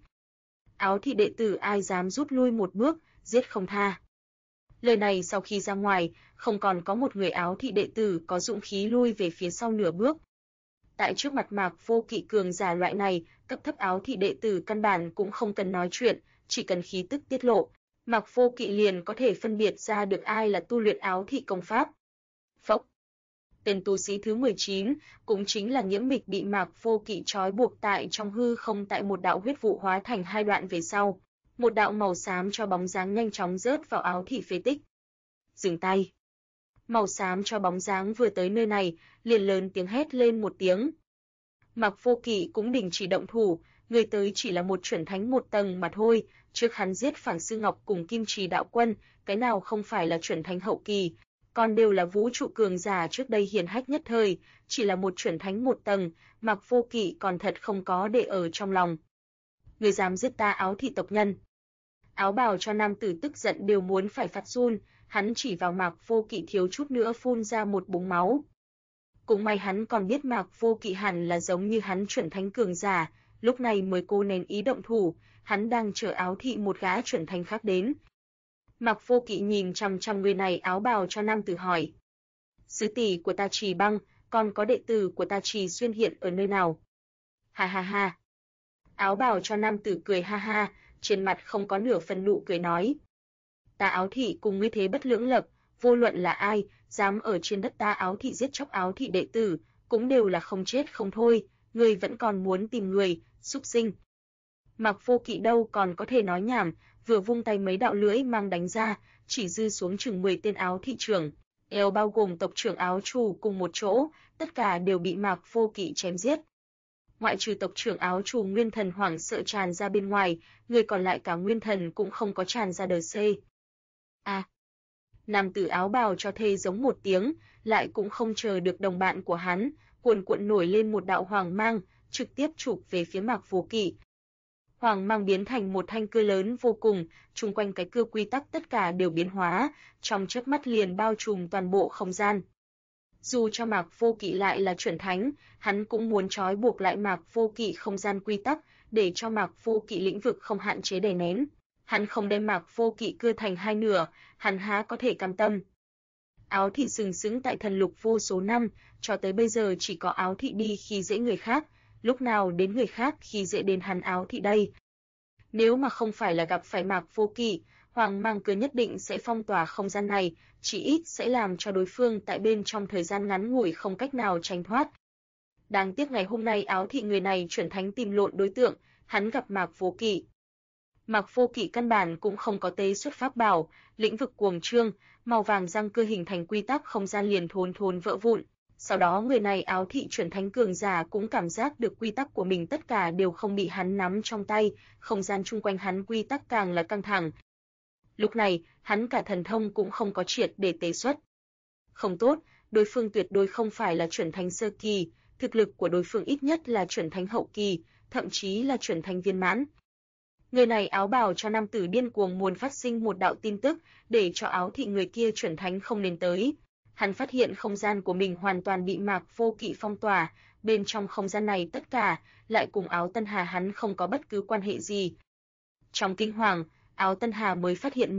Áo thị đệ tử ai dám rút lui một bước, giết không tha. Lời này sau khi ra ngoài, không còn có một người áo thị đệ tử có dũng khí lui về phía sau nửa bước. Tại trước mặt Mạc Vô Kỵ cường giả loại này, cấp thấp áo thị đệ tử căn bản cũng không cần nói chuyện, chỉ cần khí tức tiết lộ, Mạc Vô Kỵ liền có thể phân biệt ra được ai là tu luyện áo thị công pháp. Phốc! Tên tu sĩ thứ 19, cũng chính là Nhiễm Mịch bị Mạc Vô Kỵ trói buộc tại trong hư không tại một đạo huyết vụ hóa thành hai đoạn về sau. Một đạo màu xám cho bóng dáng nhanh chóng rớt vào áo thị phế tích. Dừng tay. Màu xám cho bóng dáng vừa tới nơi này, liền lớn tiếng hét lên một tiếng. Mạc Vô Kỵ cũng đình chỉ động thủ, người tới chỉ là một chuẩn thánh một tầng mà thôi, trước hắn giết Phảng Sư Ngọc cùng Kim Trì đạo quân, cái nào không phải là chuẩn thánh hậu kỳ, còn đều là vũ trụ cường giả trước đây hiển hách nhất thời, chỉ là một chuẩn thánh một tầng, Mạc Vô Kỵ còn thật không có để ở trong lòng. Người dám giết ta áo thị tộc nhân. Áo bào cho nam tử tức giận đều muốn phải phát run, hắn chỉ vào Mạc Vô Kỵ thiếu chút nữa phun ra một búng máu. Cũng may hắn còn biết Mạc Vô Kỵ hẳn là giống như hắn chuẩn thánh cường giả, lúc này mới cố nén ý động thủ, hắn đang chờ áo thị một gã chuẩn thánh khác đến. Mạc Vô Kỵ nhìn chằm chằm người này áo bào cho nam tử hỏi. Sư tỷ của ta Trì Băng, còn có đệ tử của ta Trì Xuyên hiện ở nơi nào? Ha ha ha. Áo bào cho nam tử cười ha ha, trên mặt không có nửa phần nụ cười nói. Ta áo thị cùng ngươi thế bất lưỡng lập, Vô luận là ai, dám ở trên đất ta Áo thị giết chóc Áo thị đệ tử, cũng đều là không chết không thôi, ngươi vẫn còn muốn tìm người, súc sinh. Mạc Vô Kỵ đâu còn có thể nói nhảm, vừa vung tay mấy đạo lưỡi mang đánh ra, chỉ dư xuống chừng 10 tên Áo thị trưởng, eo bao gồm tộc trưởng Áo Trù cùng một chỗ, tất cả đều bị Mạc Vô Kỵ chém giết. Ngoại trừ tộc trưởng Áo Trù nguyên thần hoảng sợ tràn ra bên ngoài, người còn lại cả nguyên thần cũng không có tràn ra đời C. Nam tử áo bào cho thê giống một tiếng, lại cũng không chờ được đồng bạn của hắn, cuồn cuộn nổi lên một đạo hoàng mang, trực tiếp chụp về phía Mạc Vô Kỵ. Hoàng mang biến thành một thanh cưa lớn vô cùng, chung quanh cái cưa quy tắc tất cả đều biến hóa, trong chớp mắt liền bao trùm toàn bộ không gian. Dù cho Mạc Vô Kỵ lại là chuẩn thánh, hắn cũng muốn trói buộc lại Mạc Vô Kỵ không gian quy tắc, để cho Mạc Vô Kỵ lĩnh vực không hạn chế đè nén. Hắn không đem Mạc Vô Kỵ cưa thành hai nửa, hắn há có thể cam tâm. Áo thị sừng sững tại thần lục vô số năm, cho tới bây giờ chỉ có Áo thị đi khi dễ người khác, lúc nào đến người khác khi dễ đến hắn Áo thị đây. Nếu mà không phải là gặp phải Mạc Vô Kỵ, Hoàng Mang Cưa nhất định sẽ phong tỏa không gian này, chỉ ít sẽ làm cho đối phương tại bên trong thời gian ngắn ngủi không cách nào tránh thoát. Đáng tiếc ngày hôm nay Áo thị người này chuẩn thánh tìm lộn đối tượng, hắn gặp Mạc Vô Kỵ. Mạc Vô Kỵ căn bản cũng không có tế xuất pháp bảo, lĩnh vực cuồng trương, màu vàng răng cưa hình thành quy tắc không gian liền thốn thốn vỡ vụn. Sau đó người này Áo thị chuẩn thánh cường giả cũng cảm giác được quy tắc của mình tất cả đều không bị hắn nắm trong tay, không gian chung quanh hắn quy tắc càng là căng thẳng. Lúc này, hắn cả thần thông cũng không có triệt để tế xuất. Không tốt, đối phương tuyệt đối không phải là chuẩn thánh sơ kỳ, thực lực của đối phương ít nhất là chuẩn thánh hậu kỳ, thậm chí là chuẩn thánh viên mãn. Người này áo bào cho nam tử điên cuồng muốn phát sinh một đạo tin tức, để cho Áo thị người kia chuẩn thánh không nên tới. Hắn phát hiện không gian của mình hoàn toàn bị Mạc Vô Kỵ phong tỏa, bên trong không gian này tất cả lại cùng Áo Tân Hà hắn không có bất cứ quan hệ gì. Trong kinh hoàng, Áo Tân Hà mới phát hiện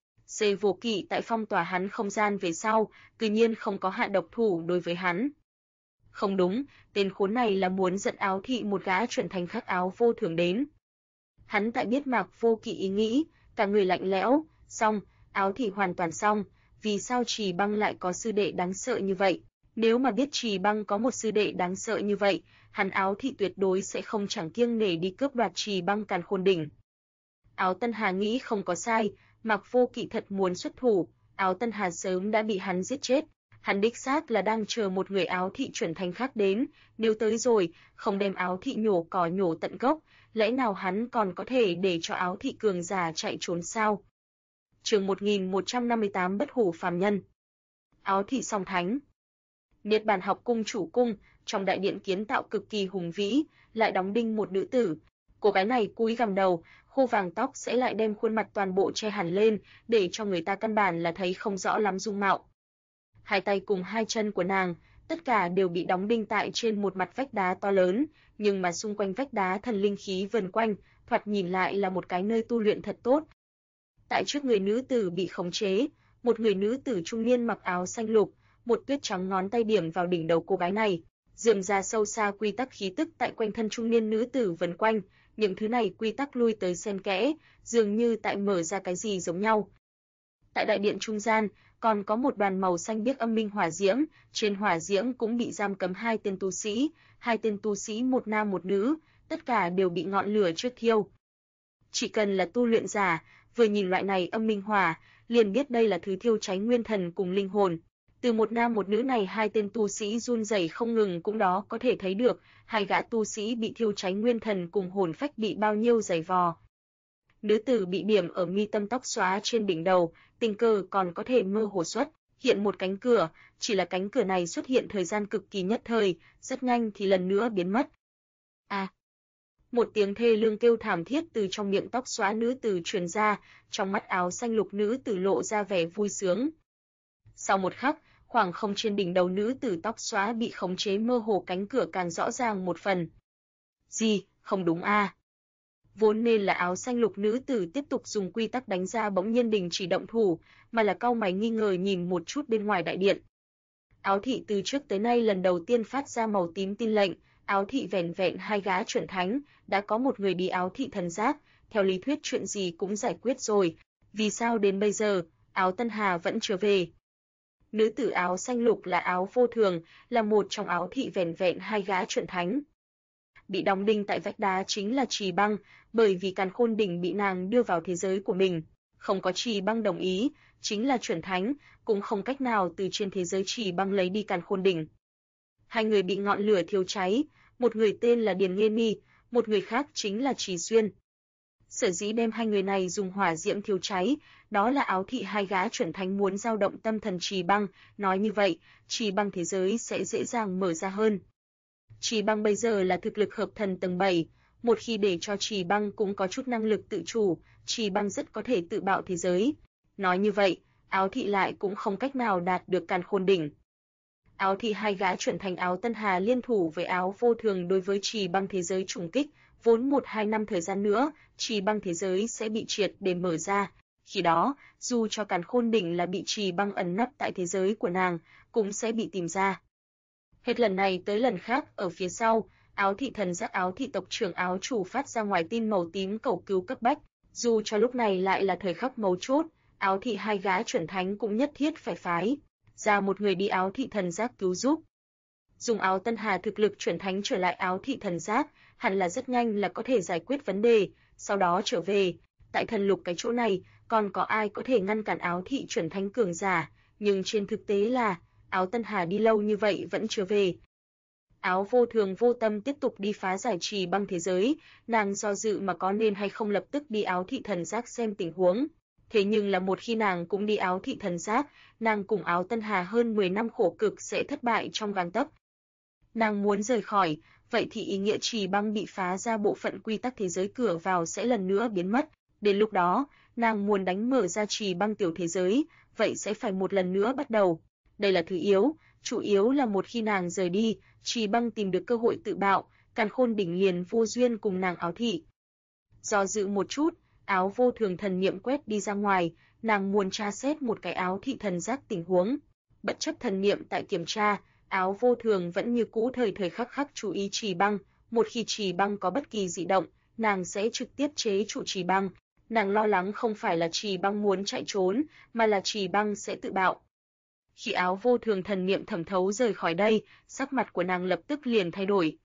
C Vô Kỵ tại phong tỏa hắn không gian về sau, tự nhiên không có hạ độc thủ đối với hắn. Không đúng, tên khốn này là muốn dẫn Áo thị một gã chuẩn thánh khắc áo vô thường đến. Hắn tại biết Mạc Vô Kỵ ý nghĩ, cả người lạnh lẽo, xong, Áo thị hoàn toàn xong, vì sao Trì Băng lại có sư đệ đáng sợ như vậy? Nếu mà biết Trì Băng có một sư đệ đáng sợ như vậy, hắn Áo thị tuyệt đối sẽ không chẳng kiêng nể đi cướp đoạt Trì Băng Càn Khôn Đỉnh. Áo Tân Hà nghĩ không có sai, Mạc Vô Kỵ thật muốn xuất thủ, Áo Tân Hà sớm đã bị hắn giết chết. Hắn đích xác là đang chờ một người Áo thị chuẩn thánh khác đến, nếu tới rồi, không đem Áo thị nhổ cỏ nhổ tận gốc, lẽ nào hắn còn có thể để cho Áo thị cường giả chạy trốn sao? Chương 1158 Bất hủ phàm nhân. Áo thị song thánh. Niết Bàn học cung chủ cung, trong đại điện kiến tạo cực kỳ hùng vĩ, lại đóng đinh một nữ tử. Cô gái này cúi gằm đầu, khô vàng tóc sẽ lại đem khuôn mặt toàn bộ che hẳn lên, để cho người ta căn bản là thấy không rõ lắm dung mạo. Hai tay cùng hai chân của nàng, tất cả đều bị đóng đinh tại trên một mặt vách đá to lớn, nhưng mà xung quanh vách đá thần linh khí vần quanh, thoạt nhìn lại là một cái nơi tu luyện thật tốt. Tại trước người nữ tử bị khống chế, một người nữ tử trung niên mặc áo xanh lục, một tuyết trắng ngón tay điểm vào đỉnh đầu cô gái này, rườm rà sâu xa quy tắc khí tức tại quanh thân trung niên nữ tử vần quanh, những thứ này quy tắc lui tới xen kẽ, dường như tại mở ra cái gì giống nhau. Tại đại điện trung gian, còn có một đoàn màu xanh biếc âm minh hỏa diễm, trên hỏa diễm cũng bị giam cấm hai tên tu sĩ một nam một nữ, tất cả đều bị ngọn lửa trước thiêu. Chỉ cần là tu luyện giả, vừa nhìn loại này âm minh hỏa, liền biết đây là thứ thiêu cháy nguyên thần cùng linh hồn. Từ một nam một nữ này hai tên tu sĩ run rẩy không ngừng cũng đó có thể thấy được, hai gã tu sĩ bị thiêu cháy nguyên thần cùng hồn phách bị bao nhiêu giày vò. Nữ tử bị điểm ở mi tâm tóc xóa trên đỉnh đầu, tình cờ còn có thể mơ hồ xuất hiện một cánh cửa, chỉ là cánh cửa này xuất hiện thời gian cực kỳ nhất thời, rất nhanh thì lần nữa biến mất. Một tiếng thê lương kêu thảm thiết từ trong miệng tóc xóa nữ tử truyền ra, trong mắt áo xanh lục nữ tử lộ ra vẻ vui sướng. Sau một khắc, khoảng không trên đỉnh đầu nữ tử tóc xóa bị khống chế mơ hồ cánh cửa càng rõ ràng một phần. Gì, không đúng a? Vốn nên là áo xanh lục nữ tử tiếp tục dùng quy tắc đánh ra bỗng nhiên đình chỉ động thủ, mà là cau mày nghi ngờ nhìn một chút bên ngoài đại điện. Áo thị từ trước tới nay lần đầu tiên phát ra màu tím tin lệnh, Áo thị vẻn vẹn hai gã chuẩn thánh, đã có một người đi Áo thị thần giác, theo lý thuyết chuyện gì cũng giải quyết rồi, vì sao đến bây giờ, Áo Tân Hà vẫn chưa về? Nữ tử áo xanh lục là Áo Vô Thường, là một trong áo thị vẻn vẹn 2 gã chuẩn thánh. Bị đóng đinh tại vách đá chính là Trì Băng, bởi vì Càn Khôn Đỉnh bị nàng đưa vào thế giới của mình. Không có Trì Băng đồng ý, chính là chuẩn thánh, cũng không cách nào từ trên thế giới Trì Băng lấy đi Càn Khôn Đỉnh. Hai người bị ngọn lửa thiêu cháy, một người tên là Điền Nghê Ni, một người khác chính là Trì Xuyên. Sở dĩ đem hai người này dùng hỏa diễm thiêu cháy, đó là áo thị 2 gã chuẩn thánh muốn dao động tâm thần Trì Băng, nói như vậy, Trì Băng thế giới sẽ dễ dàng mở ra hơn. Trì Băng bây giờ là thực lực hợp thần tầng 7, một khi để cho Trì Băng cũng có chút năng lực tự chủ, Trì Băng rất có thể tự bạo thế giới. Nói như vậy, áo thị lại cũng không cách nào đạt được Càn Khôn Đỉnh. Áo thị 2 gã chuẩn thành Áo Tân Hà liên thủ với Áo Vô Thường đối với Trì Băng thế giới trùng kích, vốn 1-2 năm thời gian nữa, Trì Băng thế giới sẽ bị triệt để mở ra. Khi đó, dù cho Càn Khôn Đỉnh là bị Trì Băng ẩn nấp tại thế giới của nàng, cũng sẽ bị tìm ra. Hết lần này tới lần khác, ở phía sau, Áo thị thần giác Áo thị tộc trưởng Áo chủ phát ra ngoài tin màu tím cầu cứu cấp bách, dù cho lúc này lại là thời khắc mấu chốt, Áo thị 2 gã chuẩn thánh cũng nhất thiết phải phái ra một người đi Áo thị thần giác cứu giúp. Dùng Áo Tân Hà thực lực chuẩn thánh trở lại Áo thị thần giác, hẳn là rất nhanh là có thể giải quyết vấn đề, sau đó trở về. Tại thần lục cái chỗ này, còn có ai có thể ngăn cản Áo thị chuẩn thánh cường giả, nhưng trên thực tế là, Áo Tân Hà đi lâu như vậy vẫn chưa về. Áo Vô Thường vô tâm tiếp tục đi phá giải Trì Băng thế giới, nàng do dự mà có nên hay không lập tức đi Áo thị thần giác xem tình huống. Thế nhưng là một khi nàng cũng đi Áo thị thần giác, nàng cùng Áo Tân Hà hơn 10 năm khổ cực sẽ thất bại trong gang tấc. Nàng muốn rời khỏi, vậy thì ý nghĩa Trì Băng bị phá ra bộ phận quy tắc thế giới cửa vào sẽ lần nữa biến mất. Đến lúc đó, nàng muốn đánh mở ra Trì Băng tiểu thế giới, vậy sẽ phải một lần nữa bắt đầu. Đây là thứ yếu, chủ yếu là một khi nàng rời đi, Trì Băng tìm được cơ hội tự bạo, Càn Khôn Đỉnh liền vô duyên cùng nàng Áo thị. Do dự một chút, Áo Vô Thường thần niệm quét đi ra ngoài, nàng muốn tra xét một cái Áo thị thần giác tình huống. Bất chấp thần niệm tại kiểm tra, Áo Vô Thường vẫn như cũ thời khắc khắc chú ý Trì Băng, một khi Trì Băng có bất kỳ dị động, nàng sẽ trực tiếp chế trụ Trì Băng. Nàng lo lắng không phải là Trì Băng muốn chạy trốn, mà là Trì Băng sẽ tự bạo. Khi Áo Vô Thường thần niệm thẩm thấu rời khỏi đây, sắc mặt của nàng lập tức liền thay đổi.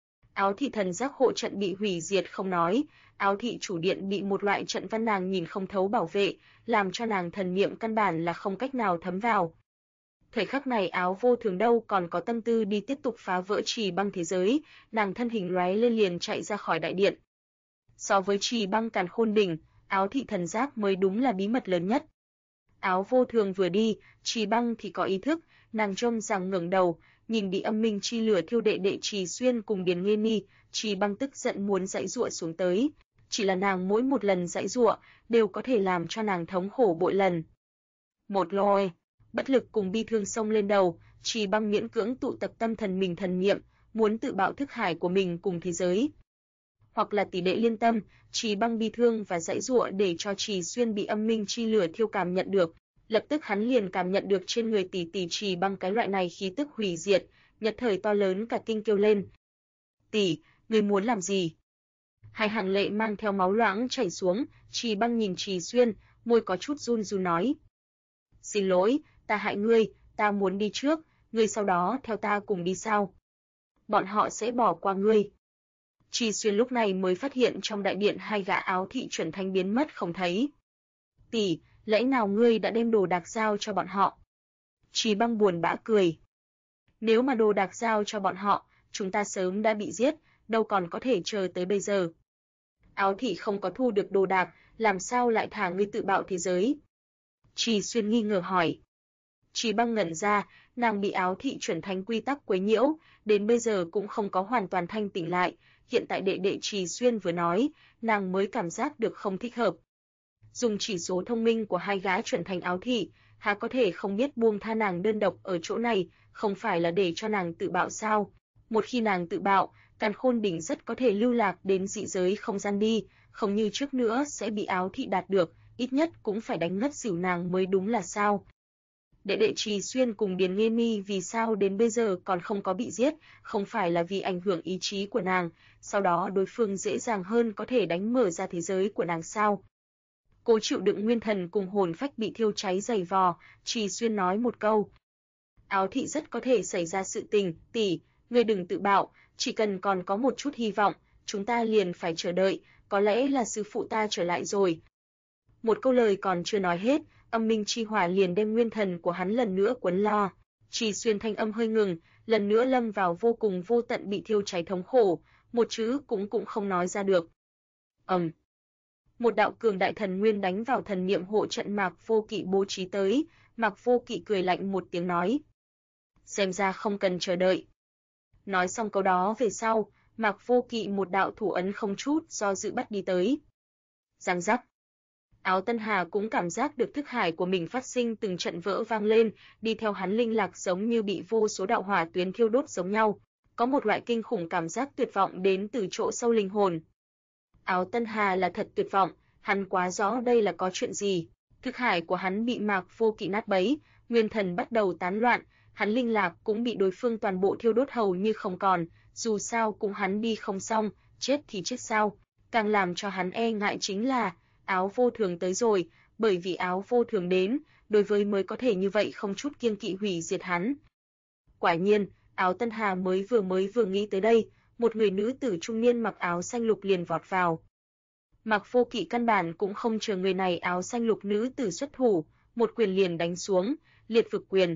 Áo thị thần giác hộ trận bị hủy diệt không nói, Áo thị chủ điện bị một loại trận văn nàng nhìn không thấu bảo vệ, làm cho nàng thần niệm căn bản là không cách nào thấm vào. Thời khắc này Áo Vô Thường đâu còn có tâm tư đi tiếp tục phá vỡ Trì Băng thế giới, nàng thân hình lóe lên liền chạy ra khỏi đại điện. So với Trì Băng Càn Khôn Đỉnh, Áo thị thần giác mới đúng là bí mật lớn nhất. Áo Vô Thường vừa đi, Trì Băng thì có ý thức, nàng trông rằng ngẩng đầu, nhìn bị âm minh chi lửa thiêu đệ đệ Trì Xuyên cùng Điền Nghê Ni, Trì Băng tức giận muốn giãy giụa xuống tới, chỉ là nàng mỗi một lần giãy giụa đều có thể làm cho nàng thống khổ bội lần. Một lôi, bất lực cùng bi thương xông lên đầu, Trì Băng miễn cưỡng tụ tập tâm thần mình thần niệm, muốn tự bạo thức hải của mình cùng thế giới. Hoặc là tỷ lệ liên tâm, Trì Băng bi thương và giãy giụa để cho Trì Xuyên bị âm minh chi lửa thiêu cảm nhận được, lập tức hắn liền cảm nhận được trên người tỷ Trì Băng cái loại này khí tức hủy diệt, nhất thời to lớn cả kinh kêu lên. "Tỷ, ngươi muốn làm gì?" Hai hàng lệ mang theo máu loãng chảy xuống, Trì Băng nhìn Trì Xuyên, môi có chút run run nói: "Xin lỗi, ta hại ngươi, ta muốn đi trước, ngươi sau đó theo ta cùng đi sao? Bọn họ sẽ bỏ qua ngươi." Trì Xuyên lúc này mới phát hiện trong đại điện 2 gã áo thị chuẩn thánh biến mất không thấy. "Tỷ, lẽ nào ngươi đã đem đồ đạc giao cho bọn họ?" Trì Băng buồn bã cười. "Nếu mà đồ đạc giao cho bọn họ, chúng ta sớm đã bị giết, đâu còn có thể chờ tới bây giờ. Áo thị không có thu được đồ đạc, làm sao lại thả ngươi tự bạo thế giới?" Trì Xuyên nghi ngờ hỏi. Trì Băng ngẩn ra, nàng bị áo thị chuẩn thánh quy tắc quấy nhiễu, đến bây giờ cũng không có hoàn toàn thanh tỉnh lại, hiện tại đệ đệ Trì Xuyên vừa nói, nàng mới cảm giác được không thích hợp. Dùng chỉ số thông minh của 2 gã chuẩn thánh áo thị, há có thể không biết buông tha nàng đơn độc ở chỗ này, không phải là để cho nàng tự bạo sao? Một khi nàng tự bạo, Càn Khôn Đỉnh rất có thể lưu lạc đến dị giới không gian đi, không như trước nữa sẽ bị áo thị đạt được, ít nhất cũng phải đánh ngất xỉu nàng mới đúng là sao? Đệ đệ Trì Xuyên cùng Điền Nghê Ni vì sao đến bây giờ còn không có bị giết, không phải là vì ảnh hưởng ý chí của nàng, sau đó đối phương dễ dàng hơn có thể đánh mở ra thế giới của nàng sao? cố chịu đựng nguyên thần cùng hồn phách bị thiêu cháy dày vò, Trì Xuyên nói một câu. Áo Thị rất có thể xảy ra sự tình, tỷ, ngươi đừng tự bạo, chỉ cần còn có một chút hy vọng, chúng ta liền phải chờ đợi, có lẽ là sư phụ ta trở lại rồi. Một câu lời còn chưa nói hết, âm minh chi hỏa liền đem nguyên thần của hắn lần nữa cuốn lo. Trì Xuyên thanh âm hơi ngừng, lần nữa lâm vào vô cùng vô tận bị thiêu cháy thống khổ, một chữ cũng không nói ra được. Một đạo cường đại thần nguyên đánh vào thần niệm hộ trận Mạc Vô Kỵ bố trí tới, Mạc Vô Kỵ cười lạnh một tiếng nói. Xem ra không cần chờ đợi. Nói xong câu đó về sau, Mạc Vô Kỵ một đạo thủ ấn không chút do dự bắt đi tới. Giang giác. Áo Tân Hà cũng cảm giác được thức hải của mình phát sinh từng trận vỡ vang lên, đi theo hắn linh lạc giống như bị vô số đạo hỏa tuyến thiêu đốt giống nhau, có một loại kinh khủng cảm giác tuyệt vọng đến từ chỗ sâu linh hồn. Áo Tân Hà là thật tuyệt vọng, hắn quá rõ đây là có chuyện gì. Thức hải của hắn bị Mạc Vô Kỵ nát bấy, nguyên thần bắt đầu tán loạn, hắn linh lạc cũng bị đối phương toàn bộ thiêu đốt hầu như không còn, dù sao cũng hắn đi không xong, chết thì chết sao. Càng làm cho hắn e ngại chính là Áo Vô Thường tới rồi, bởi vì Áo Vô Thường đến, đối với mới có thể như vậy không chút kiêng kỵ hủy diệt hắn. Quả nhiên, Áo Tân Hà mới vừa nghĩ tới đây, một người nữ tử trung niên mặc áo xanh lục liền vọt vào. Mạc Vô Kỵ căn bản cũng không chờ người này áo xanh lục nữ tử xuất thủ, một quyền liền đánh xuống, liệt vực quyền.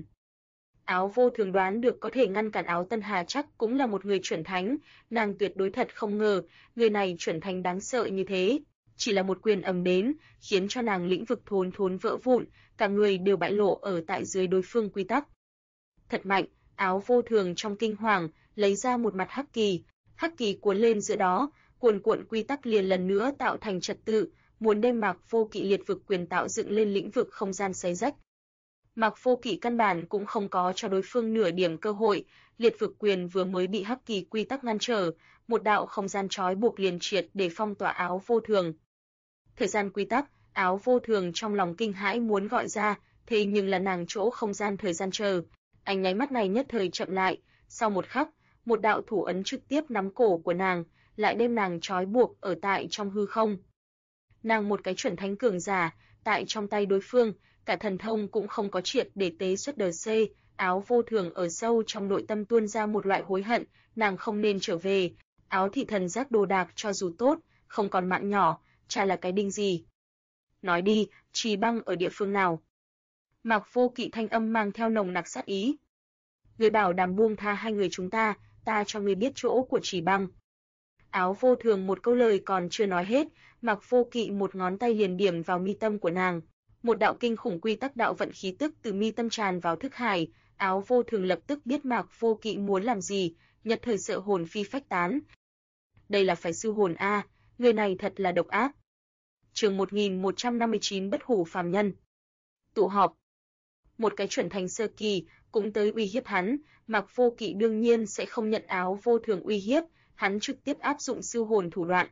Áo Vô Thường đoán được có thể ngăn cản Áo Tân Hà chắc cũng là một người chuẩn thánh, nàng tuyệt đối thật không ngờ, người này chuẩn thánh đáng sợ như thế. Chỉ là một quyền ầm đến, khiến cho nàng lĩnh vực thốn vỡ vụn, cả người đều bại lộ ở tại dưới đối phương quy tắc. Thật mạnh, Áo Vô Thường trong kinh hoàng, lấy ra một mặt hắc kỳ cuốn lên giữa đó, cuồn cuộn quy tắc liền lần nữa tạo thành trật tự, muốn đem Mạc Vô Kỵ liệt vực quyền tạo dựng lên lĩnh vực không gian xé rách. Mạc Vô Kỵ căn bản cũng không có cho đối phương nửa điểm cơ hội, liệt vực quyền vừa mới bị hắc kỳ quy tắc ngăn trở, một đạo không gian trói buộc liền triệt để phong tỏa Áo Vô Thường. Thời gian quy tắc, Áo Vô Thường trong lòng kinh hãi muốn gọi ra, thế nhưng là nàng chỗ không gian thời gian chờ, ánh nháy mắt này nhất thời chậm lại, sau một khắc, một đạo thủ ấn trực tiếp nắm cổ của nàng, lại đem nàng trói buộc ở tại trong hư không. Nàng một cái chuẩn thánh cường giả, tại trong tay đối phương, cả thần thông cũng không có triệt để tế xuất đờ C, Áo Vô Thường ở sâu trong nội tâm tuôn ra một loại hối hận, nàng không nên trở về, Áo thị thần giác đồ đạc cho dù tốt, không còn mạng nhỏ, chả là cái đinh gì. Nói đi, Trì Băng ở địa phương nào? Mạc Vô Kỵ thanh âm mang theo nồng nặc sát ý. Người bảo đảm buông tha hai người chúng ta cho người biết chỗ của Trì Băng. Áo Vô Thường một câu lời còn chưa nói hết, Mạc Vô Kỵ một ngón tay liền điểm vào mi tâm của nàng. Một đạo kinh khủng quy tắc đạo vận khí tức từ mi tâm tràn vào thức hải, Áo Vô Thường lập tức biết Mạc Vô Kỵ muốn làm gì, nhất thời sợ hồn phi phách tán. Đây là phải sư hồn a, người này thật là độc ác. Chương 1159 Bất hủ phàm nhân. Tụ họp. Một cái chuẩn thánh sơ kỳ cũng tới uy hiếp hắn, Mạc Vô Kỵ đương nhiên sẽ không nhận Áo Vô Thường uy hiếp, hắn trực tiếp áp dụng siêu hồn thủ đoạn.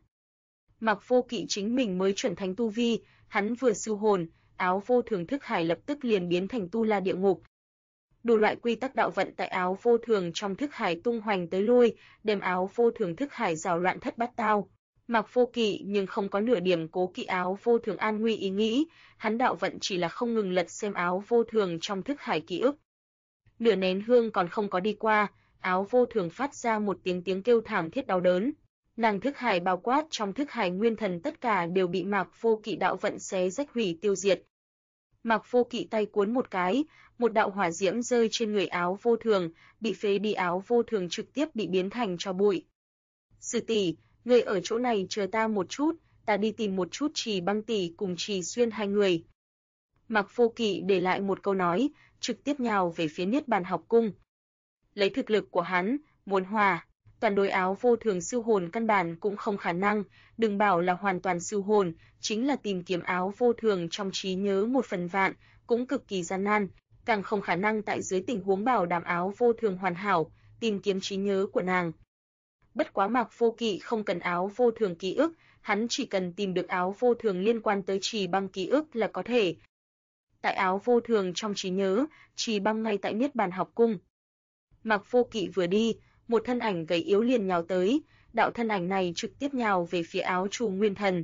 Mạc Vô Kỵ chính mình mới chuẩn thánh tu vi, hắn vừa siêu hồn, Áo Vô Thường thức hải lập tức liền biến thành tu la địa ngục. Đủ loại quy tắc đạo vận tại Áo Vô Thường trong thức hải tung hoành tới lui, đem Áo Vô Thường thức hải rào loạn thất bát tao. Mạc Vô Kỵ nhưng không có nửa điểm cố kỵ Áo Vô Thường an nguy ý nghĩ, hắn đạo vận chỉ là không ngừng lật xem Áo Vô Thường trong thức hải ký ức. Nửa nén hương còn không có đi qua, Áo Vô Thường phát ra một tiếng kêu thảm thiết đau đớn. Nàng thức hải bao quát trong thức hải nguyên thần tất cả đều bị Mạc Vô Kỵ đạo vận xé rách hủy tiêu diệt. Mạc Vô Kỵ tay cuốn một cái, một đạo hỏa diễm rơi trên người Áo Vô Thường, bị phế đi Áo Vô Thường trực tiếp bị biến thành tro bụi. Sư tỷ, ngươi ở chỗ này chờ ta một chút, ta đi tìm một chút Trì Băng tỷ cùng Trì Xuyên hai người. Mạc Vô Kỵ để lại một câu nói, trực tiếp nhào về phía Niết Bàn học cung. Lấy thực lực của hắn, muốn hòa, toàn đối Áo Vô Thường siêu hồn căn bản cũng không khả năng, đừng bảo là hoàn toàn siêu hồn, chính là tìm kiếm Áo Vô Thường trong trí nhớ một phần vạn, cũng cực kỳ gian nan, càng không khả năng tại dưới tình huống bảo đảm Áo Vô Thường hoàn hảo, tìm kiếm trí nhớ của nàng. Bất quá Mạc Vô Kỵ không cần Áo Vô Thường ký ức, hắn chỉ cần tìm được Áo Vô Thường liên quan tới Trì Băng ký ức là có thể. Tại Áo Vô Thường trong trí nhớ, Trì Băng ngay tại Niết Bàn học cung. Mạc Vô Kỵ vừa đi, một thân ảnh gầy yếu liền nhào tới, đạo thân ảnh này trực tiếp nhào về phía Áo Trù Nguyên Thần.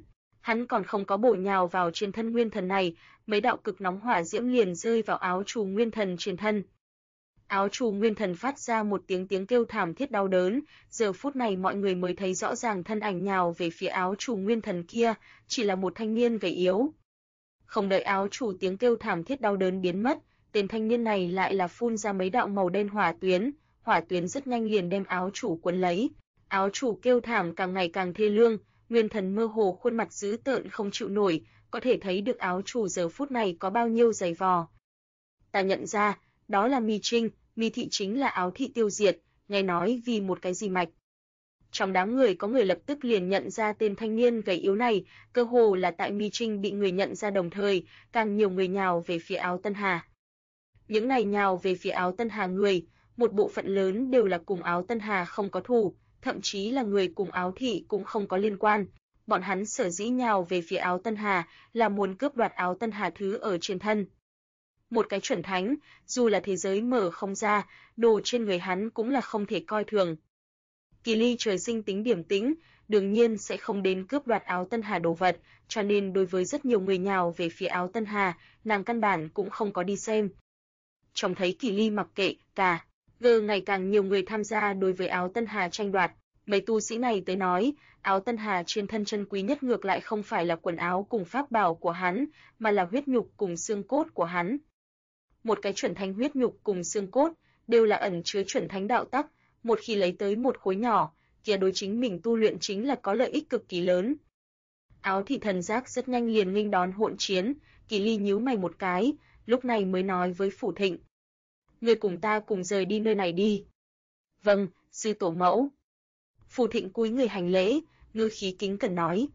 Hắn còn không có bổ nhào vào trên thân nguyên thần này, mấy đạo cực nóng hỏa diễm liền rơi vào áo trù nguyên thần trên thân. Áo trù nguyên thần phát ra một tiếng kêu thảm thiết đau đớn, giờ phút này mọi người mới thấy rõ ràng thân ảnh nhào về phía áo trù nguyên thần kia, chỉ là một thanh niên gầy yếu. Không đợi áo trù tiếng kêu thảm thiết đau đớn biến mất, tên thanh niên này lại là phun ra mấy đạo màu đen hỏa tuyến rất nhanh liền đem áo chủ cuốn lấy. Áo chủ kêu thảm càng ngày càng thê lương, nguyên thần mơ hồ khuôn mặt dữ tợn không chịu nổi, có thể thấy được áo chủ giờ phút này có bao nhiêu dày vò. Ta nhận ra, đó là Mi Trinh, Mi Thị chính là áo thị tiêu diệt, nghe nói vì một cái gì mạch. Trong đám người có người lập tức liền nhận ra tên thanh niên gầy yếu này, cơ hồ là tại Mi Trinh bị người nhận ra đồng thời, càng nhiều người nhào về phía áo Tân Hà. Những này nhào về phía áo Tân Hà người, một bộ phận lớn đều là cùng áo Tân Hà không có thù, thậm chí là người cùng áo thị cũng không có liên quan. Bọn hắn sở dĩ nhào về phía áo Tân Hà là muốn cướp đoạt áo Tân Hà thứ ở trên thân. Một cái chuẩn thánh, dù là thế giới mở không ra, đồ trên người hắn cũng là không thể coi thường. Kỳ Ly trời sinh tính điềm tĩnh, đương nhiên sẽ không đến cướp đoạt áo Tân Hà đồ vật, cho nên đối với rất nhiều người nhào về phía áo Tân Hà, nàng căn bản cũng không có đi xem. Trông thấy Kỳ Ly mặc kệ, ngày càng nhiều người tham gia đối với áo Tân Hà tranh đoạt. Mấy tu sĩ này tới nói, áo Tân Hà trên thân chân quý nhất ngược lại không phải là quần áo cùng pháp bảo của hắn, mà là huyết nhục cùng xương cốt của hắn. Một cái chuẩn thánh huyết nhục cùng xương cốt đều là ẩn chứa chuẩn thánh đạo tắc, một khi lấy tới một khối nhỏ, kia đối chính mình tu luyện chính là có lợi ích cực kỳ lớn. Áo thị thần giác rất nhanh liền nghênh đón hỗn chiến, Kỳ Ly nhíu mày một cái, lúc này mới nói với Phủ Thịnh: "Ngươi cùng ta cùng rời đi nơi này đi." "Vâng, sư tổ mẫu." Phủ Thịnh cúi người hành lễ, ngữ khí kính cẩn nói.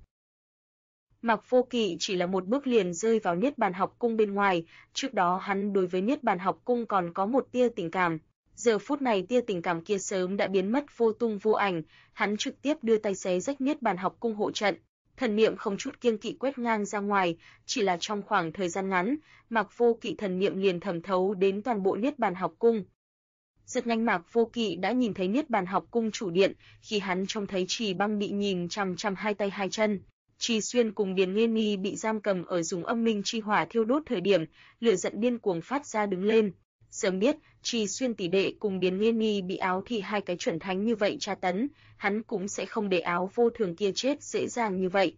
Mạc Vô Kỵ chỉ là một bước liền rơi vào Niết Bàn học cung bên ngoài, trước đó hắn đối với Niết Bàn học cung còn có một tia tình cảm. Giờ phút này tia tình cảm kia sớm đã biến mất vô tung vô ảnh, hắn trực tiếp đưa tay xé rách Niết Bàn học cung hộ trận, thần niệm không chút kiêng kỵ quét ngang ra ngoài, chỉ là trong khoảng thời gian ngắn, Mạc Vô Kỵ thần niệm liền thẩm thấu đến toàn bộ Niết Bàn học cung. Rất nhanh Mạc Vô Kỵ đã nhìn thấy Niết Bàn học cung chủ điện, khi hắn trông thấy Trì Băng bị nhìn chằm chằm hai tay hai chân, Trì Xuyên cùng Điền Nghiên Nhi bị giam cầm ở dùng âm minh chi hỏa thiêu đốt thời điểm, lửa giận điên cuồng phát ra đứng lên. Sớm biết, Trì Xuyên tỷ đệ cùng Điền Nghiên Nhi bị áo thị hai cái chuẩn thánh như vậy tra tấn, hắn cũng sẽ không để áo vô thường kia chết dễ dàng như vậy.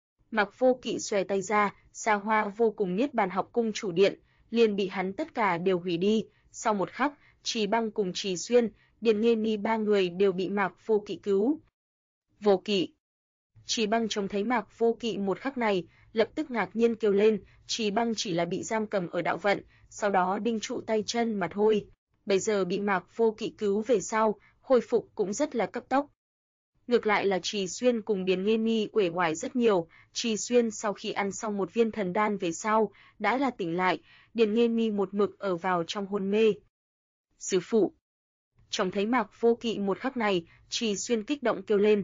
Mạc Vô Kỵ xòe tay ra, xa hoa vô cùng Niết Bàn học cung chủ điện, liền bị hắn tất cả đều hủy đi. Sau một khắc, Trì Băng cùng Trì Xuyên, Điền Nghiên Nhi ba người đều bị Mạc Vô Kỵ cứu. Vô Kỵ. Trì Băng trông thấy Mạc Vô Kỵ một khắc này, lập tức ngạc nhiên kêu lên, Trì Băng chỉ là bị giam cầm ở đạo vận, sau đó đinh trụ tay chân mà thôi. Bây giờ bị Mạc Vô Kỵ cứu về sau, hồi phục cũng rất là cấp tốc. Ngược lại là Trì Xuyên cùng Điền Nghiên Nhi uể oải rất nhiều, Trì Xuyên sau khi ăn xong một viên thần đan về sau, đã là tỉnh lại, Điền Nghiên Nhi một mực ở vào trong hôn mê. Sư phụ. Trông thấy Mạc Vô Kỵ một khắc này, Trì Xuyên kích động kêu lên.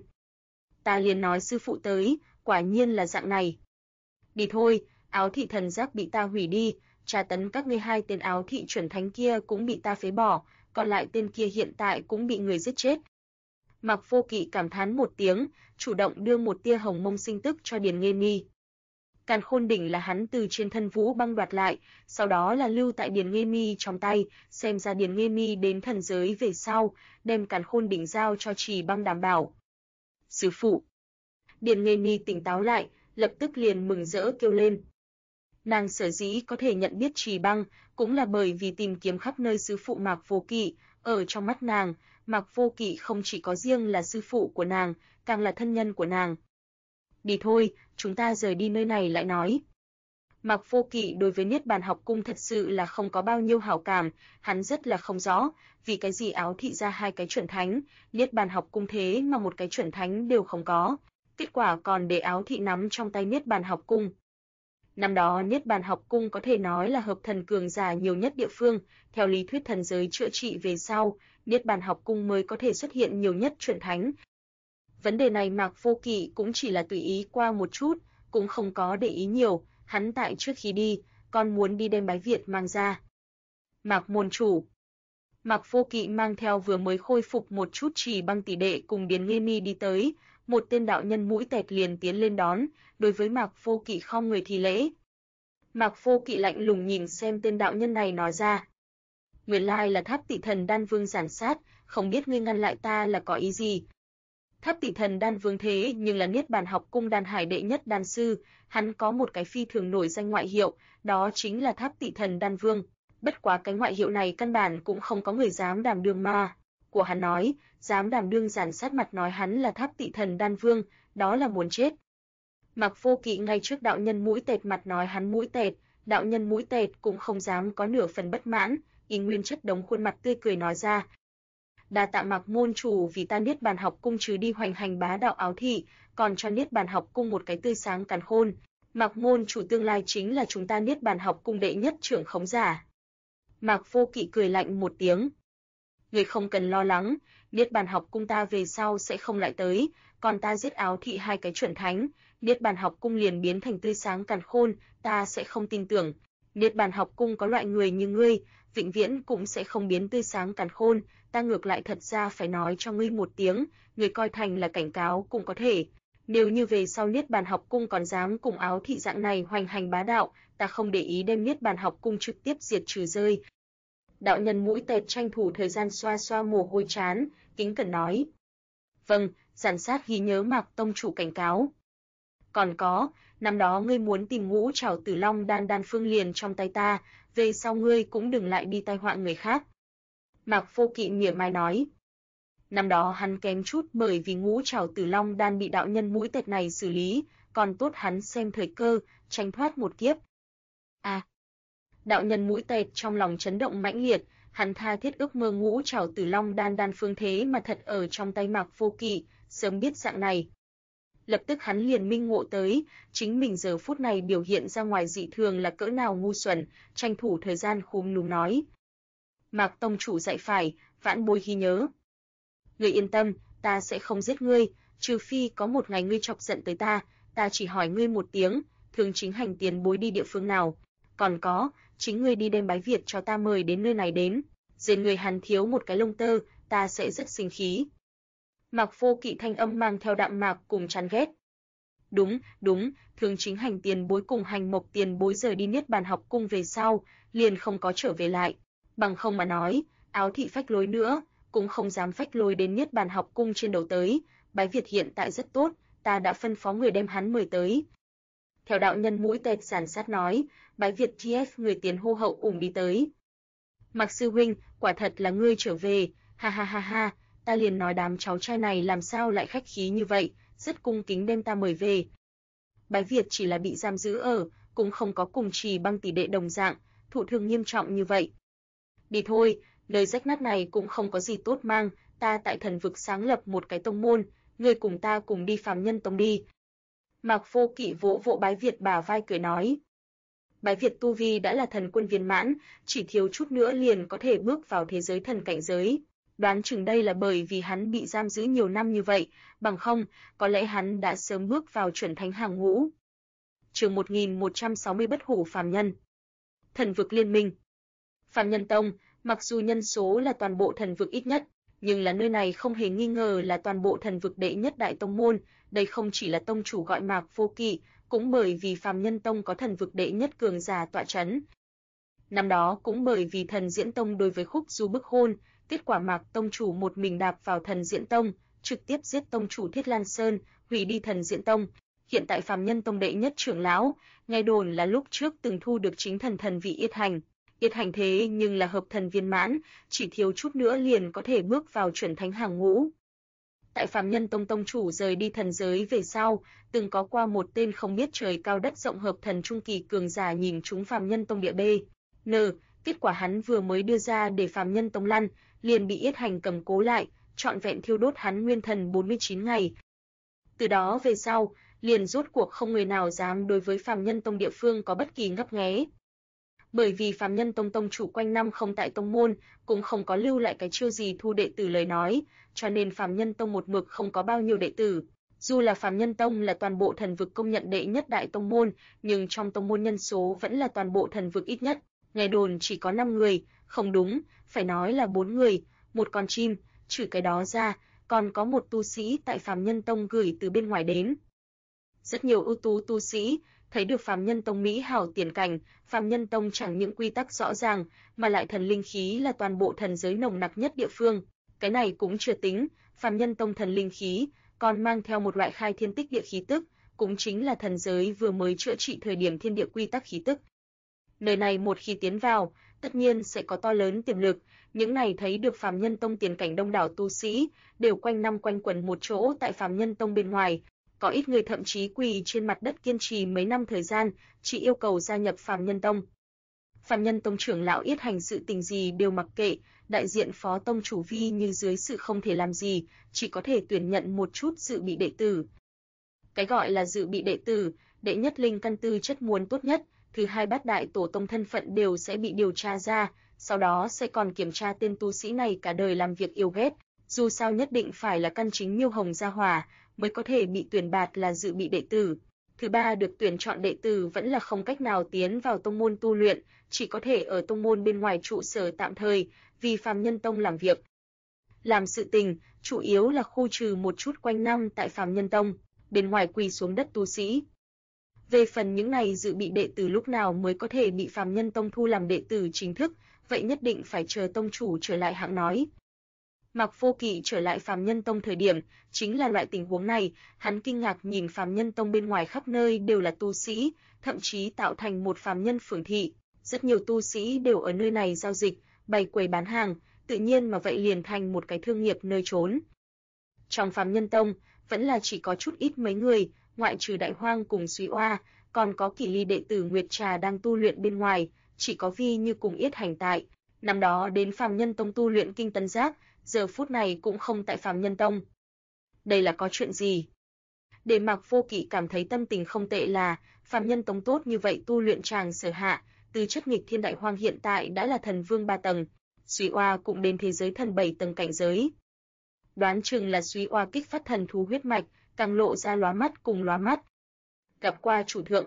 Ta liền nói sư phụ tới, quả nhiên là dạng này. Đi thôi, áo thị thần giác bị ta hủy đi, tra tấn các ngươi hai tên áo thị chuẩn thánh kia cũng bị ta phế bỏ, còn lại tên kia hiện tại cũng bị người giết chết. Mạc Vô Kỵ cảm thán một tiếng, chủ động đưa một tia hồng mông sinh tức cho Điền Nghiên Nhi. Càn Khôn đỉnh là hắn từ trên thân Vũ Băng đoạt lại, sau đó là lưu tại Điền Nghiên Nhi trong tay, xem ra Điền Nghiên Nhi đến thần giới về sau, đem Càn Khôn đỉnh giao cho Trì Băng đảm bảo. Sư phụ. Điền Nghiên Nhi tỉnh táo lại, lập tức liền mừng rỡ kêu lên. Nàng sở dĩ có thể nhận biết Trì Băng, cũng là bởi vì tìm kiếm khắp nơi sư phụ Mạc Vô Kỵ, ở trong mắt nàng, Mạc Vô Kỵ không chỉ có riêng là sư phụ của nàng, càng là thân nhân của nàng. Đi thôi, chúng ta rời đi nơi này lại nói. Mạc Vô Kỵ đối với Niết Bàn học cung thật sự là không có bao nhiêu hảo cảm, hắn rất là không rõ, vì cái gì áo thị ra hai cái chuẩn thánh, Niết Bàn học cung thế mà một cái chuẩn thánh đều không có, kết quả còn để áo thị nắm trong tay Niết Bàn học cung. Năm đó Niết Bàn học cung có thể nói là hợp thần cường giả nhiều nhất địa phương, theo lý thuyết thần giới chữa trị về sau, Niết Bàn học cung mới có thể xuất hiện nhiều nhất chuẩn thánh. Vấn đề này Mạc Vô Kỵ cũng chỉ là tùy ý qua một chút, cũng không có để ý nhiều, hắn tại trước khi đi, còn muốn đi đem bái Việt mang ra. Mạc môn chủ. Mạc Vô Kỵ mang theo vừa mới khôi phục một chút Trì Băng tỷ đệ cùng Điền Nghiên Nhi đi tới, một tên đạo nhân mũi tẹt liền tiến lên đón, đối với Mạc Vô Kỵ khom người thi lễ. Mạc Vô Kỵ lạnh lùng nhìn xem tên đạo nhân này nói ra: "Nguyên lai là Tháp Tỷ Thần Đan Vương Giản Sát, không biết ngươi ngăn lại ta là có ý gì?" Tháp Tỷ Thần Đan Vương thế nhưng là Niết Bàn Học Cung Đan Hải đệ nhất đan sư, hắn có một cái phi thường nổi danh ngoại hiệu, đó chính là Tháp Tỷ Thần Đan Vương. Bất quá cái ngoại hiệu này căn bản cũng không có người dám đảm đương mà của hắn nói, dám đảm đương Giản Sát mặt nói hắn là Tháp Tỷ Thần Đan Vương, đó là muốn chết. Mạc Vô Kỵ ngay trước đạo nhân mũi tẹt mặt nói hắn mũi tẹt, đạo nhân mũi tẹt cũng không dám có nửa phần bất mãn, y nguyên chất đống khuôn mặt tươi cười nói ra: "Đa tạ Mạc môn chủ vì ta Niết Bàn Học Cung trừ đi hoành hành bá đạo áo thị, còn cho Niết Bàn Học Cung một cái tươi sáng càn khôn. Mạc môn chủ tương lai chính là chúng ta Niết Bàn Học Cung đệ nhất trưởng khống giả." Mạc Vô Kỵ cười lạnh một tiếng: "Ngươi không cần lo lắng, Niết Bàn Học Cung ta về sau sẽ không lại tới, còn ta giết áo thị hai cái chuẩn thánh, Niết Bàn Học Cung liền biến thành tươi sáng càn khôn, ta sẽ không tin tưởng. Niết Bàn Học Cung có loại người như ngươi, vĩnh viễn cũng sẽ không biến tươi sáng càn khôn, ta ngược lại thật ra phải nói cho ngươi một tiếng, ngươi coi thành là cảnh cáo cũng có thể. Nếu như về sau Niết Bàn Học Cung còn dám cùng áo thị dạng này hoành hành bá đạo, ta không để ý đem Niết Bàn Học Cung trực tiếp diệt trừ rơi." Đạo nhân mũi tẹt tranh thủ thời gian xoa xoa mồ hôi trán, kính cẩn nói: "Vâng, Giản Sát ghi nhớ Mạc tông chủ cảnh cáo. Còn có, năm đó ngươi muốn tìm Ngũ Trảo Tử Long đan đan phương liền trong tay ta, về sau ngươi cũng đừng lại đi tai họa người khác." Mạc Vô Kỵ mỉa mai nói. Năm đó hắn kém chút bởi vì Ngũ Trảo Tử Long đan bị đạo nhân mũi tẹt này xử lý, còn tốt hắn xem thời cơ, tránh thoát một kiếp. Đạo nhân mũi tẹt trong lòng chấn động mãnh liệt, hắn tha thiết ước mơ Ngũ Trảo Tử Long đan đan phương thế mà thật ở trong tay Mạc Vô Kỵ, sớm biết dạng này. Lập tức hắn liền minh ngộ tới, chính mình giờ phút này biểu hiện ra ngoài dị thường là cỡ nào ngu xuẩn, tranh thủ thời gian khúm núm nói: "Mạc tông chủ dạy phải, vãn bối ghi nhớ. Ngươi yên tâm, ta sẽ không giết ngươi, trừ phi có một ngày ngươi chọc giận tới ta chỉ hỏi ngươi một tiếng, Thường Chính Hành tiền bối đi địa phương nào? Còn có, chính ngươi đi đem Bái Việt cho ta mời đến nơi này đến, trên người hắn thiếu một cái lông tơ, ta sẽ rất sinh khí." Mạc Vô Kỵ thanh âm mang theo đạm mạc cùng chán ghét. Đúng, Thường Chính Hành tiền bối cùng Hành Mộc tiền bối rời đi Niết Bàn Học Cung về sau, liền không có trở về lại, bằng không mà nói, áo thị phách lối nữa, cũng không dám phách lối đến Niết Bàn Học Cung trên đầu tới, Bái Việt hiện tại rất tốt, ta đã phân phó người đem hắn mời tới. Theo đạo nhân mũi tẹt Giản Sát nói, Bái Việt TF người tiến hô hậu ủng đi tới. Mạc sư huynh, quả thật là ngươi trở về, ha ha ha ha, ta liền nói đám cháu trai này làm sao lại khách khí như vậy, rất cung kính đem ta mời về. Bái Việt chỉ là bị giam giữ ở, cũng không có cùng Trì Băng tỷ đệ đồng dạng, thụ thương nghiêm trọng như vậy. Đi thôi, lời rách nát này cũng không có gì tốt mang, ta tại thần vực sáng lập một cái tông môn, ngươi cùng ta cùng đi Phàm Nhân Tông đi. Mạc Vô Kỵ vỗ vỗ Bái Việt bả vai cười nói. Bái Việt tu vi đã là thần quân viên mãn, chỉ thiếu chút nữa liền có thể bước vào thế giới thần cảnh giới. Đoán chừng đây là bởi vì hắn bị giam giữ nhiều năm như vậy, bằng không, có lẽ hắn đã sớm bước vào chuẩn thánh hàng ngũ. Chương 1160 Bất hủ phàm nhân. Thần vực liên minh. Phàm Nhân Tông, mặc dù nhân số là toàn bộ thần vực ít nhất, nhưng là nơi này không hề nghi ngờ là toàn bộ thần vực đệ nhất đại tông môn, đây không chỉ là tông chủ gọi Mạc Vô Kỵ, cũng bởi vì Phàm Nhân Tông có thần vực đệ nhất cường giả tọa trấn. Năm đó cũng bởi vì Thần Diễn Tông đối với Khúc Du bức hôn, kết quả Mạc tông chủ một mình đạp vào Thần Diễn Tông, trực tiếp giết tông chủ Thiết Lan Sơn, hủy đi Thần Diễn Tông. Hiện tại Phàm Nhân Tông đệ nhất trưởng lão, nghe đồn là lúc trước từng thu được chính thần thần vị Yết Hành. Yết Hành thế nhưng là hợp thần viên mãn, chỉ thiếu chút nữa liền có thể bước vào chuẩn thánh hàng ngũ. Tại Phàm Nhân Tông tông chủ rời đi thần giới về sau, từng có qua một tên không biết trời cao đất rộng hợp thần trung kỳ cường giả nhìn trúng Phàm Nhân Tông địa B. Kết quả hắn vừa mới đưa ra để Phàm Nhân Tông lăn, liền bị Yết Hành cầm cố lại, trọn vẹn thiêu đốt hắn nguyên thần 49 ngày. Từ đó về sau, liền rốt cuộc không người nào dám đối với Phàm Nhân Tông địa phương có bất kỳ ngấp nghé. Bởi vì Phàm Nhân Tông tông chủ quanh năm không tại tông môn, cũng không có lưu lại cái chiêu gì thu đệ tử lời nói, cho nên Phàm Nhân Tông một mực không có bao nhiêu đệ tử. Dù là Phàm Nhân Tông là toàn bộ thần vực công nhận đệ nhất đại tông môn, nhưng trong tông môn nhân số vẫn là toàn bộ thần vực ít nhất. Nghe đồn chỉ có 5 người, không đúng, phải nói là 4 người, một con chim, trừ cái đó ra, còn có một tu sĩ tại Phàm Nhân Tông gửi từ bên ngoài đến. Rất nhiều ưu tú tu sĩ thấy được Phàm Nhân Tông mỹ hảo tiền cảnh, Phàm Nhân Tông chẳng những quy tắc rõ ràng, mà lại thần linh khí là toàn bộ thần giới nồng nặc nhất địa phương. Cái này cũng chưa tính, Phàm Nhân Tông thần linh khí còn mang theo một loại khai thiên tích địa khí tức, cũng chính là thần giới vừa mới chữa trị thời điểm thiên địa quy tắc khí tức. Nơi này một khi tiến vào, tất nhiên sẽ có to lớn tiềm lực, những này thấy được Phàm Nhân Tông tiền cảnh đông đảo tu sĩ, đều quanh năm quanh quẩn một chỗ tại Phàm Nhân Tông bên ngoài, có ít người thậm chí quỳ trên mặt đất kiên trì mấy năm thời gian, chỉ yêu cầu gia nhập Phàm Nhân Tông. Phàm Nhân Tông trưởng lão Yết Hành sự tình gì đều mặc kệ, đại diện phó tông chủ Vi như dưới sự không thể làm gì, chỉ có thể tuyển nhận một chút dự bị đệ tử. Cái gọi là dự bị đệ tử, đệ nhất linh căn tư chất muốn tốt nhất, thứ hai bát đại tổ tông thân phận đều sẽ bị điều tra ra, sau đó sẽ còn kiểm tra tên tu sĩ này cả đời làm việc yêu ghét, dù sao nhất định phải là căn chính Miêu Hồng gia hỏa mới có thể bị tuyển bạt là dự bị đệ tử. Thứ ba được tuyển chọn đệ tử vẫn là không cách nào tiến vào tông môn tu luyện, chỉ có thể ở tông môn bên ngoài trụ sở tạm thời, vì Phàm Nhân Tông làm việc. Làm sự tình, chủ yếu là khu trừ một chút quanh năm tại Phàm Nhân Tông, bên ngoài quỳ xuống đất tu sĩ. Về phần những này dự bị đệ tử lúc nào mới có thể bị Phàm Nhân Tông thu làm đệ tử chính thức, vậy nhất định phải chờ tông chủ trở lại hãng nói. Mạc Vô Kỵ trở lại Phàm Nhân Tông thời điểm, chính là loại tình huống này, hắn kinh ngạc nhìn Phàm Nhân Tông bên ngoài khắp nơi đều là tu sĩ, thậm chí tạo thành một phàm nhân phường thị, rất nhiều tu sĩ đều ở nơi này giao dịch, bày quầy bán hàng, tự nhiên mà vậy liền thành một cái thương nghiệp nơi trốn. Trong Phàm Nhân Tông, vẫn là chỉ có chút ít mấy người, ngoại trừ Đại Hoang cùng Súy Oa, còn có Kỷ Ly đệ tử Nguyệt Trà đang tu luyện bên ngoài, chỉ có Vi như cùng Yết Hành tại. Năm đó đến Phàm Nhân Tông tu luyện kinh tân giác, giờ phút này cũng không tại Phàm Nhân Tông. Đây là có chuyện gì? Để Mạc Vô Kỵ cảm thấy tâm tình không tệ là, Phàm Nhân Tông tốt như vậy tu luyện chàng sở hạ, từ chất nghịch thiên Đại Hoang hiện tại đã là thần vương 3 tầng, Súy Oa cũng đến thế giới thần 7 tầng cảnh giới. Đoán chừng là Súy Oa kích phát thần thú huyết mạch, càng lộ ra lóa mắt cùng lóa mắt. Gặp qua chủ thượng.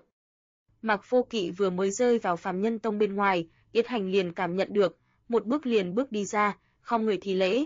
Mạc Vô Kỵ vừa mới rơi vào Phàm Nhân Tông bên ngoài, Yết Hành liền cảm nhận được, một bước liền bước đi ra, không người thi lễ.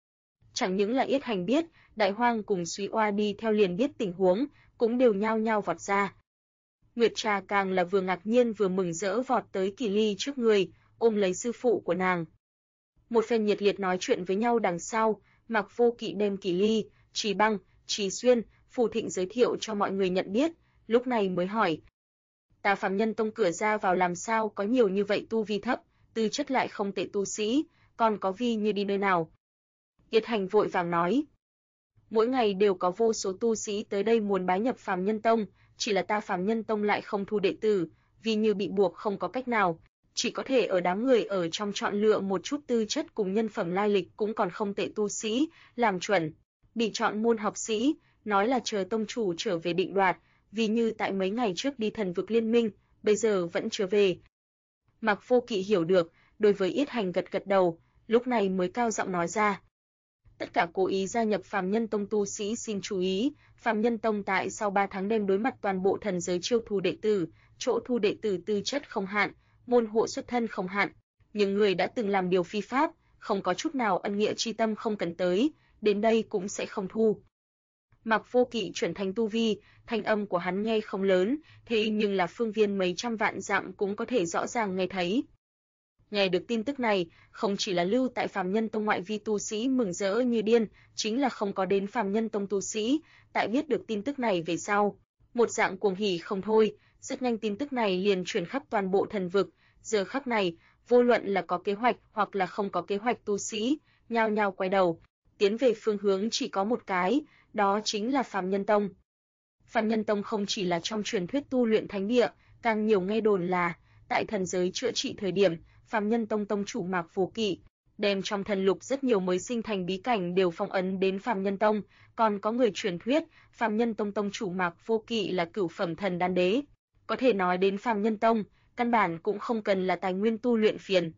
Chẳng những là Yết Hành biết, Đại Hoang cùng Súy Oa đi theo liền biết tình huống, cũng đều nhao nhao vọt ra. Nguyệt Trà càng là vừa ngạc nhiên vừa mừng rỡ vọt tới Kỷ Ly trước người, ôm lấy sư phụ của nàng. Một phen nhiệt liệt nói chuyện với nhau đằng sau, Mạc Vô Kỵ đem Kỷ Ly, Trì Băng, Trì Xuyên, Phù Thịnh giới thiệu cho mọi người nhận biết, lúc này mới hỏi. Ta Phàm Nhân Tông cửa ra vào làm sao có nhiều như vậy tu vi thấp, tư chất lại không tệ tu sĩ, còn có Vi như đi nơi nào? Yết Hành vội vàng nói. Mỗi ngày đều có vô số tu sĩ tới đây muốn bái nhập Phàm Nhân Tông, chỉ là ta Phàm Nhân Tông lại không thu đệ tử, vì như bị buộc không có cách nào, chỉ có thể ở đám người ở trong chọn lựa một chút tư chất cùng nhân phẩm lai lịch cũng còn không tệ tu sĩ, làm chuẩn, bị chọn môn học sĩ, nói là chờ tông chủ trở về định đoạt, vì như tại mấy ngày trước đi Thần Vực Liên Minh, bây giờ vẫn chưa về. Mạc Vô Kỵ hiểu được, đối với Yết Hành gật gật đầu, lúc này mới cao giọng nói ra. Tất cả cố ý gia nhập Phàm Nhân Tông tu sĩ xin chú ý, Phàm Nhân Tông tại sau 3 tháng đem đối mặt toàn bộ thần giới chiêu thu đệ tử, chỗ thu đệ tử tư chất không hạn, môn hộ xuất thân không hạn, những người đã từng làm điều phi pháp, không có chút nào ân nghĩa chi tâm không cần tới, đến đây cũng sẽ không thu. Mạc Vô Kỵ chuyển thành tu vi, thanh âm của hắn nghe không lớn, thế nhưng là phương viên mấy trăm vạn dặm cũng có thể rõ ràng nghe thấy. Nghe được tin tức này, không chỉ là lưu tại Phàm Nhân Tông ngoại vi tu sĩ mừng rỡ như điên, chính là không có đến Phàm Nhân Tông tu sĩ, tại biết được tin tức này về sau, một dạng cuồng hỉ không thôi, rất nhanh tin tức này liền truyền khắp toàn bộ thần vực, giờ khắc này, vô luận là có kế hoạch hoặc là không có kế hoạch tu sĩ, nhao nhao quay đầu, tiến về phương hướng chỉ có một cái, đó chính là Phàm Nhân Tông. Phàm Nhân Tông không chỉ là trong truyền thuyết tu luyện thánh địa, càng nhiều nghe đồn là tại thần giới chữa trị thời điểm, Phàm Nhân Tông tông chủ Mạc Vô Kỵ đem trong thần lục rất nhiều mới sinh thành bí cảnh đều phong ấn đến Phàm Nhân Tông, còn có người truyền thuyết, Phàm Nhân Tông tông chủ Mạc Vô Kỵ là cửu phẩm thần đan đế. Có thể nói đến Phàm Nhân Tông, căn bản cũng không cần là tài nguyên tu luyện phiền.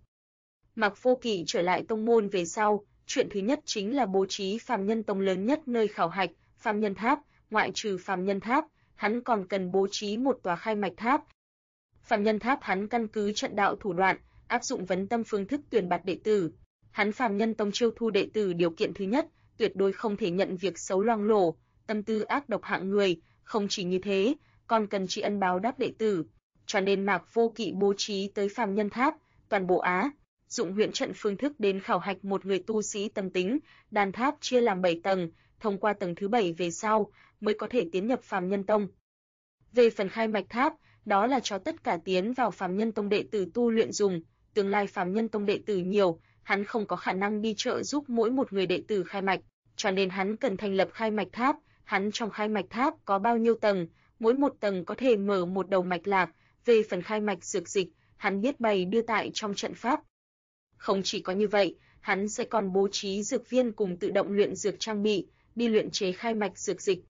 Mạc Vô Kỵ trở lại tông môn về sau, chuyện thứ nhất chính là bố trí Phàm Nhân Tông lớn nhất nơi khảo hạch, Phàm Nhân Tháp, ngoại trừ Phàm Nhân Tháp, hắn còn cần bố trí một tòa khai mạch tháp. Phàm Nhân Tháp hắn căn cứ trận đạo thủ đoạn, áp dụng vấn tâm phương thức tuyển bạt đệ tử. Hắn Phàm Nhân Tông chiêu thu đệ tử điều kiện thứ nhất, tuyệt đối không thể nhận việc xấu loang lổ, tâm tư ác độc hạng người, không chỉ như thế, còn cần tri ân báo đáp đệ tử. Cho nên Mạc Vô Kỵ bố trí tới Phàm Nhân Tháp, toàn bộ Á, dụng huyễn trận phương thức đến khảo hạch một người tu sĩ tâm tính, đan tháp chia làm 7 tầng, thông qua tầng thứ 7 về sau mới có thể tiến nhập Phàm Nhân Tông. Về phần khai mạch tháp, đó là cho tất cả tiến vào Phàm Nhân Tông đệ tử tu luyện dùng, tương lai Phàm Nhân Tông đệ tử nhiều, hắn không có khả năng đi trợ giúp mỗi một người đệ tử khai mạch, cho nên hắn cần thành lập khai mạch tháp. Hắn trong khai mạch tháp có bao nhiêu tầng, mỗi một tầng có thể mở một đầu mạch lạc, về phần khai mạch dược dịch, hắn biết bày đưa tại trong trận pháp. Không chỉ có như vậy, hắn sẽ còn bố trí dược viên cùng tự động luyện dược trang bị, đi luyện chế khai mạch dược dịch.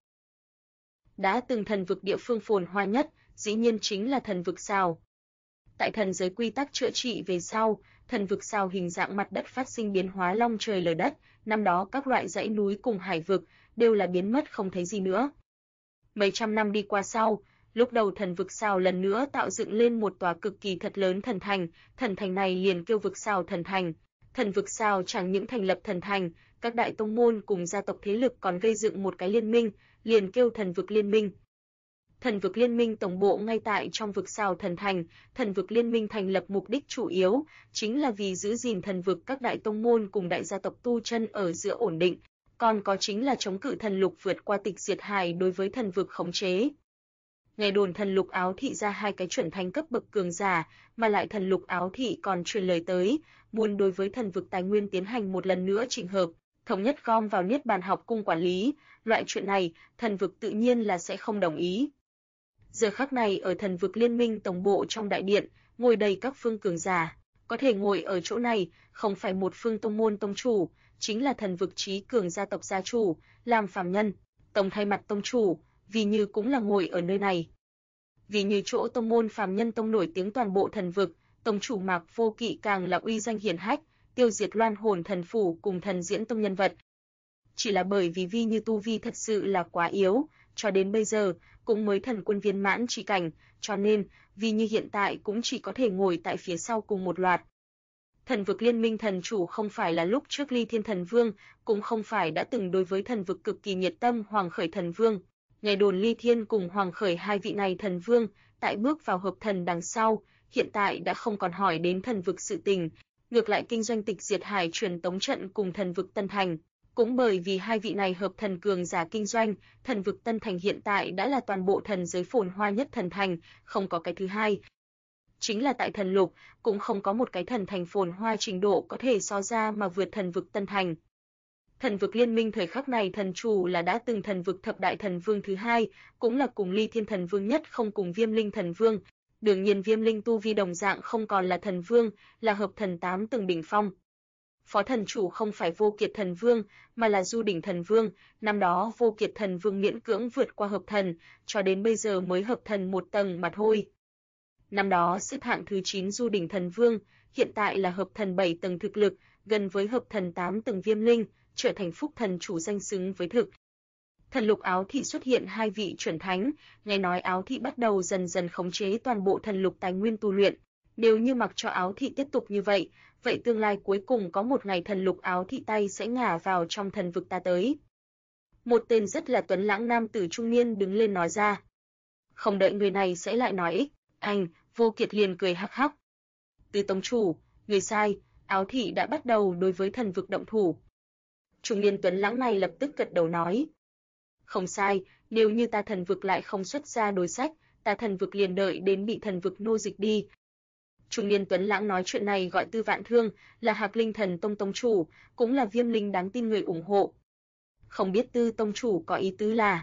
Đã từng thần vực địa phương phồn hoa nhất, dĩ nhiên chính là thần vực Sào. Tại thần giới quy tắc chữa trị về sau, thần vực Sào hình dạng mặt đất phát sinh biến hóa long trời lở đất, năm đó các loại dãy núi cùng hải vực đều là biến mất không thấy gì nữa. Mấy trăm năm đi qua sau, lúc đầu thần vực Sào lần nữa tạo dựng lên một tòa cực kỳ thật lớn thần thành này liền kêu vực Sào thần thành. Thần vực Sào chẳng những thành lập thần thành, các đại tông môn cùng gia tộc thế lực còn gây dựng một cái liên minh, liền kêu thần vực liên minh. Thần vực liên minh tổng bộ ngay tại trong vực Sào thần thành, thần vực liên minh thành lập mục đích chủ yếu chính là vì giữ gìn thần vực các đại tông môn cùng đại gia tộc tu chân ở giữa ổn định, còn có chính là chống cự thần lục vượt qua tịch diệt hải đối với thần vực khống chế. Nghe đồn thần lục áo thị ra 2 cái chuẩn thánh cấp bậc cường giả, mà lại thần lục áo thị còn truyền lời tới, muốn đối với thần vực tài nguyên tiến hành một lần nữa chỉnh hợp, thống nhất gom vào Niết Bàn học cung quản lý, loại chuyện này, thần vực tự nhiên là sẽ không đồng ý. Giờ khắc này ở thần vực liên minh tổng bộ trong đại điện, ngồi đầy các phương cường giả, có thể ngồi ở chỗ này, không phải một phương tông môn tông chủ, chính là thần vực trí cường gia tộc gia chủ, làm Phàm Nhân Tông thay mặt tông chủ, vì như cũng là ngồi ở nơi này. Vì như chỗ tông môn Phàm Nhân Tông nổi tiếng toàn bộ thần vực, tông chủ Mạc Vô Kỵ càng là uy danh hiển hách, tiêu diệt Loan Hồn Thần Phủ cùng Thần Diễn Tông nhân vật. Chỉ là bởi vì Vi Như tu vi thật sự là quá yếu, cho đến bây giờ cũng mới thần quân viên mãn chỉ cảnh, cho nên Vi Như hiện tại cũng chỉ có thể ngồi tại phía sau cùng một loạt. Thần vực liên minh thần chủ không phải là lúc trước Ly Thiên Thần Vương, cũng không phải đã từng đối với thần vực cực kỳ nhiệt tâm Hoàng Khởi Thần Vương. Nghe đồn Ly Thiên cùng Hoàng Khởi hai vị này thần vương, tại bước vào hợp thần đằng sau, hiện tại đã không còn hỏi đến thần vực sự tình, ngược lại kinh doanh tịch diệt hải truyền tống trận cùng thần vực Tân Thành. Cũng bởi vì hai vị này hợp thần cường giả kinh doanh, thần vực Tân Thành hiện tại đã là toàn bộ thần giới phồn hoa nhất thần thành, không có cái thứ hai. Chính là tại thần lục, cũng không có một cái thần thành phồn hoa trình độ có thể so ra mà vượt thần vực Tân Thành. Thần vực liên minh thời khắc này thần chủ là đã từng thần vực thập đại thần vương thứ hai, cũng là cùng Ly Thiên Thần Vương nhất không cùng Viêm Linh Thần Vương. Đương nhiên Viêm Linh tu vi đồng dạng không còn là thần vương, là hợp thần 8 tầng đỉnh phong. Phó thần chủ không phải Vô Kiệt Thần Vương, mà là Du Đỉnh Thần Vương, năm đó Vô Kiệt Thần Vương miễn cưỡng vượt qua hợp thần, cho đến bây giờ mới hợp thần 1 tầng mà thôi. Năm đó xếp hạng thứ 9 Du Đỉnh Thần Vương, hiện tại là hợp thần 7 tầng thực lực, gần với hợp thần 8 tầng Viêm Linh, trở thành phúc thần chủ danh xứng với thực. Thần lục áo thị xuất hiện 2 vị chuẩn thánh, nghe nói áo thị bắt đầu dần dần khống chế toàn bộ thần lục tài nguyên tu luyện. Nếu như mặc cho áo thị tiếp tục như vậy, vậy tương lai cuối cùng có một ngày thần lục áo thị tay sẽ ngả vào trong thần vực ta tới. Một tên rất là tuấn lãng nam tử trung niên đứng lên nói ra. Không đợi người này sẽ lại nói, anh, Vô Kiệt liền cười hắc hắc. Từ tông chủ, người sai, áo thị đã bắt đầu đối với thần vực động thủ. Trung niên tuấn lãng này lập tức gật đầu nói. Không sai, nếu như ta thần vực lại không xuất ra đối sách, ta thần vực liền đợi đến bị thần vực nô dịch đi. Trung niên tuấn lãng nói chuyện này gọi Tư Vạn Thương, là Hạc Linh Thần Tông tông chủ, cũng là Viêm Linh đáng tin người ủng hộ. Không biết Tư tông chủ có ý tứ là?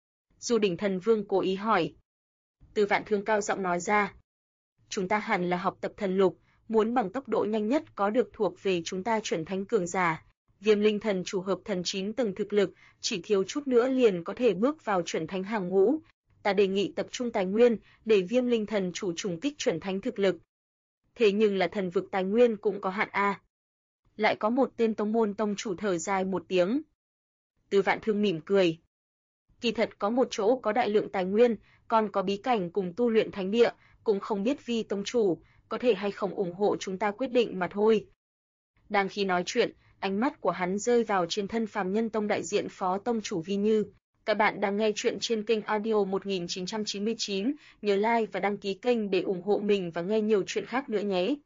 Du Đỉnh Thần Vương cố ý hỏi. Tư Vạn Thương cao giọng nói ra. Chúng ta hẳn là học tập thần lục, muốn bằng tốc độ nhanh nhất có được thuộc về chúng ta chuẩn thánh cường giả. Viêm Linh thần chủ hợp thần 9 tầng thực lực, chỉ thiếu chút nữa liền có thể bước vào chuẩn thánh hàng ngũ. Ta đề nghị tập trung tài nguyên để Viêm Linh thần chủ trùng kích chuẩn thánh thực lực. Thế nhưng là thần vực tài nguyên cũng có hạn a. Lại có một tên tông môn tông chủ thở dài một tiếng. Tư Vạn Thương mỉm cười. Kỳ thật có một chỗ có đại lượng tài nguyên, còn có bí cảnh cùng tu luyện thánh địa, cũng không biết Vi tông chủ có thể hay không ủng hộ chúng ta quyết định mà thôi. Đang khi nói chuyện, ánh mắt của hắn rơi vào trên thân phàm nhân tông đại diện phó tông chủ Vi Như. Các bạn đang nghe chuyện trên kênh audio 1999, nhớ like và đăng ký kênh để ủng hộ mình và nghe nhiều chuyện khác nữa nhé.